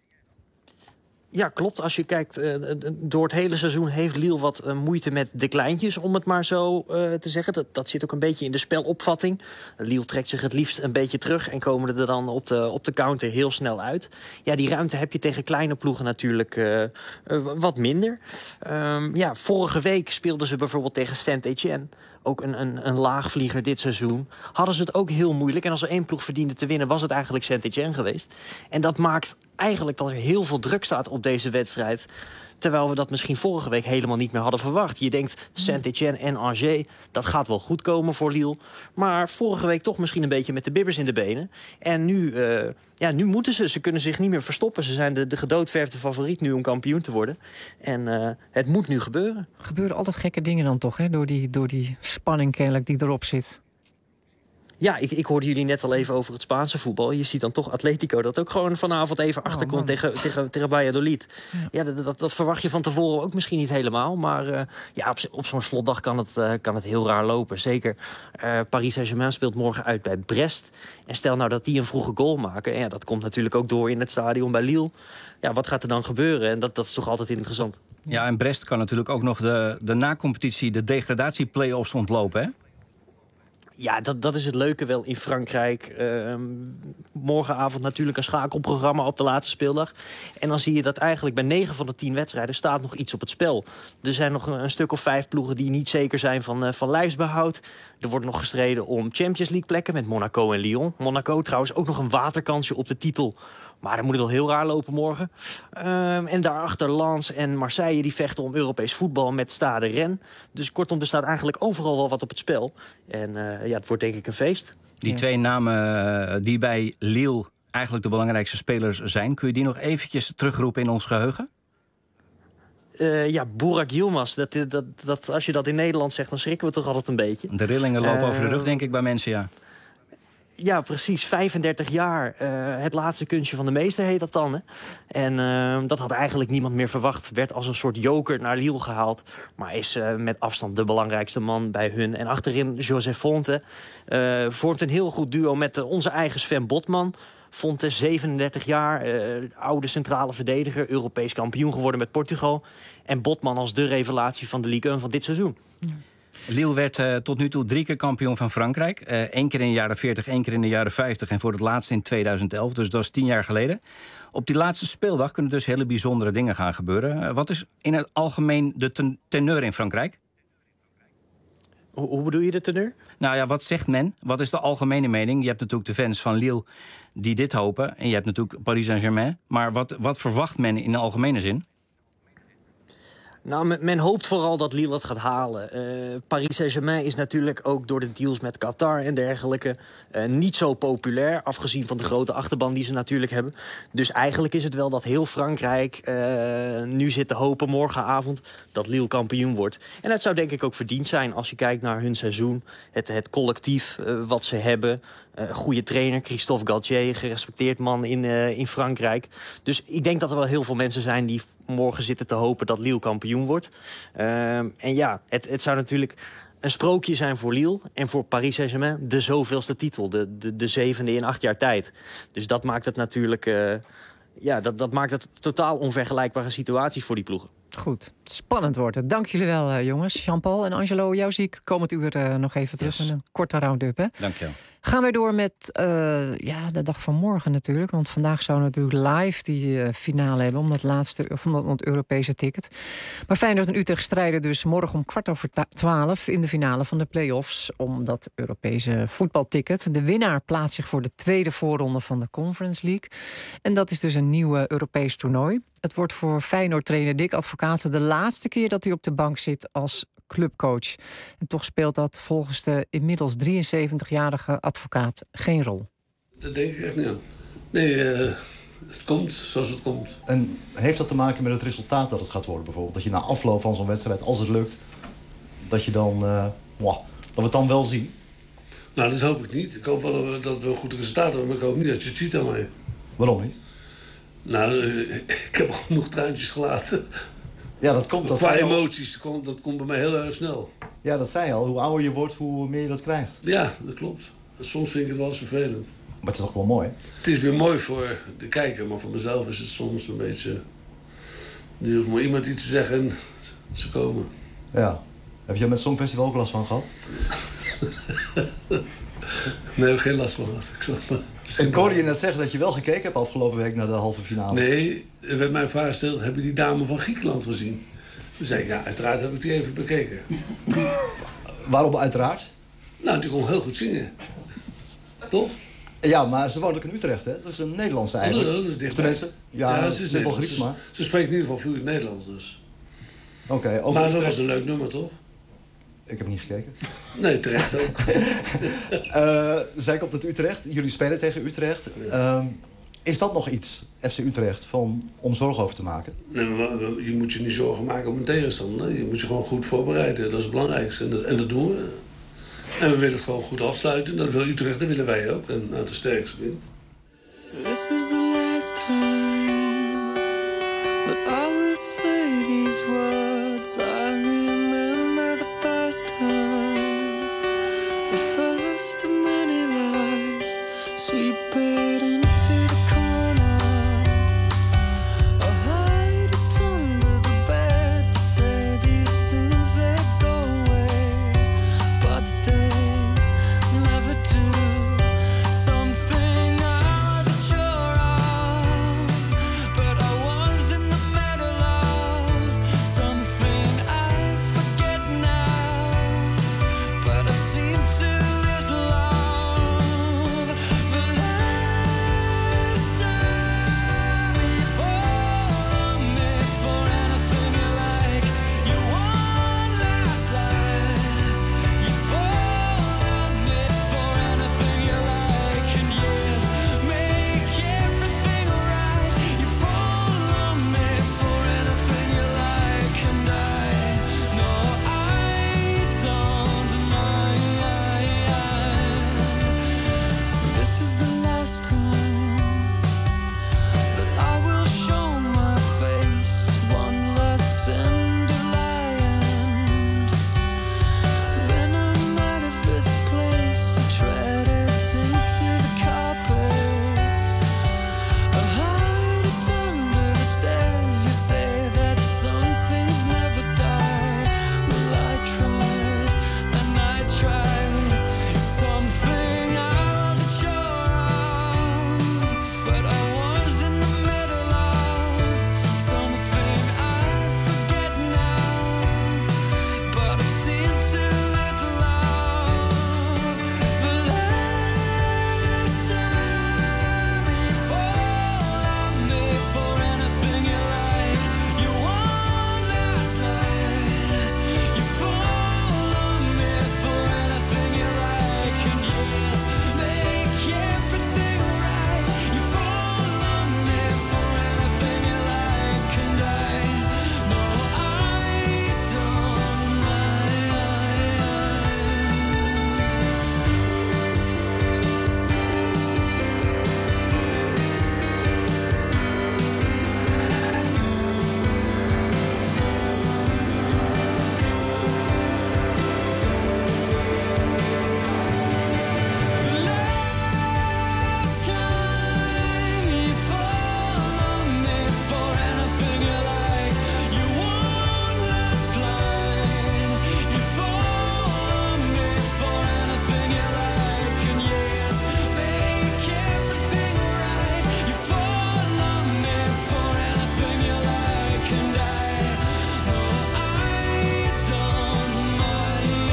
S18: Ja, klopt. Als je kijkt, uh, door het hele seizoen heeft Lille wat uh, moeite met de kleintjes, om het maar zo uh, te zeggen. Dat, dat zit ook een beetje in de spelopvatting. Lille trekt zich het liefst een beetje terug en komen er dan op de, op de counter heel snel uit. Ja, die ruimte heb je tegen kleine ploegen natuurlijk uh, uh, wat minder. Um, ja, vorige week speelden ze bijvoorbeeld tegen Saint-Etienne. Ook een, een, een laagvlieger dit seizoen. Hadden ze het ook heel moeilijk. En als er één ploeg verdiende te winnen, was het eigenlijk Saint-Etienne geweest. En dat maakt eigenlijk dat er heel veel druk staat op deze wedstrijd. Terwijl we dat misschien vorige week helemaal niet meer hadden verwacht. Je denkt, Saint-Étienne en Angers, dat gaat wel goed komen voor Lille. Maar vorige week toch misschien een beetje met de bibbers in de benen. En nu, uh, ja, nu moeten ze. Ze kunnen zich niet meer verstoppen. Ze zijn de, de gedoodverfde favoriet nu om kampioen te worden. En uh, het moet nu gebeuren.
S7: Er gebeuren altijd gekke dingen dan toch, hè? Door die, door die spanning kennelijk die erop zit.
S18: Ja, ik, ik hoorde jullie net al even over het Spaanse voetbal. Je ziet dan toch Atletico dat ook gewoon vanavond even achterkomt oh, tegen, tegen, tegen Valladolid. Ja, ja dat, dat, dat verwacht je van tevoren ook misschien niet helemaal. Maar uh, ja, op, op zo'n slotdag kan het, uh, kan het heel raar lopen. Zeker uh, Paris Saint-Germain speelt morgen uit bij Brest. En stel nou dat die een vroege goal maken. En ja, dat komt natuurlijk ook door in het stadion bij Lille. Ja, wat gaat er dan gebeuren? En dat, dat is toch altijd interessant.
S17: Ja, en Brest kan natuurlijk ook nog de, de na-competitie, de degradatie-play-offs ontlopen, hè?
S18: Ja, dat, dat is het leuke wel in Frankrijk. Uh, morgenavond natuurlijk een schakelprogramma op de laatste speeldag. En dan zie je dat eigenlijk bij negen van de tien wedstrijden staat nog iets op het spel. Er zijn nog een, een stuk of vijf ploegen die niet zeker zijn van, uh, van lijfsbehoud. Er wordt nog gestreden om Champions League plekken met Monaco en Lyon. Monaco trouwens ook nog een waterkansje op de titel. Maar dan moet het wel heel raar lopen morgen. Um, en daarachter Lens en Marseille die vechten om Europees voetbal met Stade Rennes. Dus kortom, er staat eigenlijk overal wel wat op het spel. En uh, ja, het wordt denk ik een feest.
S17: Die
S18: ja.
S17: twee namen die bij Lille eigenlijk de belangrijkste spelers zijn, kun je die nog eventjes terugroepen in ons geheugen?
S18: Uh, ja, Burak Yilmaz. Dat, dat, dat, als je dat in Nederland zegt, dan schrikken we toch altijd een beetje.
S17: De rillingen lopen
S18: uh,
S17: over de rug, denk ik, bij mensen, ja.
S18: Ja, precies. vijfendertig jaar. Uh, het laatste kunstje van de meester heet dat dan. Hè? En uh, dat had eigenlijk niemand meer verwacht. Werd als een soort joker naar Lille gehaald. Maar is uh, met afstand de belangrijkste man bij hun. En achterin Joseph Fonte. Uh, vormt een heel goed duo met uh, onze eigen Sven Botman. Fonte, zevenendertig jaar, uh, oude centrale verdediger. Europees kampioen geworden met Portugal. En Botman als de revelatie van de Ligue één van dit seizoen. Ja.
S17: Lille werd uh, tot nu toe drie keer kampioen van Frankrijk. Uh, Eén keer in de jaren veertig, één keer in de jaren vijftig... en voor het laatst in tweeduizend elf, dus dat is tien jaar geleden. Op die laatste speeldag kunnen dus hele bijzondere dingen gaan gebeuren. Uh, wat is in het algemeen de ten teneur in Frankrijk?
S18: Hoe, hoe bedoel je de teneur?
S17: Nou ja, wat zegt men? Wat is de algemene mening? Je hebt natuurlijk de fans van Lille die dit hopen. En je hebt natuurlijk Paris Saint-Germain. Maar wat, wat verwacht men in de algemene zin?
S18: Nou, men, men hoopt vooral dat Lille het gaat halen. Uh, Paris Saint-Germain is natuurlijk ook door de deals met Qatar en dergelijke uh, niet zo populair, afgezien van de grote achterban die ze natuurlijk hebben. Dus eigenlijk is het wel dat heel Frankrijk uh, nu zit te hopen morgenavond dat Lille kampioen wordt. En dat zou denk ik ook verdiend zijn als je kijkt naar hun seizoen. Het, het collectief uh, wat ze hebben. Uh, goede trainer, Christophe Galtier, gerespecteerd man in, uh, in Frankrijk. Dus ik denk dat er wel heel veel mensen zijn die morgen zitten te hopen dat Lille kampioen wordt. Uh, en ja, het, het zou natuurlijk een sprookje zijn voor Lille en voor Paris Saint-Germain de zoveelste titel. De, de, de zevende in acht jaar tijd. Dus dat maakt het natuurlijk uh, ja, dat, dat maakt het totaal onvergelijkbare situatie voor die ploegen.
S7: Goed, spannend wordt het. Dank jullie wel, uh, jongens. Jean-Paul en Angelo, jou zie ik komend uur uh, nog even terug yes. in een korte round-up. Hè?
S17: Dank je wel.
S7: Gaan we door met uh, ja, de dag van morgen natuurlijk. Want vandaag zouden we natuurlijk live die uh, finale hebben om dat laatste, of om dat, om het Europese ticket. Maar Feyenoord en Utrecht strijden dus morgen om kwart over twaalf in de finale van de play-offs om dat Europese voetbalticket. De winnaar plaatst zich voor de tweede voorronde van de Conference League. En dat is dus een nieuw Europees toernooi. Het wordt voor Feyenoord-trainer Dick Advocaat de laatste keer dat hij op de bank zit als clubcoach. En toch speelt dat volgens de inmiddels drieënzeventigjarige Advocaat geen rol.
S10: Dat denk ik echt niet aan. Nee, uh, het komt zoals het komt.
S14: En heeft dat te maken met het resultaat dat het gaat worden bijvoorbeeld? Dat je na afloop van zo'n wedstrijd, als het lukt, dat je dan, uh, wow, dat we het dan wel zien?
S10: Nou, dat hoop ik niet. Ik hoop wel dat we een goed resultaat hebben, maar ik hoop niet dat je het ziet aan mij.
S14: Waarom niet?
S10: Nou, uh, ik heb al genoeg traantjes gelaten.
S14: Ja, dat komt. Dat
S10: Qua emoties, dat komt, dat komt bij mij heel erg snel.
S14: Ja, dat zei je al. Hoe ouder je wordt, hoe meer je dat krijgt.
S10: Ja, dat klopt. Soms vind ik het wel eens vervelend.
S14: Maar het is toch wel mooi?
S10: Het is weer mooi voor de kijker, maar voor mezelf is het soms een beetje... Nu hoeft maar iemand iets te zeggen en ze komen.
S14: Ja. Heb je er met Songfestival ook last van gehad?
S10: Nee, ik heb geen last van gehad. Ik, zat maar...
S14: ik hoorde je net zeggen dat je wel gekeken hebt afgelopen week naar de halve finale.
S10: Nee, er werd mij vraag gesteld, heb je die dame van Griekenland gezien? Toen zei ik, ja, uiteraard heb ik die even bekeken.
S14: Waarom uiteraard?
S10: Nou, die kon heel goed zingen. Toch?
S14: Ja, maar ze woont ook in Utrecht, hè? Dat is een Nederlandse eigenlijk.
S10: Oh, dat is dichtbij.
S14: Tenminste, ja,
S10: ja, ze is
S14: wel
S10: Grieks,
S14: Grieks, maar...
S10: Ze, ze spreekt in ieder geval vloeiend Nederlands, dus.
S14: Oké, okay, over
S10: maar dat
S14: Utrecht...
S10: was een leuk nummer, toch?
S14: Ik heb niet gekeken.
S10: Nee, terecht ook.
S14: uh, zei ik op dat Utrecht, jullie spelen tegen Utrecht. Ja. Uh, is dat nog iets, F C Utrecht, van, om zorgen over te maken?
S10: Nee, maar je moet je niet zorgen maken om een tegenstander. Je moet je gewoon goed voorbereiden, dat is het belangrijkste. En dat, en dat doen we. En we willen het gewoon goed afsluiten. Dat wil Utrecht, dat willen wij ook. En nou, de sterkste wint.
S20: This is the last time that I will say these words. I remember the first time, the first of many lies, sweep it into the corner. I hide it under the bed to say these things that go away, but they never do. Something I wasn't sure of, but I was in the middle of. Something I forget now, but I've seen too little of. The last time you fall on me for anything you like, you won last night. You fall on me for anything you like, and yes, make everything right. You fall on me for anything you like, and I know I don't mind. This is the last time that I will show my face, one last tender lie, and then I'm out of this place. I tread it into the carpet, I hide it under the stairs. You say that some things never die. Well, I tried and I tried. Something I wasn't sure of, but I was in the middle of. Something I forget now, but I've seen too little of. The last time you fall on me for anything you like, you won last night. You fall on me for anything you like, and yes, make everything right. You fall on me for anything you like, and I know I don't mind. The last time you fall on me for anything you like, you won last night. You fall on me for anything you like, and yes, make everything right. You fall on me for anything you like, and I know I don't mind.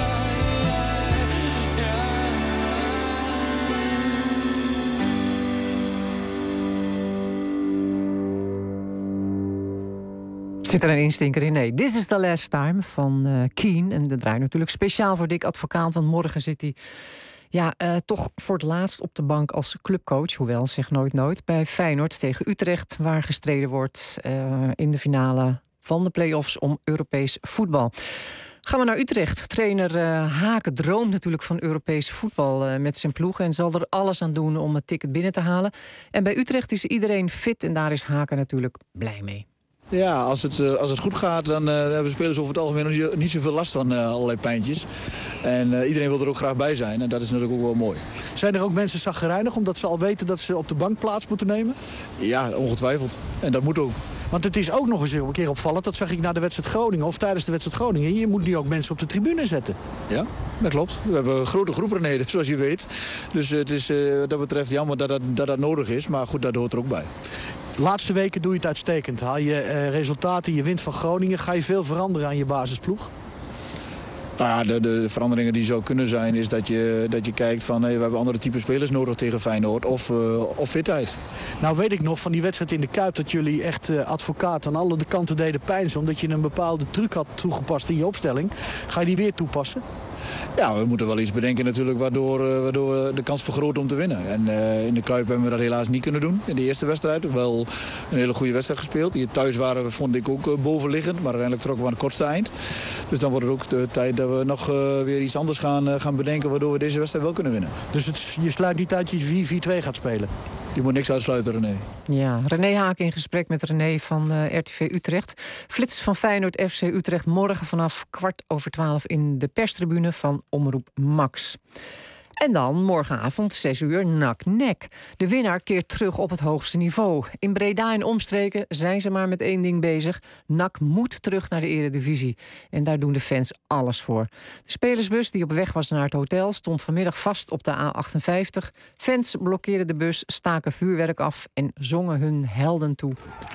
S7: Zit er een instinker in? Nee. This is the last time van uh, Keen. En dat draait natuurlijk speciaal voor Dick Advocaat. Want morgen zit hij ja, uh, toch voor het laatst op de bank als clubcoach. Hoewel, zeg nooit nooit. Bij Feyenoord tegen Utrecht. Waar gestreden wordt uh, in de finale van de play-offs om Europees voetbal. Gaan we naar Utrecht. Trainer uh, Haken droomt natuurlijk van Europees voetbal uh, met zijn ploeg. En zal er alles aan doen om het ticket binnen te halen. En bij Utrecht is iedereen fit. En daar is Haken natuurlijk blij mee.
S15: Ja, als het, uh, als het goed gaat, dan uh, hebben spelers over het algemeen niet, niet zoveel last van uh, allerlei pijntjes. En uh, iedereen wil er ook graag bij zijn en dat is natuurlijk ook wel mooi.
S16: Zijn er ook mensen chagrijnig omdat ze al weten dat ze op de bank plaats moeten nemen?
S15: Ja, ongetwijfeld. En dat moet ook.
S16: Want het is ook nog eens een keer opvallend, dat zag ik na de wedstrijd Groningen of tijdens de wedstrijd Groningen. Je moet nu ook mensen op de tribune zetten.
S15: Ja, dat klopt. We hebben een grote groep beneden, zoals je weet. Dus uh, het is uh, wat dat betreft jammer dat dat, dat dat nodig is, maar goed, dat hoort er ook bij.
S16: De laatste weken doe je het uitstekend. Haal je uh, resultaten, je wint van Groningen. Ga je veel veranderen aan je basisploeg?
S15: Nou ja, de, de veranderingen die zo kunnen zijn is dat je, dat je kijkt van... Hey, we hebben andere type spelers nodig tegen Feyenoord of, uh, of fitheid.
S16: Nou weet ik nog van die wedstrijd in de Kuip dat jullie echt uh, advocaat aan alle de kanten deden pijnzen. Omdat je een bepaalde truc had toegepast in je opstelling. Ga je die weer toepassen?
S15: Ja, we moeten wel iets bedenken natuurlijk waardoor, uh, waardoor we de kans vergroten om te winnen. En uh, in de Kuip hebben we dat helaas niet kunnen doen. In de eerste wedstrijd wel een hele goede wedstrijd gespeeld. Hier thuis waren we, vond ik, ook uh, bovenliggend. Maar uiteindelijk trokken we aan het kortste eind. Dus dan wordt het ook de tijd dat we nog uh, weer iets anders gaan, uh, gaan bedenken... waardoor we deze wedstrijd wel kunnen winnen.
S16: Dus het, je sluit niet uit dat je vier vier twee gaat spelen?
S15: Je moet niks uitsluiten, René.
S7: Ja, René Haak in gesprek met René van uh, R T V Utrecht. Flits van Feyenoord F C Utrecht morgen vanaf kwart over twaalf... in de perstribune van Omroep Max. En dan morgenavond, zes uur, N A C N E C. De winnaar keert terug op het hoogste niveau. In Breda en omstreken zijn ze maar met één ding bezig. N A C moet terug naar de Eredivisie. En daar doen de fans alles voor. De spelersbus die op weg was naar het hotel stond vanmiddag vast op de A achtenvijftig. Fans blokkeerden de bus, staken vuurwerk af en zongen hun helden toe.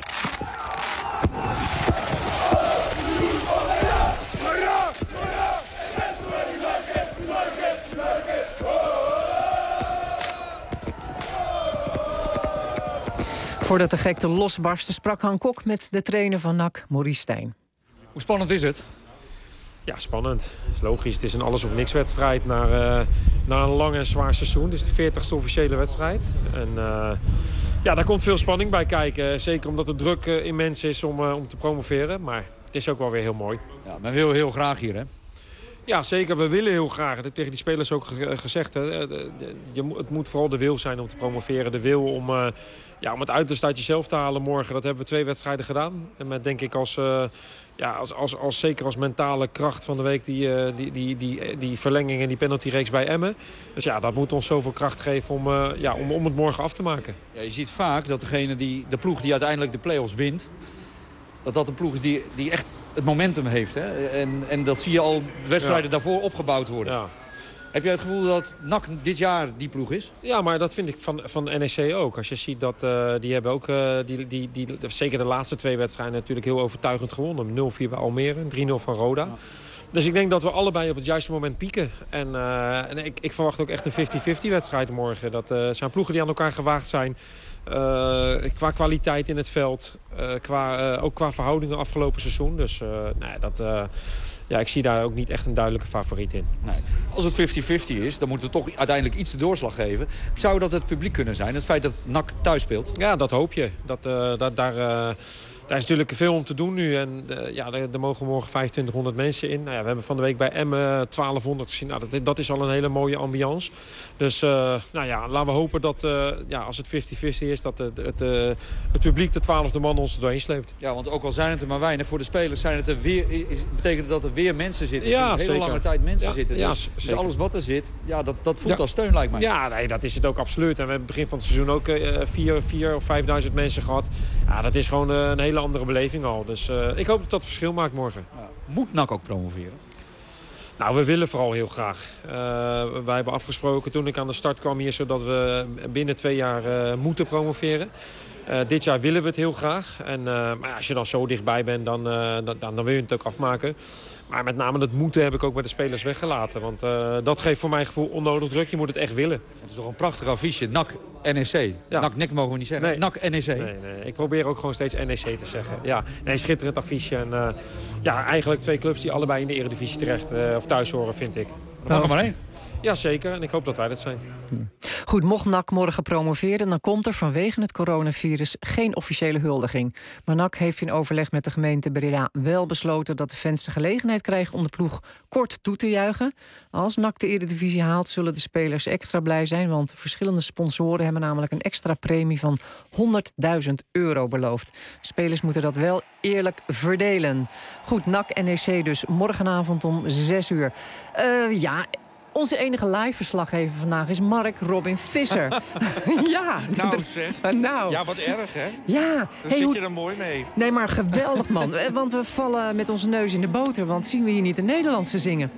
S7: Voordat de gekte losbarstte sprak Han Kok met de trainer van N A C, Maurice Stijn.
S12: Hoe spannend is het?
S19: Ja, spannend. Het is logisch. Het is een alles-of-niks wedstrijd na, uh, na een lang en zwaar seizoen. Het is de veertigste officiële wedstrijd. En uh, ja, daar komt veel spanning bij kijken. Zeker omdat de druk uh, immens is om, uh, om te promoveren. Maar het is ook wel weer heel mooi.
S12: Ja, men wil heel graag hier, hè?
S19: Ja, zeker. We willen heel graag. Dat heb ik tegen die spelers ook ge gezegd. Hè. Je, het moet vooral de wil zijn om te promoveren. De wil om, uh, ja, om het uiterste uit jezelf te halen morgen. Dat hebben we twee wedstrijden gedaan. En met denk ik als, uh, ja, als, als, als, zeker als mentale kracht van de week... die, uh, die, die, die, die verlenging en die penaltyreeks bij Emmen. Dus ja, dat moet ons zoveel kracht geven om, uh, ja, om, om het morgen af te maken.
S12: Ja, je ziet vaak dat degene die, de ploeg die uiteindelijk de play-offs wint... dat dat een ploeg is die, die echt het momentum heeft. Hè? En, en dat zie je al de wedstrijden ja. daarvoor opgebouwd worden. Ja. Heb jij het gevoel dat N A C dit jaar die ploeg is?
S19: Ja, maar dat vind ik van, van N E C ook. Als je ziet dat uh, die hebben ook, uh, die, die, die, zeker de laatste twee wedstrijden... natuurlijk heel overtuigend gewonnen. nul vier bij Almere, drie nul van Roda. Ja. Dus ik denk dat we allebei op het juiste moment pieken. En, uh, en ik, ik verwacht ook echt een vijftig vijftig wedstrijd morgen. Dat uh, zijn ploegen die aan elkaar gewaagd zijn. Uh, qua kwaliteit in het veld. Uh, qua, uh, ook qua verhoudingen afgelopen seizoen. Dus uh, nee, dat, uh, ja, ik zie daar ook niet echt een duidelijke favoriet in.
S12: Nee. Als het vijftig vijftig is, dan moet het toch uiteindelijk iets de doorslag geven. Zou dat het publiek kunnen zijn? Het feit dat N A C thuis speelt?
S19: Ja, dat hoop je. Dat, uh, dat, daar... Uh, Daar is natuurlijk veel om te doen nu. En uh, ja, er, er mogen morgen vijfentwintighonderd mensen in. Nou ja, we hebben van de week bij Emmen twaalfhonderd gezien. Nou, dat, dat is al een hele mooie ambiance. Dus uh, nou ja, laten we hopen dat uh, ja, als het vijftig vijftig is... dat het, het, uh, het publiek de twaalfde man ons er doorheen sleept.
S12: Ja, want ook al zijn het er maar weinig, voor de spelers zijn het er weer, is, betekent dat er weer mensen zitten.
S19: Ja,
S12: dus een hele
S19: zeker.
S12: lange tijd mensen
S19: ja,
S12: zitten. Dus,
S19: ja,
S12: dus alles wat er zit, ja, dat, dat voelt
S19: ja.
S12: als steun, lijkt mij.
S19: Ja, nee, dat is het ook absoluut. En we hebben begin van het seizoen ook uh, vier, vier of vijfduizend mensen gehad. Ja, dat is gewoon uh, een hele andere beleving al. Dus uh, ik hoop dat dat verschil maakt morgen.
S12: Ja. Moet N A C ook promoveren?
S19: Nou, we willen vooral heel graag. Uh, wij hebben afgesproken toen ik aan de start kwam hier... zodat we binnen twee jaar uh, moeten promoveren. Uh, dit jaar willen we het heel graag. En, uh, maar ja, als je dan zo dichtbij bent, dan, uh, dan, dan wil je het ook afmaken. Maar met name dat moeten heb ik ook met de spelers weggelaten. Want uh, dat geeft voor mijn gevoel onnodig druk. Je moet het echt willen.
S12: Het is toch een prachtig affiche. N A C, N E C.
S19: Ja.
S12: N A C, N E C mogen we niet zeggen.
S19: Nee.
S12: N A C, N E C.
S19: Nee, nee. Ik probeer ook gewoon steeds N E C te zeggen. Ja, nee, schitterend affiche. En uh, ja, eigenlijk twee clubs die allebei in de Eredivisie terecht uh, of thuis horen, vind ik.
S12: Er mag er maar één.
S19: Ja, zeker. En ik hoop dat wij dat zijn.
S7: Goed, mocht N A C morgen promoveren... dan komt er vanwege het coronavirus geen officiële huldiging. Maar N A C heeft in overleg met de gemeente Breda wel besloten... dat de fans de gelegenheid krijgen om de ploeg kort toe te juichen. Als N A C de Eredivisie haalt, zullen de spelers extra blij zijn... want verschillende sponsoren hebben namelijk een extra premie van honderdduizend euro beloofd. De spelers moeten dat wel eerlijk verdelen. Goed, N A C N E C dus morgenavond om zes uur. Uh, ja... Onze enige live-verslaggever vandaag is Mark Robin Visser. ja.
S21: Nou zeg.
S7: Nou.
S21: Ja, wat erg hè?
S7: Ja.
S21: Dan
S7: hey,
S21: zit
S7: hoe...
S21: je er mooi mee.
S7: Nee, maar geweldig man. Want we vallen met onze neus in de boter. Want zien we hier niet de Nederlandse zingen?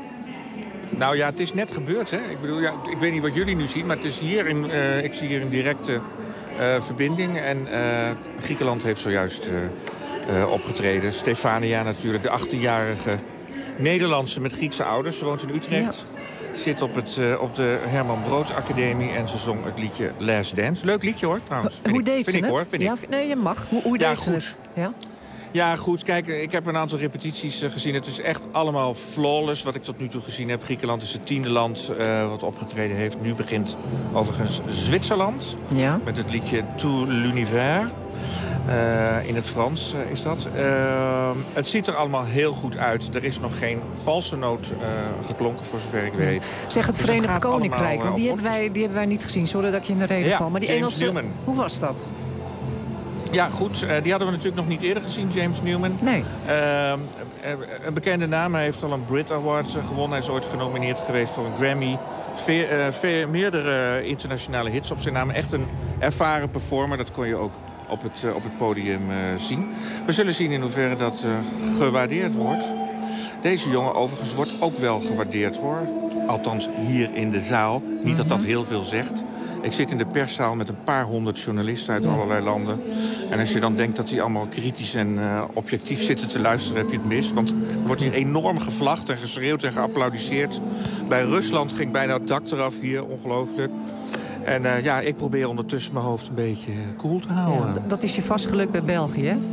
S21: Nou ja, het is net gebeurd hè. Ik bedoel, ja, ik weet niet wat jullie nu zien. Maar het is hier in, uh, ik zie hier een directe uh, verbinding. En uh, Griekenland heeft zojuist uh, uh, opgetreden. Stefania natuurlijk, de achttienjarige Nederlandse met Griekse ouders. Ze woont in Utrecht. Ja. Zit op, het, uh, op de Herman Brood Academie en ze zong het liedje Last Dance. Leuk liedje hoor, trouwens.
S7: Hoe
S21: vind
S7: deed
S21: ik,
S7: ze
S21: vind
S7: het?
S21: Ik, hoor, vind
S7: ja,
S21: ik.
S7: Nee, je mag. Hoe, hoe
S21: ja,
S7: deed ze
S21: goed.
S7: het? Ja?
S21: Ja, goed. Kijk, ik heb een aantal repetities uh, gezien. Het is echt allemaal flawless wat ik tot nu toe gezien heb. Griekenland is het tiende land uh, wat opgetreden heeft. Nu begint overigens Zwitserland.
S7: Ja.
S21: Met het liedje Tout l'univers. Uh, in het Frans uh, is dat. Uh, het ziet er allemaal heel goed uit. Er is nog geen valse noot uh, geklonken, voor zover ik weet.
S7: Zeg, het
S21: dus
S7: Verenigd
S21: het
S7: Koninkrijk,
S21: allemaal,
S7: want die,
S21: uh,
S7: hebben wij, die hebben wij niet gezien. Sorry dat ik je in de reden
S21: ja,
S7: val. Maar die
S21: James
S7: Engelse,
S21: Newman.
S7: hoe was dat?
S21: Ja, goed. Uh, die hadden we natuurlijk nog niet eerder gezien, James Newman.
S7: Nee.
S21: Uh, een bekende naam. Hij heeft al een Brit Award uh, gewonnen. Hij is ooit genomineerd geweest voor een Grammy. Ve uh, ve meerdere internationale hits op zijn naam. Echt een ervaren performer. Dat kon je ook op het, uh, op het podium uh, zien. We zullen zien in hoeverre dat uh, gewaardeerd wordt. Deze jongen overigens wordt ook wel gewaardeerd, hoor. Althans hier in de zaal. Niet mm-hmm. dat dat heel veel zegt. Ik zit in de perszaal met een paar honderd journalisten uit ja. allerlei landen. En als je dan denkt dat die allemaal kritisch en uh, objectief zitten te luisteren, heb je het mis. Want er wordt hier enorm gevlacht en geschreeuwd en geapplaudisseerd. Bij Rusland ging bijna het dak eraf hier, ongelooflijk. En uh, ja, ik probeer ondertussen mijn hoofd een beetje koel te houden.
S7: Ja, dat is je vast gelukt bij België, hè?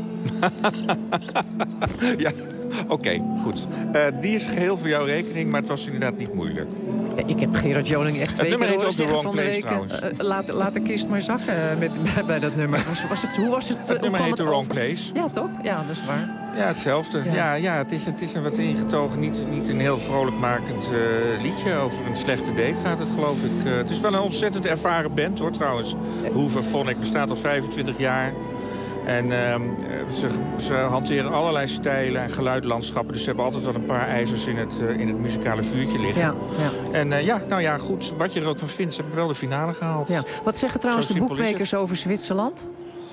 S21: Ja, oké, okay, goed. Uh, die is geheel voor jouw rekening, maar het was inderdaad niet moeilijk.
S7: Ja, ik heb Gerard Joling echt twee keer horen zeggen van de week... Uh, laat, laat de kist maar zakken uh, met, bij, bij dat nummer. Was, was het, hoe was het? Uh,
S21: het nummer heet The Wrong
S7: over?
S21: Place.
S7: Ja, toch? Ja, dat is waar.
S21: Ja, hetzelfde. Ja, ja, ja het, is, het is een wat ingetogen, niet, niet een heel vrolijkmakend uh, liedje. Over een slechte date gaat het, geloof ik. Uh, het is wel een ontzettend ervaren band, hoor, trouwens. Hooverphonic bestaat al vijfentwintig jaar. En uh, ze, ze hanteren allerlei stijlen en geluidlandschappen. Dus ze hebben altijd wel een paar ijzers in het, uh, in het muzikale vuurtje liggen.
S7: Ja, ja.
S21: En uh, ja, nou ja, goed, wat je er ook van vindt, ze hebben wel de finale gehaald.
S7: Ja. Wat zeggen trouwens de boekmakers over Zwitserland?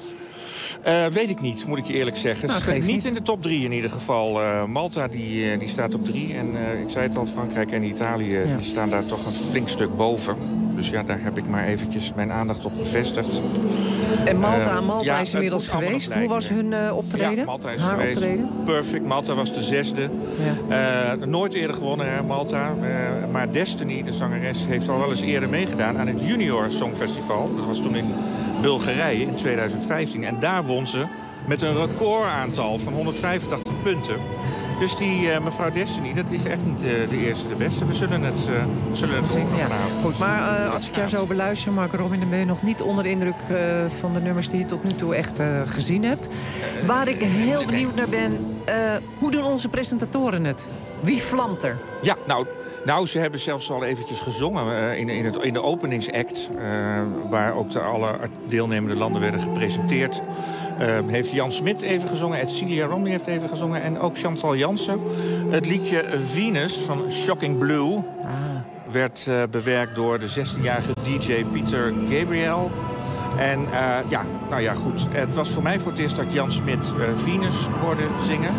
S21: Uh, weet ik niet, moet ik je eerlijk zeggen.
S7: Nou,
S21: Ze staan niet,
S7: niet
S21: in de top drie in ieder geval. Uh, Malta die, uh, die staat op drie. En uh, ik zei het al, Frankrijk en Italië ja. die staan daar toch een flink stuk boven. Dus ja, daar heb ik maar eventjes mijn aandact op gevestigd.
S7: En Malta,
S21: uh,
S7: Malta
S21: ja,
S7: is inmiddels geweest. Hoe was hun uh, optreden?
S21: Ja, Malta is
S7: Haar
S21: geweest.
S7: Optreden?
S21: Perfect. Malta was de zesde. Ja. Uh, nooit eerder gewonnen, hè, Malta. Uh, maar Destiny, de zangeres, heeft al wel eens eerder meegedaan aan het Junior Songfestival. Dat was toen in Bulgarije in tweeduizend vijftien. En daar won ze met een recordaantal van honderdvijfentachtig punten. Dus die uh, mevrouw Destiny, dat is echt niet uh, de eerste de beste. We zullen het, uh, we zullen het volgen
S7: ja.
S21: vanavond.
S7: Goed, maar uh, als ik jou zo beluister, Mark Robin, dan ben je nog niet onder de indruk uh, van de nummers die je tot nu toe echt uh, gezien hebt. Uh, Waar ik heel benieuwd naar ben, uh, hoe doen onze presentatoren het? Wie vlamt er?
S21: Ja, nou... Nou, ze hebben zelfs al eventjes gezongen uh, in, in, het, in de openingsact... Uh, waar ook de alle deelnemende landen werden gepresenteerd. Uh, heeft Jan Smit even gezongen, Edcilia Romney heeft even gezongen... en ook Chantal Jansen. Het liedje Venus van Shocking Blue... Ah. werd uh, bewerkt door de zestienjarige D J Peter Gabriel... En uh, ja, nou ja, goed. Het was voor mij voor het eerst dat Jan Smit uh, Venus hoorde zingen.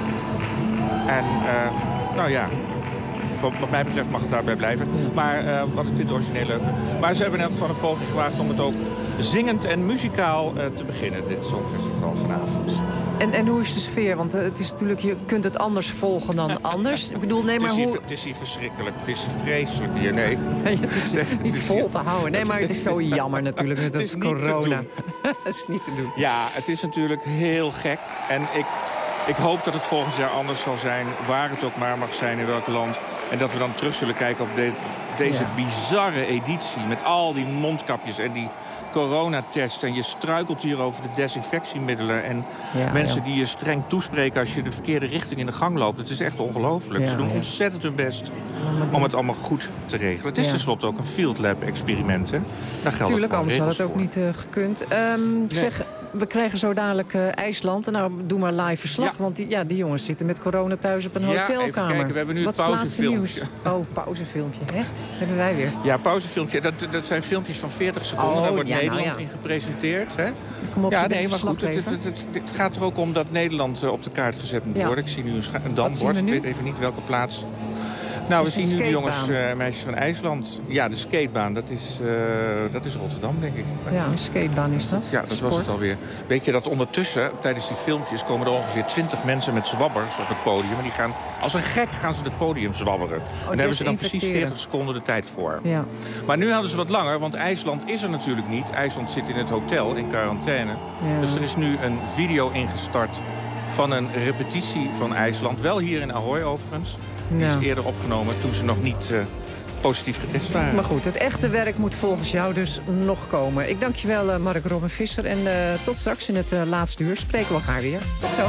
S21: En uh, nou ja... Wat mij betreft mag het daarbij blijven. Maar uh, wat ik vind origineel leuk. Maar ze hebben in elk geval een poging gewaagd om het ook zingend en muzikaal uh, te beginnen. Dit Songfestival vanavond.
S7: En, en hoe is de sfeer? Want uh, het is natuurlijk, je kunt het anders volgen dan anders. Ik bedoel, nee, maar
S21: het is hier,
S7: hoe...
S21: Het is hier verschrikkelijk. Het is vreselijk hier, nee.
S7: nee het is
S21: nee,
S7: niet
S21: het is
S7: vol
S21: hier...
S7: te houden. Nee, maar het is zo jammer natuurlijk met het, het corona. Het is niet te doen.
S21: Ja, het is natuurlijk heel gek. En ik... Ik hoop dat het volgend jaar anders zal zijn, waar het ook maar mag zijn, in welk land. En dat we dan terug zullen kijken op de, deze ja. bizarre editie met al die mondkapjes en die coronatest. En je struikelt hier over de desinfectiemiddelen. En ja, mensen ja. die je streng toespreken als je de verkeerde richting in de gang loopt. Het is echt ongelooflijk. Ja, Ze doen ja. ontzettend hun best om het allemaal goed te regelen. Het is ja. tenslotte ook een field lab experiment. Hè? Daar geldt
S7: Tuurlijk, anders had het ook
S21: voor.
S7: niet uh, gekund. Um, nee. Zeg, we krijgen zo dadelijk uh, IJsland. En nou, doe maar live verslag. Ja. Want die, ja, die jongens zitten met corona thuis op een
S21: ja,
S7: hotelkamer.
S21: Even kijken, we hebben nu
S7: Wat
S21: het pauzefilmpje.
S7: Oh, pauzefilmpje, hè? Hebben wij weer.
S21: Ja, pauzefilmpje. Dat, dat zijn filmpjes van veertig seconden.
S7: Oh,
S21: Daar wordt
S7: ja,
S21: Nederland
S7: nou ja.
S21: in gepresenteerd. Hè?
S7: Kom op,
S21: ja, nee, maar goed. Het, het, het, het, het gaat er ook om dat Nederland uh, op de kaart gezet moet
S7: ja.
S21: worden. Ik zie nu een, een dambord. Ik weet even niet welke plaats. Nou, we
S7: Is de
S21: zien nu de jongens
S7: skatebaan.
S21: en meisjes van IJsland. Ja, de skatebaan, dat is, uh, dat is Rotterdam, denk ik.
S7: Ja, een skatebaan is dat.
S21: Ja, dat
S7: Sport.
S21: was het alweer. Weet je dat ondertussen, tijdens die filmpjes... komen er ongeveer twintig mensen met zwabbers op het podium. En die gaan, als een gek gaan ze het podium zwabberen.
S7: Oh,
S21: en daar hebben ze dan precies
S7: desinfecteren.
S21: veertig seconden de tijd voor.
S7: Ja.
S21: Maar nu hadden ze wat langer, want IJsland is er natuurlijk niet. IJsland zit in het hotel, in quarantaine.
S7: Ja.
S21: Dus er is nu een video ingestart van een repetitie van IJsland. Wel hier in Ahoy overigens. Die
S7: Ja.
S21: is eerder opgenomen toen ze nog niet uh, positief getest waren.
S7: Maar goed, het echte werk moet volgens jou dus nog komen. Ik dank je wel, uh, Mark Robin Visser. En uh, tot straks in het uh, laatste uur spreken we elkaar weer. Tot zo.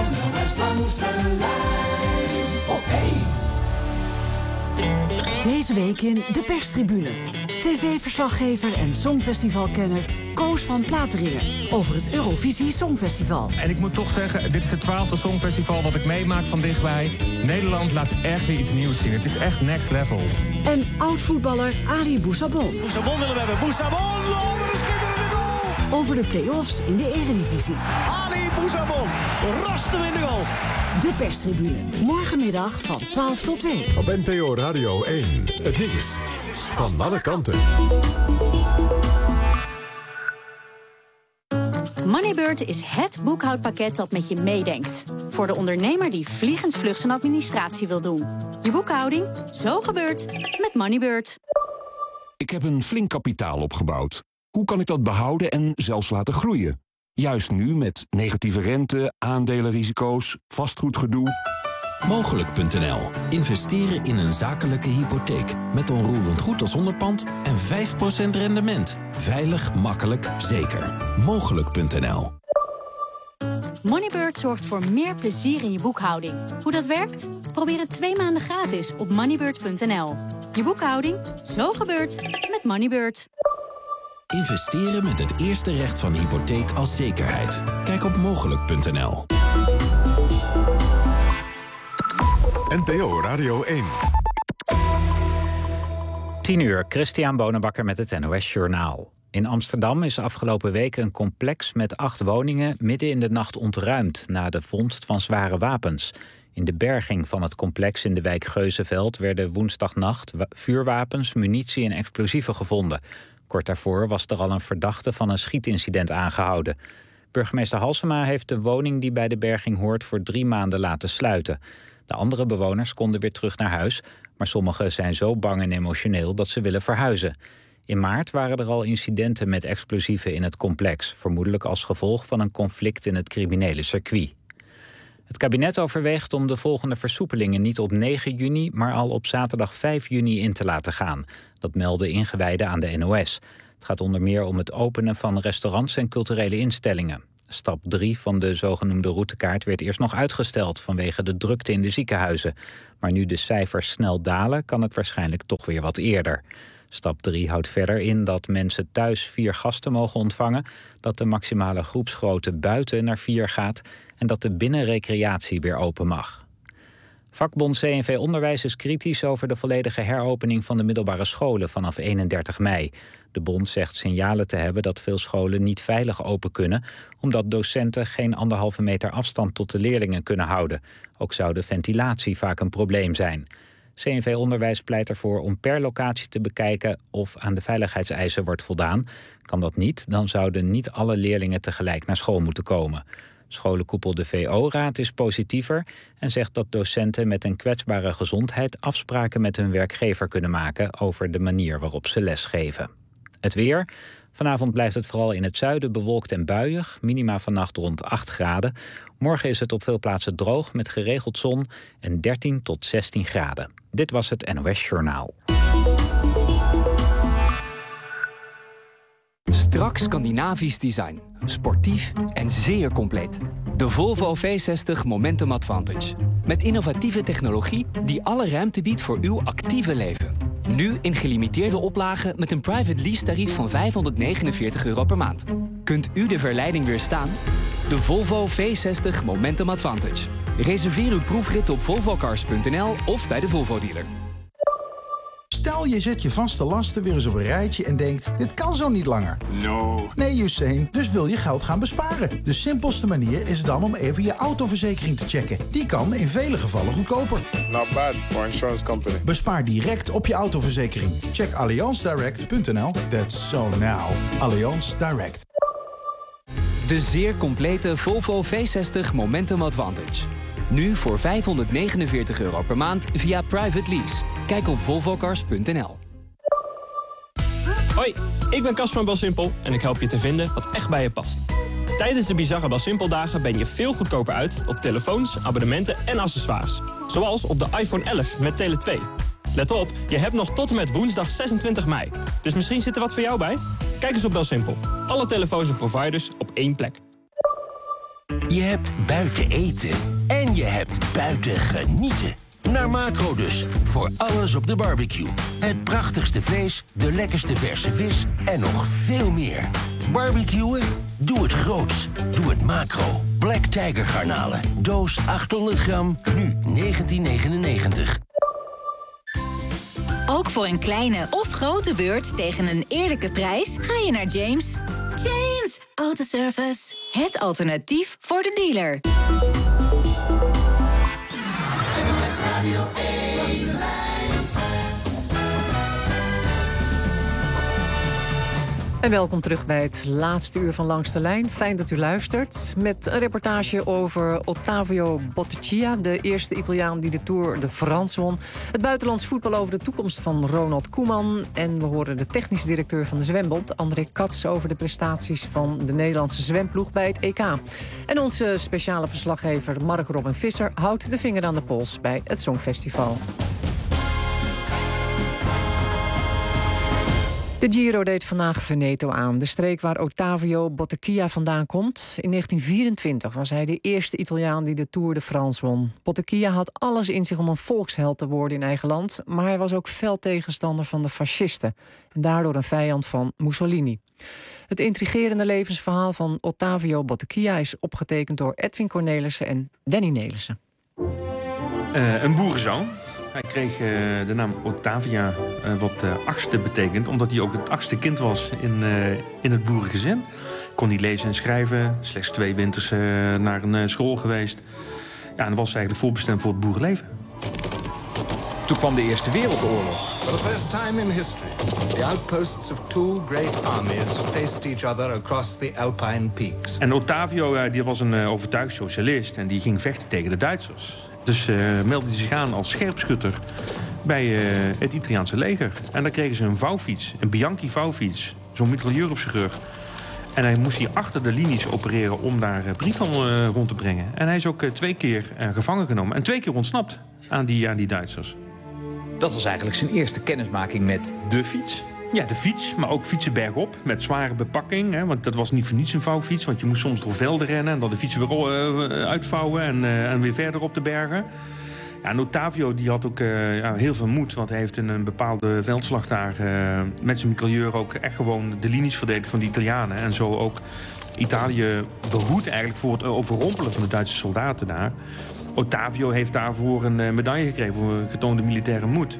S2: Deze week in De Perstribune. T V-verslaggever en songfestivalkenner Koos van Plateringen over het Eurovisie Songfestival.
S22: En ik moet toch zeggen, dit is het twaalfde Songfestival wat ik meemaak van dichtbij. Nederland laat echt weer iets nieuws zien. Het is echt next level.
S2: En oud-voetballer Ali Boussabon.
S23: Boussabon willen we hebben. Boussabon, oh, wat een schitterende goal!
S2: Over de play-offs in de Eredivisie.
S23: Ali Boussabon, rasten we in de goal.
S2: De Perstribune, morgenmiddag van twaalf tot twee.
S24: Op N P O Radio één, het nieuws van alle kanten.
S25: Moneybird is het boekhoudpakket dat met je meedenkt. Voor de ondernemer die vliegensvlug zijn administratie wil doen. Je boekhouding, zo gebeurt met Moneybird.
S26: Ik heb een flink kapitaal opgebouwd. Hoe kan ik dat behouden en zelfs laten groeien? Juist nu met negatieve rente, aandelenrisico's, vastgoedgedoe.
S27: Mogelijk punt n l. Investeren in een zakelijke hypotheek. Met onroerend goed als onderpand en vijf procent rendement. Veilig, makkelijk, zeker. Mogelijk punt n l.
S25: Moneybird zorgt voor meer plezier in je boekhouding. Hoe dat werkt? Probeer het twee maanden gratis op moneybird punt n l. Je boekhouding, zo gebeurt met Moneybird.
S27: Investeren met het eerste recht van hypotheek als zekerheid. Kijk op mogelijk punt n l.
S24: N P O Radio één.
S28: tien uur, Christian Bonenbakker met het N O S Journaal. In Amsterdam is afgelopen week een complex met acht woningen midden in de nacht ontruimd na de vondst van zware wapens. In de berging van het complex in de wijk Geuzenveld werden woensdagnacht vuurwapens, munitie en explosieven gevonden. Kort daarvoor was er al een verdachte van een schietincident aangehouden. Burgemeester Halsema heeft de woning die bij de berging hoort voor drie maanden laten sluiten. De andere bewoners konden weer terug naar huis, maar sommigen zijn zo bang en emotioneel dat ze willen verhuizen. In maart waren er al incidenten met explosieven in het complex, vermoedelijk als gevolg van een conflict in het criminele circuit. Het kabinet overweegt om de volgende versoepelingen niet op negen juni, maar al op zaterdag vijf juni in te laten gaan. Dat melden ingewijden aan de N O S. Het gaat onder meer om het openen van restaurants en culturele instellingen. Stap drie van de zogenoemde routekaart werd eerst nog uitgesteld vanwege de drukte in de ziekenhuizen. Maar nu de cijfers snel dalen, kan het waarschijnlijk toch weer wat eerder. Stap drie houdt verder in dat mensen thuis vier gasten mogen ontvangen, dat de maximale groepsgrootte buiten naar vier gaat en dat de binnenrecreatie weer open mag. Vakbond C N V Onderwijs is kritisch over de volledige heropening van de middelbare scholen vanaf eenendertig mei. De bond zegt signalen te hebben dat veel scholen niet veilig open kunnen, omdat docenten geen anderhalve meter afstand tot de leerlingen kunnen houden. Ook zou de ventilatie vaak een probleem zijn. C N V Onderwijs pleit ervoor om per locatie te bekijken of aan de veiligheidseisen wordt voldaan. Kan dat niet, dan zouden niet alle leerlingen tegelijk naar school moeten komen. Scholenkoepel de V O-raad is positiever en zegt dat docenten met een kwetsbare gezondheid afspraken met hun werkgever kunnen maken over de manier waarop ze lesgeven. Het weer. Vanavond blijft het vooral in het zuiden bewolkt en buiig. Minima vannacht rond acht graden. Morgen is het op veel plaatsen droog met geregeld zon en dertien tot zestien graden. Dit was het N O S Journaal.
S29: Strak Scandinavisch design. Sportief en zeer compleet. De Volvo V zestig Momentum Advantage. Met innovatieve technologie die alle ruimte biedt voor uw actieve leven. Nu in gelimiteerde oplagen met een private lease tarief van vijfhonderdnegenenveertig euro per maand. Kunt u de verleiding weerstaan? De Volvo V zestig Momentum Advantage. Reserveer uw proefrit op volvocars punt n l of bij de Volvo dealer.
S30: Stel
S1: Stel, je zet je vaste lasten weer eens op een rijtje en denkt, dit kan zo niet langer.
S3: No.
S1: Nee, Usain, dus wil je geld gaan besparen. De simpelste manier is dan om even je autoverzekering te checken. Die kan in vele gevallen goedkoper.
S3: Not bad for insurance company.
S1: Bespaar direct op je autoverzekering. Check allianz direct punt n l. That's so now. Allianz Direct.
S29: De zeer complete Volvo V zestig Momentum Advantage. Nu voor vijfhonderdnegenenveertig euro per maand via private lease. Kijk op volvocars punt n l.
S4: Hoi, ik ben Cas van Belsimpel en ik help je te vinden wat echt bij je past. Tijdens de bizarre Belsimpel-dagen ben je veel goedkoper uit op telefoons, abonnementen en accessoires. Zoals op de iPhone elf met Tele twee. Let op, je hebt nog tot en met woensdag zesentwintig mei. Dus misschien zit er wat voor jou bij? Kijk eens op Belsimpel. Alle telefoons en providers op één plek.
S5: Je hebt buiten eten en je hebt buiten genieten. Naar Macro dus, voor alles op de barbecue. Het prachtigste vlees, de lekkerste verse vis en nog veel meer. Barbecuen? Doe het groots. Doe het Macro. Black Tiger garnalen. Doos achthonderd gram, nu negentien negenennegentig.
S6: Ook voor een kleine of grote beurt tegen een eerlijke prijs ga je naar James. James Autoservice. Het alternatief voor de dealer.
S7: En welkom terug bij het laatste uur van Langs de Lijn. Fijn dat u luistert. Met een reportage over Ottavio Botticcia, de eerste Italiaan die de Tour de France won. Het buitenlands voetbal over de toekomst van Ronald Koeman. En we horen de technisch directeur van de Zwembond, André Katz, over de prestaties van de Nederlandse zwemploeg bij het E K. En onze speciale verslaggever Mark Robin Visser houdt de vinger aan de pols bij het Songfestival. De Giro deed vandaag Veneto aan, de streek waar Ottavio Botticcia vandaan komt. In negentien vierentwintig was hij de eerste Italiaan die de Tour de France won. Botticcia had alles in zich om een volksheld te worden in eigen land, maar hij was ook fel tegenstander van de fascisten en daardoor een vijand van Mussolini. Het intrigerende levensverhaal van Ottavio Botticcia is opgetekend door Edwin Cornelissen en Danny Nelissen.
S8: Uh, een boerenzoon. Hij kreeg uh, de naam Ottavia, uh, wat uh, achtste betekent, omdat hij ook het achtste kind was in, uh, in het boerengezin. Kon niet lezen en schrijven, slechts twee winters uh, naar een uh, school geweest. Ja, en was eigenlijk voorbestemd voor het boerenleven.
S12: Toen kwam de Eerste Wereldoorlog.
S9: For the first time in history, the outposts of two great armies faced each other across the Alpine peaks.
S8: En Ottavio uh, die was een uh, overtuigd socialist en die ging vechten tegen de Duitsers. Dus uh, meldde hij zich aan als scherpschutter bij uh, het Italiaanse leger. En dan kregen ze een vouwfiets, een Bianchi vouwfiets. Zo'n mitrailleur op zijn rug. En hij moest hier achter de linies opereren om daar uh, briefhandel uh, rond te brengen. En hij is ook uh, twee keer uh, gevangen genomen. En twee keer ontsnapt aan die, aan die Duitsers.
S12: Dat was eigenlijk zijn eerste kennismaking met de fiets.
S8: Ja, de fiets, maar ook fietsen bergop met zware bepakking. Hè, want dat was niet voor niets een vouwfiets. Want je moest soms door velden rennen en dan de fiets weer uh, uitvouwen en, uh, en weer verder op de bergen. Ja, en Ottavio die had ook uh, ja, heel veel moed. Want hij heeft in een bepaalde veldslag daar uh, met zijn mitrailleur ook echt gewoon de linies verdedigd van de Italianen. En zo ook Italië behoed eigenlijk voor het overrompelen van de Duitse soldaten daar. Ottavio heeft daarvoor een uh, medaille gekregen voor getoonde militaire moed.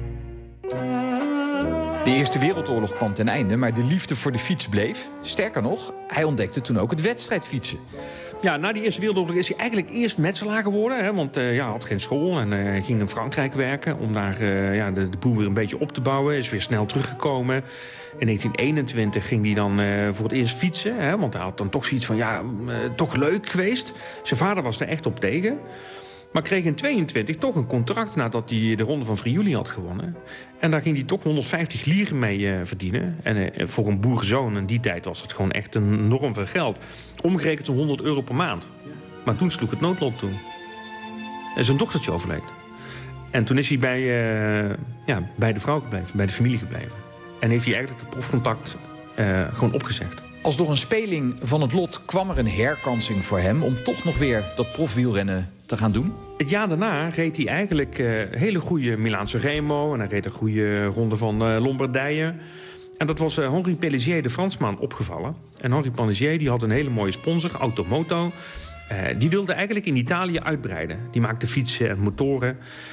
S12: De Eerste Wereldoorlog kwam ten einde, maar de liefde voor de fiets bleef. Sterker nog, hij ontdekte toen ook het wedstrijdfietsen.
S8: Ja, na die Eerste Wereldoorlog is hij eigenlijk eerst metselaar geworden. Hè, want uh, ja, hij had geen school en uh, ging in Frankrijk werken om daar uh, ja, de, de boel weer een beetje op te bouwen. Is weer snel teruggekomen. In negentien eenentwintig ging hij dan uh, voor het eerst fietsen. Hè, want hij had dan toch zoiets van, ja, uh, toch leuk geweest. Zijn vader was er echt op tegen. Maar kreeg in tweeëntwintig toch een contract nadat hij de Ronde van Friuli had gewonnen. En daar ging hij toch honderdvijftig lieren mee uh, verdienen. En uh, voor een boerenzoon in die tijd was het gewoon echt enorm veel geld. Omgerekend zo'n honderd euro per maand. Maar toen sloeg het noodlot toe. En zijn dochtertje overleed. En toen is hij bij, uh, ja, bij de vrouw gebleven, bij de familie gebleven. En heeft hij eigenlijk het profcontact uh, gewoon opgezegd.
S12: Als door een speling van het lot kwam er een herkansing voor hem om toch nog weer dat profwielrennen te gaan doen?
S8: Het jaar daarna reed hij eigenlijk uh, hele goede Milaanse Remo. En hij reed een goede ronde van uh, Lombardije. En dat was uh, Henri Pélissier, de Fransman, opgevallen. En Henri Pélissier die had een hele mooie sponsor, Automoto. Uh, die wilde eigenlijk in Italië uitbreiden. Die maakte fietsen en motoren.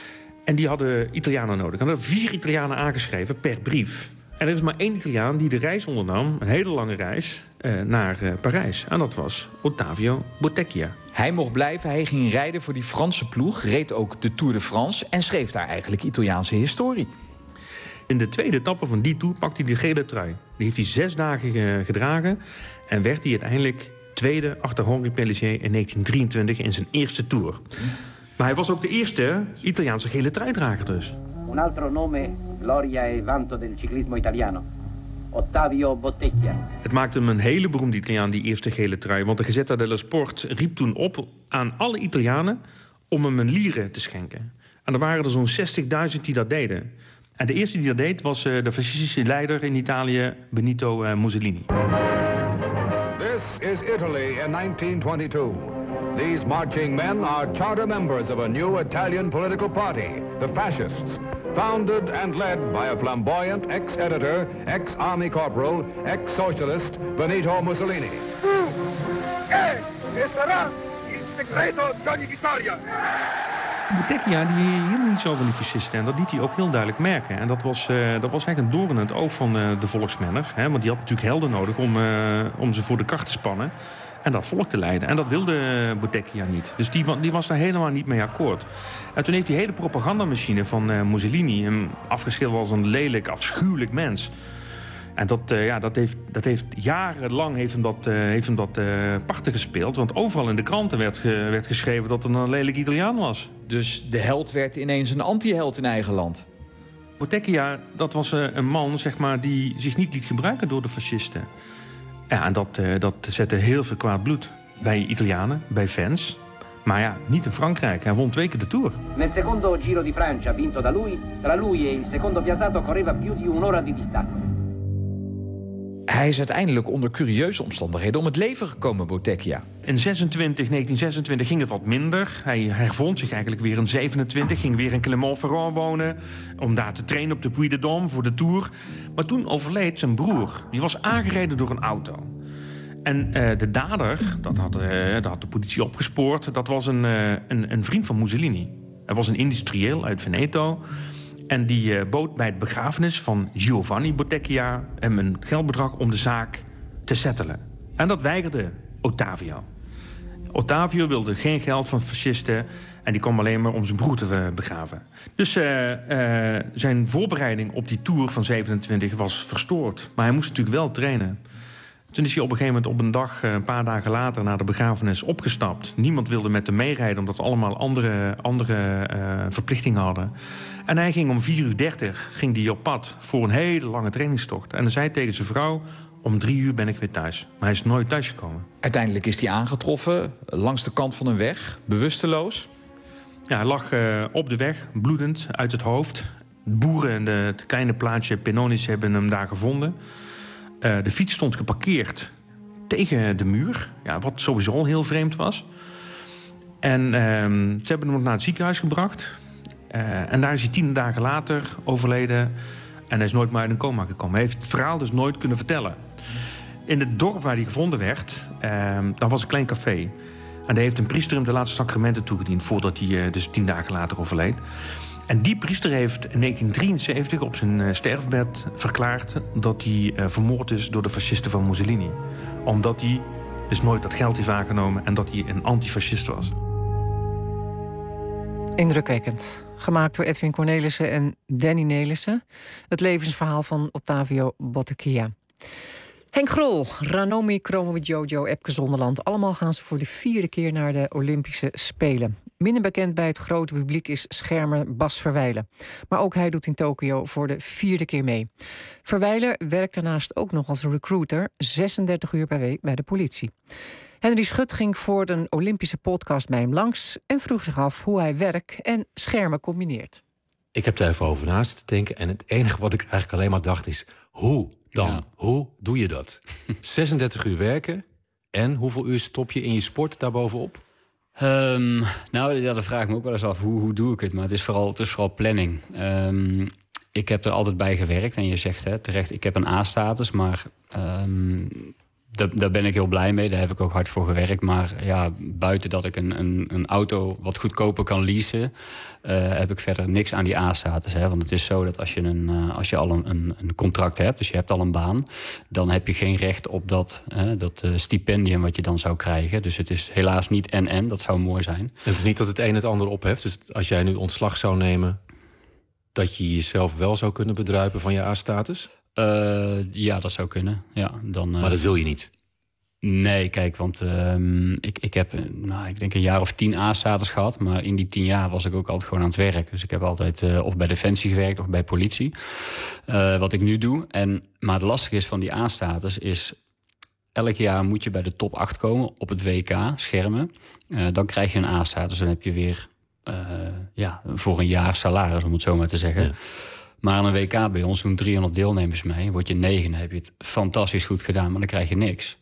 S8: En die hadden Italianen nodig. En er hadden vier Italianen aangeschreven per brief. En er is maar één Italiaan die de reis ondernam, een hele lange reis, uh, naar uh, Parijs. En dat was Ottavio Bottecchia.
S10: Hij mocht blijven, hij ging rijden voor die Franse ploeg, reed ook de Tour de France en schreef daar eigenlijk Italiaanse historie.
S8: In de tweede etappe van die Tour pakte hij de gele trui. Die heeft hij zes dagen uh, gedragen en werd hij uiteindelijk tweede achter Henri Pellissier in negentien drieëntwintig in zijn eerste Tour. Maar hij was ook de eerste Italiaanse gele truidrager dus.
S11: Un altro nome, gloria e vanto del ciclismo italiano. Ottavio Bottecchia.
S8: Het maakte hem een hele beroemde Italiaan, die eerste gele trui. Want de Gazzetta dello Sport riep toen op aan alle Italianen om hem een lire te schenken. En er waren er zo'n zestigduizend die dat deden. En de eerste die dat deed was uh, de fascistische leider in Italië, Benito uh, Mussolini.
S13: This is Italy in nineteen twenty-two. These marching men are charter members of a new Italian political party, the Fascists, founded and led by a flamboyant ex-editor, ex-army corporal, ex-socialist Benito Mussolini.
S23: Che sarà il segreto di ogni vittoria.
S8: Bottecchia die hield niet zo van die fascisten. En dat liet hij ook heel duidelijk merken. En dat was, uh, dat was eigenlijk een doorn in het oog van uh, de volksmenner. Hè? Want die had natuurlijk helden nodig om, uh, om ze voor de kracht te spannen. En dat volk te leiden. En dat wilde Bottecchia niet. Dus die, die was daar helemaal niet mee akkoord. En toen heeft die hele propagandamachine van uh, Mussolini hem afgeschilderd als een lelijk, afschuwelijk mens. En dat, uh, ja, dat, heeft, dat heeft jarenlang heeft hem dat, uh, heeft hem dat uh, parten gespeeld. Want overal in de kranten werd, ge, werd geschreven dat er een lelijk Italiaan was.
S10: Dus de held werd ineens een anti-held in eigen land.
S8: Bottecchia, dat was uh, een man zeg maar, die zich niet liet gebruiken door de fascisten. Ja, en dat, uh, dat zette heel veel kwaad bloed bij Italianen, bij fans. Maar ja, niet in Frankrijk. Hij won twee keer de Tour.
S11: Nel secondo Giro di Francia vinto da lui, tra lui e il secondo piazzato correva più di un'ora di distacco.
S10: Hij is uiteindelijk onder curieuze omstandigheden om het leven gekomen, Bottecchia.
S8: In negentien zesentwintig ging het wat minder. Hij hervond zich eigenlijk weer in zevenentwintig. Ging weer in Clermont-Ferrand wonen. Om daar te trainen op de Puy de Dôme voor de Tour. Maar toen overleed zijn broer. Die was aangereden door een auto. En uh, de dader, dat had, uh, dat had de politie opgespoord. Dat was een, uh, een, een vriend van Mussolini. Hij was een industrieel uit Veneto. En die uh, bood bij het begrafenis van Giovanni Bottecchia hem een geldbedrag om de zaak te settelen. En dat weigerde Ottavio. Ottavio wilde geen geld van fascisten en die kwam alleen maar om zijn broer te uh, begraven. Dus uh, uh, zijn voorbereiding op die Tour van zevenentwintig was verstoord. Maar hij moest natuurlijk wel trainen. Toen is hij op een gegeven moment op een dag, een paar dagen later, na de begrafenis opgestapt. Niemand wilde met hem meerijden, omdat ze allemaal andere, andere uh, verplichtingen hadden. En hij ging om vier uur dertig ging die op pad voor een hele lange trainingstocht. En hij zei tegen zijn vrouw, om drie uur ben ik weer thuis. Maar hij is nooit thuisgekomen.
S10: Uiteindelijk is hij aangetroffen, langs de kant van een weg, bewusteloos.
S8: Ja, hij lag uh, op de weg, bloedend, uit het hoofd. De boeren in het kleine plaatsje Penonis hebben hem daar gevonden. Uh, de fiets stond geparkeerd tegen de muur, ja, wat sowieso al heel vreemd was. En uh, ze hebben hem nog naar het ziekenhuis gebracht. Uh, en daar is hij tien dagen later overleden. En hij is nooit meer uit een coma gekomen. Hij heeft het verhaal dus nooit kunnen vertellen. In het dorp waar hij gevonden werd, uh, daar was een klein café. En daar heeft een priester hem de laatste sacramenten toegediend, voordat hij uh, dus tien dagen later overleed. En die priester heeft in negentien drieënzeventig op zijn uh, sterfbed verklaard dat hij uh, vermoord is door de fascisten van Mussolini. Omdat hij dus nooit dat geld heeft aangenomen en dat hij een antifascist was.
S7: Indrukwekkend. Gemaakt door Edwin Cornelissen en Danny Nelissen. Het levensverhaal van Ottavio Bottecchia. Henk Grol, Ranomi Kromowidjojo, Epke Zonderland. Allemaal gaan ze voor de vierde keer naar de Olympische Spelen. Minder bekend bij het grote publiek is schermer Bas Verwijlen. Maar ook hij doet in Tokio voor de vierde keer mee. Verwijlen werkt daarnaast ook nog als recruiter, zesendertig uur per week bij de politie. Henry Schut ging voor een Olympische podcast bij hem langs en vroeg zich af hoe hij werk en schermen combineert.
S14: Ik heb daar even over naast te denken en het enige wat ik eigenlijk alleen maar dacht is, hoe dan? Ja. Hoe doe je dat? zesendertig uur werken en hoeveel uur stop je in je sport daarbovenop?
S15: Um, nou, ja, dat vraag ik me ook wel eens af. Hoe, hoe doe ik het? Maar het is vooral, het is vooral planning. Um, ik heb er altijd bij gewerkt. En je zegt hè, terecht, ik heb een A-status. Maar um, daar, daar ben ik heel blij mee. Daar heb ik ook hard voor gewerkt. Maar ja, buiten dat ik een, een, een auto wat goedkoper kan leasen... Uh, heb ik verder niks aan die A-status. Hè? Want het is zo dat als je, een, uh, als je al een, een, een contract hebt... dus je hebt al een baan... dan heb je geen recht op dat, uh, dat uh, stipendium wat je dan zou krijgen. Dus het is helaas niet en-en. Dat zou mooi zijn.
S14: En het is niet dat het een het ander opheft. Dus als jij nu ontslag zou nemen... dat je jezelf wel zou kunnen bedruipen van je A-status?
S15: Uh, ja, dat zou kunnen. Ja, dan, uh,
S14: maar dat wil je niet?
S15: Nee, kijk, want uh, ik, ik heb nou, ik denk een jaar of tien A-status gehad. Maar in die tien jaar was ik ook altijd gewoon aan het werk. Dus ik heb altijd uh, of bij Defensie gewerkt of bij politie. Uh, wat ik nu doe. En, maar het lastige is van die A-status is... elk jaar moet je bij de top acht komen op het W K, schermen. Uh, dan krijg je een A-status. Dan heb je weer uh, ja, voor een jaar salaris, om het zo maar te zeggen. Ja. Maar aan een W K bij ons doen driehonderd deelnemers mee. Word je negen, dan heb je het fantastisch goed gedaan, maar dan krijg je niks.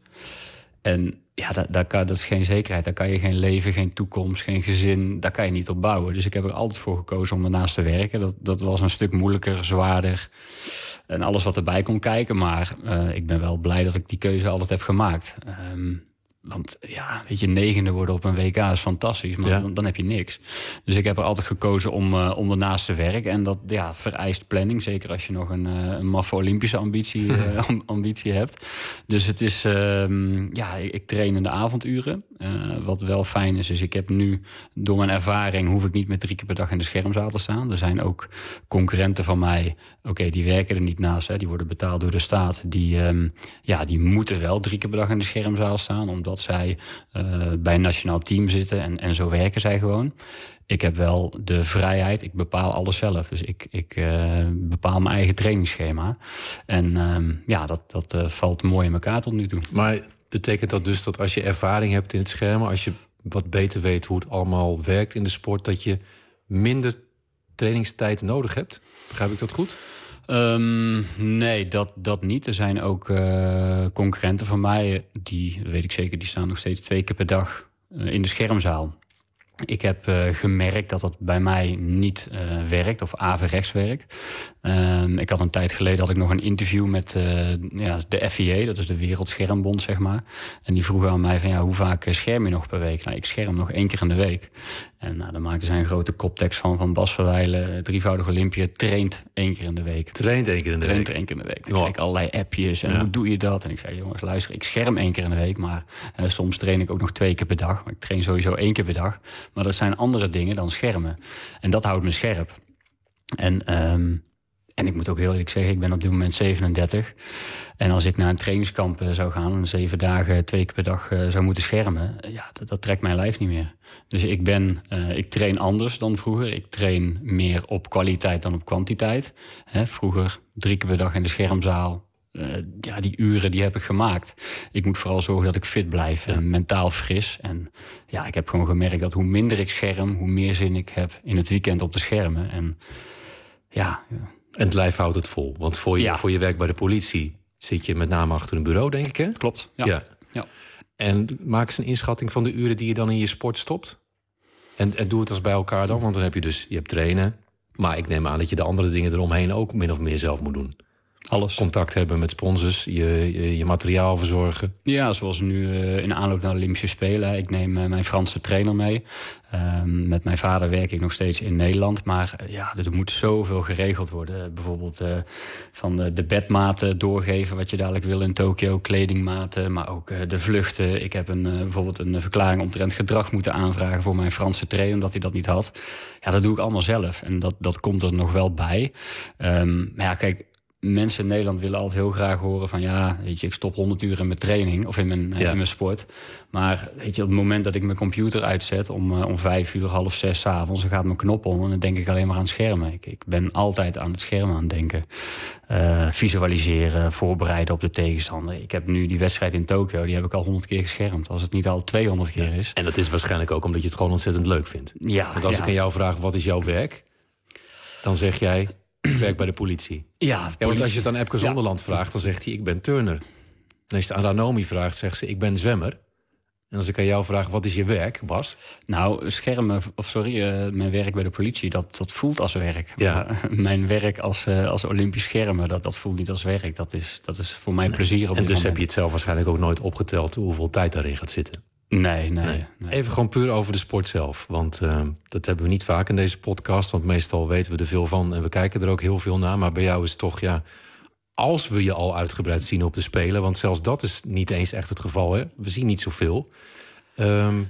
S15: En ja, dat, dat, kan, dat is geen zekerheid. Daar kan je geen leven, geen toekomst, geen gezin... daar kan je niet op bouwen. Dus ik heb er altijd voor gekozen om ernaast te werken. Dat, dat was een stuk moeilijker, zwaarder... en alles wat erbij kon kijken. Maar uh, ik ben wel blij dat ik die keuze altijd heb gemaakt. Um, want ja, weet je, negende worden op een W K is fantastisch, maar ja. dan, dan heb je niks. Dus ik heb er altijd gekozen om, uh, om ernaast te werken. En dat ja, vereist planning, zeker als je nog een, uh, een maffe Olympische ambitie, uh, ambitie hebt. Dus het is, uh, ja, ik, ik train in de avonduren. Uh, wat wel fijn is, is ik heb nu, door mijn ervaring... hoef ik niet met drie keer per dag in de schermzaal te staan. Er zijn ook concurrenten van mij, oké, okay, die werken er niet naast. Hè, die worden betaald door de staat. Die, um, ja, die moeten wel drie keer per dag in de schermzaal staan... omdat zij uh, bij een nationaal team zitten en, en zo werken zij gewoon. Ik heb wel de vrijheid, ik bepaal alles zelf. Dus ik, ik uh, bepaal mijn eigen trainingsschema. En um, ja, dat, dat uh, valt mooi in elkaar tot nu toe.
S14: Maar betekent dat dus dat als je ervaring hebt in het schermen... als je wat beter weet hoe het allemaal werkt in de sport... dat je minder trainingstijd nodig hebt? Begrijp ik dat goed?
S15: Um, nee, dat, dat niet. Er zijn ook uh, concurrenten van mij, die, dat weet ik zeker, die staan nog steeds twee keer per dag uh, in de schermzaal. Ik heb uh, gemerkt dat dat bij mij niet uh, werkt, of averechts werkt. Um, ik had een tijd geleden had ik nog een interview met uh, ja, de F I A, dat is de Wereldschermbond, zeg maar. En die vroegen aan mij van, ja, hoe vaak scherm je nog per week? Nou, ik scherm nog één keer in de week. En nou, dan maakten zij een grote koptekst van, van Bas Verwijlen, drievoudig Olympia, traint één keer in de week.
S14: Traint één keer in de
S15: traint
S14: week?
S15: één keer in de week. Dan kreeg ik allerlei appjes en ja. hoe doe je dat? En ik zei, jongens, luister, ik scherm één keer in de week, maar uh, soms train ik ook nog twee keer per dag. Maar ik train sowieso één keer per dag. Maar dat zijn andere dingen dan schermen. En dat houdt me scherp. En, um, en ik moet ook heel eerlijk zeggen, ik ben op dit moment zevenendertig. En als ik naar een trainingskamp uh, zou gaan... en zeven dagen, twee keer per dag uh, zou moeten schermen... ja, dat, dat trekt mijn lijf niet meer. Dus ik, ben, uh, ik train anders dan vroeger. Ik train meer op kwaliteit dan op kwantiteit. Hè, vroeger drie keer per dag in de schermzaal... Uh, ja, die uren die heb ik gemaakt. Ik moet vooral zorgen dat ik fit blijf en mentaal fris. En ja, ik heb gewoon gemerkt dat hoe minder ik scherm... hoe meer zin ik heb in het weekend op de schermen. En ja... ja.
S14: En het lijf houdt het vol. Want voor je, ja. voor je werk bij de politie zit je met name achter een bureau, denk ik, hè?
S15: Klopt, ja.
S14: ja.
S15: ja.
S14: En maak eens een inschatting van de uren die je dan in je sport stopt. En, en doe het als bij elkaar dan. Want dan heb je dus, je hebt trainen. Maar ik neem aan dat je de andere dingen eromheen ook min of meer zelf moet doen.
S15: Alles.
S14: Contact hebben met sponsors, je, je, je materiaal verzorgen.
S15: Ja, zoals nu uh, in de aanloop naar de Olympische Spelen. Ik neem uh, mijn Franse trainer mee. Um, met mijn vader werk ik nog steeds in Nederland. Maar uh, ja, er moet zoveel geregeld worden. Bijvoorbeeld uh, van de, de bedmaten doorgeven wat je dadelijk wil in Tokio. Kledingmaten, maar ook uh, de vluchten. Ik heb een, uh, bijvoorbeeld een verklaring omtrent gedrag moeten aanvragen... voor mijn Franse trainer, omdat hij dat niet had. Ja, dat doe ik allemaal zelf. En dat, dat komt er nog wel bij. Um, maar ja, kijk... Mensen in Nederland willen altijd heel graag horen van... ja, weet je, ik stop honderd uur in mijn training of in mijn, ja. in mijn sport. Maar weet je, op het moment dat ik mijn computer uitzet... om, uh, om vijf uur, half zes 's avonds, dan gaat mijn knop om... en dan denk ik alleen maar aan schermen. Ik, ik ben altijd aan het scherm aan het denken. Uh, visualiseren, voorbereiden op de tegenstander. Ik heb nu die wedstrijd in Tokio, die heb ik al honderd keer geschermd. Als het niet al tweehonderd keer is.
S14: En dat is waarschijnlijk ook omdat je het gewoon ontzettend leuk vindt.
S15: Ja,
S14: Want als
S15: ja.
S14: ik aan jou vraag, wat is jouw werk? Dan zeg jij... Ik werk bij de politie.
S15: Ja,
S14: politie. ja, want als je het aan Epke Zonderland ja. vraagt, dan zegt hij, ik ben turner. En als je het aan Ranomi vraagt, zegt ze, ik ben zwemmer. En als ik aan jou vraag, wat is je werk, Bas?
S15: Nou, schermen, of sorry, uh, mijn werk bij de politie, dat, dat voelt als werk.
S14: Ja.
S15: Maar mijn werk als, uh, als Olympisch schermen, dat, dat voelt niet als werk. Dat is, dat is voor mij plezier op
S14: En
S15: dit
S14: dus
S15: moment.
S14: heb je het zelf waarschijnlijk ook nooit opgeteld hoeveel tijd daarin gaat zitten?
S15: Nee, nee. nee.
S14: nee. Even gewoon puur over de sport zelf. Want uh, dat hebben we niet vaak in deze podcast. Want meestal weten we er veel van en we kijken er ook heel veel naar. Maar bij jou is het toch, ja, als we je al uitgebreid zien op de Spelen, want zelfs dat is niet eens echt het geval, hè? We zien niet zoveel. Um,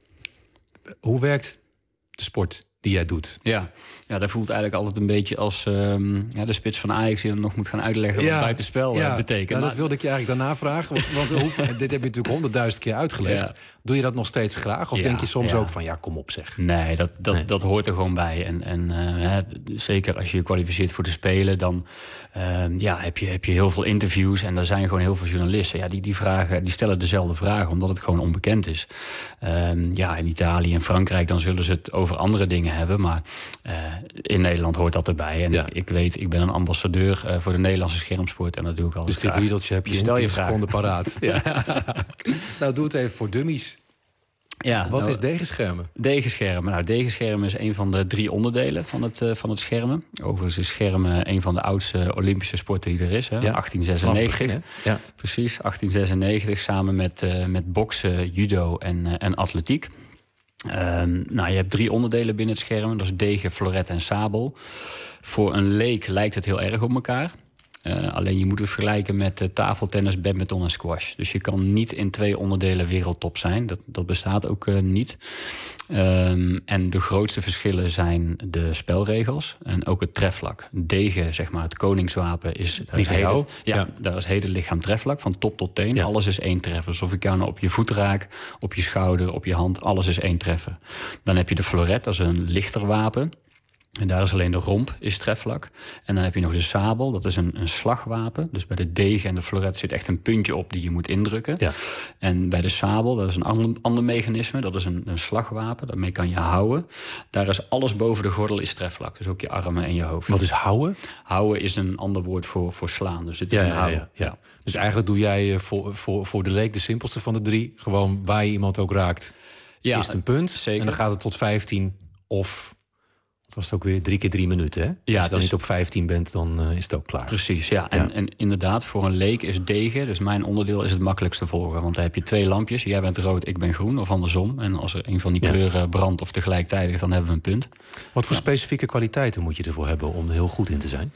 S14: hoe werkt de sport die jij doet?
S15: Ja, ja, dat voelt eigenlijk altijd een beetje als um, ja, de spits van Ajax die dan nog moet gaan uitleggen wat
S14: ja,
S15: buitenspel
S14: ja,
S15: betekent.
S14: Nou,
S15: maar...
S14: dat wilde ik je eigenlijk daarna vragen. Want, want hoe, dit heb je natuurlijk honderdduizend keer uitgelegd. Ja. Doe je dat nog steeds graag? Of
S15: ja,
S14: denk je soms
S15: ja.
S14: ook van, ja, kom op zeg.
S15: Nee, dat, dat, nee. dat hoort er gewoon bij. En, en uh, hè, zeker als je je kwalificeert voor de Spelen, dan uh, ja, heb, je, heb je heel veel interviews. En er zijn gewoon heel veel journalisten. Ja, die, die, vragen, die stellen dezelfde vragen, omdat het gewoon onbekend is. Uh, ja, in Italië en Frankrijk, dan zullen ze het over andere dingen hebben. Maar uh, in Nederland hoort dat erbij. En ja. ik, ik weet, ik ben een ambassadeur uh, voor de Nederlandse schermsport. En dat doe ik al.
S14: Dus dit riedeltje heb je
S15: stel
S14: in
S15: je
S14: tien seconden paraat. Ja. Nou, doe het even voor dummies.
S15: Ja,
S14: Wat
S15: nou,
S14: is degenschermen?
S15: Degenschermen. Nou, degenschermen is een van de drie onderdelen van het, uh, van het schermen. Overigens is schermen een van de oudste Olympische sporten die er is. Hè?
S14: Ja,
S15: achttien zesennegentig.
S14: Begin, ja.
S15: Precies, achttien zesennegentig. Samen met, uh, met boksen, judo en, uh, en atletiek. Uh, nou, je hebt drie onderdelen binnen het schermen. Dat is degen, floret en sabel. Voor een leek lijkt het heel erg op elkaar. Uh, alleen je moet het vergelijken met uh, tafeltennis, badminton en squash. Dus je kan niet in twee onderdelen wereldtop zijn. Dat, dat bestaat ook uh, niet. Um, en de grootste verschillen zijn de spelregels en ook het trefvlak. Degen, zeg maar, het koningswapen is...
S14: Die van jou?
S15: Ja, ja, daar is hele lichaam trefvlak, van top tot teen. Ja. Alles is één treffer. Dus of ik jou nou op je voet raak, op je schouder, op je hand, alles is één treffer. Dan heb je de floret, dat is een lichter wapen. En daar is alleen de romp, is trefvlak. En dan heb je nog de sabel, dat is een, een slagwapen. Dus bij de degen en de floret zit echt een puntje op die je moet indrukken.
S14: Ja.
S15: En bij de sabel, dat is een ander, ander mechanisme. Dat is een, een slagwapen, daarmee kan je houden. Daar is alles boven de gordel is trefvlak. Dus ook je armen en je hoofd.
S14: Wat is houden?
S15: Houden is een ander woord voor, voor slaan. Dus dit is
S14: ja,
S15: een
S14: ja,
S15: houden.
S14: Ja, ja. Ja. Dus eigenlijk doe jij voor, voor, voor de leek de simpelste van de drie. Gewoon waar je iemand ook raakt, ja, is het een punt.
S15: Zeker.
S14: En dan gaat het tot vijftien of... Het was het ook weer drie keer drie minuten, hè? Ja, als je dan is... niet op vijftien bent, dan uh, is het ook klaar.
S15: Precies, ja. En, ja. en inderdaad, voor een leek is degen, dus mijn onderdeel is het makkelijkste volgen. Want dan heb je twee lampjes. Jij bent rood, ik ben groen, of andersom. En als er een van die ja. kleuren brandt of tegelijkertijd, dan hebben we een punt.
S14: Wat voor ja. specifieke kwaliteiten moet je ervoor hebben om er heel goed in te zijn?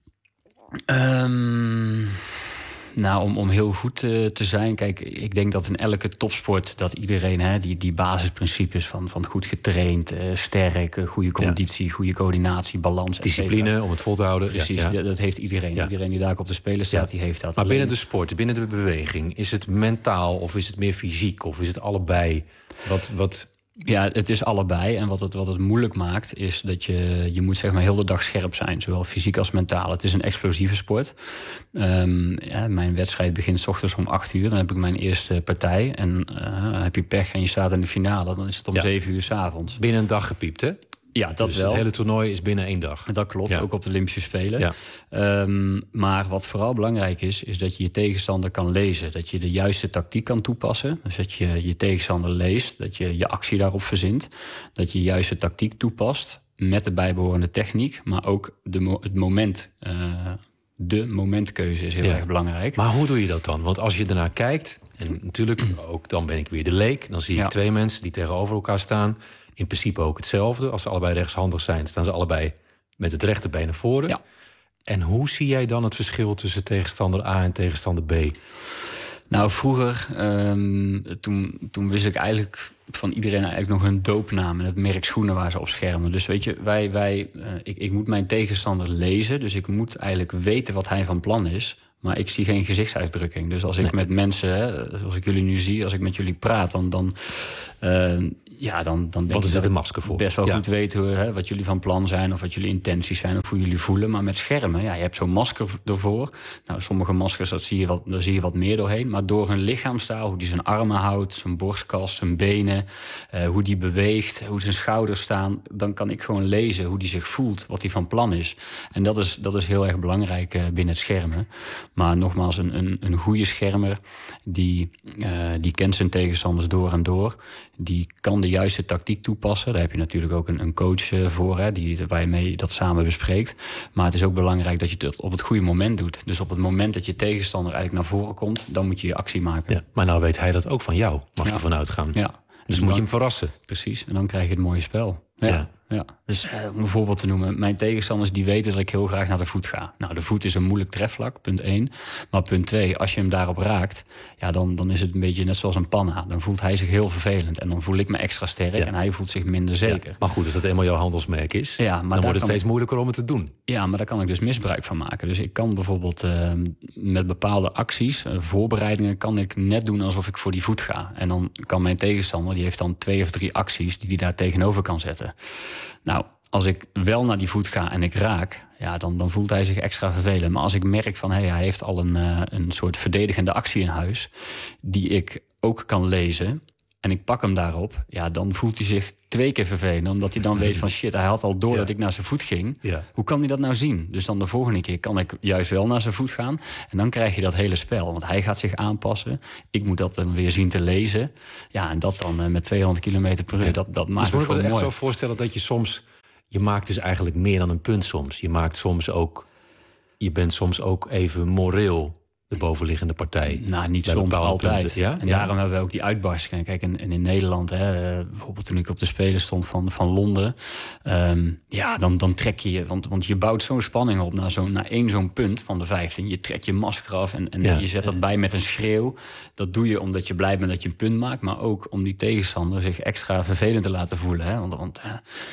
S15: Um... Nou, om, om heel goed uh, te zijn... Kijk, ik denk dat in elke topsport... dat iedereen hè, die, die basisprincipes van, van goed getraind... Uh, sterk, uh, goede conditie, ja. goede coördinatie, balans...
S14: Discipline, om het vol te houden.
S15: Precies,
S14: ja, ja.
S15: Dat, dat heeft iedereen. Ja. Iedereen die daar op de Spelen staat, ja. die heeft dat.
S14: Maar
S15: Alleen...
S14: binnen de sport, binnen de beweging... is het mentaal of is het meer fysiek of is het allebei? Wat... wat...
S15: Ja, het is allebei. En wat het, wat het moeilijk maakt, is dat je... je moet zeg maar heel de dag scherp zijn, zowel fysiek als mentaal. Het is een explosieve sport. Um, ja, mijn wedstrijd begint 's ochtends om acht uur. Dan heb ik mijn eerste partij. En uh, heb je pech en je staat in de finale... dan is het om ja. zeven uur 's avonds.
S14: Binnen een dag gepiept, hè?
S15: Ja, dat
S14: dus
S15: wel.
S14: Het hele toernooi is binnen één dag.
S15: Dat klopt, ja. ook op de Olympische Spelen.
S14: Ja.
S15: Um, maar wat vooral belangrijk is, is dat je je tegenstander kan lezen. Dat je de juiste tactiek kan toepassen. Dus dat je je tegenstander leest, dat je je actie daarop verzint. Dat je de juiste tactiek toepast met de bijbehorende techniek. Maar ook de mo- het moment... Uh, de momentkeuze is heel ja. erg belangrijk.
S14: Maar hoe doe je dat dan? Want als je ernaar kijkt... en natuurlijk, ook dan ben ik weer de leek... dan zie ik ja. twee mensen die tegenover elkaar staan... in principe ook hetzelfde. Als ze allebei rechtshandig zijn, staan ze allebei met het rechterbeen naar voren.
S15: Ja.
S14: En hoe zie jij dan het verschil tussen tegenstander A en tegenstander B?
S15: Nou, vroeger, um, toen, toen wist ik eigenlijk van iedereen eigenlijk nog hun doopnaam... en het merk schoenen waar ze op schermen. Dus weet je, wij, wij, uh, ik, ik moet mijn tegenstander lezen... dus ik moet eigenlijk weten wat hij van plan is... maar ik zie geen gezichtsuitdrukking. Dus als ik nee. met mensen, hè, zoals ik jullie nu zie... als ik met jullie praat, dan, dan, uh, Ja, dan, dan denk
S14: Want er
S15: ik
S14: zit
S15: dat
S14: een
S15: ik
S14: masker voor.
S15: best wel
S14: Ja.
S15: goed weet hoe, hè, wat jullie van plan zijn... of wat jullie intenties zijn of hoe jullie voelen. Maar met schermen, ja, je hebt zo'n masker ervoor. Nou, sommige maskers, dat zie je wat, daar zie je wat meer doorheen. Maar door hun lichaamstaal, hoe die zijn armen houdt... zijn borstkas, zijn benen, uh, hoe die beweegt... hoe zijn schouders staan... dan kan ik gewoon lezen hoe die zich voelt, wat hij van plan is. En dat is, dat is heel erg belangrijk uh, binnen het schermen. Maar nogmaals, een, een, een goede schermer... die, uh, die kent zijn tegenstanders door en door... die kan de juiste tactiek toepassen. Daar heb je natuurlijk ook een, een coach uh, voor... Hè, die, waar je mee dat samen bespreekt. Maar het is ook belangrijk dat je het op het goede moment doet. Dus op het moment dat je tegenstander eigenlijk naar voren komt... dan moet je je actie maken.
S14: Ja, maar nou weet hij dat ook van jou, mag
S15: Ja.
S14: je vanuit gaan.
S15: Ja.
S14: Dus
S15: En
S14: moet je
S15: dan-
S14: hem verrassen.
S15: Precies, en dan krijg je het mooie spel. Ja.
S14: Ja.
S15: Ja. Dus uh, om een voorbeeld te noemen. Mijn tegenstanders die weten dat ik heel graag naar de voet ga. Nou, de voet is een moeilijk trefvlak, punt één. Maar punt twee, als je hem daarop raakt... Ja, dan, dan is het een beetje net zoals een panna. Dan voelt hij zich heel vervelend. En dan voel ik me extra sterk
S14: Ja.
S15: en hij voelt zich minder zeker.
S14: Ja, maar goed, als dat eenmaal jouw handelsmerk is...
S15: Ja, maar
S14: dan
S15: daar
S14: wordt het
S15: kan
S14: steeds
S15: ik-
S14: moeilijker om het te doen.
S15: Ja, maar daar kan ik dus misbruik van maken. Dus ik kan bijvoorbeeld uh, met bepaalde acties, uh, voorbereidingen... kan ik net doen alsof ik voor die voet ga. En dan kan mijn tegenstander, die heeft dan twee of drie acties... die hij daar tegenover kan zetten. Nou, als ik wel naar die voet ga en ik raak... ja, dan, dan voelt hij zich extra vervelend. Maar als ik merk van, hey, hij heeft al een, uh, een soort verdedigende actie in huis... die ik ook kan lezen... en ik pak hem daarop, ja, dan voelt hij zich twee keer vervelend. Omdat hij dan weet van shit, hij had al door
S14: Ja.
S15: dat ik naar zijn voet ging.
S14: Ja.
S15: Hoe kan hij dat nou zien? Dus dan de volgende keer kan ik juist wel naar zijn voet gaan. En dan krijg je dat hele spel. Want hij gaat zich aanpassen. Ik moet dat dan weer zien te lezen. Ja, en dat dan uh, met tweehonderd kilometer per uur.
S14: Ja.
S15: Dat, dat
S14: Dus
S15: maakt
S14: moet
S15: het
S14: ik me
S15: gewoon
S14: echt
S15: mooi.
S14: zo voorstellen dat je soms... je maakt dus eigenlijk meer dan een punt soms. Je maakt soms ook... je bent soms ook even moreel de bovenliggende partij.
S15: Nou, niet
S14: Bij
S15: soms,
S14: bepaalde
S15: altijd.
S14: punten, ja?
S15: En
S14: Ja.
S15: daarom hebben we ook die uitbarstingen. Kijk, en, en in Nederland, hè, uh, bijvoorbeeld toen ik op de Spelen stond van, van Londen... Um, ja, dan, dan trek je je... Want, want je bouwt zo'n spanning op naar, zo'n, naar één zo'n punt van de vijftien. Je trekt je masker af en, en
S14: Ja.
S15: je zet dat bij met een schreeuw. Dat doe je omdat je blij bent dat je een punt maakt... maar ook om die tegenstander zich extra vervelend te laten voelen. Hè? Want... want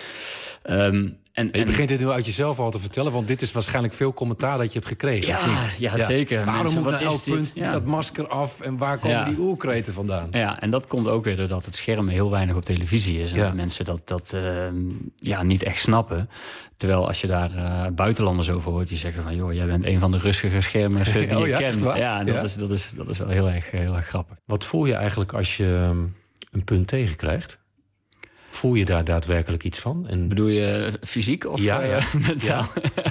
S15: uh, um, En,
S14: je begint dit nu uit jezelf al te vertellen... want dit is waarschijnlijk veel commentaar dat je hebt gekregen.
S15: Ja,
S14: of niet?
S15: ja, zeker.
S14: Waarom
S15: Mensen,
S14: moet
S15: wat
S14: na elk
S15: is dit?
S14: punt
S15: Ja.
S14: dat masker af... en waar komen
S15: Ja.
S14: die oerkreten vandaan?
S15: Ja, en dat komt ook weer doordat het scherm heel weinig op televisie is. En
S14: Ja.
S15: dat mensen dat, dat uh, ja, niet echt snappen. Terwijl als je daar uh, buitenlanders over hoort... die zeggen van, joh, jij bent een van de rustige schermers uh, die
S14: Oh
S15: ik
S14: ja,
S15: ken.
S14: echt waar?
S15: Ja, en dat,
S14: Ja.
S15: Is, dat, is, dat is wel heel erg, heel erg grappig.
S14: Wat voel je eigenlijk als je um, een punt tegenkrijgt? Voel je daar daadwerkelijk iets van? En...
S15: Bedoel je fysiek of
S14: ja, ja.
S15: Uh, mentaal?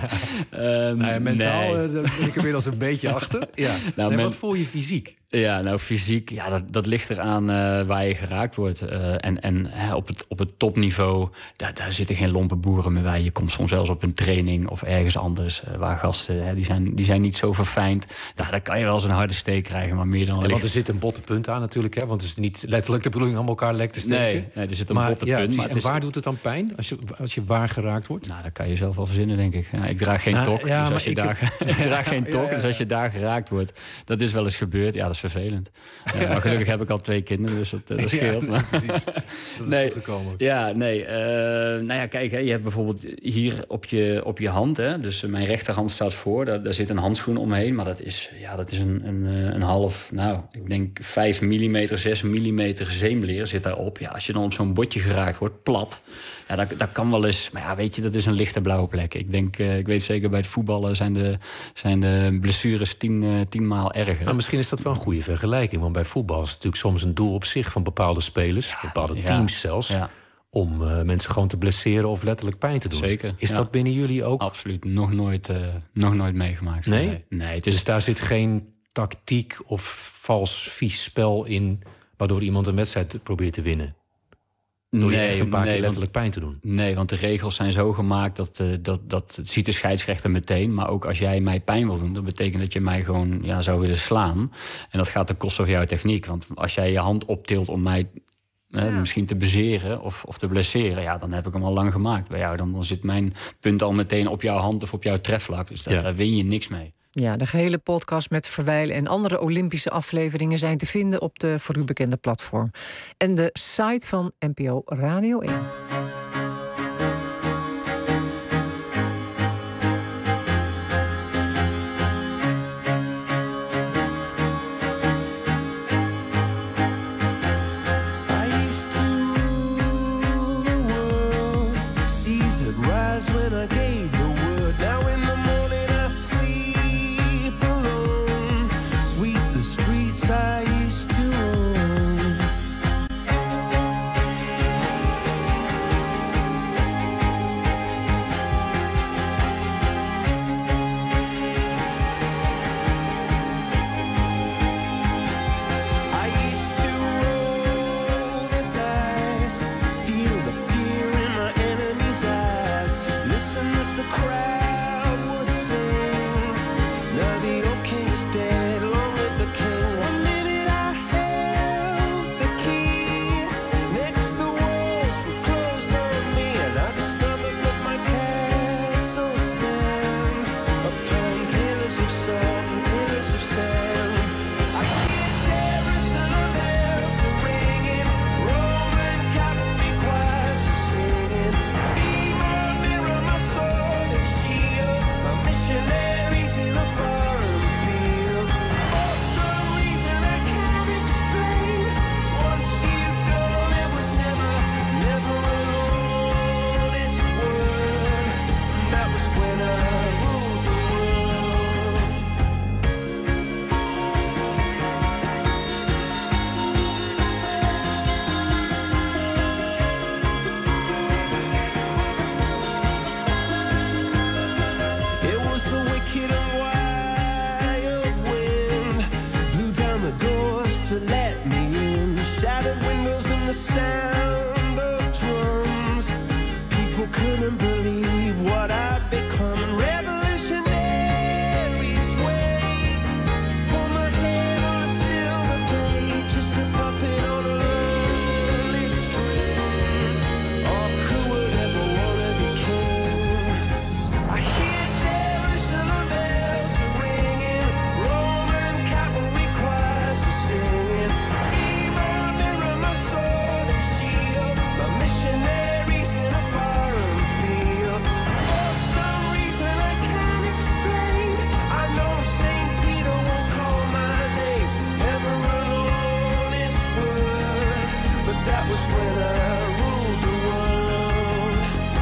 S14: Ja. um, nou ja, mentaal
S15: nee.
S14: uh, daar ben ik inmiddels een beetje achter. Ja. Nou, nee, men... Wat voel je fysiek?
S15: Ja, nou fysiek, ja, dat, dat ligt eraan uh, waar je geraakt wordt. Uh, en en hè, op, het, op het topniveau, daar, daar zitten geen lompe boeren meer bij. Je komt soms zelfs op een training of ergens anders... Uh, waar gasten, hè, die, zijn, die zijn niet zo verfijnd. Nou, daar kan je wel eens een harde steek krijgen, maar meer dan...
S14: Ja,
S15: licht...
S14: Want er zit een botte punt aan natuurlijk, hè? Want het is niet letterlijk de bedoeling om elkaar lek te steken.
S15: Nee, nee er zit een
S14: maar,
S15: botte
S14: ja,
S15: punt.
S14: Precies,
S15: maar
S14: en
S15: is...
S14: waar doet het dan pijn, als je, als je waar geraakt wordt?
S15: Nou, dat kan je zelf wel verzinnen, denk ik. Ja, ik draag geen
S14: nou,
S15: tok,
S14: ja,
S15: dus als je
S14: ik
S15: daar,
S14: heb...
S15: ik draag geen tok,
S14: ja, ja, ja.
S15: dus als je daar geraakt wordt... dat is wel eens gebeurd, ja, dat is vervelend. Ja, maar gelukkig heb ik al twee kinderen, dus dat, dat scheelt.
S14: Ja,
S15: maar...
S14: precies. Dat is
S15: nee,
S14: goed gekomen.
S15: Ja, nee. Uh, nou ja, kijk, hè, je hebt bijvoorbeeld hier op je, op je hand... Hè, dus mijn rechterhand staat voor, daar, daar zit een handschoen omheen... maar dat is, ja, dat is een, een, een half, nou, ik denk vijf millimeter, zes millimeter zeemleer zit daarop. Ja, als je dan op zo'n botje geraakt wordt, plat... Ja, dat, dat kan wel eens, maar ja, weet je, dat is een lichte blauwe plek. Ik denk, uh, ik weet zeker, bij het voetballen zijn de, zijn de blessures tien, uh, tienmaal erger.
S14: Maar misschien is dat wel een goede vergelijking. Want bij voetbal is het natuurlijk soms een doel op zich van bepaalde spelers, ja, bepaalde
S15: ja,
S14: teams zelfs, ja. om uh, mensen gewoon te blesseren of letterlijk pijn te doen.
S15: Zeker.
S14: Is
S15: ja.
S14: dat binnen jullie ook?
S15: Absoluut, nog nooit, uh, nog nooit meegemaakt.
S14: Nee?
S15: Nee, nee het is...
S14: Dus daar zit geen tactiek of vals vies spel in, waardoor iemand een wedstrijd probeert te winnen? Door
S15: nee,
S14: je echt een paar
S15: nee,
S14: keer letterlijk
S15: want,
S14: pijn te doen.
S15: Nee, want de regels zijn zo gemaakt dat, uh, dat, dat het ziet de scheidsrechter meteen. Maar ook als jij mij pijn wil doen, dat betekent dat je mij gewoon ja, zou willen slaan. En dat gaat ten koste van jouw techniek. Want als jij je hand optilt om mij uh, ja. misschien te bezeren of, of te blesseren, ja, dan heb ik hem al lang gemaakt bij jou. Dan, dan zit mijn punt al meteen op jouw hand of op jouw trefvlak. Dus dat, ja. daar win je niks mee.
S7: Ja, de gehele podcast met Verwijlen en andere Olympische afleveringen zijn te vinden op de voor u bekende platform. En de site van N P O Radio één.
S23: I used to rule
S2: to let me in. Shattered windows and the sound of drums. People couldn't believe what I'd become. And revolutionaries wait for my head on a silver plate, just a puppet on a lonely string. Oh, who would ever wanna be king? I hear Jerusalem bells ringing, Roman cavalry choirs are singing. Be my mirror, my sword and shield, my missionaries in a foreign field. For some reason I can't explain, I know Saint Peter won't call my name ever alone this world, but that was when I ruled the world.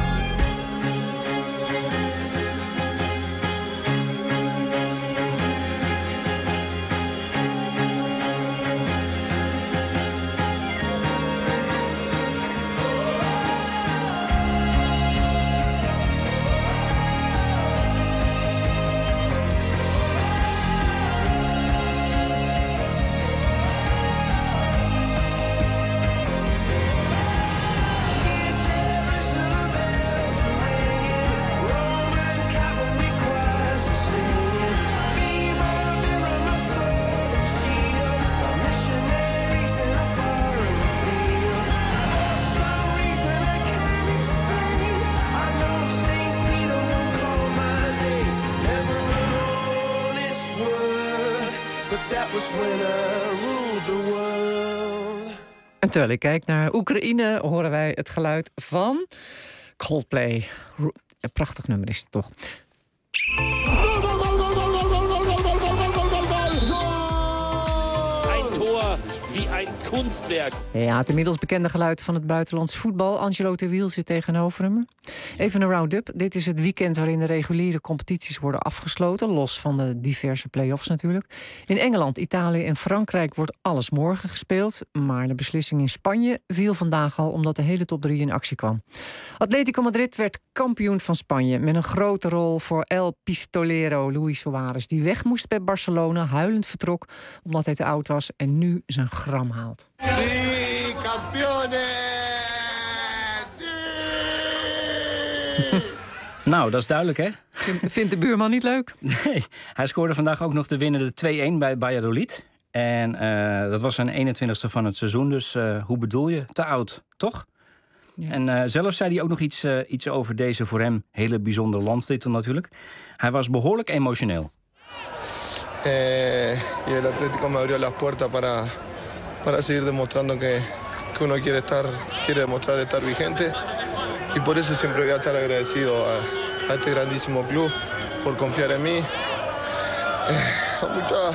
S2: Jerusalem bells are ringing, Roman cavalry choirs are singing. Be my mirror, my sword and shield, my missionaries in a foreign field. For some reason I can't explain, I know Saint Peter won't call my name ever alone this world, but that was when I ruled the world.
S7: En terwijl ik kijk naar Oekraïne, horen wij het geluid van Coldplay. Ro- Een prachtig nummer is het toch.
S16: Ein Tor wie ein Kunstwerk.
S7: Ja, het inmiddels bekende geluid van het buitenlands voetbal. Angelo Terwiel zit tegenover hem. Even een round-up. Dit is het weekend waarin de reguliere competities worden afgesloten. Los van de diverse play-offs natuurlijk. In Engeland, Italië en Frankrijk wordt alles morgen gespeeld. Maar de beslissing in Spanje viel vandaag al omdat de hele top drie in actie kwam. Atletico Madrid werd kampioen van Spanje. Met een grote rol voor El Pistolero Luis Suarez. Die weg moest bij Barcelona, huilend vertrok omdat hij te oud was en nu zijn gram haalt.
S2: Sí, campeones!
S17: Nou, dat is duidelijk, hè?
S7: Vindt de buurman niet leuk?
S17: Nee, hij scoorde vandaag ook nog de winnende twee-een bij Valladolid. En uh, dat was zijn eenentwintigste van het seizoen, dus uh, hoe bedoel je? Te oud, toch? Ja. En uh, zelf zei hij ook nog iets, uh, iets over deze voor hem hele bijzondere landstitel natuurlijk. Hij was behoorlijk emotioneel.
S18: Eh, y el Atlético me abrió las puertas para, para seguir demostrando que, que uno quiere estar, quiere demostrar estar vigente. Y por eso siempre voy a estar agradecido a, a este grandísimo club por confiar en mí. Eh, a mucha,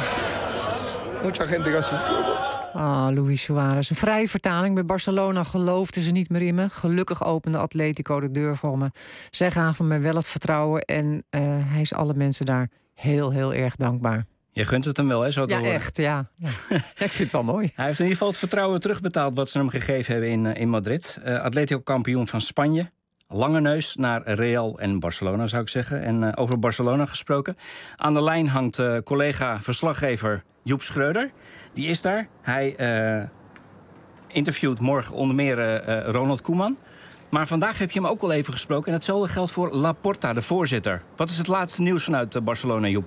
S18: mucha gente que ha sufrido.
S7: Ah, Luis Suarez. Een vrije vertaling. Bij Barcelona geloofden ze niet meer in me. Gelukkig opende Atletico de deur voor me. Zij gaven me wel het vertrouwen. En uh, hij is alle mensen daar heel, heel erg dankbaar.
S17: Je gunt het hem wel, hè? Zo te
S7: ja,
S17: horen.
S7: echt, ja. ja. Ik vind het wel mooi.
S17: Hij heeft in ieder geval het vertrouwen terugbetaald wat ze hem gegeven hebben in, uh, in Madrid. Uh, Atletico kampioen van Spanje. Lange neus naar Real en Barcelona, zou ik zeggen. En uh, over Barcelona gesproken. Aan de lijn hangt uh, collega-verslaggever Joep Schreuder. Die is daar. Hij uh, interviewt morgen onder meer uh, Ronald Koeman. Maar vandaag heb je hem ook al even gesproken. En hetzelfde geldt voor Laporta, de voorzitter. Wat is het laatste nieuws vanuit uh, Barcelona, Joep?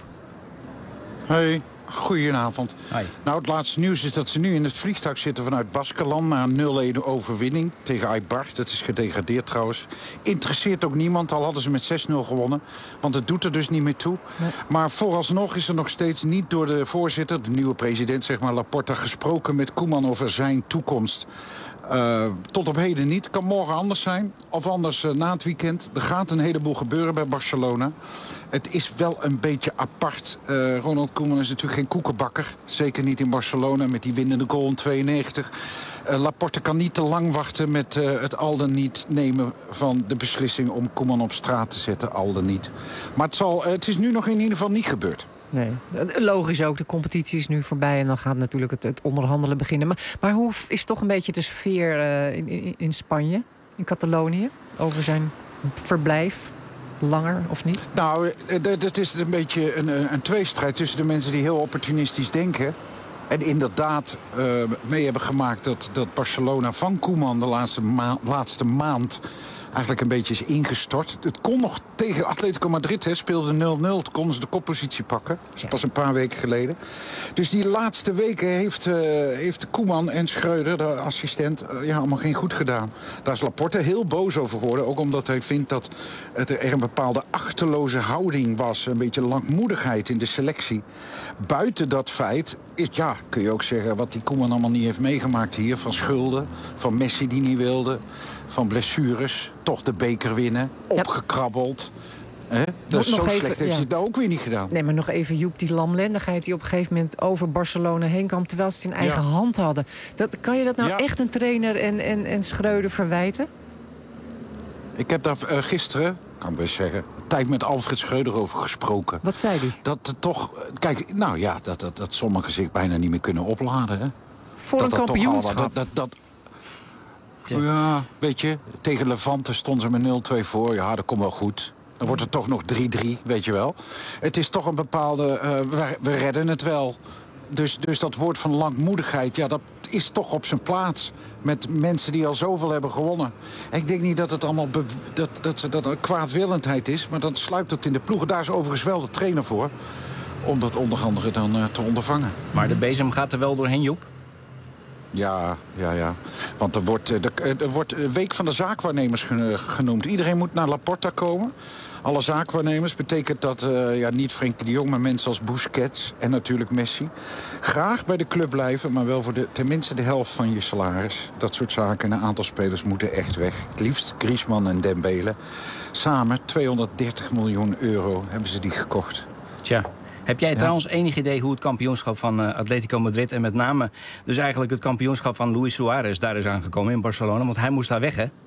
S19: Hey, goedenavond.
S17: Hi.
S19: Nou, het laatste nieuws is dat ze nu in het vliegtuig zitten vanuit Baskeland na een nul-een overwinning tegen Eibar. Dat is gedegradeerd trouwens. Interesseert ook niemand, al hadden ze met zes nul gewonnen. Want het doet er dus niet meer toe. Nee. Maar vooralsnog is er nog steeds niet door de voorzitter, de nieuwe president, zeg maar Laporta, gesproken met Koeman over zijn toekomst. Uh, tot op heden niet. Kan morgen anders zijn. Of anders uh, na het weekend. Er gaat een heleboel gebeuren bij Barcelona. Het is wel een beetje apart. Uh, Ronald Koeman is natuurlijk geen koekenbakker. Zeker niet in Barcelona met die winnende goal in tweeënnegentig. Uh, Laporte kan niet te lang wachten met uh, het al dan niet nemen van de beslissing om Koeman op straat te zetten. Al dan niet. Maar het, zal, uh, het is nu nog in ieder geval niet gebeurd.
S7: Nee, logisch ook. De competitie is nu voorbij en dan gaat natuurlijk het, het onderhandelen beginnen. Maar, maar hoe is toch een beetje de sfeer uh, in, in, in Spanje, in Catalonië, over zijn verblijf? Langer of niet?
S19: Nou, het is een beetje een, een tweestrijd tussen de mensen die heel opportunistisch denken En inderdaad uh, mee hebben gemaakt dat, dat Barcelona van Koeman de laatste, ma- laatste maand eigenlijk een beetje is ingestort. Het kon nog tegen Atletico Madrid, hè, speelde nul nul. Toen konden ze de koppositie pakken. Dat is pas een paar weken geleden. Dus die laatste weken heeft, uh, heeft Koeman en Schreuder, de assistent, uh, ja, allemaal geen goed gedaan. Daar is Laporte heel boos over geworden. Ook omdat hij vindt dat het er een bepaalde achterloze houding was. Een beetje langmoedigheid in de selectie. Buiten dat feit, is, ja, kun je ook zeggen wat die Koeman allemaal niet heeft meegemaakt hier. Van schulden, van Messi die niet wilde, van blessures, toch de beker winnen, opgekrabbeld. Hè? Dat is zo
S7: nog
S19: slecht
S7: even,
S19: heeft
S7: ja.
S19: hij het nou ook weer niet gedaan.
S7: Nee, maar nog even Joep, die lamlendigheid die op een gegeven moment over Barcelona heen kwam, terwijl ze het in eigen
S19: Ja.
S7: hand hadden. Dat, kan je dat nou
S19: Ja.
S7: echt een trainer en, en, en Schreuder verwijten?
S19: Ik heb daar uh, gisteren, kan ik best zeggen, een tijd met Alfred Schreuder over gesproken.
S7: Wat zei hij?
S19: Dat er toch, kijk, nou ja, dat, dat, dat sommigen zich bijna niet meer kunnen opladen. Hè?
S7: Voor
S19: dat
S7: een
S19: dat toch
S7: kampioenschap.
S19: allemaal- Dat, dat, dat, ja, weet je, tegen Levante stonden ze met nul twee voor. Ja, dat komt wel goed. Dan wordt het toch nog drie drie, weet je wel. Het is toch een bepaalde, uh, we, we redden het wel. Dus, dus dat woord van langmoedigheid, ja, dat is toch op zijn plaats. Met mensen die al zoveel hebben gewonnen. En ik denk niet dat het allemaal be- dat, dat, dat een kwaadwillendheid is. Maar dan sluipt het in de ploegen. Daar is overigens wel de trainer voor. Om dat onder andere dan uh, te ondervangen.
S17: Maar de bezem gaat er wel doorheen, Joep?
S19: Ja, ja, ja. Want er wordt, uh, de, uh, er wordt een week van de zaakwaarnemers gen- genoemd. Iedereen moet naar Laporta komen. Alle zaakwaarnemers betekent dat uh, ja, niet Frenkie de Jong, maar mensen als Busquets en natuurlijk Messi graag bij de club blijven, maar wel voor de, tenminste de helft van je salaris. Dat soort zaken. En een aantal spelers moeten echt weg. Het liefst Griezmann en Dembele. Samen tweehonderddertig miljoen euro hebben ze die gekocht.
S17: Tja. Heb jij trouwens enig idee hoe het kampioenschap van uh, Atletico Madrid en met name dus eigenlijk het kampioenschap van Luis Suarez daar is aangekomen in Barcelona? Want hij moest daar weg, hè?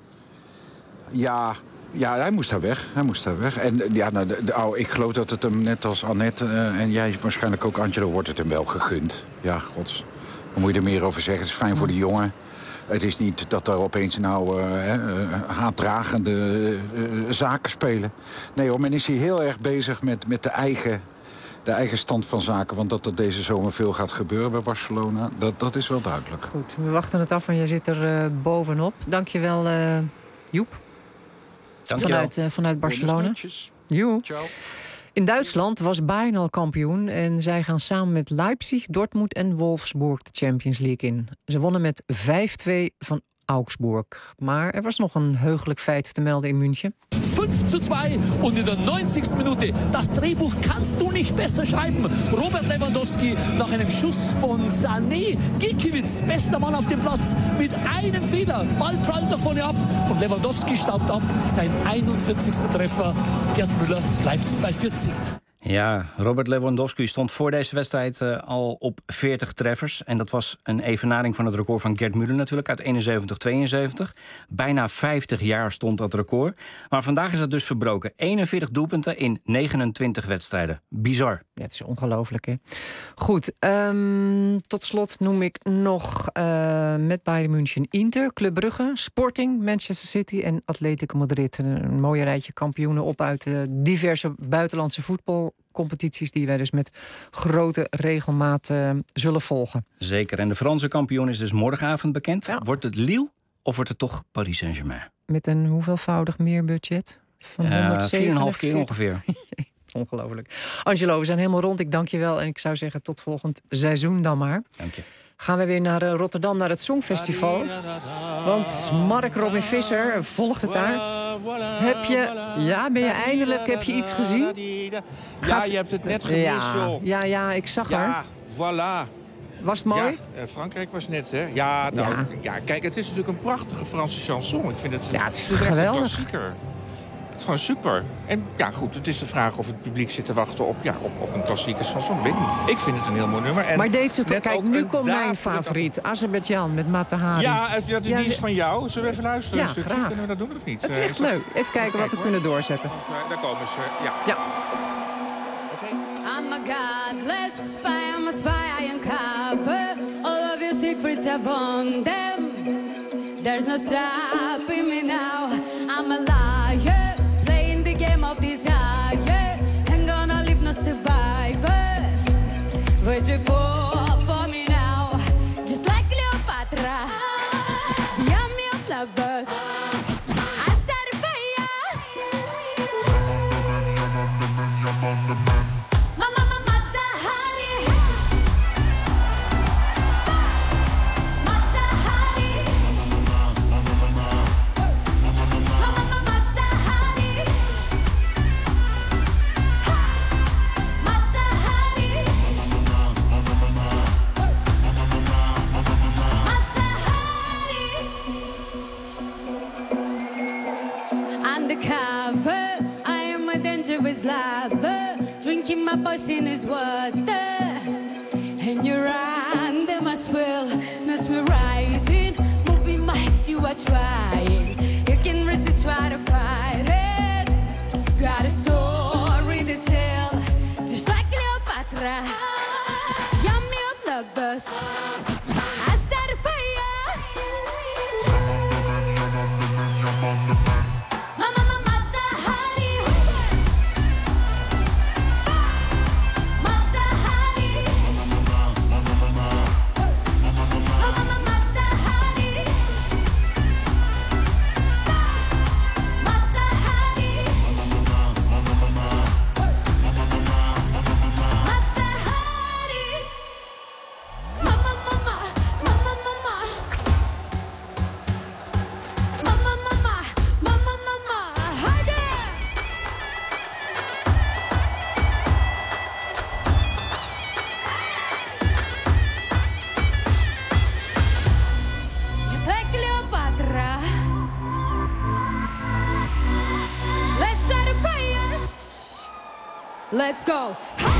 S19: Ja, ja, hij moest daar weg. Hij moest daar weg. En ja, nou, de, de, oh, ik geloof dat het hem net als Annette uh, en jij waarschijnlijk ook, Angelo, wordt het hem wel gegund. Ja, gods. Wat moet je er meer over zeggen? Het is fijn voor de jongen. Het is niet dat er opeens nou uh, uh, haatdragende uh, zaken spelen. Nee hoor, men is hier heel erg bezig met, met de eigen... de eigen stand van zaken. Want dat er deze zomer veel gaat gebeuren bij Barcelona, dat, dat is wel duidelijk.
S7: Goed, we wachten het af en jij zit er uh, bovenop. Dank je wel, uh, Joep.
S17: Dank je
S7: vanuit,
S17: wel.
S7: uh, vanuit Barcelona. Joep.
S19: Ciao.
S7: In Duitsland was Bayern al kampioen en zij gaan samen met Leipzig, Dortmund en Wolfsburg de Champions League in. Ze wonnen met vijf twee van Augsburg. Maar er was nog een heugelijk feit te melden in München.
S3: fünf zu zwei und in der neunzigsten Minute. Das Drehbuch kannst du nicht besser schreiben. Robert Lewandowski nach einem Schuss von Sané. Gikiewicz, bester Mann auf dem Platz, mit einem Fehler. Ball prallt nach vorne ab und Lewandowski staubt ab. Sein einundvierzigste Treffer. Gerd Müller bleibt bei veertig.
S17: Ja, Robert Lewandowski stond voor deze wedstrijd uh, al op veertig treffers. En dat was een evenaring van het record van Gerd Müller natuurlijk uit eenenzeventig tweeënzeventig. Bijna vijftig jaar stond dat record. Maar vandaag is dat dus verbroken. eenenveertig doelpunten in negenentwintig wedstrijden. Bizar.
S7: Ja, het is ongelooflijk, hè? Goed, um, tot slot noem ik nog uh, met Bayern München Inter, Club Brugge, Sporting, Manchester City en Atletico Madrid. Een mooie rijtje kampioenen op uit uh, diverse buitenlandse voetbalcompetities die wij dus met grote regelmaat uh, zullen volgen.
S17: Zeker, en de Franse kampioen is dus morgenavond bekend. Ja. Wordt het Lille of wordt het toch Paris Saint-Germain?
S7: Met een hoeveelvoudig meer budget? Van
S17: uh,
S7: honderdzevenenveertig
S17: vier komma vijf keer ongeveer.
S7: Ongelooflijk. Angelo, we zijn helemaal rond. Ik dank je wel. En ik zou zeggen, tot volgend seizoen dan maar.
S17: Dank je.
S7: Gaan we weer naar Rotterdam, naar het Songfestival. Want Mark Robin Visser volgt het daar. Heb je, ja, ben je eindelijk, heb je iets gezien?
S20: Ja, je hebt het net gemist,
S7: ja,
S20: joh.
S7: Ja, ja, ik zag haar.
S20: Ja, voilà.
S7: Was het mooi?
S20: Ja, Frankrijk was net, hè? Ja, nou, ja. ja, kijk, het is natuurlijk een prachtige Franse chanson. Ik vind het,
S7: ja, het is
S20: het is
S7: geweldig.
S20: Echt een klassieker. Het is gewoon super. En ja, goed, het is de vraag of het publiek zit te wachten op, ja, op, op een klassieke chanson. Weet ik niet. Ik vind het een heel mooi nummer. En
S7: maar deed ze toch? Kijk, nu komt
S20: daverende...
S7: mijn favoriet. Azerbeidzjan met Matahari.
S20: Ja, ja, die
S7: ja,
S20: is van jou. Zullen we even luisteren?
S7: Ja,
S20: een stukje?
S7: graag.
S20: Kunnen we dat doen of niet?
S7: Het is echt uh, is leuk. Even kijken wat we hoor. kunnen doorzetten.
S20: Want, uh, daar komen ze, ja.
S7: Ja.
S21: I'm a godless spy, I'm a spy, I uncover all of your secrets, I've won them. There's no stopping me now. I'm a liar, playing the game of desire. Ain't gonna leave no survivors. Waiting for, for me now. lovers. I started fire. Mama, mama, tahari. Mata hari. Mama, mama, tahari. Mata hari. Undercover, I am a dangerous lover, drinking my poisonous water. And you're under my spell, mesmerizing, moving my hips, you are trying. You can resist, try to fight it. Got a story to tell, just like Cleopatra. Yummy of lovers. I started fire. Mama, mama, tahari. Mata hari. Mama, mama, tahari. Mata hari. Mata hari. Mama, mama, mama, mama. Mama, mama, mama, mama, harder. Just like Cleopatra. Let's start a fire. Let's go.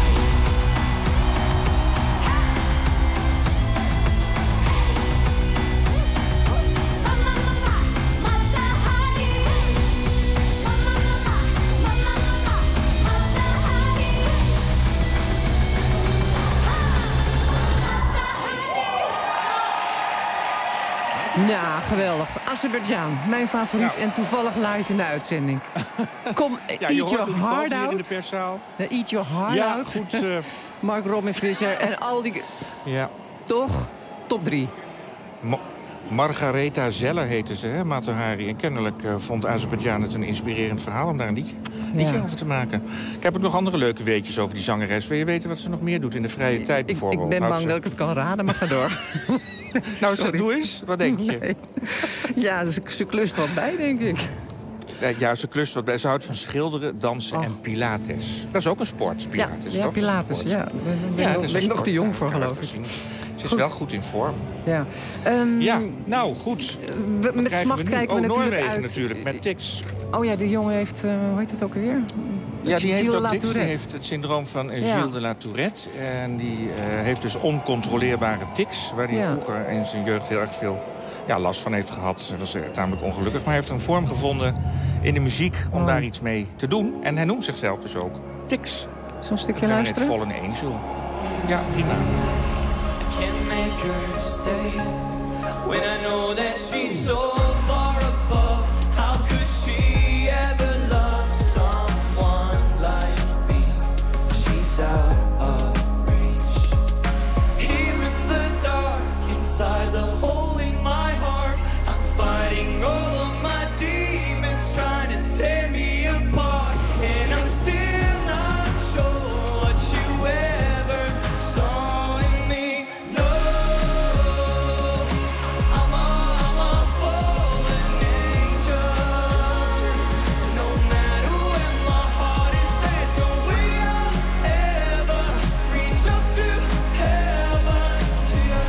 S7: Ja, geweldig. Azerbeidzjan, mijn favoriet
S20: Ja.
S7: en toevallig live in de uitzending. Kom,
S20: Ja,
S7: eat
S20: je hoort
S7: your
S20: hoe die valt
S7: heart
S20: hier in de
S7: out.
S20: perszaal.
S7: Uh, eat your heart
S20: Ja,
S7: out.
S20: goed. eh,
S7: Mark Robin Visser en al die...
S20: ja.
S7: Toch? Top drie.
S20: Ma- Margaretha Zeller heette ze, hè, Mata Hari. En kennelijk eh, vond Azerbeidzjan het een inspirerend verhaal om daar een liedje, liedje
S7: Ja.
S20: over te maken. Ik heb ook nog andere leuke weetjes over die zangeres. Wil je weten wat ze nog meer doet in de vrije tijd
S7: Ik,
S20: bijvoorbeeld?
S7: ik ben
S20: Houdt
S7: bang
S20: ze-
S7: dat ik het kan raden, maar ga door.
S20: Nou,
S7: Sorry.
S20: doe eens. Wat denk je?
S7: Nee. Ja, dus ze klust wat bij, denk ik.
S20: Eh, Ja, ze klust wat bij. Ze houdt van schilderen, dansen en pilates. Dat is ook een sport, pilates,
S7: ja, ja
S20: toch?
S7: Pilates,
S20: Dat is een
S7: ja.
S20: sport.
S7: Daar ben, ben
S20: Ja,
S7: ik
S20: het
S7: nog-
S20: is
S7: ben
S20: een
S7: ik nog te
S20: sport.
S7: jong
S20: Ja,
S7: voor,
S20: kan
S7: geloof
S20: het
S7: ik.
S20: wel zien. Ze is
S7: Goed.
S20: wel goed in vorm.
S7: Ja. Ehm,
S20: Ja, nou goed.
S7: we-
S20: Wat
S7: met
S20: krijgen
S7: smacht
S20: we nu?
S7: kijken we
S20: oh,
S7: natuurlijk
S20: Noorwegen
S7: uit.
S20: natuurlijk, met tics.
S7: Oh ja, die jongen heeft, uh, hoe heet het ook alweer?
S20: Ja, die heeft
S7: Gilles
S20: ook
S7: La
S20: tics. Die
S7: Tourette.
S20: heeft het syndroom van eh,
S7: Ja.
S20: Gilles de la Tourette. En die eh, heeft dus oncontroleerbare tics. Waar hij
S7: Ja.
S20: vroeger in zijn jeugd heel erg veel ja, last van heeft gehad. Dat was eh, tamelijk ongelukkig. Maar hij heeft een vorm gevonden in de muziek om
S7: Oh.
S20: daar iets mee te doen. En hij noemt zichzelf dus ook tics.
S7: Zo'n stukje
S20: Het nummer heet
S7: luisteren?
S20: Fallen Angel. Ja, prima.
S2: Can't make her stay when I know that she's so far above. How could she ever love someone like me? She's out of reach. Here in the dark, inside the hole in my heart, I'm fighting all of my demons, trying to tear me apart, and I'm still not sure what you ever saw in me. No, I'm a, I'm a fallen angel. No matter where my heart is, there's no way I'll ever reach up to heaven to you.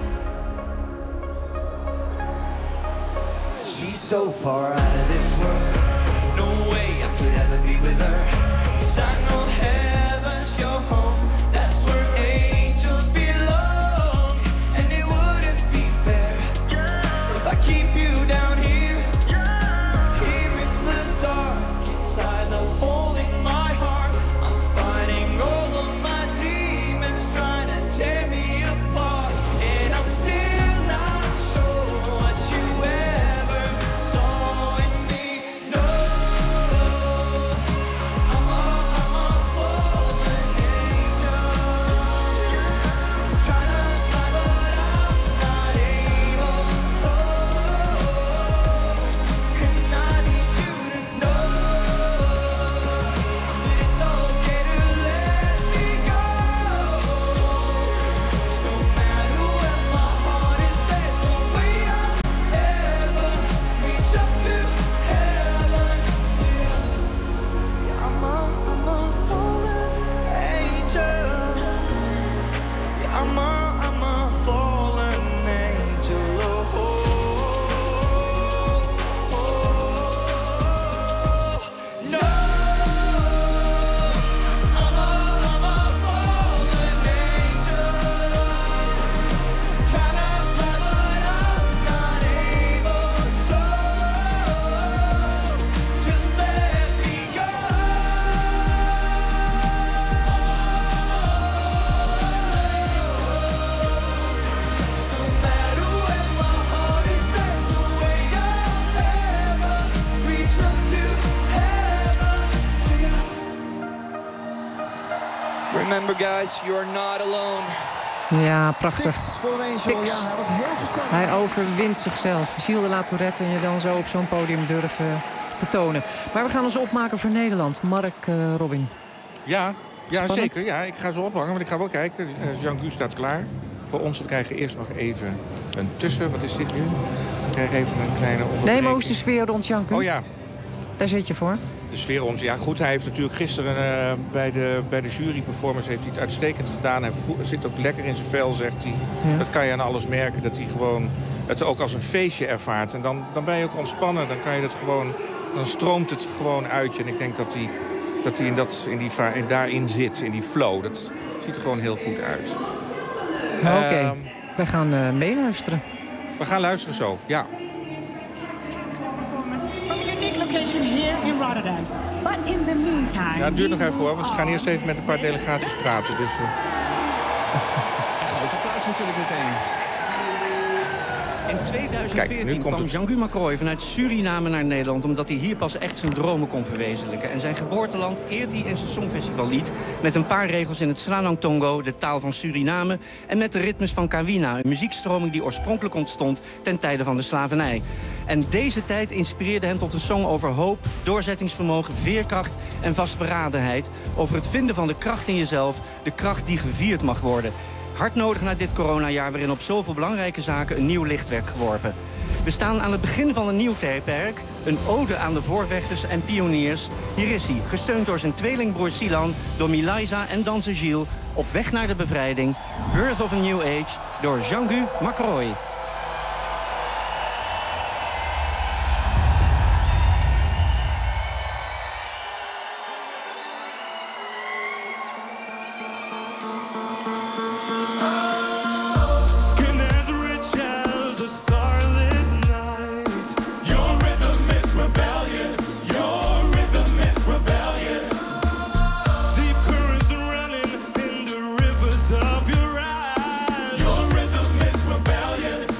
S2: She's so far out of this world, no way I could ever be with her. 'Cause I know heaven's your home, that's where angels belong. And it wouldn't be fair if I keep you down here, here in the dark, inside the hole in my heart. I'm fighting all of my demons, trying to tear me apart, and I'm still not sure what you ever saw I'm a, I'm a fallen angel. Oh, oh, oh. No, I'm a, I'm a fallen angel. Trying to fly, but I'm not able. So just let me go.
S1: Remember guys, you are not alone.
S7: Ja, prachtig.
S4: Tix voor een Angel.
S7: Tix.
S4: Ja, hij was heel gespannen.
S7: Hij overwint zichzelf. Gilles de La Tourette en je dan zo op zo'n podium durven te tonen. Maar we gaan ons opmaken voor Nederland. Mark, uh, Robin.
S20: Ja, ja
S7: Spannend.
S20: zeker. Ja, ik ga zo ophangen, maar ik ga wel kijken. Uh, Jean-Gu staat klaar. Voor ons, we krijgen eerst nog even een tussen. Wat is dit nu? We krijgen even een kleine onderbreking.
S7: Nee, maar hoe is de sfeer rond Jean-Gu?
S20: Oh ja.
S7: Daar zit je voor.
S20: De sfeer rond. Ja, goed. Hij heeft natuurlijk gisteren uh, bij de, bij de jury-performance heeft hij het uitstekend gedaan. Hij vo- zit ook lekker in zijn vel, zegt hij.
S7: Ja.
S20: Dat kan je aan alles merken. Dat hij gewoon het ook als een feestje ervaart. En dan, dan ben je ook ontspannen. Dan kan je dat gewoon, dan stroomt het gewoon uit je. En ik denk dat hij, dat hij in dat, in die, va- in daarin zit, in die flow. Dat ziet er gewoon heel goed uit.
S7: Oké, okay.
S20: Uh,
S7: wij gaan uh, meeluisteren.
S20: We gaan luisteren zo, ja.
S22: From a unique location here in Rotterdam. But in the meantime...
S20: Ja, het duurt nog even hoor, want ze gaan eerst even met een paar delegaties praten. Dus, uh...
S17: Een groot applaus natuurlijk meteen. In tweeduizend veertien
S20: Kijk,
S17: kwam
S20: het...
S17: Jean-Gu Macroy vanuit Suriname naar Nederland... omdat hij hier pas echt zijn dromen kon verwezenlijken. En zijn geboorteland eert hij in zijn Songfestivallied... met een paar regels in het Sranang Tongo, de taal van Suriname... en met de ritmes van Kawina, een muziekstroming die oorspronkelijk ontstond... ten tijde van de slavernij. En deze tijd inspireerde hem tot een song over hoop, doorzettingsvermogen, veerkracht en vastberadenheid. Over het vinden van de kracht in jezelf, de kracht die gevierd mag worden. Hard nodig na dit coronajaar waarin op zoveel belangrijke zaken een nieuw licht werd geworpen. We staan aan het begin van een nieuw tijdperk. Een ode aan de voorvechters en pioniers. Hier is hij, gesteund door zijn tweelingbroer Silan, door Milaisa en danser Gilles. Op weg naar de bevrijding. Birth of a New Age door Jean-Gu Macroy.
S2: Rebellion.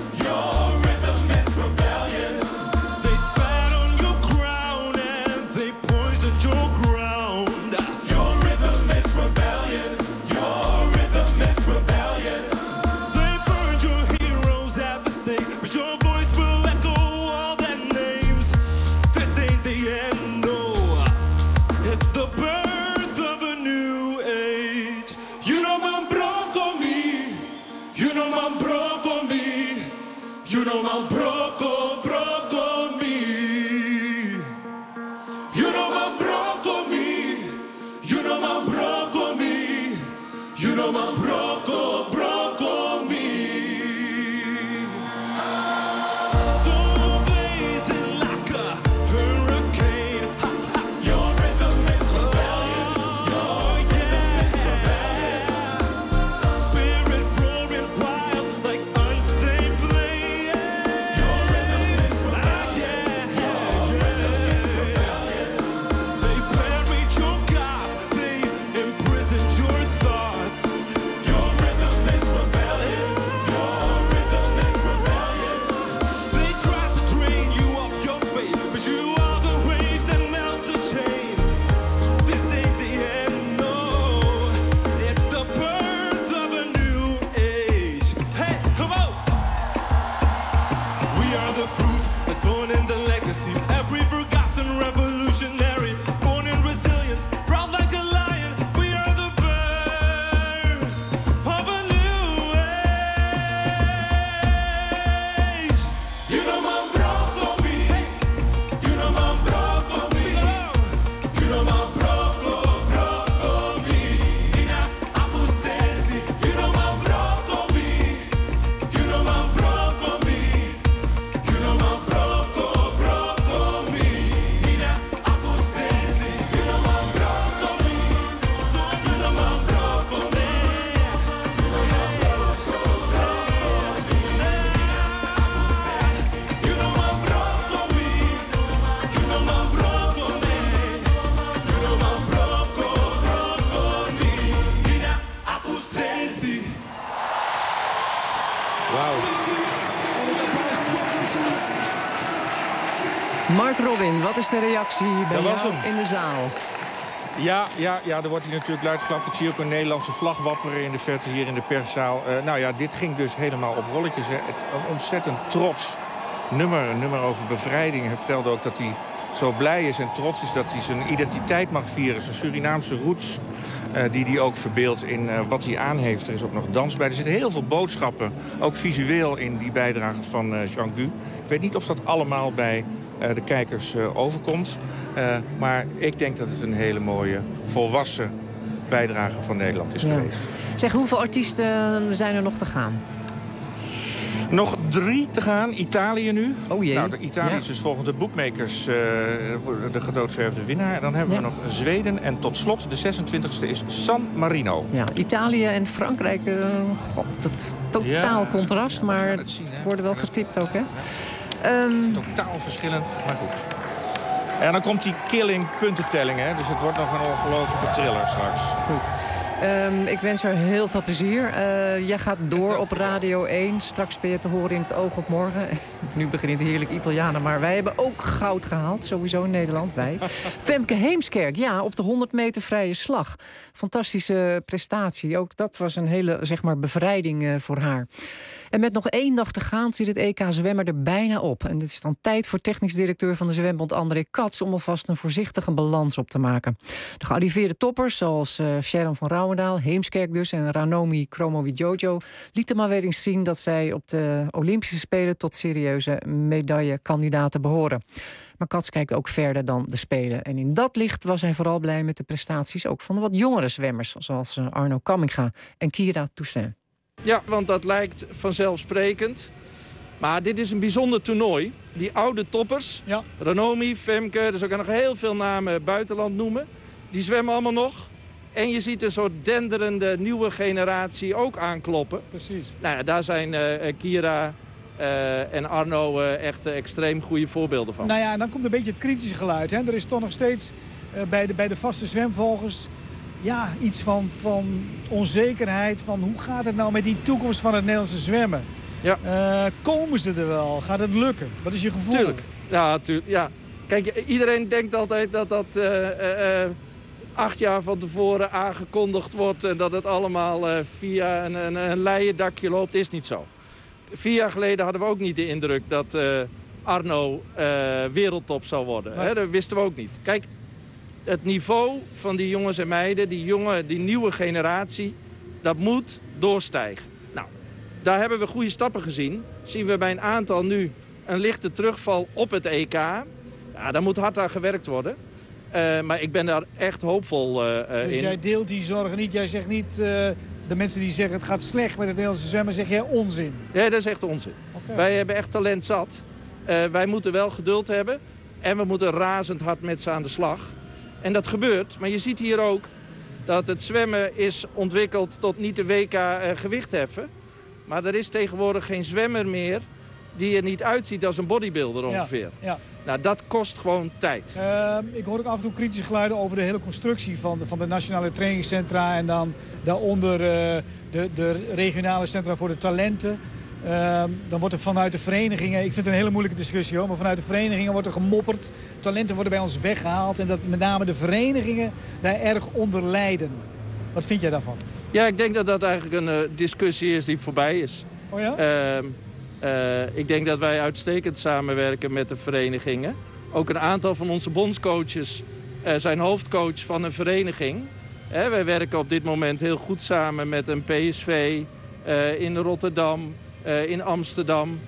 S7: Mark Robin, wat is de reactie bij
S20: Dat was
S7: jou
S20: hem.
S7: in de zaal?
S20: Ja, ja, ja, er wordt hier natuurlijk luid geklapt. Ik zie ook een Nederlandse vlag wapperen in de verte hier in de perszaal. Uh, nou ja, dit ging dus helemaal op rolletjes. Hè. Het, een ontzettend trots nummer, een nummer over bevrijding. Hij vertelde ook dat hij zo blij is en trots is dat hij zijn identiteit mag vieren. Zijn Surinaamse roots, uh, die hij ook verbeeldt in uh, wat hij aan heeft. Er is ook nog dans bij. Er zitten heel veel boodschappen, ook visueel, in die bijdrage van uh, Jean Gu. Ik weet niet of dat allemaal bij uh, de kijkers uh, overkomt. Uh, maar ik denk dat het een hele mooie, volwassen bijdrage van Nederland is
S7: Ja.
S20: geweest.
S7: Zeg, hoeveel artiesten zijn er nog te gaan?
S20: Nog drie te gaan. Italië nu.
S7: Oh jee.
S20: Nou, de Italië
S7: Ja.
S20: is dus volgens de boekmakers uh, de gedoodverfde winnaar. En dan hebben
S7: Ja.
S20: we nog Zweden. En tot slot, de zesentwintigste is San Marino.
S7: Ja, Italië en Frankrijk, uh, god, dat totaal
S20: Ja.
S7: contrast, maar
S20: het
S7: het
S20: zien, hè.
S7: worden wel getipt ook, hè? Um,
S20: Totaal verschillend, maar goed. En dan komt die killing puntentelling, hè. Dus het wordt nog een ongelofelijke thriller straks.
S7: Goed. Um, ik wens er heel veel plezier. Uh, jij gaat door op Radio één. Straks ben je te horen in Het Oog op Morgen. Nu beginnen de heerlijke Italianen, maar wij hebben ook goud gehaald. Sowieso in Nederland, wij. Femke Heemskerk, ja, op de honderd meter vrije slag. Fantastische prestatie. Ook dat was een hele, zeg maar, bevrijding uh, voor haar. En met nog één dag te gaan zit het E K zwemmen er bijna op. En het is dan tijd voor technisch directeur van de Zwembond André Katz om alvast een voorzichtige balans op te maken. De gearriveerde toppers, zoals uh, Sharon van Rouwendaal, Heemskerk dus en Ranomi Kromowidjojo, lieten maar weer eens zien dat zij op de Olympische Spelen tot serieuze medaillekandidaten behoren. Maar Katz kijkt ook verder dan de Spelen. En in dat licht was hij vooral blij met de prestaties ook van de wat jongere zwemmers, zoals uh, Arno Kamminga en Kira Toussaint.
S4: Ja, want dat lijkt vanzelfsprekend. Maar dit is een bijzonder toernooi. Die oude toppers, ja. Ranomi, Femke, dus ook nog heel veel namen buitenland noemen. Die zwemmen allemaal nog. En je ziet een soort denderende nieuwe generatie ook aankloppen.
S5: Precies.
S4: Nou ja, daar zijn uh, Kira uh, en Arno uh, echt uh, extreem goede voorbeelden van.
S5: Nou ja, en dan komt een beetje het kritische geluid. Hè. Er is toch nog steeds uh, bij, de, bij de vaste zwemvolgers ja, iets van, van onzekerheid. Van hoe gaat het nou met die toekomst van het Nederlandse zwemmen?
S4: Ja.
S5: Uh, komen ze er wel? Gaat het lukken? Wat is je gevoel?
S4: Tuurlijk. Ja, tuurlijk. Ja. Kijk, iedereen denkt altijd dat dat uh, uh, uh, acht jaar van tevoren aangekondigd wordt en dat het allemaal uh, via een, een, een leien dakje loopt. Is niet zo. Vier jaar geleden hadden we ook niet de indruk dat uh, Arno uh, wereldtop zou worden. Nee. Hè? Dat wisten we ook niet. Kijk, het niveau van die jongens en meiden, die jonge, die nieuwe generatie, dat moet doorstijgen. Nou, daar hebben we goede stappen gezien. Zien we bij een aantal nu een lichte terugval op het E K. Ja, daar moet hard aan gewerkt worden. Uh, maar ik ben daar echt hoopvol uh,
S5: dus in. Dus jij deelt die zorgen niet? Jij zegt niet, uh, de mensen die zeggen het gaat slecht met het Nederlandse zwemmen, zeg jij onzin?
S4: Nee, dat is echt onzin. Okay. Wij hebben echt talent zat. Uh, wij moeten wel geduld hebben. En we moeten razend hard met ze aan de slag. En dat gebeurt. Maar je ziet hier ook dat het zwemmen is ontwikkeld tot niet de W K uh, gewichtheffen. Maar er is tegenwoordig geen zwemmer meer die er niet uitziet als een bodybuilder ongeveer. Ja, ja. Nou, dat kost gewoon tijd.
S5: Uh, ik hoor ook af en toe kritische geluiden over de hele constructie van de, van de nationale trainingscentra en dan daaronder uh, de, de regionale centra voor de talenten. Uh, dan wordt er vanuit de verenigingen, ik vind het een hele moeilijke discussie hoor, maar vanuit de verenigingen wordt er gemopperd. Talenten worden bij ons weggehaald en dat met name de verenigingen daar erg onder lijden. Wat vind jij daarvan?
S4: Ja, ik denk dat dat eigenlijk een uh, discussie is die voorbij is.
S5: Oh ja?
S4: Uh, Uh, ik denk dat wij uitstekend samenwerken met de verenigingen. Ook een aantal van onze bondscoaches uh, zijn hoofdcoach van een vereniging. Uh, wij werken op dit moment heel goed samen met een P S V uh, in Rotterdam, uh, in Amsterdam.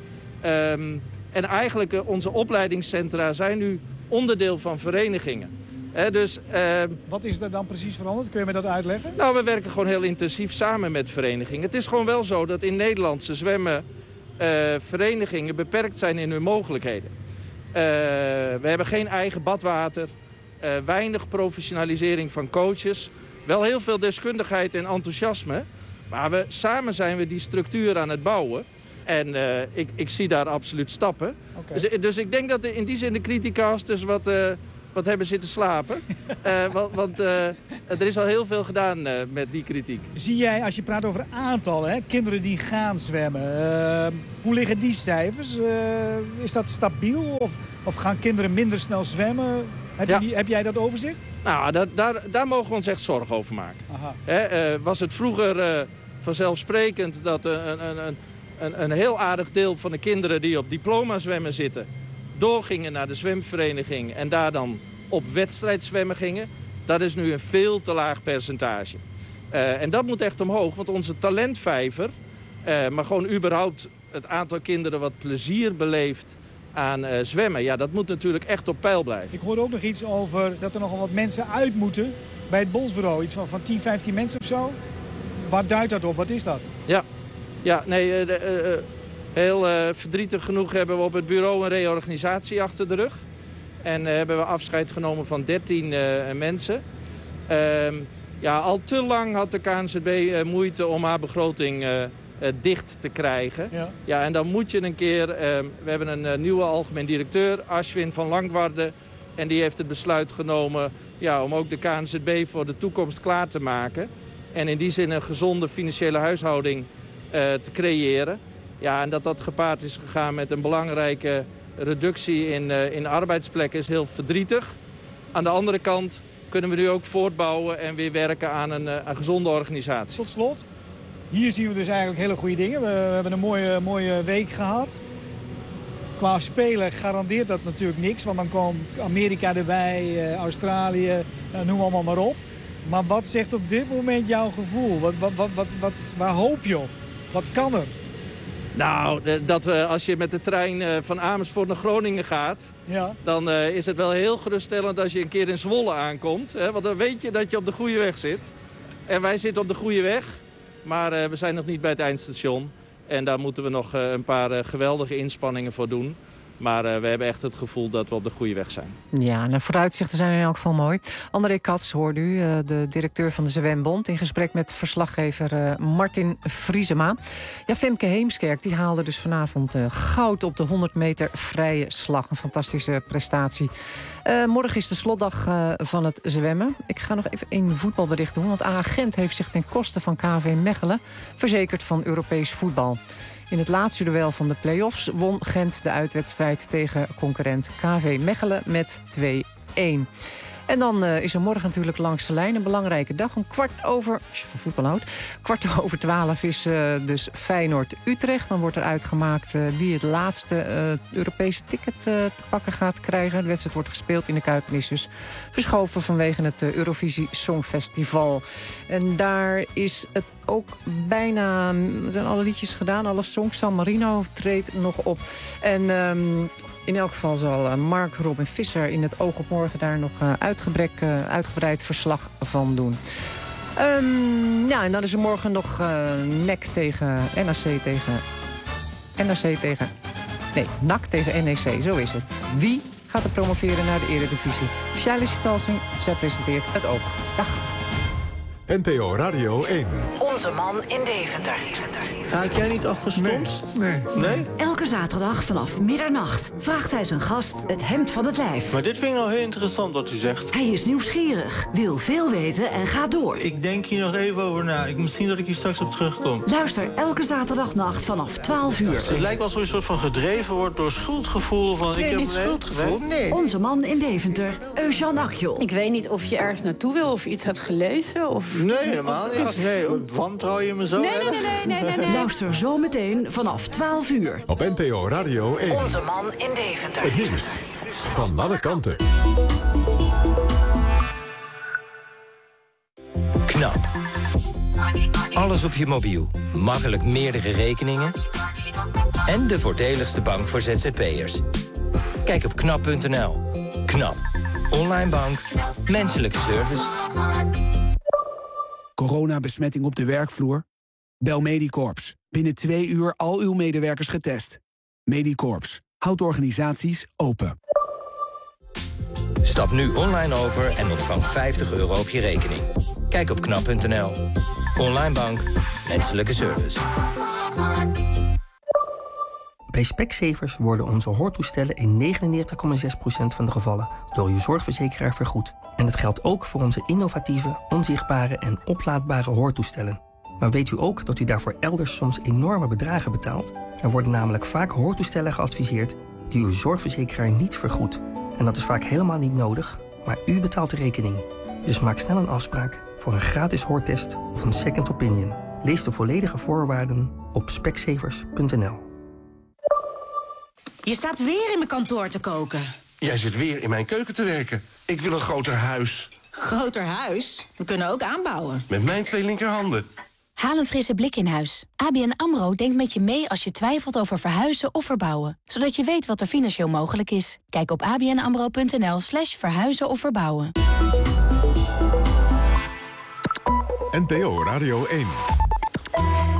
S4: Um, en eigenlijk uh, onze opleidingscentra zijn nu onderdeel van verenigingen. Uh, dus, uh,
S5: Wat is er dan precies veranderd? Kun je me dat uitleggen?
S4: Nou, we werken gewoon heel intensief samen met verenigingen. Het is gewoon wel zo dat in Nederland ze zwemmen Uh, verenigingen beperkt zijn in hun mogelijkheden. Uh, we hebben geen eigen badwater, uh, weinig professionalisering van coaches, wel heel veel deskundigheid en enthousiasme, maar we, samen zijn we die structuur aan het bouwen. En uh, ik, ik zie daar absoluut stappen. Okay. Dus, dus ik denk dat de, in die zin de criticasters wat, uh, wat hebben zitten slapen. uh, want want uh, er is al heel veel gedaan uh, met die kritiek.
S5: Zie jij, als je praat over aantallen, hè, kinderen die gaan zwemmen... Uh, hoe liggen die cijfers? Uh, is dat stabiel? Of, of gaan kinderen minder snel zwemmen? Heb, ja. je die, heb jij dat overzicht?
S4: Nou, daar, daar, daar mogen we ons echt zorgen over maken. Hè, uh, was het vroeger uh, vanzelfsprekend dat uh, een, een, een, een heel aardig deel van de kinderen die op diploma zwemmen zitten... doorgingen naar de zwemvereniging en daar dan op wedstrijdzwemmen gingen. Dat is nu een veel te laag percentage. Uh, en dat moet echt omhoog, want onze talentvijver... Uh, maar gewoon überhaupt het aantal kinderen wat plezier beleeft aan uh, zwemmen... ja, dat moet natuurlijk echt op peil blijven.
S5: Ik hoorde ook nog iets over dat er nogal wat mensen uit moeten bij het bondsbureau. Iets van, van tien, vijftien mensen of zo. Waar duidt dat op? Wat is dat?
S4: Ja, ja nee... Uh, de, uh, Heel uh, verdrietig genoeg hebben we op het bureau een reorganisatie achter de rug. En uh, hebben we afscheid genomen van dertien uh, mensen. Uh, ja, al te lang had de K N Z B uh, moeite om haar begroting uh, uh, dicht te krijgen. Ja. Ja, en dan moet je een keer... Uh, we hebben een uh, nieuwe algemeen directeur, Ashwin van Langwarde. En die heeft het besluit genomen ja, om ook de K N Z B voor de toekomst klaar te maken. En in die zin een gezonde financiële huishouding uh, te creëren. Ja, en dat dat gepaard is gegaan met een belangrijke reductie in, uh, in arbeidsplekken is heel verdrietig. Aan de andere kant kunnen we nu ook voortbouwen en weer werken aan een, uh, een gezonde organisatie.
S5: Tot slot, hier zien we dus eigenlijk hele goede dingen. We, we hebben een mooie, mooie week gehad. Qua spelen garandeert dat natuurlijk niks, want dan komt Amerika erbij, uh, Australië, uh, noem allemaal maar op. Maar wat zegt op dit moment jouw gevoel? Wat, wat, wat, wat, wat, waar hoop je op? Wat kan er?
S4: Nou, dat we, als je met de trein van Amersfoort naar Groningen gaat... Ja. dan uh, is het wel heel geruststellend als je een keer in Zwolle aankomt. Hè, want dan weet je dat je op de goede weg zit. En wij zitten op de goede weg, maar uh, we zijn nog niet bij het eindstation. En daar moeten we nog uh, een paar uh, geweldige inspanningen voor doen. Maar uh, we hebben echt het gevoel dat we op de goede weg zijn.
S7: Ja, en de vooruitzichten zijn in elk geval mooi. André Kats hoorde u, uh, de directeur van de Zwembond... in gesprek met verslaggever uh, Martin Vriesema. Ja, Femke Heemskerk die haalde dus vanavond uh, goud op de honderd meter vrije slag. Een fantastische prestatie. Uh, morgen is de slotdag uh, van het zwemmen. Ik ga nog even één voetbalbericht doen... want A A Gent heeft zich ten koste van K V Mechelen... verzekerd van Europees voetbal. In het laatste duel van de play-offs won Gent de uitwedstrijd tegen concurrent K V Mechelen met twee-een. En dan uh, is er morgen natuurlijk langs de lijn een belangrijke dag. Om kwart over, als je van voetbal houdt, kwart over twaalf is uh, dus Feyenoord-Utrecht. Dan wordt er uitgemaakt uh, wie het laatste uh, Europese ticket uh, te pakken gaat krijgen. De wedstrijd wordt gespeeld in de Kuip en is dus verschoven vanwege het uh, Eurovisie Songfestival. En daar is het ook bijna, er zijn alle liedjes gedaan, alle songs. San Marino treedt nog op. En um, in elk geval zal uh, Mark Robin Visser in het Oog op Morgen daar nog uh, uitgebrek, uh, uitgebreid verslag van doen. Um, ja, en dan is er morgen nog uh, N E C tegen N A C tegen... N A C tegen... Nee, N A C tegen N E C, zo is het. Wie gaat er promoveren naar de Eredivisie? Charles Talsing, zij presenteert het Oog. Dag.
S6: N P O Radio één.
S9: Onze man in Deventer.
S12: Raak jij niet afgestompt?
S6: Nee.
S12: Nee. Nee?
S9: Elke zaterdag vanaf middernacht vraagt hij zijn gast het hemd van het lijf.
S12: Maar dit vind ik nou heel interessant wat u zegt.
S9: Hij is nieuwsgierig, wil veel weten en gaat door.
S12: Ik denk hier nog even over na. Ik, misschien dat ik hier straks op terugkom.
S9: Luister elke zaterdagnacht vanaf twaalf uur.
S12: Het lijkt wel alsof je een soort van gedreven wordt door schuldgevoel. Van,
S9: nee,
S12: ik heb
S9: niet
S12: nee,
S9: schuldgevoel, nee. nee. Onze man in Deventer, Eugène Akjol.
S24: Ik weet niet of je ergens naartoe wil of je iets hebt gelezen. Of...
S12: Nee, helemaal niet. Nee, wantrouw je me zo?
S24: Nee, nee, nee, nee, nee, nee.
S9: Luister zometeen vanaf twaalf uur.
S6: Op N P O Radio één.
S9: Onze man in Deventer.
S6: Het nieuws van alle kanten.
S25: Knap. Alles op je mobiel. Makkelijk meerdere rekeningen. En de voordeligste bank voor Z Z P'ers. Kijk op knap punt n l. Knap. Online bank. Menselijke service.
S26: Coronabesmetting op de werkvloer? Bel Medicorps. Binnen twee uur al uw medewerkers getest. Medicorps. Houdt organisaties open.
S25: Stap nu online over en ontvang vijftig euro op je rekening. Kijk op knap punt n l. Online bank. Menselijke service.
S8: Bij Specsavers worden onze hoortoestellen in negenennegentig komma zes procent van de gevallen door uw zorgverzekeraar vergoed. En dat geldt ook voor onze innovatieve, onzichtbare en oplaadbare hoortoestellen. Maar weet u ook dat u daarvoor elders soms enorme bedragen betaalt? Er worden namelijk vaak hoortoestellen geadviseerd die uw zorgverzekeraar niet vergoedt. En dat is vaak helemaal niet nodig, maar u betaalt de rekening. Dus maak snel een afspraak voor een gratis hoortest of een second opinion. Lees de volledige voorwaarden op specsavers punt n l.
S10: Je staat weer in mijn kantoor te koken.
S11: Jij zit weer in mijn keuken te werken. Ik wil een groter huis.
S10: Groter huis? We kunnen ook aanbouwen.
S11: Met mijn twee linkerhanden.
S13: Haal een frisse blik in huis. A B N AMRO denkt met je mee als je twijfelt over verhuizen of verbouwen. Zodat je weet wat er financieel mogelijk is. Kijk op abnamro.nl slash verhuizen of verbouwen.
S6: N P O Radio één.